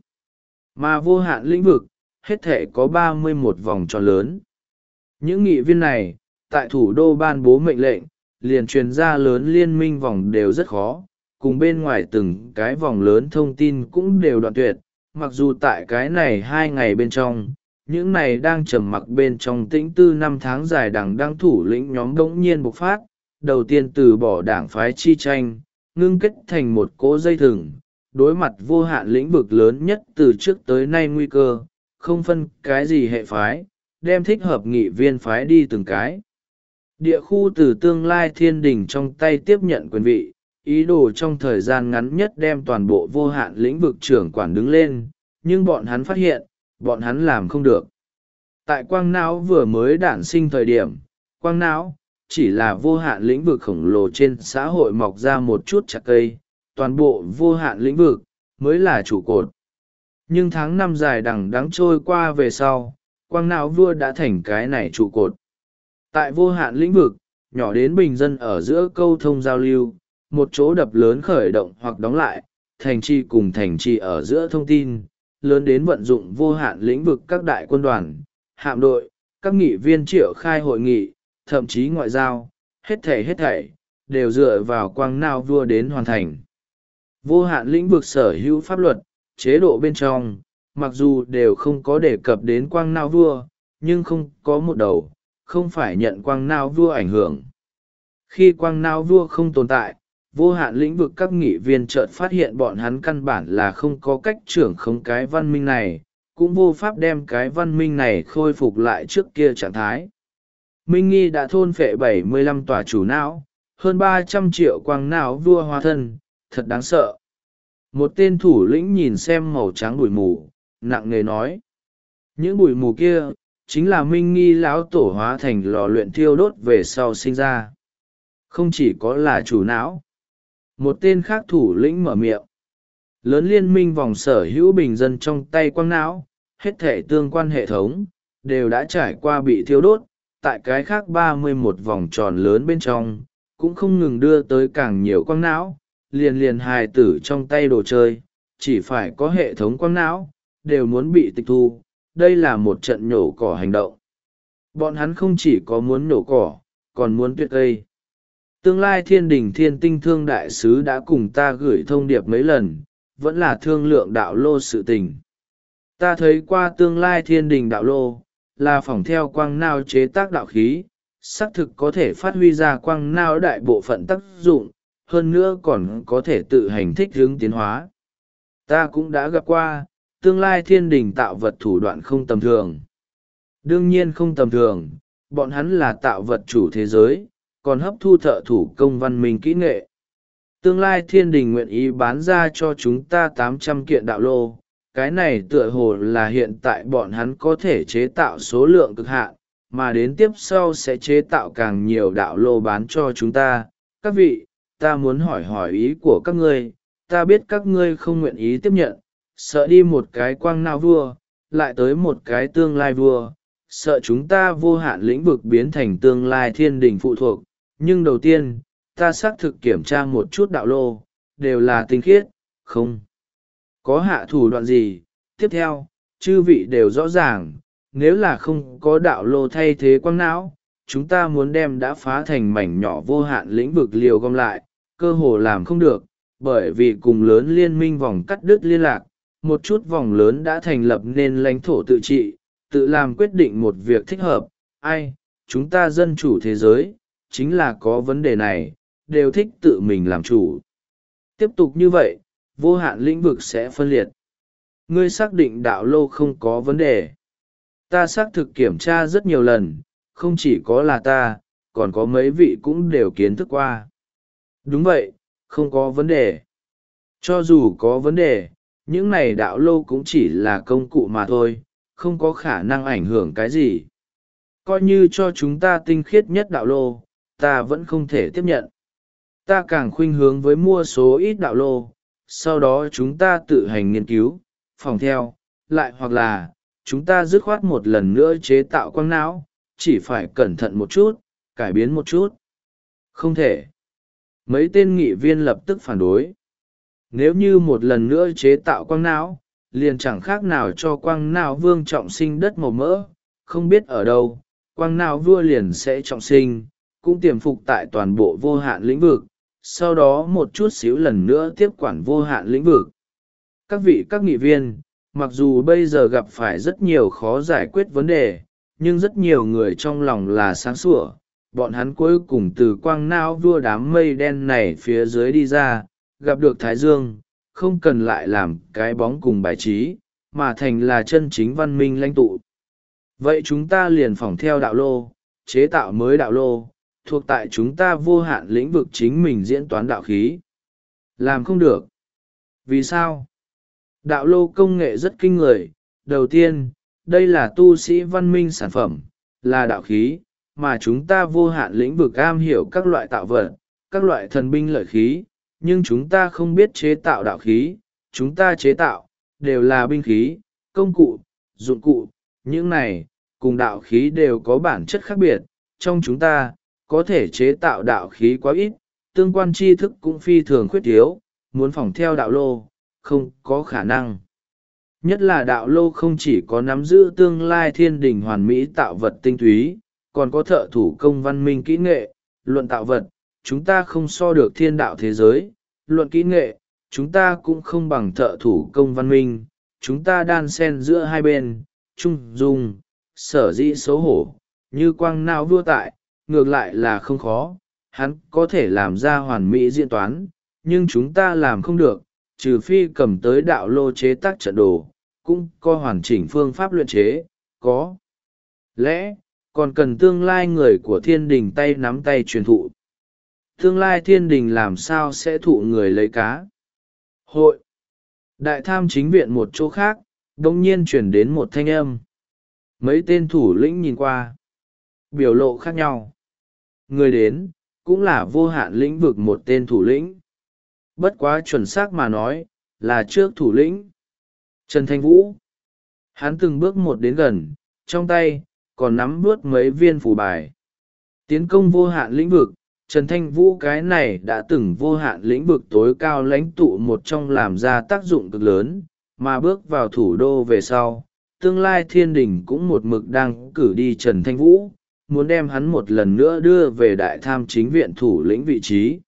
Mà vô hạn lĩnh vực, hết thể có 31 vòng tròn lớn. Những nghị viên này, tại thủ đô ban bố mệnh lệnh, liền truyền ra lớn liên minh vòng đều rất khó, cùng bên ngoài từng cái vòng lớn thông tin cũng đều đoạn tuyệt, mặc dù tại cái này 2 ngày bên trong, những này đang trầm mặc bên trong tĩnh tư 5 tháng dài đằng đang thủ lĩnh nhóm đống nhiên bộc phát, đầu tiên từ bỏ đảng phái chi tranh, ngưng kết thành một cỗ dây thừng, đối mặt vô hạn lĩnh vực lớn nhất từ trước tới nay nguy cơ, không phân cái gì hệ phái, đem thích hợp nghị viên phái đi từng cái. Địa khu từ tương lai thiên đình trong tay tiếp nhận quyền vị, ý đồ trong thời gian ngắn nhất đem toàn bộ vô hạn lĩnh vực trưởng quản đứng lên, nhưng bọn hắn phát hiện, bọn hắn làm không được. Tại quang não vừa mới đản sinh thời điểm, quang não chỉ là vô hạn lĩnh vực khổng lồ trên xã hội mọc ra một chút chặt cây, toàn bộ vô hạn lĩnh vực mới là trụ cột. Nhưng tháng năm dài đằng đẵng trôi qua về sau, quang não vua đã thành cái này trụ cột. Tại vô hạn lĩnh vực, nhỏ đến bình dân ở giữa câu thông giao lưu, một chỗ đập lớn khởi động hoặc đóng lại, thành trì cùng thành trì ở giữa thông tin, lớn đến vận dụng vô hạn lĩnh vực các đại quân đoàn, hạm đội, các nghị viên triệu khai hội nghị, thậm chí ngoại giao, hết thảy, đều dựa vào quang não vua đến hoàn thành. Vô hạn lĩnh vực sở hữu pháp luật, chế độ bên trong, mặc dù đều không có đề cập đến quang não vua, nhưng không có một đầu, không phải nhận quang não vua ảnh hưởng. Khi quang não vua không tồn tại, vô hạn lĩnh vực các nghị viên chợt phát hiện bọn hắn căn bản là không có cách trưởng khống cái văn minh này, cũng vô pháp đem cái văn minh này khôi phục lại trước kia trạng thái. Minh Nghi đã thôn phệ 75 tòa chủ não, hơn 300 triệu quang não vua hóa thân, thật đáng sợ. Một tên thủ lĩnh nhìn xem màu trắng bụi mù, nặng nề nói. Những bụi mù kia, chính là Minh Nghi lão tổ hóa thành lò luyện thiêu đốt về sau sinh ra. Không chỉ có là chủ não. Một tên khác thủ lĩnh mở miệng. Lớn liên minh vòng sở hữu bình dân trong tay quang não, hết thể tương quan hệ thống, đều đã trải qua bị thiêu đốt, tại cái khác 31 vòng tròn lớn bên trong, cũng không ngừng đưa tới càng nhiều quang não, liền hài tử trong tay đồ chơi, chỉ phải có hệ thống quang não, đều muốn bị tịch thu, đây là một trận nhổ cỏ hành động. Bọn hắn không chỉ có muốn nhổ cỏ, còn muốn tuyệt cây. Tương lai thiên đình thiên tinh thương đại sứ đã cùng ta gửi thông điệp mấy lần, vẫn là thương lượng đạo lô sự tình. Ta thấy qua tương lai thiên đình đạo lô, là phỏng theo quang não chế tác đạo khí, xác thực có thể phát huy ra quang não đại bộ phận tác dụng, hơn nữa còn có thể tự hành thích hướng tiến hóa. Ta cũng đã gặp qua, tương lai thiên đình tạo vật thủ đoạn không tầm thường. Đương nhiên không tầm thường, bọn hắn là tạo vật chủ thế giới, còn hấp thu thợ thủ công văn minh kỹ nghệ. Tương lai thiên đình nguyện ý bán ra cho chúng ta 800 kiện đạo lô, cái này tựa hồ là hiện tại bọn hắn có thể chế tạo số lượng cực hạn, mà đến tiếp sau sẽ chế tạo càng nhiều đạo lô bán cho chúng ta. Các vị, ta muốn hỏi ý của các ngươi, ta biết các ngươi không nguyện ý tiếp nhận, sợ đi một cái quang não vua, lại tới một cái tương lai vua, sợ chúng ta vô hạn lĩnh vực biến thành tương lai thiên đình phụ thuộc. Nhưng đầu tiên, ta xác thực kiểm tra một chút đạo lô, đều là tinh khiết, không có hạ thủ đoạn gì. Tiếp theo, chư vị đều rõ ràng, nếu là không có đạo lô thay thế quang não, chúng ta muốn đem đã phá thành mảnh nhỏ vô hạn lĩnh vực liều gom lại, cơ hồ làm không được, bởi vì cùng lớn liên minh vòng cắt đứt liên lạc, một chút vòng lớn đã thành lập nên lãnh thổ tự trị, tự làm quyết định một việc thích hợp. Ai, chúng ta dân chủ thế giới, chính là có vấn đề này, đều thích tự mình làm chủ. Tiếp tục như vậy, vô hạn lĩnh vực sẽ phân liệt. Ngươi xác định đạo lô không có vấn đề. Ta xác thực kiểm tra rất nhiều lần, không chỉ có là ta, còn có mấy vị cũng đều kiến thức qua. Đúng vậy, không có vấn đề. Cho dù có vấn đề, những này đạo lô cũng chỉ là công cụ mà thôi, không có khả năng ảnh hưởng cái gì. Coi như cho chúng ta tinh khiết nhất đạo lô, ta vẫn không thể tiếp nhận. Ta càng khuynh hướng với mua số ít đạo lô, sau đó chúng ta tự hành nghiên cứu, phòng theo, lại hoặc là, chúng ta dứt khoát một lần nữa chế tạo quang não, chỉ phải cẩn thận một chút, cải biến một chút. Không thể. Mấy tên nghị viên lập tức phản đối. Nếu như một lần nữa chế tạo quang não, liền chẳng khác nào cho quang não vương trọng sinh đất màu mỡ, không biết ở đâu, quang não vua liền sẽ trọng sinh, cũng tiềm phục tại toàn bộ vô hạn lĩnh vực, sau đó một chút xíu lần nữa tiếp quản vô hạn lĩnh vực. Các nghị viên, mặc dù bây giờ gặp phải rất nhiều khó giải quyết vấn đề, nhưng rất nhiều người trong lòng là sáng sủa, bọn hắn cuối cùng từ quang não vua đám mây đen này phía dưới đi ra, gặp được Thái Dương, không cần lại làm cái bóng cùng bài trí, mà thành là chân chính văn minh lãnh tụ. Vậy chúng ta liền phỏng theo đạo lô, chế tạo mới đạo lô, thuộc tại chúng ta vô hạn lĩnh vực chính mình diễn toán đạo khí. Làm không được. Vì sao? Đạo lô công nghệ rất kinh người. Đầu tiên, đây là tu sĩ văn minh sản phẩm, là đạo khí, mà chúng ta vô hạn lĩnh vực am hiểu các loại tạo vật, các loại thần binh lợi khí, nhưng chúng ta không biết chế tạo đạo khí, chúng ta chế tạo, đều là binh khí, công cụ, dụng cụ, những này, cùng đạo khí đều có bản chất khác biệt, trong chúng ta, có thể chế tạo đạo khí quá ít, tương quan tri thức cũng phi thường khuyết thiếu, muốn phỏng theo đạo lô, không có khả năng. Nhất là đạo lô không chỉ có nắm giữ tương lai thiên đình hoàn mỹ tạo vật tinh túy, còn có thợ thủ công văn minh kỹ nghệ, luận tạo vật, chúng ta không so được thiên đạo thế giới, luận kỹ nghệ, chúng ta cũng không bằng thợ thủ công văn minh, chúng ta đan xen giữa hai bên, trung dung, sở dĩ xấu hổ, như quang não vua tại, ngược lại là không khó, hắn có thể làm ra hoàn mỹ diễn toán, nhưng chúng ta làm không được, trừ phi cầm tới đạo lô chế tác trận đồ, cũng có hoàn chỉnh phương pháp luyện chế, có lẽ, còn cần tương lai người của thiên đình tay nắm tay truyền thụ. Tương lai thiên đình làm sao sẽ thụ người lấy cá? Hội. Đại tham chính viện một chỗ khác, đông nhiên chuyển đến một thanh âm. Mấy tên thủ lĩnh nhìn qua. Biểu lộ khác nhau. Người đến, cũng là vô hạn lĩnh vực một tên thủ lĩnh. Bất quá chuẩn xác mà nói, là trước thủ lĩnh. Trần Thanh Vũ. Hắn từng bước một đến gần, trong tay, còn nắm vuốt mấy viên phù bài. Tiến công vô hạn lĩnh vực, Trần Thanh Vũ cái này đã từng vô hạn lĩnh vực tối cao lãnh tụ một trong làm ra tác dụng cực lớn, mà bước vào thủ đô về sau, tương lai thiên đình cũng một mực đang cử đi Trần Thanh Vũ, muốn đem hắn một lần nữa đưa về đại tham chính viện thủ lĩnh vị trí.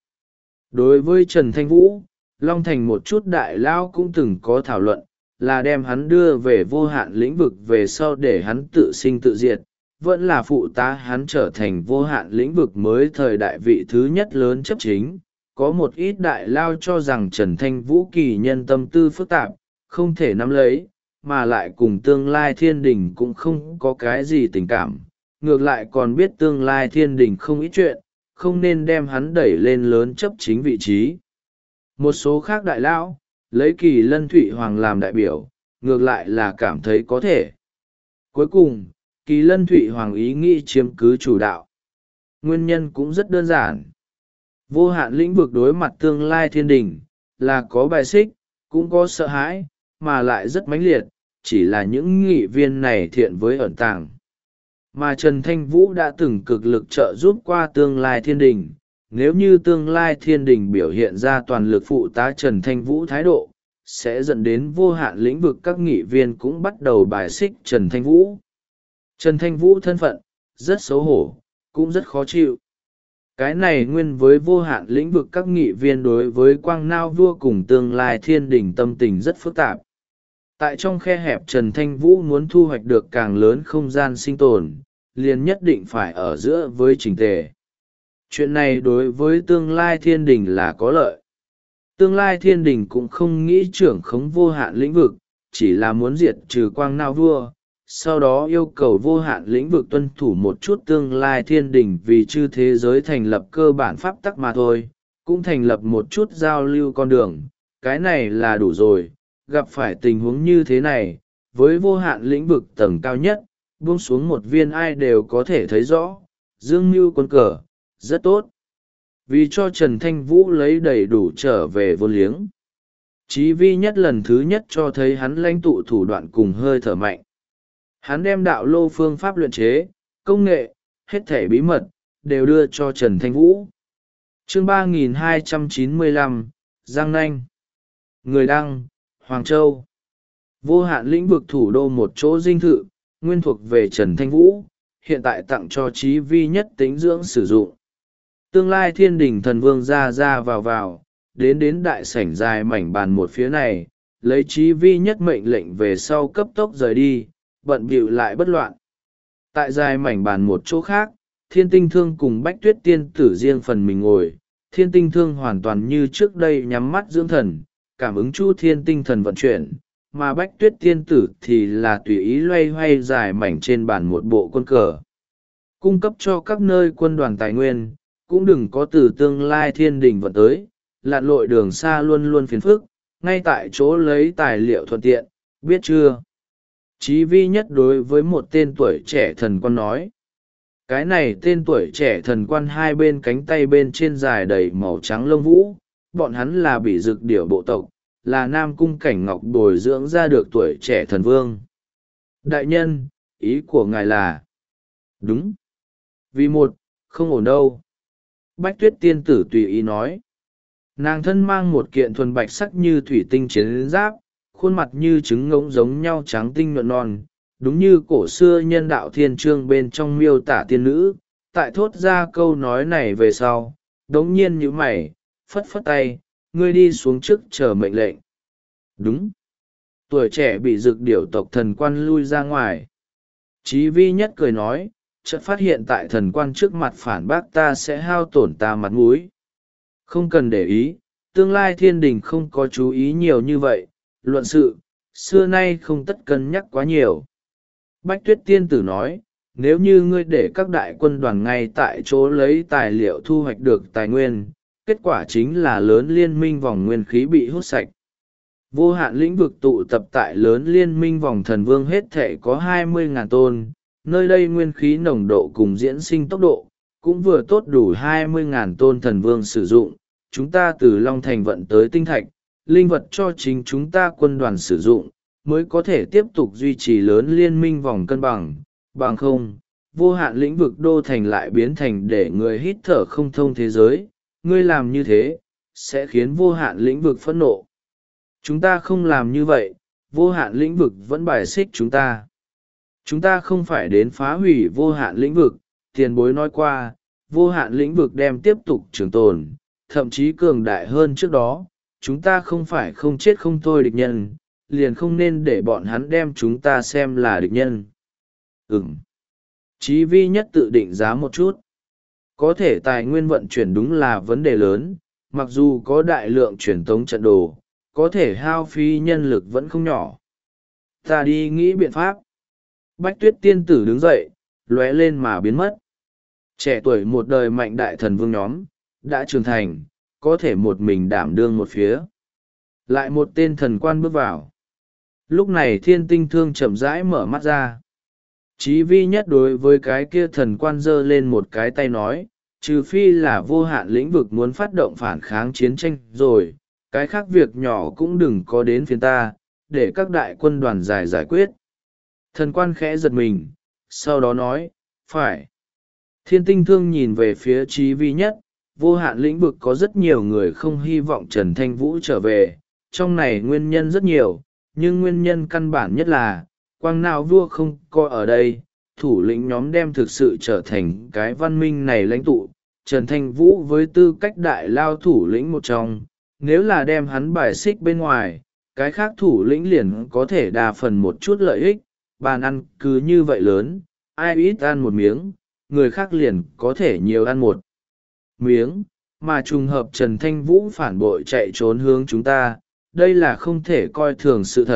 Đối với Trần Thanh Vũ, Long Thành một chút đại lao cũng từng có thảo luận, là đem hắn đưa về vô hạn lĩnh vực về sau để hắn tự sinh tự diệt, vẫn là phụ tá hắn trở thành vô hạn lĩnh vực mới thời đại vị thứ nhất lớn chấp chính. Có một ít đại lao cho rằng Trần Thanh Vũ kỳ nhân tâm tư phức tạp, không thể nắm lấy, mà lại cùng tương lai thiên đình cũng không có cái gì tình cảm, ngược lại còn biết tương lai thiên đình không ít chuyện, không nên đem hắn đẩy lên lớn chấp chính vị trí. Một số khác đại lão, lấy Kỳ Lân Thụy Hoàng làm đại biểu, ngược lại là cảm thấy có thể. Cuối cùng, Kỳ Lân Thụy Hoàng ý nghĩ chiếm cứ chủ đạo. Nguyên nhân cũng rất đơn giản. Vô hạn lĩnh vực đối mặt tương lai thiên đình, là có bài xích, cũng có sợ hãi, mà lại rất mãnh liệt, chỉ là những nghị viên này thiện với ẩn tàng. Mà Trần Thanh Vũ đã từng cực lực trợ giúp qua tương lai thiên đình, nếu như tương lai thiên đình biểu hiện ra toàn lực phụ tá Trần Thanh Vũ thái độ, sẽ dẫn đến vô hạn lĩnh vực các nghị viên cũng bắt đầu bài xích Trần Thanh Vũ. Trần Thanh Vũ thân phận, rất xấu hổ, cũng rất khó chịu. Cái này nguyên với vô hạn lĩnh vực các nghị viên đối với Quang Nao vua cùng tương lai thiên đình tâm tình rất phức tạp. Tại trong khe hẹp Trần Thanh Vũ muốn thu hoạch được càng lớn không gian sinh tồn, liền nhất định phải ở giữa với chỉnh tề. Chuyện này đối với tương lai thiên đình là có lợi. Tương lai thiên đình cũng không nghĩ trưởng khống vô hạn lĩnh vực, chỉ là muốn diệt trừ Quang Nao vua, sau đó yêu cầu vô hạn lĩnh vực tuân thủ một chút tương lai thiên đình vì chư thế giới thành lập cơ bản pháp tắc mà thôi, cũng thành lập một chút giao lưu con đường, cái này là đủ rồi. Gặp phải tình huống như thế này, với vô hạn lĩnh vực tầng cao nhất, buông xuống một viên ai đều có thể thấy rõ, dương mưu quân cờ, rất tốt. Vì cho Trần Thanh Vũ lấy đầy đủ trở về vô liếng. Chí vi nhất lần thứ nhất cho thấy hắn lãnh tụ thủ đoạn cùng hơi thở mạnh. Hắn đem đạo lô phương pháp luyện chế, công nghệ, hết thể bí mật, đều đưa cho Trần Thanh Vũ. Chương 3295, Giang Nanh. Người đăng, Hoàng Châu. Vô hạn lĩnh vực thủ đô một chỗ dinh thự, nguyên thuộc về Trần Thanh Vũ, hiện tại tặng cho Chí vi nhất tính dưỡng sử dụng. Tương lai thiên đình thần vương ra ra vào, đến đại sảnh dài mảnh bàn một phía này, lấy Chí vi nhất mệnh lệnh về sau cấp tốc rời đi, bận bịu lại bất loạn. Tại dài mảnh bàn một chỗ khác, Thiên Tinh Thương cùng Bách Tuyết tiên tử riêng phần mình ngồi. Thiên Tinh Thương hoàn toàn như trước đây nhắm mắt dưỡng thần, cảm ứng chu thiên tinh thần vận chuyển, mà Bách Tuyết tiên tử thì là tùy ý loay hoay dài mảnh trên bàn một bộ quân cờ. Cung cấp cho các nơi quân đoàn tài nguyên, cũng đừng có từ tương lai thiên đình vận tới, lặn lội đường xa luôn luôn phiền phức, ngay tại chỗ lấy tài liệu thuận tiện, biết chưa? Chí vi nhất đối với một tên tuổi trẻ thần quan nói. Cái này tên tuổi trẻ thần quan hai bên cánh tay bên trên dài đầy màu trắng lông vũ, bọn hắn là bị dực điểu bộ tộc, là Nam Cung Cảnh Ngọc bồi dưỡng ra được tuổi trẻ thần vương. Đại nhân, ý của ngài là... Đúng. Vì một, không ổn đâu. Bách Tuyết tiên tử tùy ý nói. Nàng thân mang một kiện thuần bạch sắc như thủy tinh chiến giáp, khuôn mặt như trứng ngỗng giống nhau trắng tinh nhuận non, đúng như cổ xưa nhân đạo thiên chương bên trong miêu tả tiên nữ. Tại thốt ra câu nói này về sau, đống nhiên như mày, phất phất tay, ngươi đi xuống trước chờ mệnh lệnh. Đúng. Tuổi trẻ bị dực điểu tộc thần quan lui ra ngoài. Chí vi nhất cười nói, chợt phát hiện tại thần quan trước mặt phản bác ta sẽ hao tổn ta mặt mũi. Không cần để ý, tương lai thiên đình không có chú ý nhiều như vậy, luận sự, xưa nay không tất cân nhắc quá nhiều. Bách Tuyết tiên tử nói, nếu như ngươi để các đại quân đoàn ngay tại chỗ lấy tài liệu thu hoạch được tài nguyên, kết quả chính là lớn liên minh vòng nguyên khí bị hút sạch. Vô hạn lĩnh vực tụ tập tại lớn liên minh vòng thần vương hết thể có 20.000 tôn, nơi đây nguyên khí nồng độ cùng diễn sinh tốc độ, cũng vừa tốt đủ 20.000 tôn thần vương sử dụng. Chúng ta từ Long Thành vận tới tinh thạch, linh vật cho chính chúng ta quân đoàn sử dụng, mới có thể tiếp tục duy trì lớn liên minh vòng cân bằng. Bằng không, vô hạn lĩnh vực đô thành lại biến thành để người hít thở không thông thế giới. Ngươi làm như thế, sẽ khiến vô hạn lĩnh vực phẫn nộ. Chúng ta không làm như vậy, vô hạn lĩnh vực vẫn bài xích chúng ta. Chúng ta không phải đến phá hủy vô hạn lĩnh vực, tiền bối nói qua, vô hạn lĩnh vực đem tiếp tục trường tồn, thậm chí cường đại hơn trước đó. Chúng ta không phải không chết không thôi địch nhân, liền không nên để bọn hắn đem chúng ta xem là địch nhân. Chí vi nhất tự định giá một chút. Có thể tài nguyên vận chuyển đúng là vấn đề lớn, mặc dù có đại lượng truyền tống trận đồ, có thể hao phí nhân lực vẫn không nhỏ. Ta đi nghĩ biện pháp. Bách Tuyết tiên tử đứng dậy, lóe lên mà biến mất. Trẻ tuổi một đời mạnh đại thần vương nhóm, đã trưởng thành, có thể một mình đảm đương một phía. Lại một tên thần quan bước vào. Lúc này Thiên Tinh Thương chậm rãi mở mắt ra. Chí vi nhất đối với cái kia thần quan giơ lên một cái tay nói, trừ phi là vô hạn lĩnh vực muốn phát động phản kháng chiến tranh rồi, cái khác việc nhỏ cũng đừng có đến phiền ta, để các đại quân đoàn giải quyết. Thần quan khẽ giật mình, sau đó nói, phải. Thiên Tinh Thương nhìn về phía Chí vi nhất, vô hạn lĩnh vực có rất nhiều người không hy vọng Trần Thanh Vũ trở về, trong này nguyên nhân rất nhiều, nhưng nguyên nhân căn bản nhất là, quang nào vua không coi ở đây, thủ lĩnh nhóm đem thực sự trở thành cái văn minh này lãnh tụ, Trần Thanh Vũ với tư cách đại lao thủ lĩnh một trong, nếu là đem hắn bài xích bên ngoài, cái khác thủ lĩnh liền có thể đa phần một chút lợi ích, bàn ăn cứ như vậy lớn, ai ít ăn một miếng, người khác liền có thể nhiều ăn một miếng, mà trùng hợp Trần Thanh Vũ phản bội chạy trốn hướng chúng ta, đây là không thể coi thường sự thật,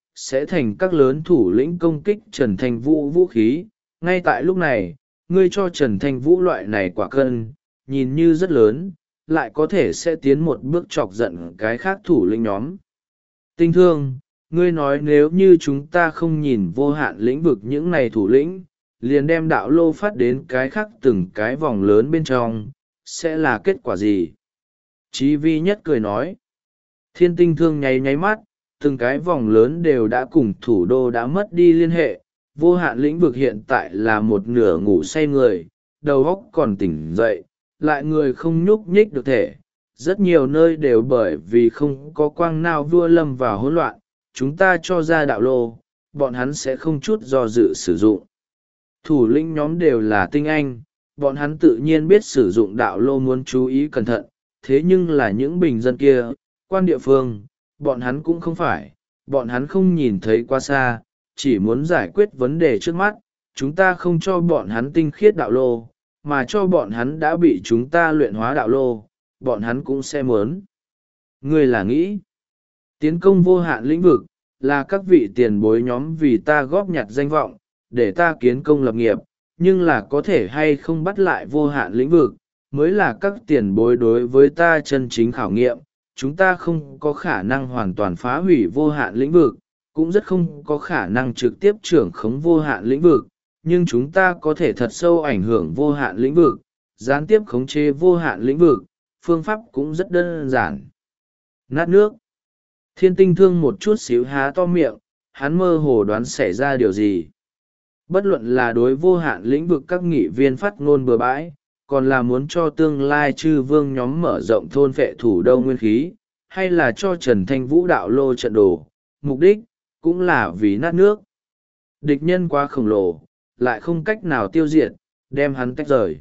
sẽ thành các lớn thủ lĩnh công kích Trần Thanh Vũ vũ khí. Ngay tại lúc này, ngươi cho Trần Thanh Vũ loại này quả cân, nhìn như rất lớn, lại có thể sẽ tiến một bước chọc giận cái khác thủ lĩnh nhóm. Tinh Thương, ngươi nói nếu như chúng ta không nhìn vô hạn lĩnh vực những này thủ lĩnh, liền đem đạo lô phát đến cái khác từng cái vòng lớn bên trong, sẽ là kết quả gì? Chí Vi Nhất cười nói. Thiên Tinh Thương nháy nháy mắt, từng cái vòng lớn đều đã cùng thủ đô đã mất đi liên hệ. Vô hạn lĩnh vực hiện tại là một nửa ngủ say người, đầu óc còn tỉnh dậy, lại người không nhúc nhích được thể. Rất nhiều nơi đều bởi vì không có quang nào vua lâm vào hỗn loạn, chúng ta cho ra đạo lô, bọn hắn sẽ không chút do dự sử dụng. Thủ lĩnh nhóm đều là tinh anh, bọn hắn tự nhiên biết sử dụng đạo lô muốn chú ý cẩn thận, thế nhưng là những bình dân kia, quan địa phương, bọn hắn cũng không phải, bọn hắn không nhìn thấy quá xa, chỉ muốn giải quyết vấn đề trước mắt, chúng ta không cho bọn hắn tinh khiết đạo lô, mà cho bọn hắn đã bị chúng ta luyện hóa đạo lô, bọn hắn cũng sẽ muốn. Ngươi là nghĩ, tiến công vô hạn lĩnh vực, là các vị tiền bối nhóm vì ta góp nhặt danh vọng, để ta kiến công lập nghiệp, nhưng là có thể hay không bắt lại vô hạn lĩnh vực, mới là các tiền bối đối với ta chân chính khảo nghiệm. Chúng ta không có khả năng hoàn toàn phá hủy vô hạn lĩnh vực, cũng rất không có khả năng trực tiếp trưởng khống vô hạn lĩnh vực, nhưng chúng ta có thể thật sâu ảnh hưởng vô hạn lĩnh vực, gián tiếp khống chế vô hạn lĩnh vực, phương pháp cũng rất đơn giản. Nát nước. Thiên Tinh Thương một chút xíu há to miệng, hắn mơ hồ đoán xảy ra điều gì. Bất luận là đối vô hạn lĩnh vực các nghị viên phát ngôn bừa bãi, còn là muốn cho tương lai chư vương nhóm mở rộng thôn vệ thủ đô nguyên khí, hay là cho Trần Thanh Vũ đạo lô trận đồ, mục đích, cũng là vì nát nước. Địch nhân quá khổng lồ, lại không cách nào tiêu diệt, đem hắn tách rời.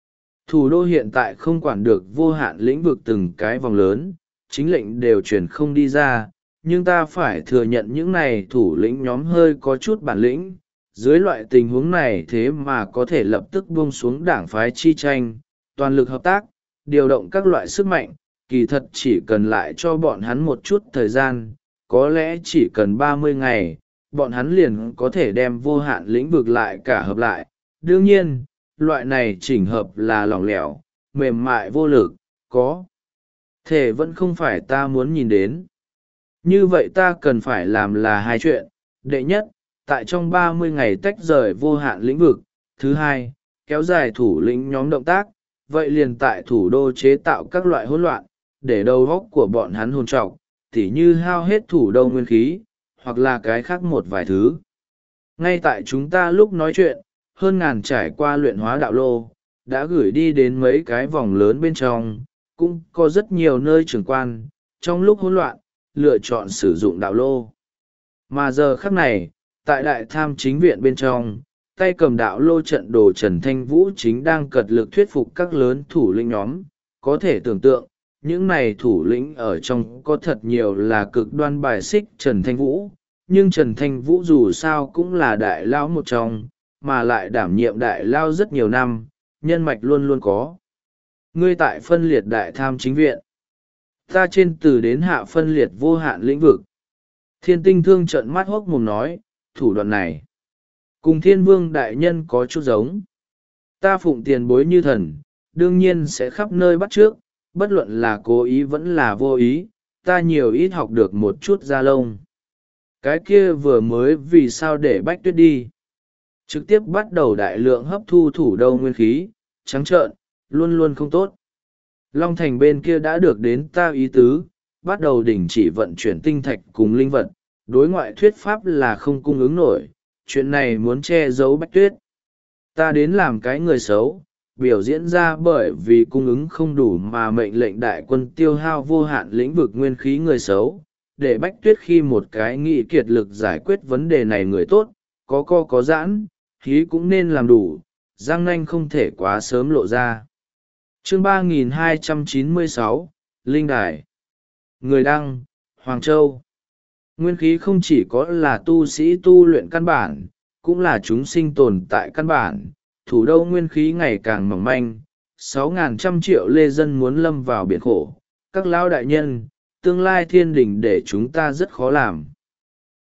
Thủ đô hiện tại không quản được vô hạn lĩnh vực từng cái vòng lớn, chính lệnh đều truyền không đi ra, nhưng ta phải thừa nhận những này thủ lĩnh nhóm hơi có chút bản lĩnh. Dưới loại tình huống này thế mà có thể lập tức buông xuống đảng phái chi tranh, toàn lực hợp tác, điều động các loại sức mạnh, kỳ thật chỉ cần lại cho bọn hắn một chút thời gian, có lẽ chỉ cần 30 ngày, bọn hắn liền có thể đem vô hạn lĩnh vực lại cả hợp lại. Đương nhiên, loại này chỉnh hợp là lỏng lẻo, mềm mại vô lực, có thể vẫn không phải ta muốn nhìn đến. Như vậy ta cần phải làm là hai chuyện. Đệ nhất, tại trong 30 ngày tách rời vô hạn lĩnh vực. Thứ hai, kéo dài thủ lĩnh nhóm động tác, vậy liền tại thủ đô chế tạo các loại hỗn loạn, để đầu óc của bọn hắn hồn trọc, tỉ như hao hết thủ đô nguyên khí, hoặc là cái khác một vài thứ. Ngay tại chúng ta lúc nói chuyện, hơn ngàn trải qua luyện hóa đạo lô, đã gửi đi đến mấy cái vòng lớn bên trong, cũng có rất nhiều nơi trưởng quan, trong lúc hỗn loạn, lựa chọn sử dụng đạo lô. Mà giờ khắc này, tại đại tham chính viện bên trong, tay cầm đạo lô trận đồ Trần Thanh Vũ chính đang cật lực thuyết phục các lớn thủ lĩnh nhóm. Có thể tưởng tượng, những này thủ lĩnh ở trong có thật nhiều là cực đoan bài xích Trần Thanh Vũ, nhưng Trần Thanh Vũ dù sao cũng là đại lao một trong, mà lại đảm nhiệm đại lao rất nhiều năm, nhân mạch luôn luôn có. Ngươi tại phân liệt đại tham chính viện, ta trên từ đến hạ phân liệt vô hạn lĩnh vực. Thiên Tinh Thương trợn mắt hốc mồm nói, thủ đoạn này cùng Thiên Vương đại nhân có chút giống. Ta phụng tiền bối như thần, đương nhiên sẽ khắp nơi bắt chước, bất luận là cố ý vẫn là vô ý, ta nhiều ít học được một chút da lông. Cái kia vừa mới vì sao để Bách Tuyết đi, trực tiếp bắt đầu đại lượng hấp thu thủ đô nguyên khí, trắng trợn, luôn luôn không tốt. Long Thành bên kia đã được đến ta ý tứ, bắt đầu đình chỉ vận chuyển tinh thạch cùng linh vật, đối ngoại thuyết pháp là không cung ứng nổi, chuyện này muốn che giấu Bách Tuyết. Ta đến làm cái người xấu, biểu diễn ra bởi vì cung ứng không đủ mà mệnh lệnh đại quân tiêu hao vô hạn lĩnh vực nguyên khí người xấu, để Bách Tuyết khi một cái nghị kiệt lực giải quyết vấn đề này người tốt, có co có giãn, khí cũng nên làm đủ, răng nanh không thể quá sớm lộ ra. Chương 3296, Linh Đài. Người đăng, Hoàng Châu. Nguyên khí không chỉ có là tu sĩ tu luyện căn bản, cũng là chúng sinh tồn tại căn bản. Thủ đô nguyên khí ngày càng mỏng manh, 6.000 triệu lê dân muốn lâm vào biển khổ. Các lão đại nhân, tương lai thiên đình để chúng ta rất khó làm.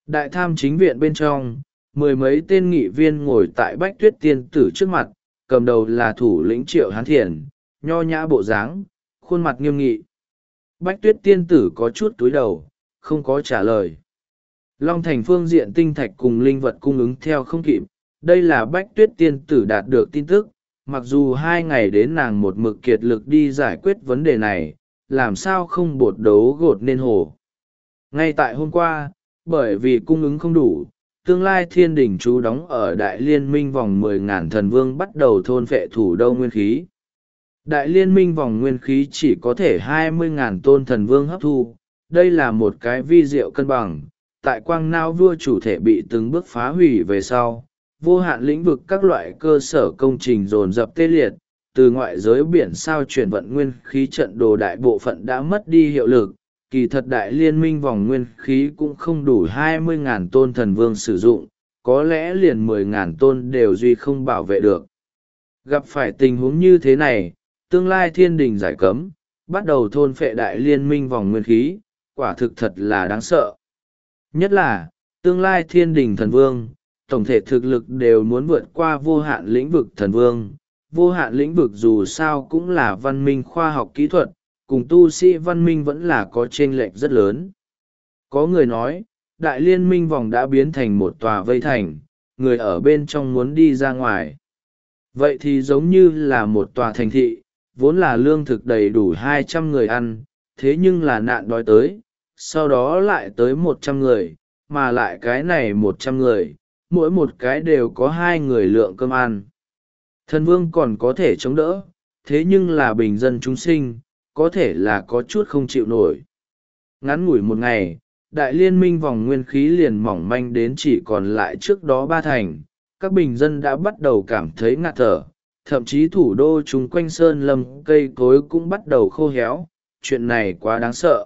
Đại tham chính viện bên trong, mười mấy tên nghị viên ngồi tại Bách Tuyết tiên tử trước mặt, cầm đầu là thủ lĩnh Triệu Hán Thiền, nho nhã bộ dáng, khuôn mặt nghiêm nghị. Bách Tuyết tiên tử có chút cúi đầu, không có trả lời. Long Thành phương diện tinh thạch cùng linh vật cung ứng theo không kịp, đây là Bách Tuyết tiên tử đạt được tin tức, mặc dù 2 ngày đến nàng một mực kiệt lực đi giải quyết vấn đề này, làm sao không bột đấu gột nên hồ. Ngay tại hôm qua, bởi vì cung ứng không đủ, tương lai thiên đình trú đóng ở đại liên minh vòng 10.000 thần vương bắt đầu thôn phệ thủ đô nguyên khí. Đại liên minh vòng nguyên khí chỉ có thể 20.000 tôn thần vương hấp thu, đây là một cái vi diệu cân bằng. Tại quang não vua chủ thể bị từng bước phá hủy về sau, vô hạn lĩnh vực các loại cơ sở công trình dồn dập tê liệt, từ ngoại giới biển sao chuyển vận nguyên khí trận đồ đại bộ phận đã mất đi hiệu lực. Kỳ thật đại liên minh vòng nguyên khí cũng không đủ 20.000 tôn thần vương sử dụng, có lẽ liền 10.000 tôn đều duy không bảo vệ được. Gặp phải tình huống như thế này, tương lai thiên đình giải cấm, bắt đầu thôn phệ đại liên minh vòng nguyên khí, quả thực thật là đáng sợ. Nhất là, tương lai thiên đình thần vương, tổng thể thực lực đều muốn vượt qua vô hạn lĩnh vực thần vương. Vô hạn lĩnh vực dù sao cũng là văn minh khoa học kỹ thuật, cùng tu sĩ văn minh vẫn là có chênh lệch rất lớn. Có người nói, đại liên minh vòng đã biến thành một tòa vây thành, người ở bên trong muốn đi ra ngoài. Vậy thì giống như là một tòa thành thị, vốn là lương thực đầy đủ 200 người ăn, thế nhưng là nạn đói tới, sau đó lại tới 100 người, mà lại cái này 100 người, mỗi một cái đều có 2 người lượng cơm ăn. Thần vương còn có thể chống đỡ, thế nhưng là bình dân chúng sinh, có thể là có chút không chịu nổi. Ngắn ngủi một ngày, đại liên minh vòng nguyên khí liền mỏng manh đến chỉ còn lại trước đó 3 thành, các bình dân đã bắt đầu cảm thấy ngạt thở, thậm chí thủ đô chúng quanh sơn lâm cây cối cũng bắt đầu khô héo, chuyện này quá đáng sợ.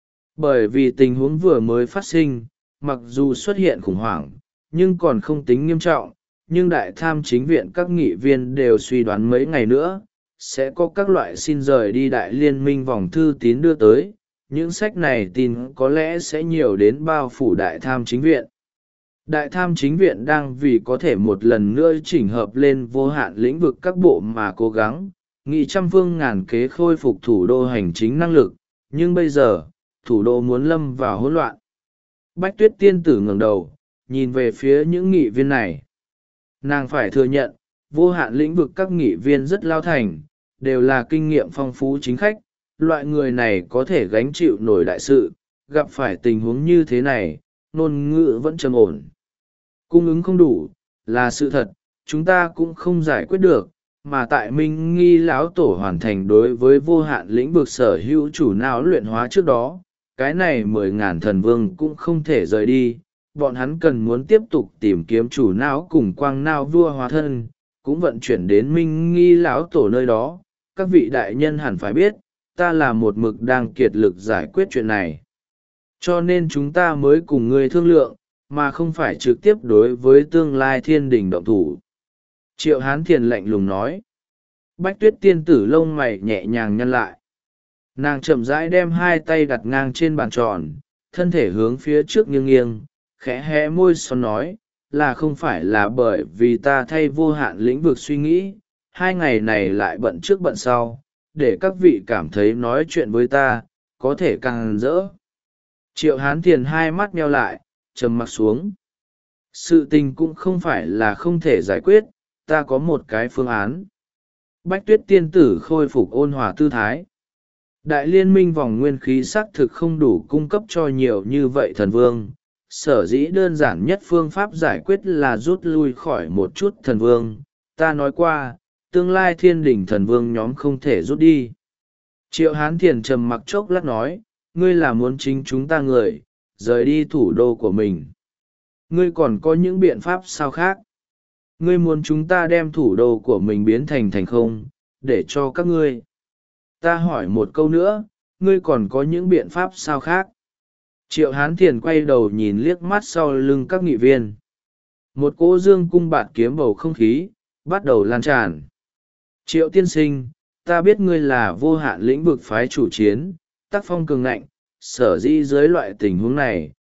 Bởi vì tình huống vừa mới phát sinh, mặc dù xuất hiện khủng hoảng, nhưng còn không tính nghiêm trọng, nhưng đại tham chính viện các nghị viên đều suy đoán mấy ngày nữa, sẽ có các loại xin rời đi đại liên minh vòng thư tín đưa tới, những sách này tin có lẽ sẽ nhiều đến bao phủ đại tham chính viện. Đại tham chính viện đang vì có thể một lần nữa chỉnh hợp lên vô hạn lĩnh vực các bộ mà cố gắng, nghị trăm phương ngàn kế khôi phục thủ đô hành chính năng lực, nhưng bây giờ, thủ đô muốn lâm vào hỗn loạn. Bách Tuyết tiên tử ngẩng đầu, nhìn về phía những nghị viên này. Nàng phải thừa nhận, vô hạn lĩnh vực các nghị viên rất lao thành, đều là kinh nghiệm phong phú chính khách, loại người này có thể gánh chịu nổi đại sự, gặp phải tình huống như thế này, ngôn ngữ vẫn trầm ổn. Cung ứng không đủ, là sự thật, chúng ta cũng không giải quyết được, mà tại Minh Nghi lão tổ hoàn thành đối với vô hạn lĩnh vực sở hữu chủ não luyện hóa trước đó, cái này 10.000 thần vương cũng không thể rời đi, bọn hắn cần muốn tiếp tục tìm kiếm chủ não cùng quang não vua hóa thân, cũng vận chuyển đến Minh Nghi lão tổ nơi đó. Các vị đại nhân hẳn phải biết, ta là một mực đang kiệt lực giải quyết chuyện này. Cho nên chúng ta mới cùng ngươi thương lượng, mà không phải trực tiếp đối với tương lai thiên đình động thủ. Triệu Hán Thiền lạnh lùng nói. Bách Tuyết tiên tử lông mày nhẹ nhàng nhăn lại. Nàng chậm rãi đem 2 tay đặt ngang trên bàn tròn, thân thể hướng phía trước nghiêng nghiêng, khẽ hé môi son nói, là không phải là bởi vì ta thay vô hạn lĩnh vực suy nghĩ, 2 ngày này lại bận trước bận sau, để các vị cảm thấy nói chuyện với ta, có thể càng rỡ. Triệu Hán Thiền 2 mắt nheo lại, trầm mặc xuống. Sự tình cũng không phải là không thể giải quyết, ta có một cái phương án. Bách Tuyết tiên tử khôi phục ôn hòa tư thái. Đại liên minh vòng nguyên khí xác thực không đủ cung cấp cho nhiều như vậy thần vương. Sở dĩ đơn giản nhất phương pháp giải quyết là rút lui khỏi một chút thần vương. Ta nói qua, tương lai thiên đình thần vương nhóm không thể rút đi. Triệu Hán Thiền trầm mặc chốc lát nói, ngươi là muốn chính chúng ta người, rời đi thủ đô của mình. Ngươi còn có những biện pháp sao khác? Ngươi muốn chúng ta đem thủ đô của mình biến thành thành không, để cho các ngươi. Ta hỏi một câu nữa, ngươi còn có những biện pháp sao khác? Triệu Hán Thiền quay đầu nhìn liếc mắt sau lưng các nghị viên. Một cỗ dương cung bạt kiếm bầu không khí, bắt đầu lan tràn. Triệu tiên sinh, ta biết ngươi là vô hạn lĩnh vực phái chủ chiến, tác phong cường ngạnh, sở dĩ dưới loại tình huống này,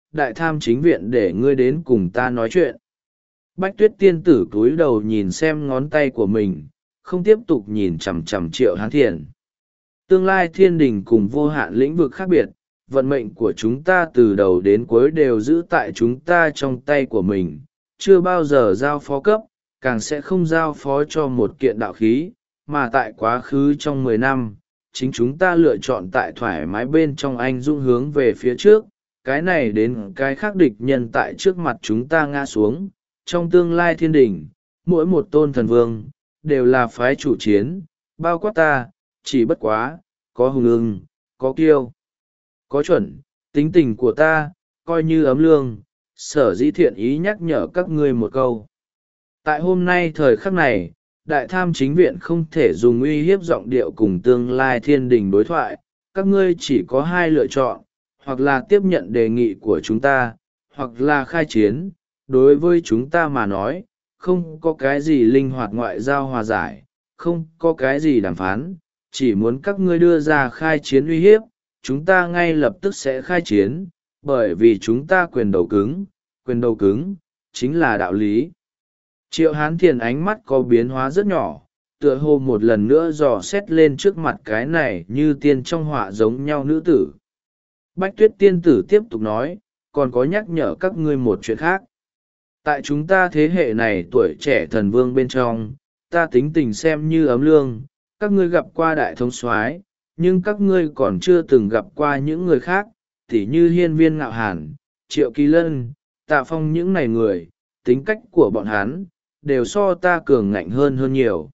đại tham chính viện để ngươi đến cùng ta nói chuyện. Bách Tuyết tiên tử cúi đầu nhìn xem ngón tay của mình, không tiếp tục nhìn chằm chằm Triệu Hán Thiền. Tương lai thiên đình cùng vô hạn lĩnh vực khác biệt, vận mệnh của chúng ta từ đầu đến cuối đều giữ tại chúng ta trong tay của mình, chưa bao giờ giao phó cấp, càng sẽ không giao phó cho một kiện đạo khí, mà tại quá khứ trong 10 năm, chính chúng ta lựa chọn tại thoải mái bên trong anh dũng hướng về phía trước, cái này đến cái khác địch nhân tại trước mặt chúng ta ngã xuống. Trong tương lai thiên đình, mỗi một tôn thần vương, đều là phái chủ chiến, bao quát ta, chỉ bất quá, có hùng ưng, có kiêu, có chuẩn, tính tình của ta, coi như ấm lương, sở dĩ thiện ý nhắc nhở các ngươi một câu. Tại hôm nay thời khắc này, đại tham chính viện không thể dùng uy hiếp giọng điệu cùng tương lai thiên đình đối thoại, các ngươi chỉ có hai lựa chọn, hoặc là tiếp nhận đề nghị của chúng ta, hoặc là khai chiến. Đối với chúng ta mà nói, không có cái gì linh hoạt ngoại giao hòa giải, không có cái gì đàm phán, chỉ muốn các ngươi đưa ra khai chiến uy hiếp, chúng ta ngay lập tức sẽ khai chiến, bởi vì chúng ta quyền đầu cứng, chính là đạo lý. Triệu Hán Thiền ánh mắt có biến hóa rất nhỏ, tựa hồ một lần nữa dò xét lên trước mặt cái này như tiên trong họa giống nhau nữ tử. Bách Tuyết tiên tử tiếp tục nói, còn có nhắc nhở các ngươi một chuyện khác. Tại chúng ta thế hệ này tuổi trẻ thần vương bên trong, ta tính tình xem như ấm lương, các ngươi gặp qua đại thống soái, nhưng các ngươi còn chưa từng gặp qua những người khác, tỉ như Hiên Viên Ngạo Hàn, Triệu Kỳ Lân, Tạ Phong, những này người, tính cách của bọn hắn, đều so ta cường ngạnh hơn nhiều.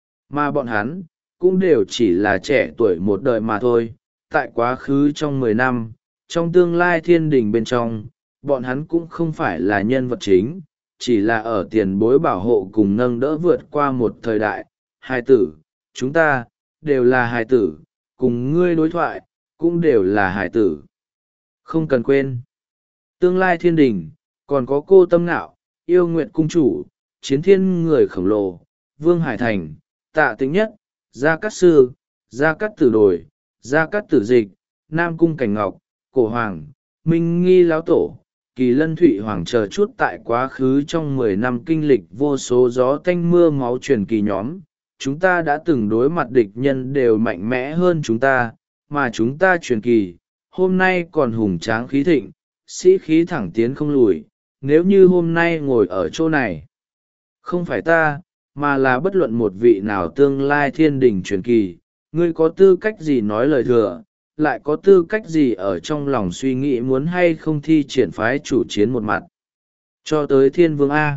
Mà bọn hắn, cũng đều chỉ là trẻ tuổi một đời mà thôi, tại quá khứ trong 10 năm, trong tương lai thiên đình bên trong, bọn hắn cũng không phải là nhân vật chính, chỉ là ở tiền bối bảo hộ cùng nâng đỡ vượt qua một thời đại. Hài tử, chúng ta, đều là hài tử, cùng ngươi đối thoại, cũng đều là hài tử. Không cần quên, tương lai thiên đình, còn có cô Tâm Ngạo, Yêu Nguyệt Cung Chủ, Chiến Thiên người khổng lồ, Vương Hải Thành, Tạ Tĩnh Nhất, Gia Cát Sư, Gia Cát Tử Đồi, Gia Cát Tử Dịch, Nam Cung Cảnh Ngọc, Cổ Hoàng, Minh Nghi Lão Tổ, Kỳ Lân Thụy Hoàng chờ chút tại quá khứ trong 10 năm kinh lịch vô số gió tanh mưa máu truyền kỳ nhóm. Chúng ta đã từng đối mặt địch nhân đều mạnh mẽ hơn chúng ta, mà chúng ta truyền kỳ, hôm nay còn hùng tráng khí thịnh, sĩ khí thẳng tiến không lùi. Nếu như hôm nay ngồi ở chỗ này, không phải ta, mà là bất luận một vị nào tương lai thiên đình truyền kỳ, ngươi có tư cách gì nói lời thừa, lại có tư cách gì ở trong lòng suy nghĩ muốn hay không thi triển phái chủ chiến một mặt. Cho tới thiên vương A,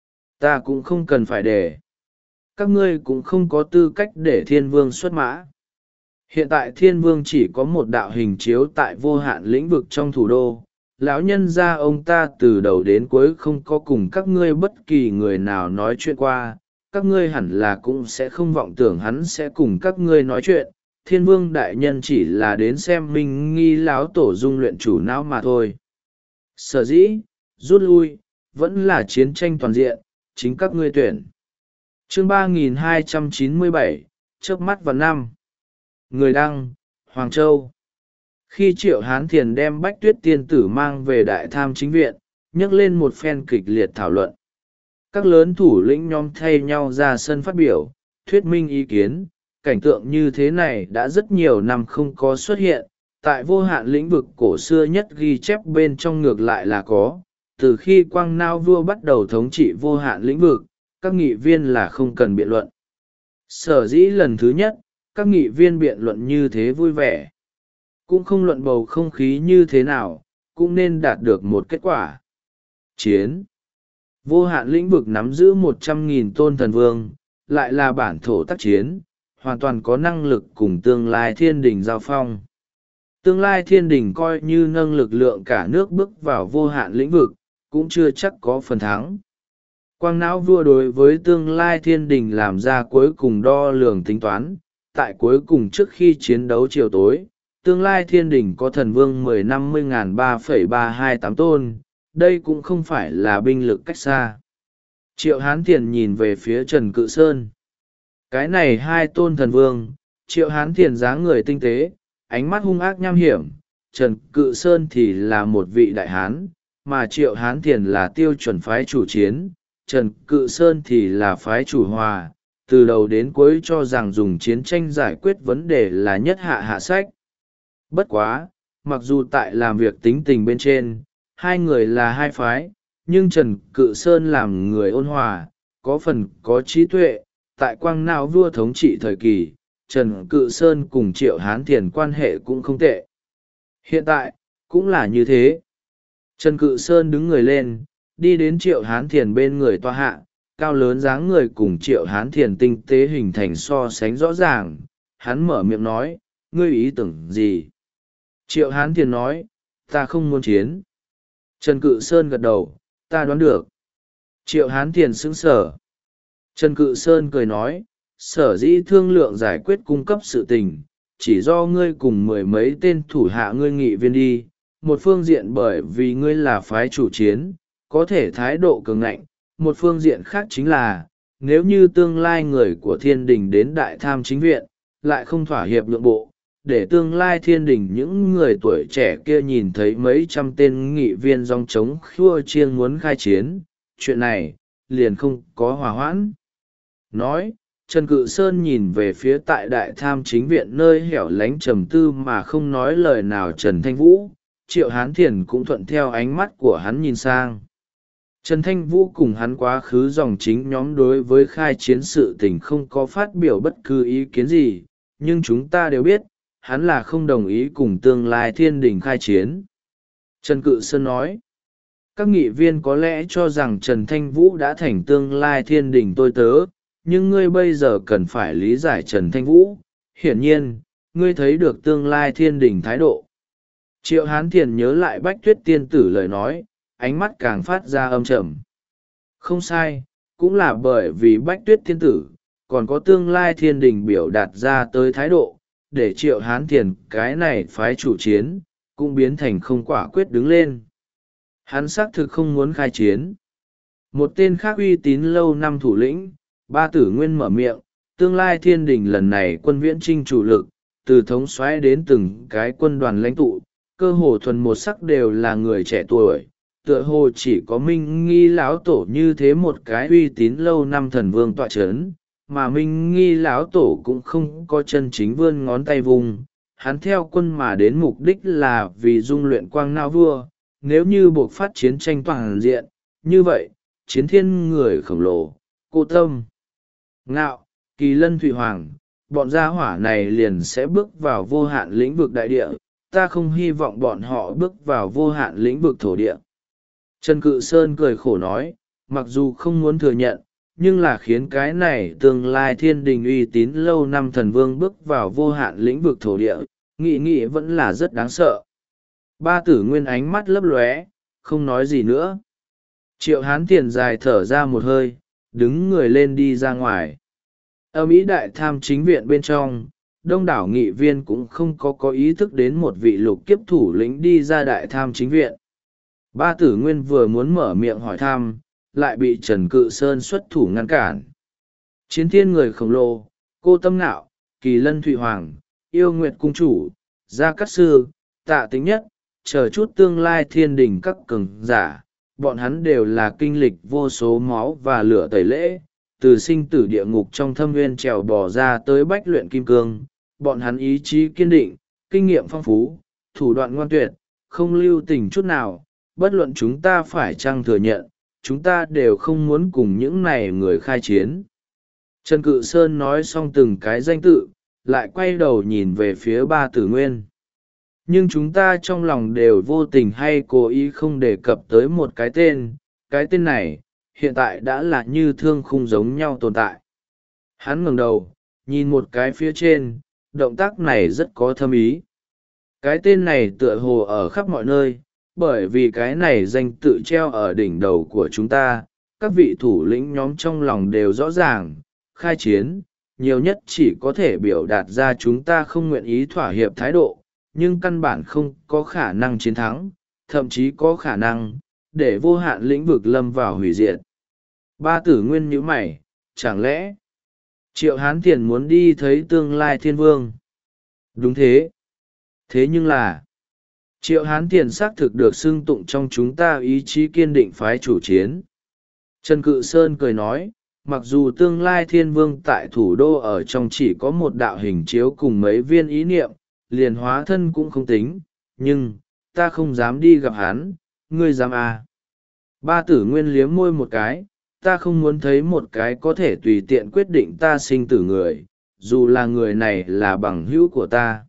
ta cũng không cần phải để. Các ngươi cũng không có tư cách để thiên vương xuất mã. Hiện tại thiên vương chỉ có một đạo hình chiếu tại vô hạn lĩnh vực trong thủ đô. Lão nhân gia ông ta từ đầu đến cuối không có cùng các ngươi bất kỳ người nào nói chuyện qua, các ngươi hẳn là cũng sẽ không vọng tưởng hắn sẽ cùng các ngươi nói chuyện. Thiên vương đại nhân chỉ là đến xem Minh Nghi Lão Tổ dung luyện chủ não mà thôi. Sở dĩ, rút lui, vẫn là chiến tranh toàn diện, chính các ngươi tuyển. Chương 3297, chớp mắt vào năm. Người đăng, Hoàng Châu. Khi Triệu Hán Thiền đem Bách Tuyết tiên tử mang về đại tham chính viện, nhắc lên một phen kịch liệt thảo luận. Các lớn thủ lĩnh nhóm thay nhau ra sân phát biểu, thuyết minh ý kiến. Cảnh tượng như thế này đã rất nhiều năm không có xuất hiện, tại vô hạn lĩnh vực cổ xưa nhất ghi chép bên trong ngược lại là có. Từ khi Quang Nao vua bắt đầu thống trị vô hạn lĩnh vực, các nghị viên là không cần biện luận. Sở dĩ lần thứ nhất, các nghị viên biện luận như thế vui vẻ. Cũng không luận bầu không khí như thế nào, cũng nên đạt được một kết quả. Chiến. Vô hạn lĩnh vực nắm giữ 100.000 tôn thần vương, lại là bản thổ tác chiến, hoàn toàn có năng lực cùng tương lai thiên đình giao phong. Tương lai thiên đình coi như nâng lực lượng cả nước bước vào vô hạn lĩnh vực, cũng chưa chắc có phần thắng. Quang não vua đối với tương lai thiên đình làm ra cuối cùng đo lường tính toán, tại cuối cùng trước khi chiến đấu chiều tối, tương lai thiên đình có thần vương 10-50.3,328 tôn, đây cũng không phải là binh lực cách xa. Triệu Hán Thiền nhìn về phía Trần Cự Sơn. Cái này hai tôn thần vương, Triệu Hán Thiền dáng người tinh tế, ánh mắt hung ác nham hiểm, Trần Cự Sơn thì là một vị đại hán, mà Triệu Hán Thiền là tiêu chuẩn phái chủ chiến, Trần Cự Sơn thì là phái chủ hòa, từ đầu đến cuối cho rằng dùng chiến tranh giải quyết vấn đề là nhất hạ hạ sách. Bất quá, mặc dù tại làm việc tính tình bên trên, hai người là hai phái, nhưng Trần Cự Sơn làm người ôn hòa, có phần có trí tuệ, tại Quang Nao vua thống trị thời kỳ, Trần Cự Sơn cùng Triệu Hán Thiền quan hệ cũng không tệ. Hiện tại, cũng là như thế. Trần Cự Sơn đứng người lên, đi đến Triệu Hán Thiền bên người tòa hạ, cao lớn dáng người cùng Triệu Hán Thiền tinh tế hình thành so sánh rõ ràng. Hắn mở miệng nói, ngươi ý tưởng gì? Triệu Hán Thiền nói, ta không muốn chiến. Trần Cự Sơn gật đầu, ta đoán được. Triệu Hán Thiền sững sờ. Trần Cự Sơn cười nói, sở dĩ thương lượng giải quyết cung cấp sự tình, chỉ do ngươi cùng mười mấy tên thủ hạ ngươi nghị viên đi, một phương diện bởi vì ngươi là phái chủ chiến, có thể thái độ cường ngạnh, một phương diện khác chính là, nếu như tương lai người của thiên đình đến đại tham chính viện, lại không thỏa hiệp nhượng bộ, để tương lai thiên đình những người tuổi trẻ kia nhìn thấy mấy trăm tên nghị viên dòng chống khua chiêng muốn khai chiến, chuyện này, liền không có hòa hoãn. Nói, Trần Cự Sơn nhìn về phía tại đại tham chính viện nơi hẻo lánh trầm tư mà không nói lời nào Trần Thanh Vũ, Triệu Hán Thiền cũng thuận theo ánh mắt của hắn nhìn sang. Trần Thanh Vũ cùng hắn quá khứ dòng chính nhóm đối với khai chiến sự tình không có phát biểu bất cứ ý kiến gì, nhưng chúng ta đều biết, hắn là không đồng ý cùng tương lai thiên đình khai chiến. Trần Cự Sơn nói, các nghị viên có lẽ cho rằng Trần Thanh Vũ đã thành tương lai thiên đình tôi tớ, nhưng ngươi bây giờ cần phải lý giải Trần Thanh Vũ. Hiển nhiên, ngươi thấy được tương lai thiên đình thái độ. Triệu Hán Thiền nhớ lại Bách Tuyết tiên tử lời nói, ánh mắt càng phát ra âm trầm. Không sai, cũng là bởi vì Bách Tuyết tiên tử, còn có tương lai thiên đình biểu đạt ra tới thái độ, để Triệu Hán Thiền cái này phái chủ chiến, cũng biến thành không quả quyết đứng lên. Hắn xác thực không muốn khai chiến. Một tên khác uy tín lâu năm thủ lĩnh, Ba Tử Nguyên mở miệng, tương lai thiên đình lần này quân viễn trinh chủ lực, từ thống soái đến từng cái quân đoàn lãnh tụ, cơ hồ thuần một sắc đều là người trẻ tuổi, tựa hồ chỉ có Minh Nghi lão tổ như thế một cái uy tín lâu năm thần vương tọa chấn, mà Minh Nghi lão tổ cũng không có chân chính vươn ngón tay vùng. Hắn theo quân mà đến mục đích là vì dung luyện Quang Nao vua, nếu như buộc phát chiến tranh toàn diện, như vậy, chiến thiên người khổng lồ, Cô Tâm, Ngạo, Kỳ Lân Thụy Hoàng, bọn gia hỏa này liền sẽ bước vào vô hạn lĩnh vực đại địa, ta không hy vọng bọn họ bước vào vô hạn lĩnh vực thổ địa. Trần Cự Sơn cười khổ nói, mặc dù không muốn thừa nhận, nhưng là khiến cái này tương lai thiên đình uy tín lâu năm thần vương bước vào vô hạn lĩnh vực thổ địa, nghĩ vẫn là rất đáng sợ. Ba Tử Nguyên ánh mắt lấp lóe, không nói gì nữa. Triệu Hán Thiền dài thở ra một hơi, đứng người lên đi ra ngoài. Ở Mỹ đại tham chính viện bên trong, đông đảo nghị viên cũng không có ý thức đến một vị lục kiếp thủ lĩnh đi ra đại tham chính viện. Ba Tử Nguyên vừa muốn mở miệng hỏi thăm, lại bị Trần Cự Sơn xuất thủ ngăn cản. Chiến thiên người khổng lồ, Cô Tâm Ngạo, Kỳ Lân Thụy Hoàng, Yêu Nguyệt Cung Chủ, Gia Cát Sư, Tạ Tính Nhất, chờ chút tương lai thiên đình các cường giả, bọn hắn đều là kinh lịch vô số máu và lửa tẩy lễ, từ sinh tử địa ngục trong thâm nguyên trèo bò ra tới bách luyện kim cương, bọn hắn ý chí kiên định, kinh nghiệm phong phú, thủ đoạn ngoan tuyệt, không lưu tình chút nào, bất luận chúng ta phải chăng thừa nhận, chúng ta đều không muốn cùng những này người khai chiến. Trần Cự Sơn nói xong từng cái danh tự, lại quay đầu nhìn về phía Ba Tử Nguyên. Nhưng chúng ta trong lòng đều vô tình hay cố ý không đề cập tới một cái tên này, hiện tại đã là như thương khung giống nhau tồn tại. Hắn ngẩng đầu, nhìn một cái phía trên, động tác này rất có thâm ý. Cái tên này tựa hồ ở khắp mọi nơi, bởi vì cái này danh tự treo ở đỉnh đầu của chúng ta, các vị thủ lĩnh nhóm trong lòng đều rõ ràng, khai chiến, nhiều nhất chỉ có thể biểu đạt ra chúng ta không nguyện ý thỏa hiệp thái độ, nhưng căn bản không có khả năng chiến thắng, thậm chí có khả năng, để vô hạn lĩnh vực lâm vào hủy diệt. Ba Tử Nguyên nhíu mày, chẳng lẽ Triệu Hán Thiền muốn đi thấy tương lai thiên vương? Đúng thế. Thế nhưng là, Triệu Hán Thiền xác thực được xưng tụng trong chúng ta ý chí kiên định phái chủ chiến. Trần Cự Sơn cười nói, mặc dù tương lai thiên vương tại thủ đô ở trong chỉ có một đạo hình chiếu cùng mấy viên ý niệm, liền hóa thân cũng không tính, nhưng, ta không dám đi gặp hắn, ngươi dám à. Ba Tử Nguyên liếm môi một cái, ta không muốn thấy một cái có thể tùy tiện quyết định ta sinh tử người, dù là người này là bằng hữu của ta.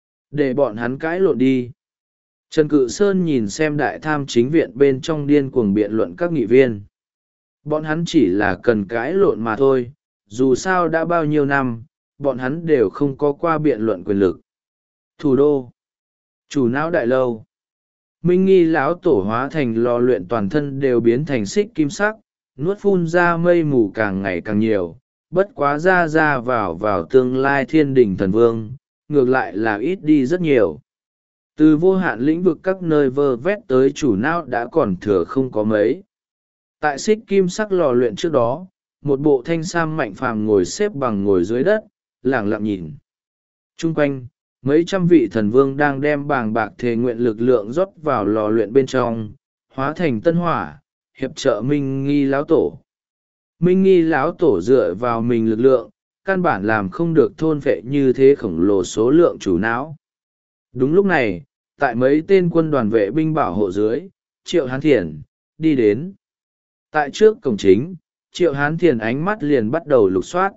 Để bọn hắn cãi lộn đi. Trần Cự Sơn nhìn xem đại tham chính viện bên trong điên cuồng biện luận các nghị viên. Bọn hắn chỉ là cần cãi lộn mà thôi, dù sao đã bao nhiêu năm, bọn hắn đều không có qua biện luận quyền lực. Thủ đô, chủ não đại lâu, Minh Nghi lão tổ hóa thành lò luyện, toàn thân đều biến thành xích kim sắc, nuốt phun ra mây mù càng ngày càng nhiều, bất quá ra vào tương lai thiên đình thần vương, ngược lại là ít đi rất nhiều. Từ vô hạn lĩnh vực các nơi vơ vét tới chủ não đã còn thừa không có mấy. Tại xích kim sắc lò luyện trước đó, một bộ thanh sam Mạnh Phàm ngồi xếp bằng ngồi dưới đất, lẳng lặng nhìn. Trung quanh, mấy trăm vị thần vương đang đem bàng bạc thề nguyện lực lượng rót vào lò luyện bên trong, hóa thành tân hỏa, hiệp trợ Minh Nghi lão tổ. Minh Nghi lão tổ dựa vào mình lực lượng, căn bản làm không được thôn phệ như thế khổng lồ số lượng chủ não. Đúng lúc này, tại mấy tên quân đoàn vệ binh bảo hộ dưới, Triệu Hán Thiền đi đến. Tại trước cổng chính, Triệu Hán Thiền ánh mắt liền bắt đầu lục soát.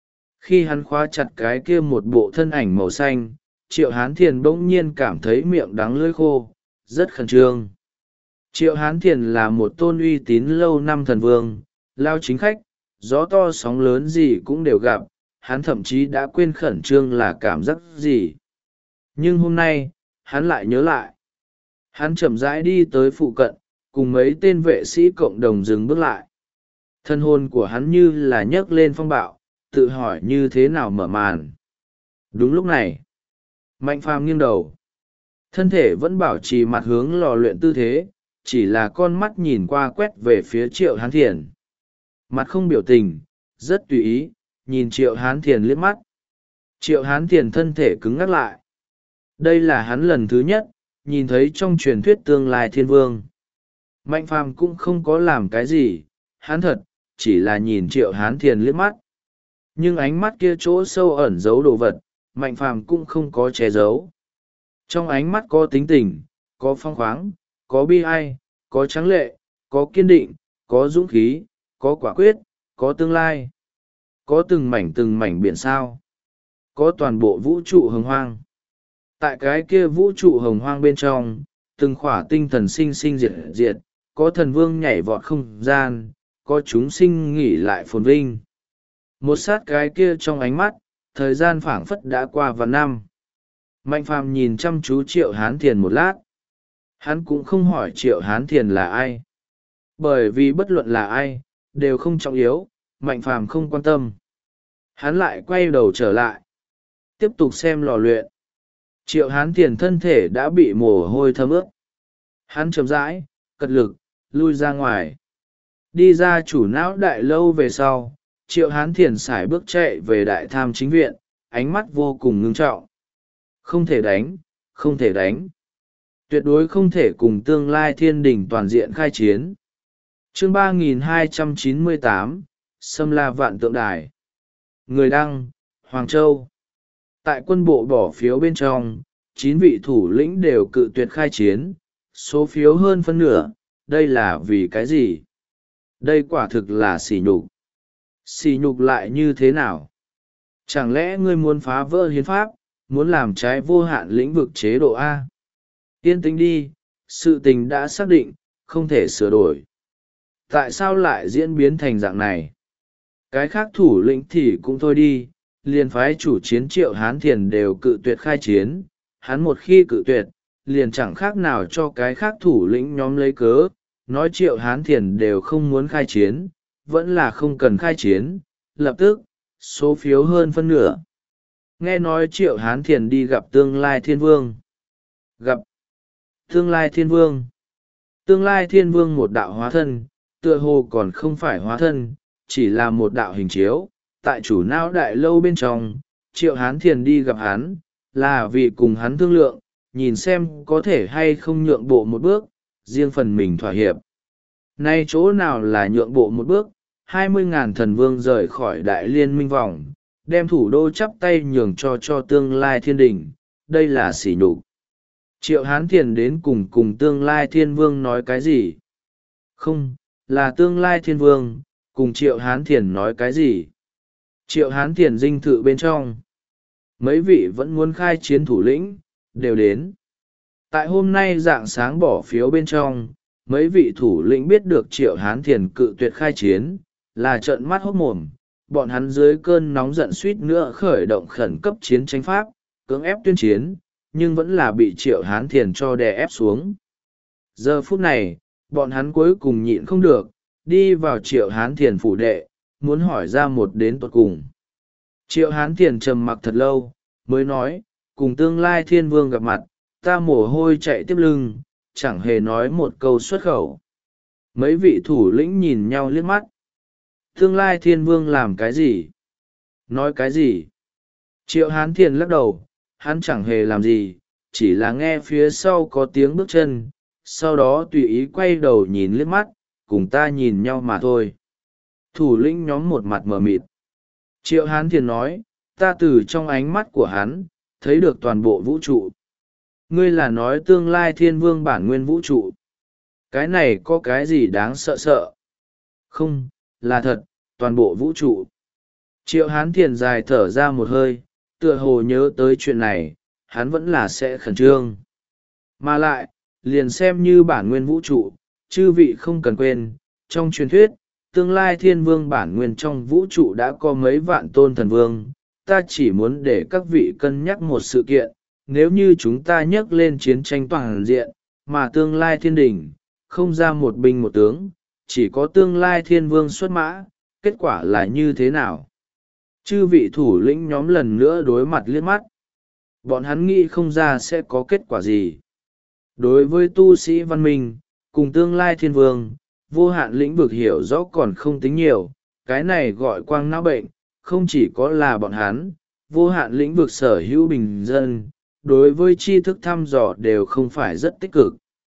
Khi hắn khóa chặt cái kia một bộ thân ảnh màu xanh, Triệu Hán Thiền bỗng nhiên cảm thấy miệng đắng lưỡi khô, rất khẩn trương. Triệu Hán Thiền là một tôn uy tín lâu năm thần vương, lao chính khách, gió to sóng lớn gì cũng đều gặp, hắn thậm chí đã quên khẩn trương là cảm giác gì. Nhưng hôm nay, hắn lại nhớ lại. Hắn chậm rãi đi tới phụ cận, cùng mấy tên vệ sĩ cộng đồng dừng bước lại. Thân hồn của hắn như là nhấc lên phong bạo, tự hỏi như thế nào mở màn. Đúng lúc này, Mạnh Phàm nghiêng đầu. Thân thể vẫn bảo trì mặt hướng lò luyện tư thế, chỉ là con mắt nhìn qua quét về phía Triệu Hán Thiền. Mặt không biểu tình, rất tùy ý, nhìn Triệu Hán Thiền liếc mắt. Triệu Hán Thiền thân thể cứng ngắc lại. Đây là hắn lần thứ nhất, nhìn thấy trong truyền thuyết tương lai thiên vương. Mạnh Phàm cũng không có làm cái gì, hắn thật, chỉ là nhìn Triệu Hán Thiền liếc mắt. Nhưng ánh mắt kia chỗ sâu ẩn giấu đồ vật, Mạnh Phàm cũng không có che giấu. Trong ánh mắt có tính tình, có phong khoáng, có bi ai, có tráng lệ, có kiên định, có dũng khí, có quả quyết, có tương lai. Có từng mảnh biển sao. Có toàn bộ vũ trụ hồng hoang. Tại cái kia vũ trụ hồng hoang bên trong, từng khỏa tinh thần sinh sinh diệt diệt, có thần vương nhảy vọt không gian, có chúng sinh nghỉ lại phồn vinh. Một sát cái kia trong ánh mắt, thời gian phảng phất đã qua vạn năm. Mạnh Phàm nhìn chăm chú Triệu Hán Thiền một lát. Hắn cũng không hỏi Triệu Hán Thiền là ai. Bởi vì bất luận là ai, đều không trọng yếu, Mạnh Phàm không quan tâm. Hắn lại quay đầu trở lại. Tiếp tục xem lò luyện. Triệu Hán Thiền thân thể đã bị mồ hôi thấm ướt. Hắn chậm rãi, cật lực, lui ra ngoài. Đi ra chủ não đại lâu về sau, Triệu Hán Thiền sải bước chạy về đại tham chính viện, ánh mắt vô cùng ngưng trọng. Không thể đánh, không thể đánh. Tuyệt đối không thể cùng tương lai thiên đình toàn diện khai chiến. Chương 3298, Xâm La Vạn Tượng Đài. Người đăng, Hoàng Châu. Tại quân bộ bỏ phiếu bên trong, 9 vị thủ lĩnh đều cự tuyệt khai chiến, số phiếu hơn phân nửa, đây là vì cái gì? Đây quả thực là sỉ nhục. Sỉ nhục lại như thế nào? Chẳng lẽ ngươi muốn phá vỡ hiến pháp, muốn làm trái vô hạn lĩnh vực chế độ A? Yên tĩnh đi, sự tình đã xác định, không thể sửa đổi. Tại sao lại diễn biến thành dạng này? Cái khác thủ lĩnh thì cũng thôi đi, liền phái chủ chiến Triệu Hán Thiền đều cự tuyệt khai chiến, hắn một khi cự tuyệt, liền chẳng khác nào cho cái khác thủ lĩnh nhóm lấy cớ, nói Triệu Hán Thiền đều không muốn khai chiến, vẫn là không cần khai chiến, lập tức, số phiếu hơn phân nửa. Nghe nói Triệu Hán Thiền đi gặp tương lai thiên vương. Gặp tương lai thiên vương. Tương lai thiên vương một đạo hóa thân, tựa hồ còn không phải hóa thân, chỉ là một đạo hình chiếu. Tại chủ não đại lâu bên trong, Triệu Hán Thiền đi gặp hắn, là vì cùng hắn thương lượng, nhìn xem có thể hay không nhượng bộ một bước, riêng phần mình thỏa hiệp. Nay chỗ nào là nhượng bộ một bước, 20.000 thần vương rời khỏi đại liên minh vòng, đem thủ đô chắp tay nhường cho tương lai thiên đình, đây là sỉ nhục. Triệu Hán Thiền đến cùng tương lai thiên vương nói cái gì? Không, là tương lai thiên vương, cùng Triệu Hán Thiền nói cái gì? Triệu Hán Thiền dinh thự bên trong. Mấy vị vẫn muốn khai chiến thủ lĩnh, đều đến. Tại hôm nay rạng sáng bỏ phiếu bên trong, mấy vị thủ lĩnh biết được Triệu Hán Thiền cự tuyệt khai chiến, là trợn mắt hốt mồm. Bọn hắn dưới cơn nóng giận suýt nữa khởi động khẩn cấp chiến tranh pháp, cưỡng ép tuyên chiến, nhưng vẫn là bị Triệu Hán Thiền cho đè ép xuống. Giờ phút này, bọn hắn cuối cùng nhịn không được, đi vào Triệu Hán Thiền phủ đệ, muốn hỏi ra một đến tuột cùng. Triệu Hán Thiền trầm mặc thật lâu, mới nói, cùng tương lai thiên vương gặp mặt, ta mồ hôi chạy tiếp lưng, chẳng hề nói một câu xuất khẩu. Mấy vị thủ lĩnh nhìn nhau liếc mắt. Tương lai thiên vương làm cái gì? Nói cái gì? Triệu Hán Thiền lắc đầu, hắn chẳng hề làm gì, chỉ là nghe phía sau có tiếng bước chân, sau đó tùy ý quay đầu nhìn liếc mắt, cùng ta nhìn nhau mà thôi. Thủ lĩnh nhóm một mặt mờ mịt. Triệu Hán Thiền nói, ta từ trong ánh mắt của hắn, thấy được toàn bộ vũ trụ. Ngươi là nói tương lai thiên vương bản nguyên vũ trụ. Cái này có cái gì đáng sợ sợ? Không, là thật, toàn bộ vũ trụ. Triệu Hán Thiền dài thở ra một hơi, tựa hồ nhớ tới chuyện này, hắn vẫn là sẽ khẩn trương. Mà lại, liền xem như bản nguyên vũ trụ, chư vị không cần quên, trong truyền thuyết, tương lai thiên vương bản nguyên trong vũ trụ đã có mấy vạn tôn thần vương. Ta chỉ muốn để các vị cân nhắc một sự kiện, nếu như chúng ta nhắc lên chiến tranh toàn diện, mà tương lai thiên đình, không ra một binh một tướng, chỉ có tương lai thiên vương xuất mã, kết quả là như thế nào? Chư vị thủ lĩnh nhóm lần nữa đối mặt liếc mắt. Bọn hắn nghĩ không ra sẽ có kết quả gì. Đối với tu sĩ văn minh, cùng tương lai thiên vương, vô hạn lĩnh vực hiểu rõ còn không tính nhiều, cái này gọi quang não bệnh, không chỉ có là bọn hắn, vô hạn lĩnh vực sở hữu bình dân, đối với tri thức thăm dò đều không phải rất tích cực.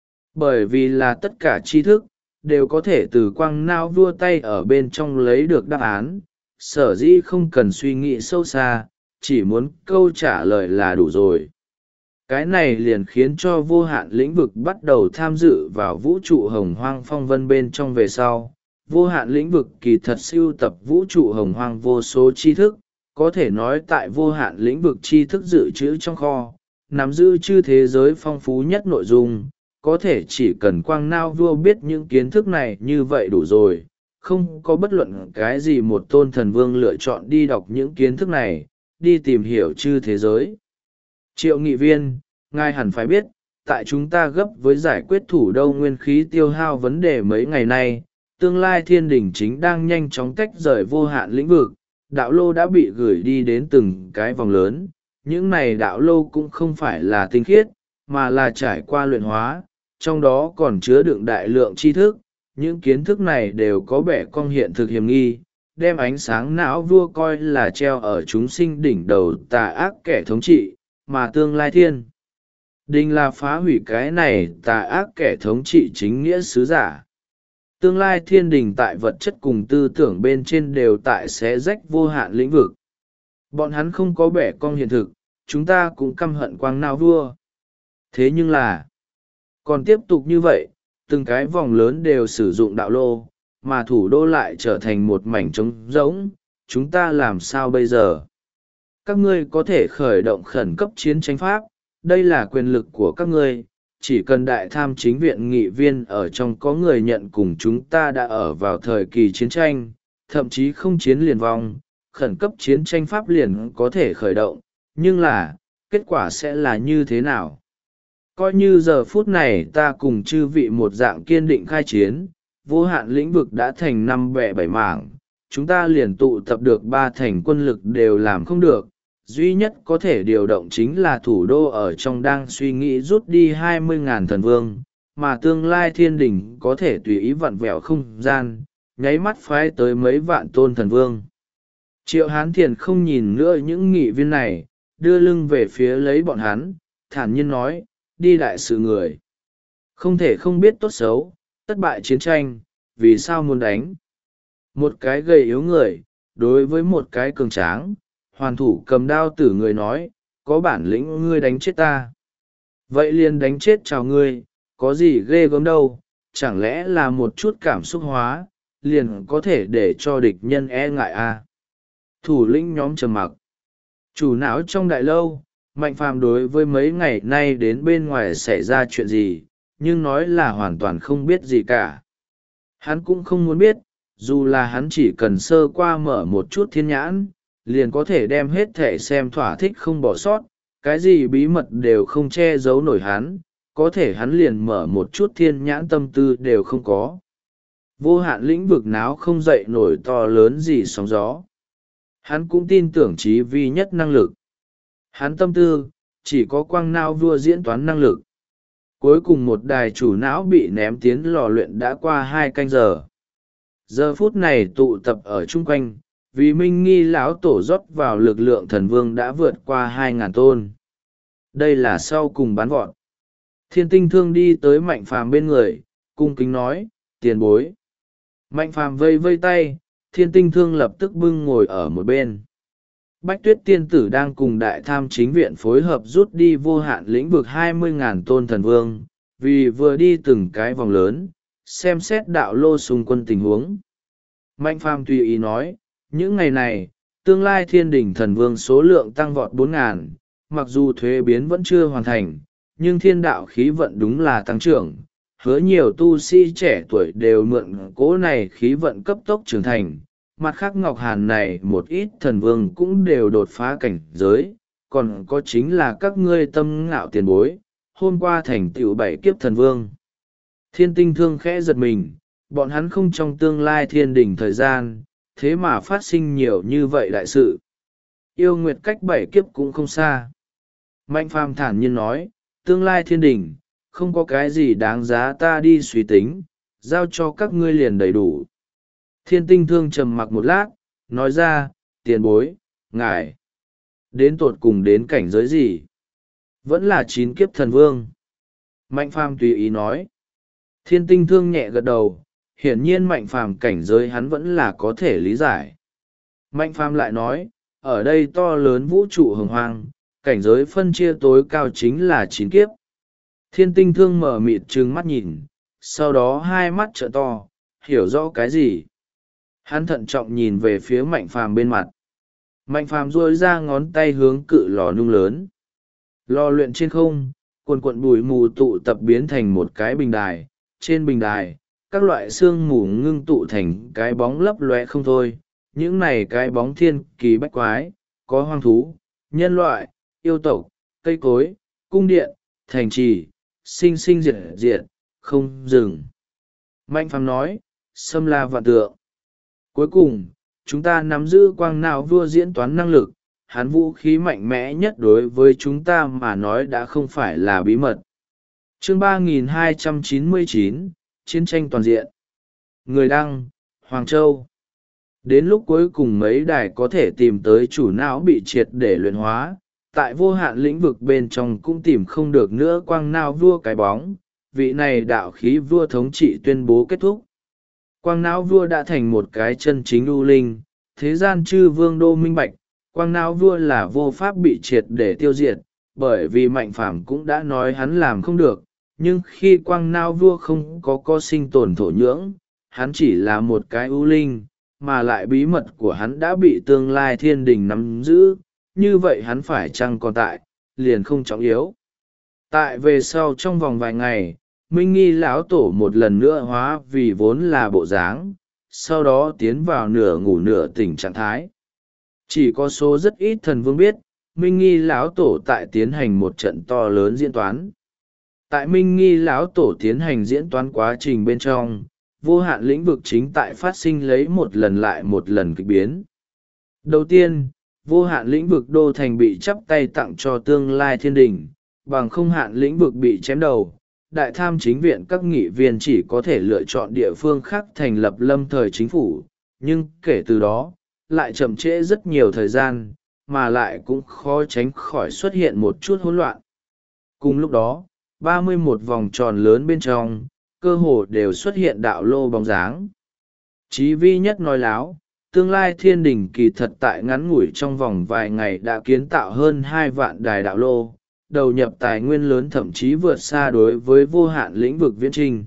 Bởi vì là tất cả tri thức, đều có thể từ quang não vua tay ở bên trong lấy được đáp án, sở dĩ không cần suy nghĩ sâu xa, chỉ muốn câu trả lời là đủ rồi. Cái này liền khiến cho vô hạn lĩnh vực bắt đầu tham dự vào vũ trụ hồng hoang phong vân bên trong về sau. Vô hạn lĩnh vực kỳ thật sưu tập vũ trụ hồng hoang vô số tri thức, có thể nói tại vô hạn lĩnh vực tri thức dự trữ trong kho, nắm giữ chư thế giới phong phú nhất nội dung, có thể chỉ cần quang nao vua biết những kiến thức này như vậy đủ rồi, không có bất luận cái gì một tôn thần vương lựa chọn đi đọc những kiến thức này, đi tìm hiểu chư thế giới. Triệu nghị viên, ngài hẳn phải biết, tại chúng ta gấp với giải quyết thủ đô nguyên khí tiêu hao vấn đề mấy ngày nay, tương lai thiên đình chính đang nhanh chóng tách rời vô hạn lĩnh vực, đạo lô đã bị gửi đi đến từng cái vòng lớn, những này đạo lô cũng không phải là tinh khiết, mà là trải qua luyện hóa, trong đó còn chứa đựng đại lượng tri thức, những kiến thức này đều có bẻ cong hiện thực hiểm nghi, đem ánh sáng não vua coi là treo ở chúng sinh đỉnh đầu tà ác kẻ thống trị, mà tương lai thiên đình là phá hủy cái này tà ác kẻ thống trị chính nghĩa sứ giả. Tương lai thiên đình tại vật chất cùng tư tưởng bên trên đều tại xé rách vô hạn lĩnh vực. Bọn hắn không có bẻ cong hiện thực, chúng ta cũng căm hận quang não vua. Thế nhưng là, còn tiếp tục như vậy, từng cái vòng lớn đều sử dụng đạo lô, mà thủ đô lại trở thành một mảnh trống rỗng, chúng ta làm sao bây giờ? Các ngươi có thể khởi động khẩn cấp chiến tranh pháp, đây là quyền lực của các ngươi, chỉ cần đại tham chính viện nghị viên ở trong có người nhận cùng chúng ta đã ở vào thời kỳ chiến tranh, thậm chí không chiến liền vong, khẩn cấp chiến tranh pháp liền có thể khởi động, nhưng là, kết quả sẽ là như thế nào? Coi như giờ phút này ta cùng chư vị một dạng kiên định khai chiến, vô hạn lĩnh vực đã thành 5 bẻ 7 mảng, chúng ta liền tụ tập được 3 thành quân lực đều làm không được, duy nhất có thể điều động chính là thủ đô ở trong đang suy nghĩ rút đi 20.000 thần vương, mà tương lai thiên đình có thể tùy ý vặn vẹo không gian, nháy mắt phái tới mấy vạn tôn thần vương. Triệu Hán Thiền không nhìn nữa những nghị viên này, đưa lưng về phía lấy bọn hắn, thản nhiên nói, đi đại sự người. Không thể không biết tốt xấu, tất bại chiến tranh, vì sao muốn đánh. Một cái gầy yếu người, đối với một cái cường tráng, hoàn thủ cầm đao tử người nói, có bản lĩnh ngươi đánh chết ta. Vậy liền đánh chết chào ngươi, có gì ghê gớm đâu, chẳng lẽ là một chút cảm xúc hóa, liền có thể để cho địch nhân e ngại à. Thủ lĩnh nhóm trầm mặc. Chủ não trong đại lâu, Mạnh Phàm đối với mấy ngày nay đến bên ngoài xảy ra chuyện gì, nhưng nói là hoàn toàn không biết gì cả. Hắn cũng không muốn biết, dù là hắn chỉ cần sơ qua mở một chút thiên nhãn, liền có thể đem hết thể xem thỏa thích không bỏ sót, cái gì bí mật đều không che giấu nổi hắn, có thể hắn liền mở một chút thiên nhãn tâm tư đều không có. Vô hạn lĩnh vực náo không dậy nổi to lớn gì sóng gió. Hắn cũng tin tưởng chí vi nhất năng lực. Hắn tâm tư, chỉ có quang não vua diễn toán năng lực. Cuối cùng một đài chủ não bị ném tiến lò luyện đã qua 2 canh giờ. Giờ phút này tụ tập ở chung quanh, vì minh nghi lão tổ rót vào lực lượng thần vương đã vượt qua 2.000 tôn. Đây là sau cùng bán vọt. Thiên tinh thương đi tới Mạnh Phàm bên người, cung kính nói, tiền bối. Mạnh Phàm vây vây tay, thiên tinh thương lập tức bưng ngồi ở một bên. Bách Tuyết tiên tử đang cùng đại tham chính viện phối hợp rút đi vô hạn lĩnh vực 20.000 tôn thần vương, vì vừa đi từng cái vòng lớn, xem xét đạo lô xung quân tình huống. Mạnh Phàm tùy ý nói, những ngày này, tương lai thiên đỉnh thần vương số lượng tăng vọt 4.000, mặc dù thuế biến vẫn chưa hoàn thành, nhưng thiên đạo khí vận đúng là tăng trưởng, hứa nhiều tu sĩ trẻ tuổi đều mượn cỗ này khí vận cấp tốc trưởng thành. Mặt khác Ngọc Hàn này một ít thần vương cũng đều đột phá cảnh giới, còn có chính là các ngươi tâm ngạo tiền bối, hôm qua thành tựu 7 kiếp thần vương. Thiên tinh thương khẽ giật mình, bọn hắn không trong tương lai thiên đỉnh thời gian, thế mà phát sinh nhiều như vậy đại sự. Yêu nguyệt cách 7 kiếp cũng không xa. Mạnh Phàm thản nhiên nói, tương lai thiên đỉnh, không có cái gì đáng giá ta đi suy tính, giao cho các ngươi liền đầy đủ. Thiên tinh thương trầm mặc một lát, nói ra, tiền bối, ngài, đến tột cùng đến cảnh giới gì? Vẫn là 9 kiếp thần vương. Mạnh Phàm tùy ý nói. Thiên tinh thương nhẹ gật đầu, hiển nhiên Mạnh Phàm cảnh giới hắn vẫn là có thể lý giải. Mạnh Phàm lại nói, ở đây to lớn vũ trụ hồng hoang, cảnh giới phân chia tối cao chính là 9 kiếp. Thiên tinh thương mở mịt trừng mắt nhìn, sau đó hai mắt trợn to, hiểu rõ cái gì. Hắn thận trọng nhìn về phía Mạnh Phàm bên mặt. Mạnh Phàm duỗi ra ngón tay hướng cự lò nung lớn. Lò luyện trên không, quần quận bụi mù tụ tập biến thành một cái bình đài. Trên bình đài, các loại sương mù ngưng tụ thành cái bóng lấp loe không thôi. Những này cái bóng thiên kỳ bách quái, có hoang thú, nhân loại, yêu tộc, cây cối, cung điện, thành trì, sinh sinh diệt diệt, không dừng. Mạnh Phàm nói, xâm la vạn tượng. Cuối cùng, chúng ta nắm giữ quang não vua diễn toán năng lực, hắn vũ khí mạnh mẽ nhất đối với chúng ta mà nói đã không phải là bí mật. Chương 3299, Chiến tranh toàn diện. Người đăng, Hoàng Châu. Đến lúc cuối cùng mấy đài có thể tìm tới chủ não bị triệt để luyện hóa, tại vô hạn lĩnh vực bên trong cũng tìm không được nữa quang não vua cái bóng, vị này đạo khí vua thống trị tuyên bố kết thúc. Quang não vua đã thành một cái chân chính u linh, thế gian chư vương đô minh bạch, quang não vua là vô pháp bị triệt để tiêu diệt, bởi vì Mạnh Phàm cũng đã nói hắn làm không được, nhưng khi quang não vua không có sinh tồn thổ nhưỡng, hắn chỉ là một cái u linh, mà lại bí mật của hắn đã bị tương lai thiên đình nắm giữ, như vậy hắn phải chăng còn tại, liền không trọng yếu. Tại về sau trong vòng vài ngày, Minh Nghi lão tổ một lần nữa hóa vì vốn là bộ dáng, sau đó tiến vào nửa ngủ nửa tỉnh trạng thái. Chỉ có số rất ít thần vương biết, Minh Nghi lão tổ tại tiến hành một trận to lớn diễn toán. Tại Minh Nghi lão tổ tiến hành diễn toán quá trình bên trong, vô hạn lĩnh vực chính tại phát sinh lấy một lần lại một lần kịch biến. Đầu tiên, vô hạn lĩnh vực đô thành bị chắp tay tặng cho tương lai thiên đình, bằng không hạn lĩnh vực bị chém đầu. Đại tham chính viện các nghị viên chỉ có thể lựa chọn địa phương khác thành lập lâm thời chính phủ, nhưng kể từ đó, lại chậm trễ rất nhiều thời gian, mà lại cũng khó tránh khỏi xuất hiện một chút hỗn loạn. Cùng lúc đó, 31 vòng tròn lớn bên trong, cơ hồ đều xuất hiện đạo lô bóng dáng. Chí vi nhất nói láo, tương lai thiên đình kỳ thật tại ngắn ngủi trong vòng vài ngày đã kiến tạo hơn 2 vạn đài đạo lô, đầu nhập tài nguyên lớn thậm chí vượt xa đối với vô hạn lĩnh vực viễn trình.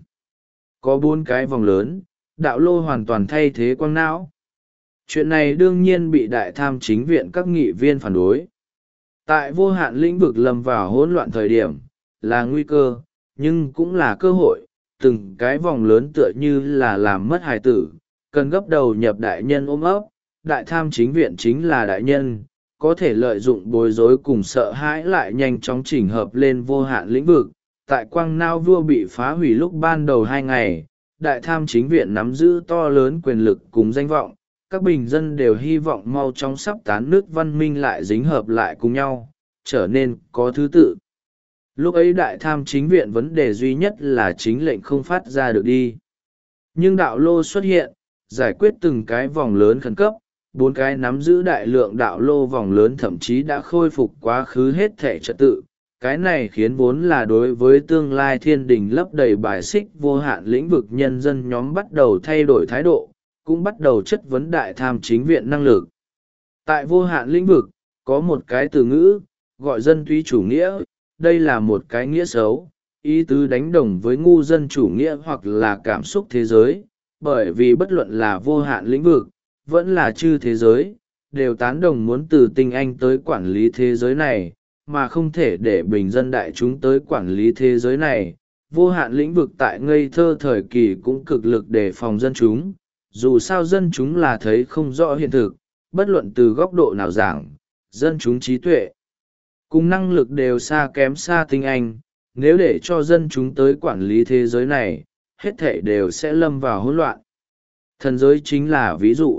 Có 4 cái vòng lớn, đạo lô hoàn toàn thay thế quang não. Chuyện này đương nhiên bị đại tham chính viện các nghị viên phản đối. Tại vô hạn lĩnh vực lâm vào hỗn loạn thời điểm, là nguy cơ, nhưng cũng là cơ hội, từng cái vòng lớn tựa như là làm mất hài tử, cần gấp đầu nhập đại nhân ôm ấp, đại tham chính viện chính là đại nhân, có thể lợi dụng bối rối cùng sợ hãi lại nhanh chóng chỉnh hợp lên vô hạn lĩnh vực. Tại quang nao vua bị phá hủy lúc ban đầu 2 ngày, đại tham chính viện nắm giữ to lớn quyền lực cùng danh vọng, các bình dân đều hy vọng mau chóng sắp tán nước văn minh lại dính hợp lại cùng nhau, trở nên có thứ tự. Lúc ấy đại tham chính viện vấn đề duy nhất là chính lệnh không phát ra được đi. Nhưng đạo lô xuất hiện, giải quyết từng cái vòng lớn khẩn cấp, 4 cái nắm giữ đại lượng đạo lô vòng lớn thậm chí đã khôi phục quá khứ hết thể trật tự. Cái này khiến vốn là đối với tương lai thiên đình lấp đầy bài xích vô hạn lĩnh vực nhân dân nhóm bắt đầu thay đổi thái độ, cũng bắt đầu chất vấn đại tham chính viện năng lực. Tại vô hạn lĩnh vực, có một cái từ ngữ, gọi dân túy chủ nghĩa, đây là một cái nghĩa xấu, ý tứ đánh đồng với ngu dân chủ nghĩa hoặc là cảm xúc thế giới, bởi vì bất luận là vô hạn lĩnh vực, vẫn là chư thế giới, đều tán đồng muốn từ tinh anh tới quản lý thế giới này, mà không thể để bình dân đại chúng tới quản lý thế giới này. Vô hạn lĩnh vực tại ngây thơ thời kỳ cũng cực lực đề phòng dân chúng, dù sao dân chúng là thấy không rõ hiện thực, bất luận từ góc độ nào giảng, dân chúng trí tuệ cùng năng lực đều xa kém xa tinh anh, nếu để cho dân chúng tới quản lý thế giới này, hết thảy đều sẽ lâm vào hỗn loạn. Thần giới chính là ví dụ.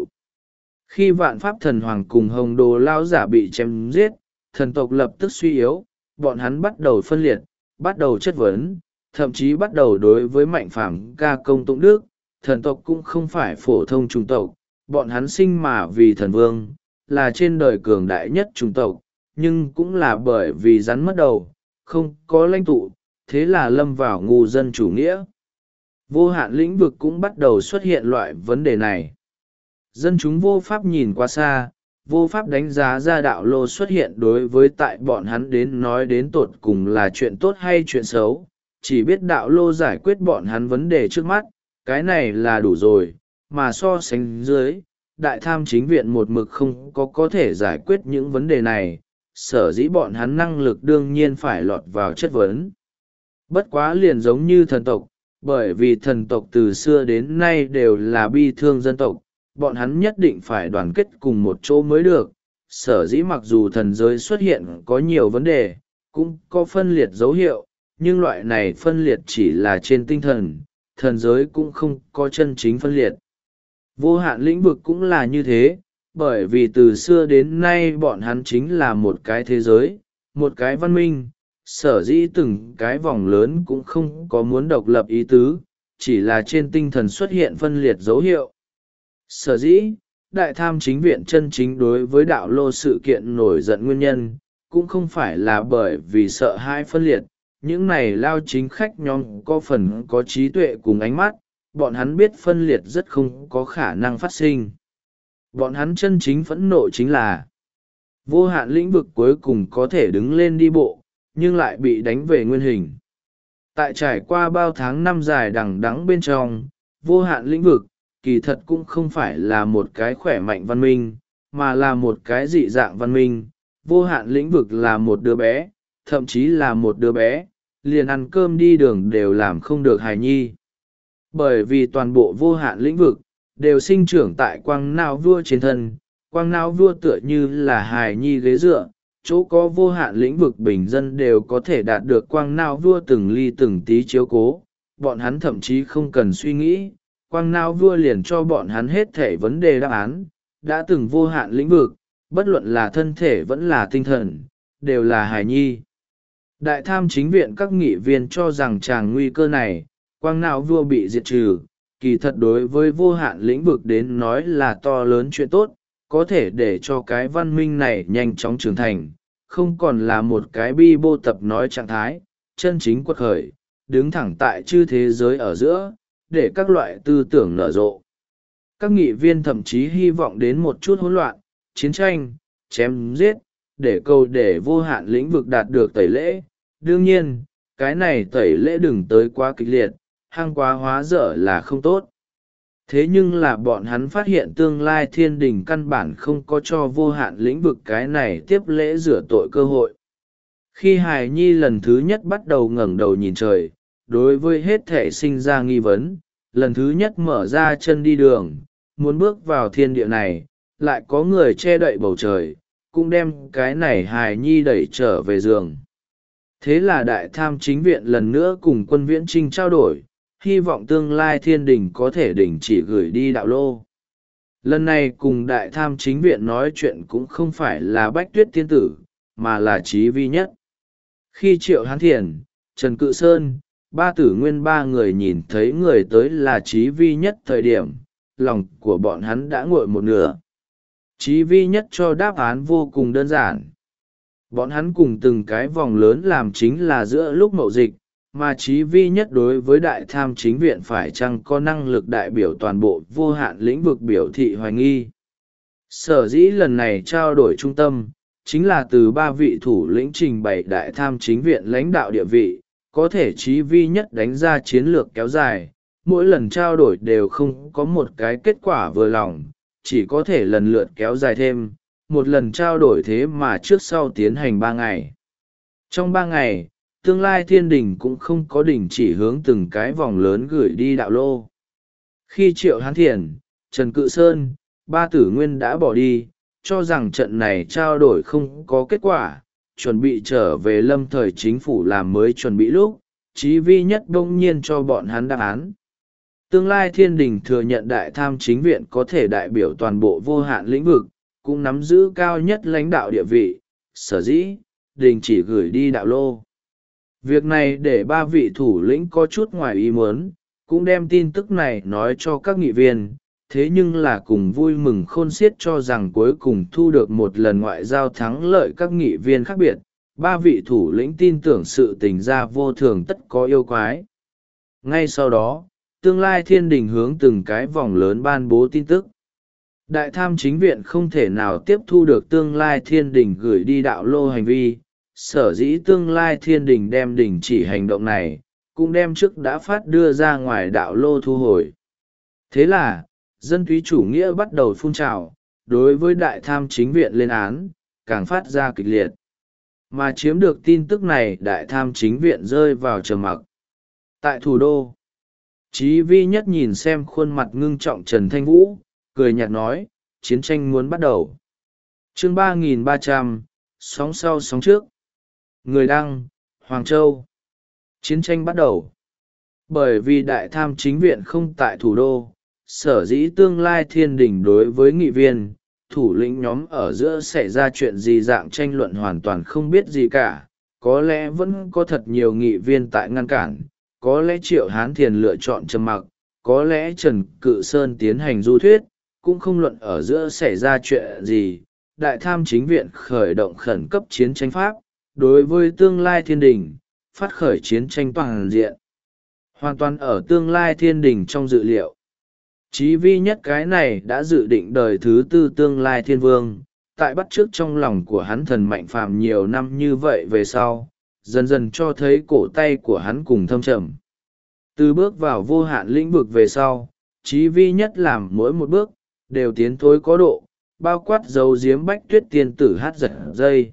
Khi vạn pháp thần hoàng cùng hồng đồ lao giả bị chém giết, thần tộc lập tức suy yếu, bọn hắn bắt đầu phân liệt, bắt đầu chất vấn, thậm chí bắt đầu đối với mạnh phàm ca công tụng đức. Thần tộc cũng không phải phổ thông chủng tộc, bọn hắn sinh mà vì thần vương, là trên đời cường đại nhất chủng tộc, nhưng cũng là bởi vì rắn mất đầu, không có lãnh tụ, thế là lâm vào ngu dân chủ nghĩa. Vô hạn lĩnh vực cũng bắt đầu xuất hiện loại vấn đề này. Dân chúng vô pháp nhìn qua xa, vô pháp đánh giá ra đạo lô xuất hiện đối với tại bọn hắn đến nói đến tột cùng là chuyện tốt hay chuyện xấu, chỉ biết đạo lô giải quyết bọn hắn vấn đề trước mắt, cái này là đủ rồi, mà so sánh dưới, đại tham chính viện một mực không có thể giải quyết những vấn đề này, sở dĩ bọn hắn năng lực đương nhiên phải lọt vào chất vấn. Bất quá liền giống như thần tộc, bởi vì thần tộc từ xưa đến nay đều là bi thương dân tộc, bọn hắn nhất định phải đoàn kết cùng một chỗ mới được. Sở dĩ mặc dù thần giới xuất hiện có nhiều vấn đề, cũng có phân liệt dấu hiệu, nhưng loại này phân liệt chỉ là trên tinh thần, thần giới cũng không có chân chính phân liệt. Vô hạn lĩnh vực cũng là như thế, bởi vì từ xưa đến nay bọn hắn chính là một cái thế giới, một cái văn minh, sở dĩ từng cái vòng lớn cũng không có muốn độc lập ý tứ, chỉ là trên tinh thần xuất hiện phân liệt dấu hiệu. Sở dĩ, đại tham chính viện chân chính đối với đạo lô sự kiện nổi giận nguyên nhân, cũng không phải là bởi vì sợ hãi phân liệt, những này lao chính khách nhóm có phần có trí tuệ cùng ánh mắt, bọn hắn biết phân liệt rất không có khả năng phát sinh. Bọn hắn chân chính phẫn nộ chính là vô hạn lĩnh vực cuối cùng có thể đứng lên đi bộ, nhưng lại bị đánh về nguyên hình. Tại trải qua bao tháng năm dài đằng đẵng bên trong, vô hạn lĩnh vực, kỳ thật cũng không phải là một cái khỏe mạnh văn minh, mà là một cái dị dạng văn minh. Vô hạn lĩnh vực là một đứa bé, thậm chí là một đứa bé, liền ăn cơm đi đường đều làm không được hài nhi. Bởi vì toàn bộ vô hạn lĩnh vực, đều sinh trưởng tại quang não vua trên thân, quang não vua tựa như là hài nhi ghế dựa, chỗ có vô hạn lĩnh vực bình dân đều có thể đạt được quang não vua từng ly từng tí chiếu cố, bọn hắn thậm chí không cần suy nghĩ, quang não vua liền cho bọn hắn hết thể vấn đề đáp án, đã từng vô hạn lĩnh vực, bất luận là thân thể vẫn là tinh thần, đều là hài nhi. Đại tham chính viện các nghị viên cho rằng tràng nguy cơ này, quang não vua bị diệt trừ, kỳ thật đối với vô hạn lĩnh vực đến nói là to lớn chuyện tốt, có thể để cho cái văn minh này nhanh chóng trưởng thành, không còn là một cái bi bô tập nói trạng thái, chân chính quật khởi, đứng thẳng tại chư thế giới ở giữa, để các loại tư tưởng nở rộ. Các nghị viên thậm chí hy vọng đến một chút hỗn loạn, chiến tranh, chém giết, để cầu để vô hạn lĩnh vực đạt được tẩy lễ. Đương nhiên, cái này tẩy lễ đừng tới quá kịch liệt, hăng quá hóa dở là không tốt. Thế nhưng là bọn hắn phát hiện tương lai thiên đình căn bản không có cho vô hạn lĩnh vực cái này tiếp lễ rửa tội cơ hội. Khi hài nhi lần thứ nhất bắt đầu ngẩng đầu nhìn trời, đối với hết thể sinh ra nghi vấn, lần thứ nhất mở ra chân đi đường, muốn bước vào thiên địa này, lại có người che đậy bầu trời, cũng đem cái này hài nhi đẩy trở về giường. Thế là đại tham chính viện lần nữa cùng quân viễn trinh trao đổi, hy vọng tương lai thiên đình có thể đình chỉ gửi đi đạo lô. Lần này cùng đại tham chính viện nói chuyện cũng không phải là Bách Tuyết tiên tử, mà là Chí Vi Nhất. Khi Triệu Hán Thiền, Trần Cự Sơn, ba tử nguyên ba người nhìn thấy người tới là Chí Vi Nhất thời điểm, lòng của bọn hắn đã nguội một nửa. Chí Vi Nhất cho đáp án vô cùng đơn giản. Bọn hắn cùng từng cái vòng lớn làm chính là giữa lúc mậu dịch, mà Chí Vi Nhất đối với đại tham chính viện phải chăng có năng lực đại biểu toàn bộ vô hạn lĩnh vực biểu thị hoài nghi. Sở dĩ lần này trao đổi trung tâm, chính là từ ba vị thủ lĩnh trình bày đại tham chính viện lãnh đạo địa vị, có thể Chí Vi Nhất đánh ra chiến lược kéo dài, mỗi lần trao đổi đều không có một cái kết quả vừa lòng, chỉ có thể lần lượt kéo dài thêm, một lần trao đổi thế mà trước sau tiến hành 3 ngày. Trong 3 ngày, tương lai thiên đình cũng không có đình chỉ hướng từng cái vòng lớn gửi đi đạo lô. Khi Triệu Hán Thiền, Trần Cự Sơn, ba tử nguyên đã bỏ đi, cho rằng trận này trao đổi không có kết quả, chuẩn bị trở về lâm thời chính phủ làm mới chuẩn bị lúc, Chí Vi Nhất đông nhiên cho bọn hắn đáp án. Tương lai thiên đình thừa nhận đại tham chính viện có thể đại biểu toàn bộ vô hạn lĩnh vực, cũng nắm giữ cao nhất lãnh đạo địa vị, sở dĩ, đình chỉ gửi đi đạo lô. Việc này để ba vị thủ lĩnh có chút ngoài ý muốn, cũng đem tin tức này nói cho các nghị viên, thế nhưng là cùng vui mừng khôn xiết cho rằng cuối cùng thu được một lần ngoại giao thắng lợi các nghị viên khác biệt. Ba vị thủ lĩnh tin tưởng sự tình gia vô thường tất có yêu quái. Ngay sau đó, tương lai thiên đình hướng từng cái vòng lớn ban bố tin tức. Đại tham chính viện không thể nào tiếp thu được tương lai thiên đình gửi đi đạo lô hành vi, sở dĩ tương lai thiên đình đem đình chỉ hành động này, cũng đem trước đã phát đưa ra ngoài đạo lô thu hồi. Thế là, dân túy chủ nghĩa bắt đầu phun trào, đối với đại tham chính viện lên án, càng phát ra kịch liệt. Mà chiếm được tin tức này đại tham chính viện rơi vào trầm mặc. Tại thủ đô, Chí Vi Nhất nhìn xem khuôn mặt ngưng trọng Trần Thanh Vũ, cười nhạt nói, chiến tranh muốn bắt đầu. Chương 3300, sóng sau sóng trước. Người đăng, Hoàng Châu. Chiến tranh bắt đầu. Bởi vì đại tham chính viện không tại thủ đô, sở dĩ tương lai thiên đình đối với nghị viên, thủ lĩnh nhóm ở giữa xảy ra chuyện gì dạng tranh luận hoàn toàn không biết gì cả. Có lẽ vẫn có thật nhiều nghị viên tại ngăn cản, có lẽ Triệu Hán Thiền lựa chọn trầm mặc, có lẽ Trần Cự Sơn tiến hành du thuyết, cũng không luận ở giữa xảy ra chuyện gì. Đại tham chính viện khởi động khẩn cấp chiến tranh pháp, đối với tương lai thiên đình, phát khởi chiến tranh toàn diện. Hoàn toàn ở tương lai thiên đình trong dự liệu. Chí Vi Nhất cái này đã dự định đời thứ tư tương lai thiên vương, tại bắt chước trong lòng của hắn thần mạnh phàm nhiều năm như vậy về sau, dần dần cho thấy cổ tay của hắn cùng thâm trầm. Từ bước vào vô hạn lĩnh vực về sau, Chí Vi Nhất làm mỗi một bước, đều tiến thối có độ, bao quát dấu giếm Bách Tuyết tiên tử hát giật dây.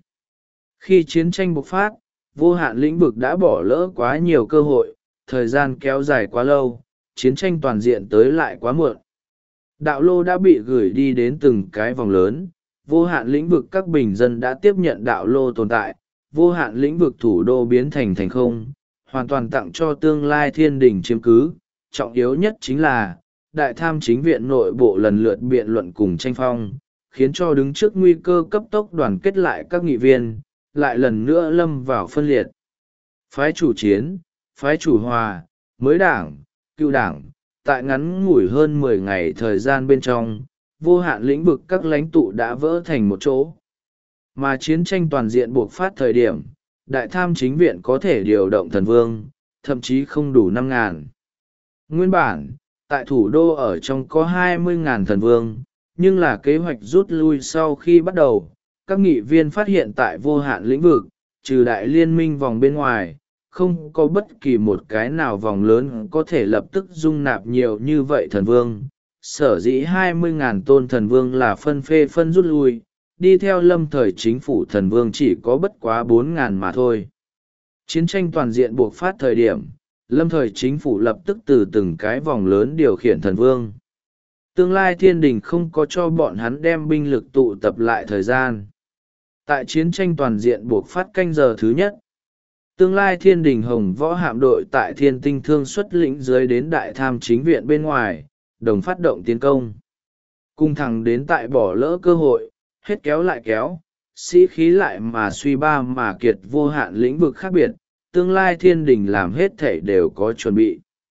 Khi chiến tranh bộc phát, vô hạn lĩnh vực đã bỏ lỡ quá nhiều cơ hội, thời gian kéo dài quá lâu, chiến tranh toàn diện tới lại quá muộn. Đạo lô đã bị gửi đi đến từng cái vòng lớn, vô hạn lĩnh vực các bình dân đã tiếp nhận đạo lô tồn tại, vô hạn lĩnh vực thủ đô biến thành thành không, hoàn toàn tặng cho tương lai thiên đình chiếm cứ. Trọng yếu nhất chính là, đại tham chính viện nội bộ lần lượt biện luận cùng tranh phong, khiến cho đứng trước nguy cơ cấp tốc đoàn kết lại các nghị viên, lại lần nữa lâm vào phân liệt. Phái chủ chiến, phái chủ hòa, mới đảng, cựu đảng, tại ngắn ngủi hơn 10 ngày thời gian bên trong, vô hạn lĩnh vực các lãnh tụ đã vỡ thành một chỗ. Mà chiến tranh toàn diện buộc phát thời điểm, đại tham chính viện có thể điều động thần vương, thậm chí không đủ 5.000. Nguyên bản, tại thủ đô ở trong có 20.000 thần vương, nhưng là kế hoạch rút lui sau khi bắt đầu, các nghị viên phát hiện tại vô hạn lĩnh vực, trừ đại liên minh vòng bên ngoài, không có bất kỳ một cái nào vòng lớn có thể lập tức dung nạp nhiều như vậy thần vương. Sở dĩ 20.000 tôn thần vương là phân phê phân rút lui, đi theo lâm thời chính phủ thần vương chỉ có bất quá 4.000 mà thôi. Chiến tranh toàn diện buộc phát thời điểm, lâm thời chính phủ lập tức từ từng cái vòng lớn điều khiển thần vương. Tương lai thiên đình không có cho bọn hắn đem binh lực tụ tập lại thời gian. Tại chiến tranh toàn diện buộc phát canh giờ thứ nhất, tương lai thiên đình hồng võ hạm đội tại thiên tinh thương xuất lĩnh dưới đến đại tham chính viện bên ngoài, đồng phát động tiến công. Cung thẳng đến tại bỏ lỡ cơ hội, hết kéo lại kéo, sĩ khí lại mà suy ba mà kiệt vô hạn lĩnh vực khác biệt, tương lai thiên đình làm hết thể đều có chuẩn bị.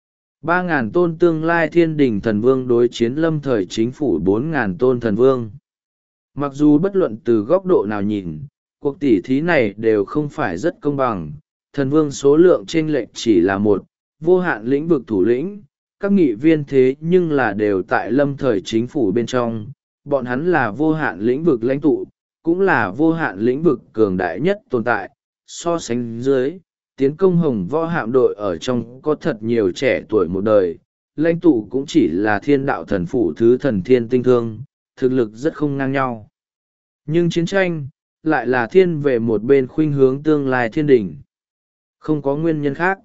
3.000 tôn tương lai thiên đình thần vương đối chiến lâm thời chính phủ 4.000 tôn thần vương. Mặc dù bất luận từ góc độ nào nhìn, cuộc tỉ thí này đều không phải rất công bằng, thần vương số lượng chênh lệch chỉ là một, vô hạn lĩnh vực thủ lĩnh, các nghị viên thế nhưng là đều tại lâm thời chính phủ bên trong, bọn hắn là vô hạn lĩnh vực lãnh tụ, cũng là vô hạn lĩnh vực cường đại nhất tồn tại, so sánh dưới. Tiến công hồng võ hạm đội ở trong có thật nhiều trẻ tuổi một đời, lãnh tụ cũng chỉ là thiên đạo thần phủ thứ thần thiên tinh thương, thực lực rất không ngang nhau. Nhưng chiến tranh, lại là thiên về một bên khuynh hướng tương lai thiên đình. Không có nguyên nhân khác.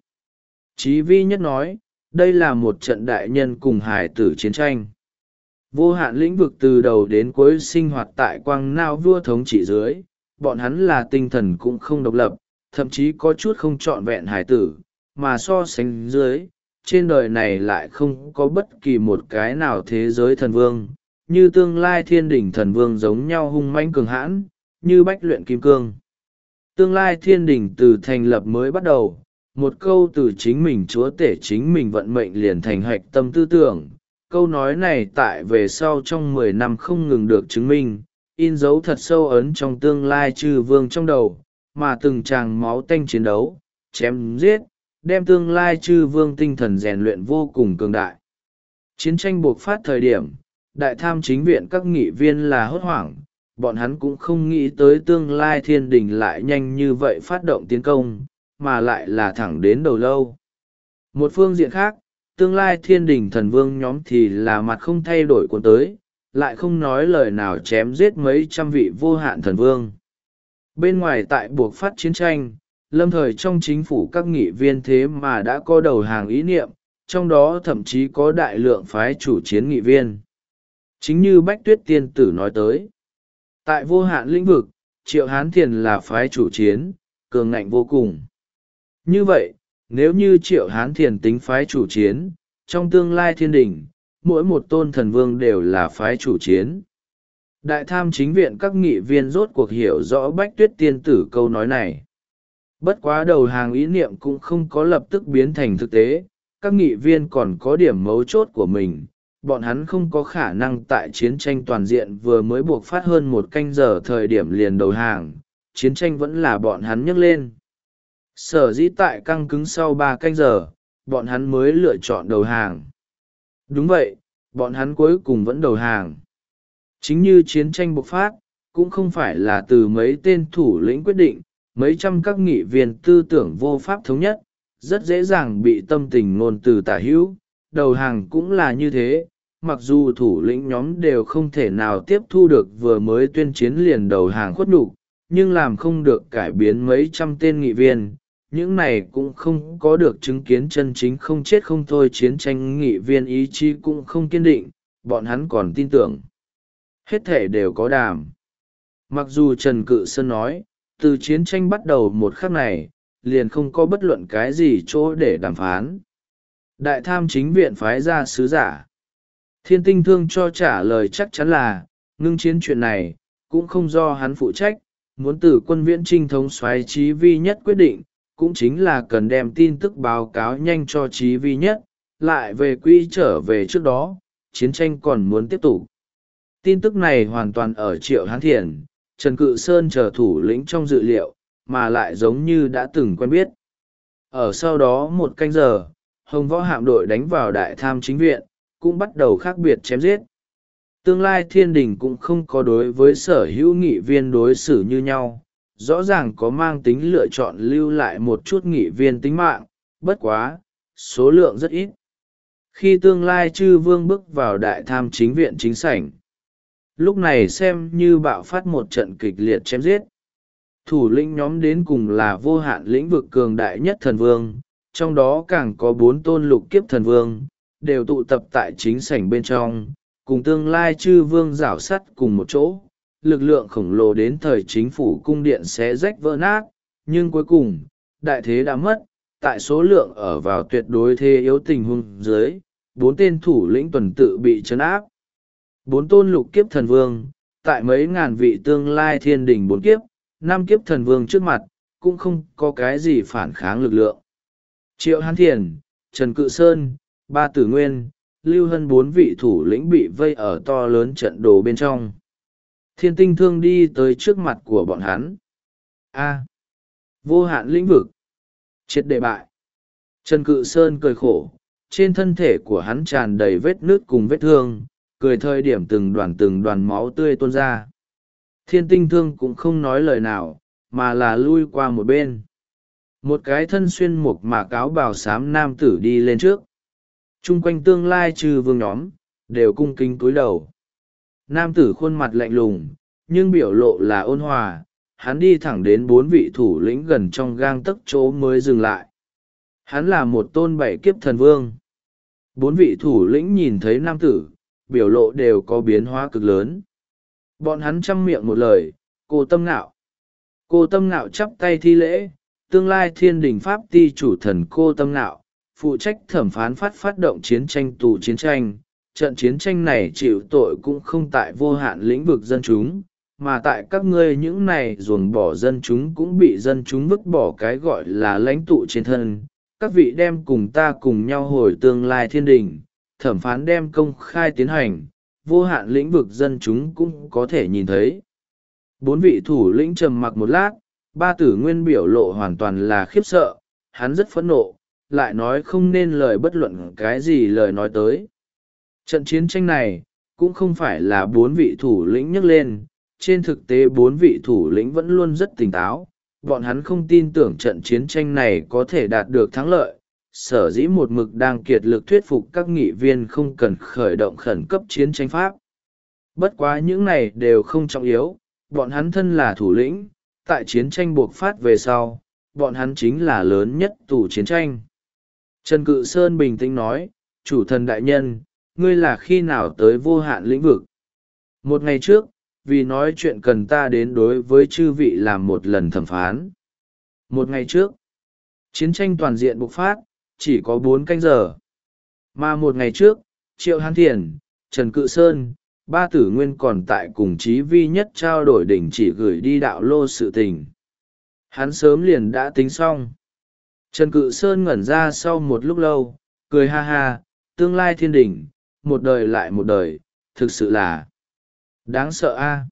Chí vi nhất nói, đây là một trận đại nhân cùng hải tử chiến tranh. Vô hạn lĩnh vực từ đầu đến cuối sinh hoạt tại quang nao vua thống trị dưới, bọn hắn là tinh thần cũng không độc lập, thậm chí có chút không trọn vẹn hải tử, mà so sánh dưới, trên đời này lại không có bất kỳ một cái nào thế giới thần vương, như tương lai thiên đỉnh thần vương giống nhau hung mãnh cường hãn, như bách luyện kim cương. Tương lai thiên đỉnh từ thành lập mới bắt đầu, một câu từ chính mình chúa tể chính mình vận mệnh liền thành hạch tâm tư tưởng. Câu nói này tại về sau trong 10 năm không ngừng được chứng minh, in dấu thật sâu ấn trong tương lai chư vương trong đầu, mà từng tràng máu tanh chiến đấu, chém giết, đem tương lai chư vương tinh thần rèn luyện vô cùng cường đại. Chiến tranh buộc phát thời điểm, đại tham chính viện các nghị viên là hốt hoảng, bọn hắn cũng không nghĩ tới tương lai thiên đình lại nhanh như vậy phát động tiến công, mà lại là thẳng đến đầu lâu. Một phương diện khác, tương lai thiên đình thần vương nhóm thì là mặt không thay đổi cuốn tới, lại không nói lời nào chém giết mấy trăm vị vô hạn thần vương. Bên ngoài tại buộc phát chiến tranh, lâm thời trong chính phủ các nghị viên thế mà đã có đầu hàng ý niệm, trong đó thậm chí có đại lượng phái chủ chiến nghị viên. Chính như Bách Tuyết Tiên Tử nói tới, tại vô hạn lĩnh vực, Triệu Hán Thiền là phái chủ chiến, cường ngạnh vô cùng. Như vậy, nếu như Triệu Hán Thiền tính phái chủ chiến, trong tương lai thiên đình, mỗi một tôn thần vương đều là phái chủ chiến. Đại tham chính viện các nghị viên rốt cuộc hiểu rõ Bách Tuyết Tiên Tử câu nói này. Bất quá đầu hàng ý niệm cũng không có lập tức biến thành thực tế, các nghị viên còn có điểm mấu chốt của mình. Bọn hắn không có khả năng tại chiến tranh toàn diện vừa mới buộc phát hơn một canh giờ thời điểm liền đầu hàng, chiến tranh vẫn là bọn hắn nhấc lên. Sở dĩ tại căng cứng sau 3 canh giờ, bọn hắn mới lựa chọn đầu hàng. Đúng vậy, bọn hắn cuối cùng vẫn đầu hàng. Chính như chiến tranh bộc phát, cũng không phải là từ mấy tên thủ lĩnh quyết định, mấy trăm các nghị viên tư tưởng vô pháp thống nhất, rất dễ dàng bị tâm tình ngôn từ tả hữu, đầu hàng cũng là như thế, mặc dù thủ lĩnh nhóm đều không thể nào tiếp thu được vừa mới tuyên chiến liền đầu hàng khuất nhục, nhưng làm không được cải biến mấy trăm tên nghị viên, những này cũng không có được chứng kiến chân chính không chết không thôi chiến tranh nghị viên ý chí cũng không kiên định, bọn hắn còn tin tưởng. Hết thể đều có đàm. Mặc dù Trần Cự Sơn nói, từ chiến tranh bắt đầu một khắc này, liền không có bất luận cái gì chỗ để đàm phán. Đại tham chính viện phái ra sứ giả. Thiên tinh thương cho trả lời chắc chắn là, ngưng chiến chuyện này, cũng không do hắn phụ trách, muốn từ quân viễn trinh thống soái Chí Vi Nhất quyết định, cũng chính là cần đem tin tức báo cáo nhanh cho Chí Vi Nhất, lại về quỹ trở về trước đó, chiến tranh còn muốn tiếp tục. Tin tức này hoàn toàn ở Triệu Hán Thiền, Trần Cự Sơn chờ thủ lĩnh trong dự liệu, mà lại giống như đã từng quen biết. Ở sau đó 1 canh giờ, Hồng Võ hạm đội đánh vào Đại Tham chính viện, cũng bắt đầu khác biệt chém giết. Tương lai thiên đình cũng không có đối với sở hữu nghị viên đối xử như nhau, rõ ràng có mang tính lựa chọn lưu lại một chút nghị viên tính mạng, bất quá, số lượng rất ít. Khi tương lai chư vương bước vào Đại Tham chính viện chính sảnh, lúc này xem như bạo phát một trận kịch liệt chém giết. Thủ lĩnh nhóm đến cùng là vô hạn lĩnh vực cường đại nhất thần vương, trong đó càng có 4 tôn lục kiếp thần vương, đều tụ tập tại chính sảnh bên trong, cùng tương lai chư vương rảo sắt cùng một chỗ. Lực lượng khổng lồ đến thời chính phủ cung điện xé rách vỡ nát, nhưng cuối cùng, đại thế đã mất, tại số lượng ở vào tuyệt đối thế yếu tình huống dưới, 4 tên thủ lĩnh tuần tự bị trấn áp. 4 tôn lục kiếp thần vương, tại mấy ngàn vị tương lai thiên đình 4 kiếp, 5 kiếp thần vương trước mặt, cũng không có cái gì phản kháng lực lượng. Triệu Hán Thiền, Trần Cự Sơn, Ba Tử Nguyên, Lưu Hân 4 vị thủ lĩnh bị vây ở to lớn trận đồ bên trong. Thiên Tinh Thương đi tới trước mặt của bọn hắn. Vô hạn lĩnh vực. Triệt để bại. Trần Cự Sơn cười khổ, trên thân thể của hắn tràn đầy vết nước cùng vết thương, cười thời điểm từng đoàn máu tươi tuôn ra. Thiên Tinh Thương cũng không nói lời nào, mà là lui qua một bên. Một cái thân xuyên mộc mạc áo bào xám nam tử đi lên trước. Chung quanh tương lai chư vương nhóm, đều cung kính cúi đầu. Nam tử khuôn mặt lạnh lùng, nhưng biểu lộ là ôn hòa, hắn đi thẳng đến 4 vị thủ lĩnh gần trong gang tấc chỗ mới dừng lại. Hắn là một tôn 7 kiếp thần vương. 4 vị thủ lĩnh nhìn thấy nam tử, biểu lộ đều có biến hóa cực lớn. Bọn hắn chăm miệng một lời, Cô Tâm Ngạo. Cô Tâm Ngạo chắp tay thi lễ, tương lai thiên đình pháp ti chủ thần Cô Tâm Ngạo, phụ trách thẩm phán phát động chiến tranh tù chiến tranh. Trận chiến tranh này chịu tội cũng không tại vô hạn lĩnh vực dân chúng, mà tại các ngươi những này ruồng bỏ dân chúng cũng bị dân chúng vứt bỏ cái gọi là lãnh tụ trên thân. Các vị đem cùng ta cùng nhau hồi tương lai thiên đình, thẩm phán đem công khai tiến hành, vô hạn lĩnh vực dân chúng cũng có thể nhìn thấy. 4 vị thủ lĩnh trầm mặc một lát, Ba Tử Nguyên biểu lộ hoàn toàn là khiếp sợ, hắn rất phẫn nộ, lại nói không nên lời bất luận cái gì lời nói tới. Trận chiến tranh này, cũng không phải là 4 vị thủ lĩnh nhắc lên, trên thực tế 4 vị thủ lĩnh vẫn luôn rất tỉnh táo, bọn hắn không tin tưởng trận chiến tranh này có thể đạt được thắng lợi, sở dĩ một mực đang kiệt lực thuyết phục các nghị viên không cần khởi động khẩn cấp chiến tranh pháp. Bất quá những này đều không trọng yếu, bọn hắn thân là thủ lĩnh, tại chiến tranh buộc phát về sau, bọn hắn chính là lớn nhất tù chiến tranh. Trần Cự Sơn bình tĩnh nói, chủ thần đại nhân, ngươi là khi nào tới vô hạn lĩnh vực? 1 ngày trước, vì nói chuyện cần ta đến đối với chư vị làm một lần thẩm phán. 1 ngày trước, chiến tranh toàn diện bộc phát, chỉ có 4 canh giờ. Mà 1 ngày trước, Triệu Hán Thiền, Trần Cự Sơn, Ba Tử Nguyên còn tại cùng Chí Vi Nhất trao đổi đỉnh chỉ gửi đi đạo lô sự tình. Hắn sớm liền đã tính xong. Trần Cự Sơn ngẩn ra sau một lúc lâu, cười ha ha, tương lai thiên đỉnh, một đời lại một đời, thực sự là đáng sợ a.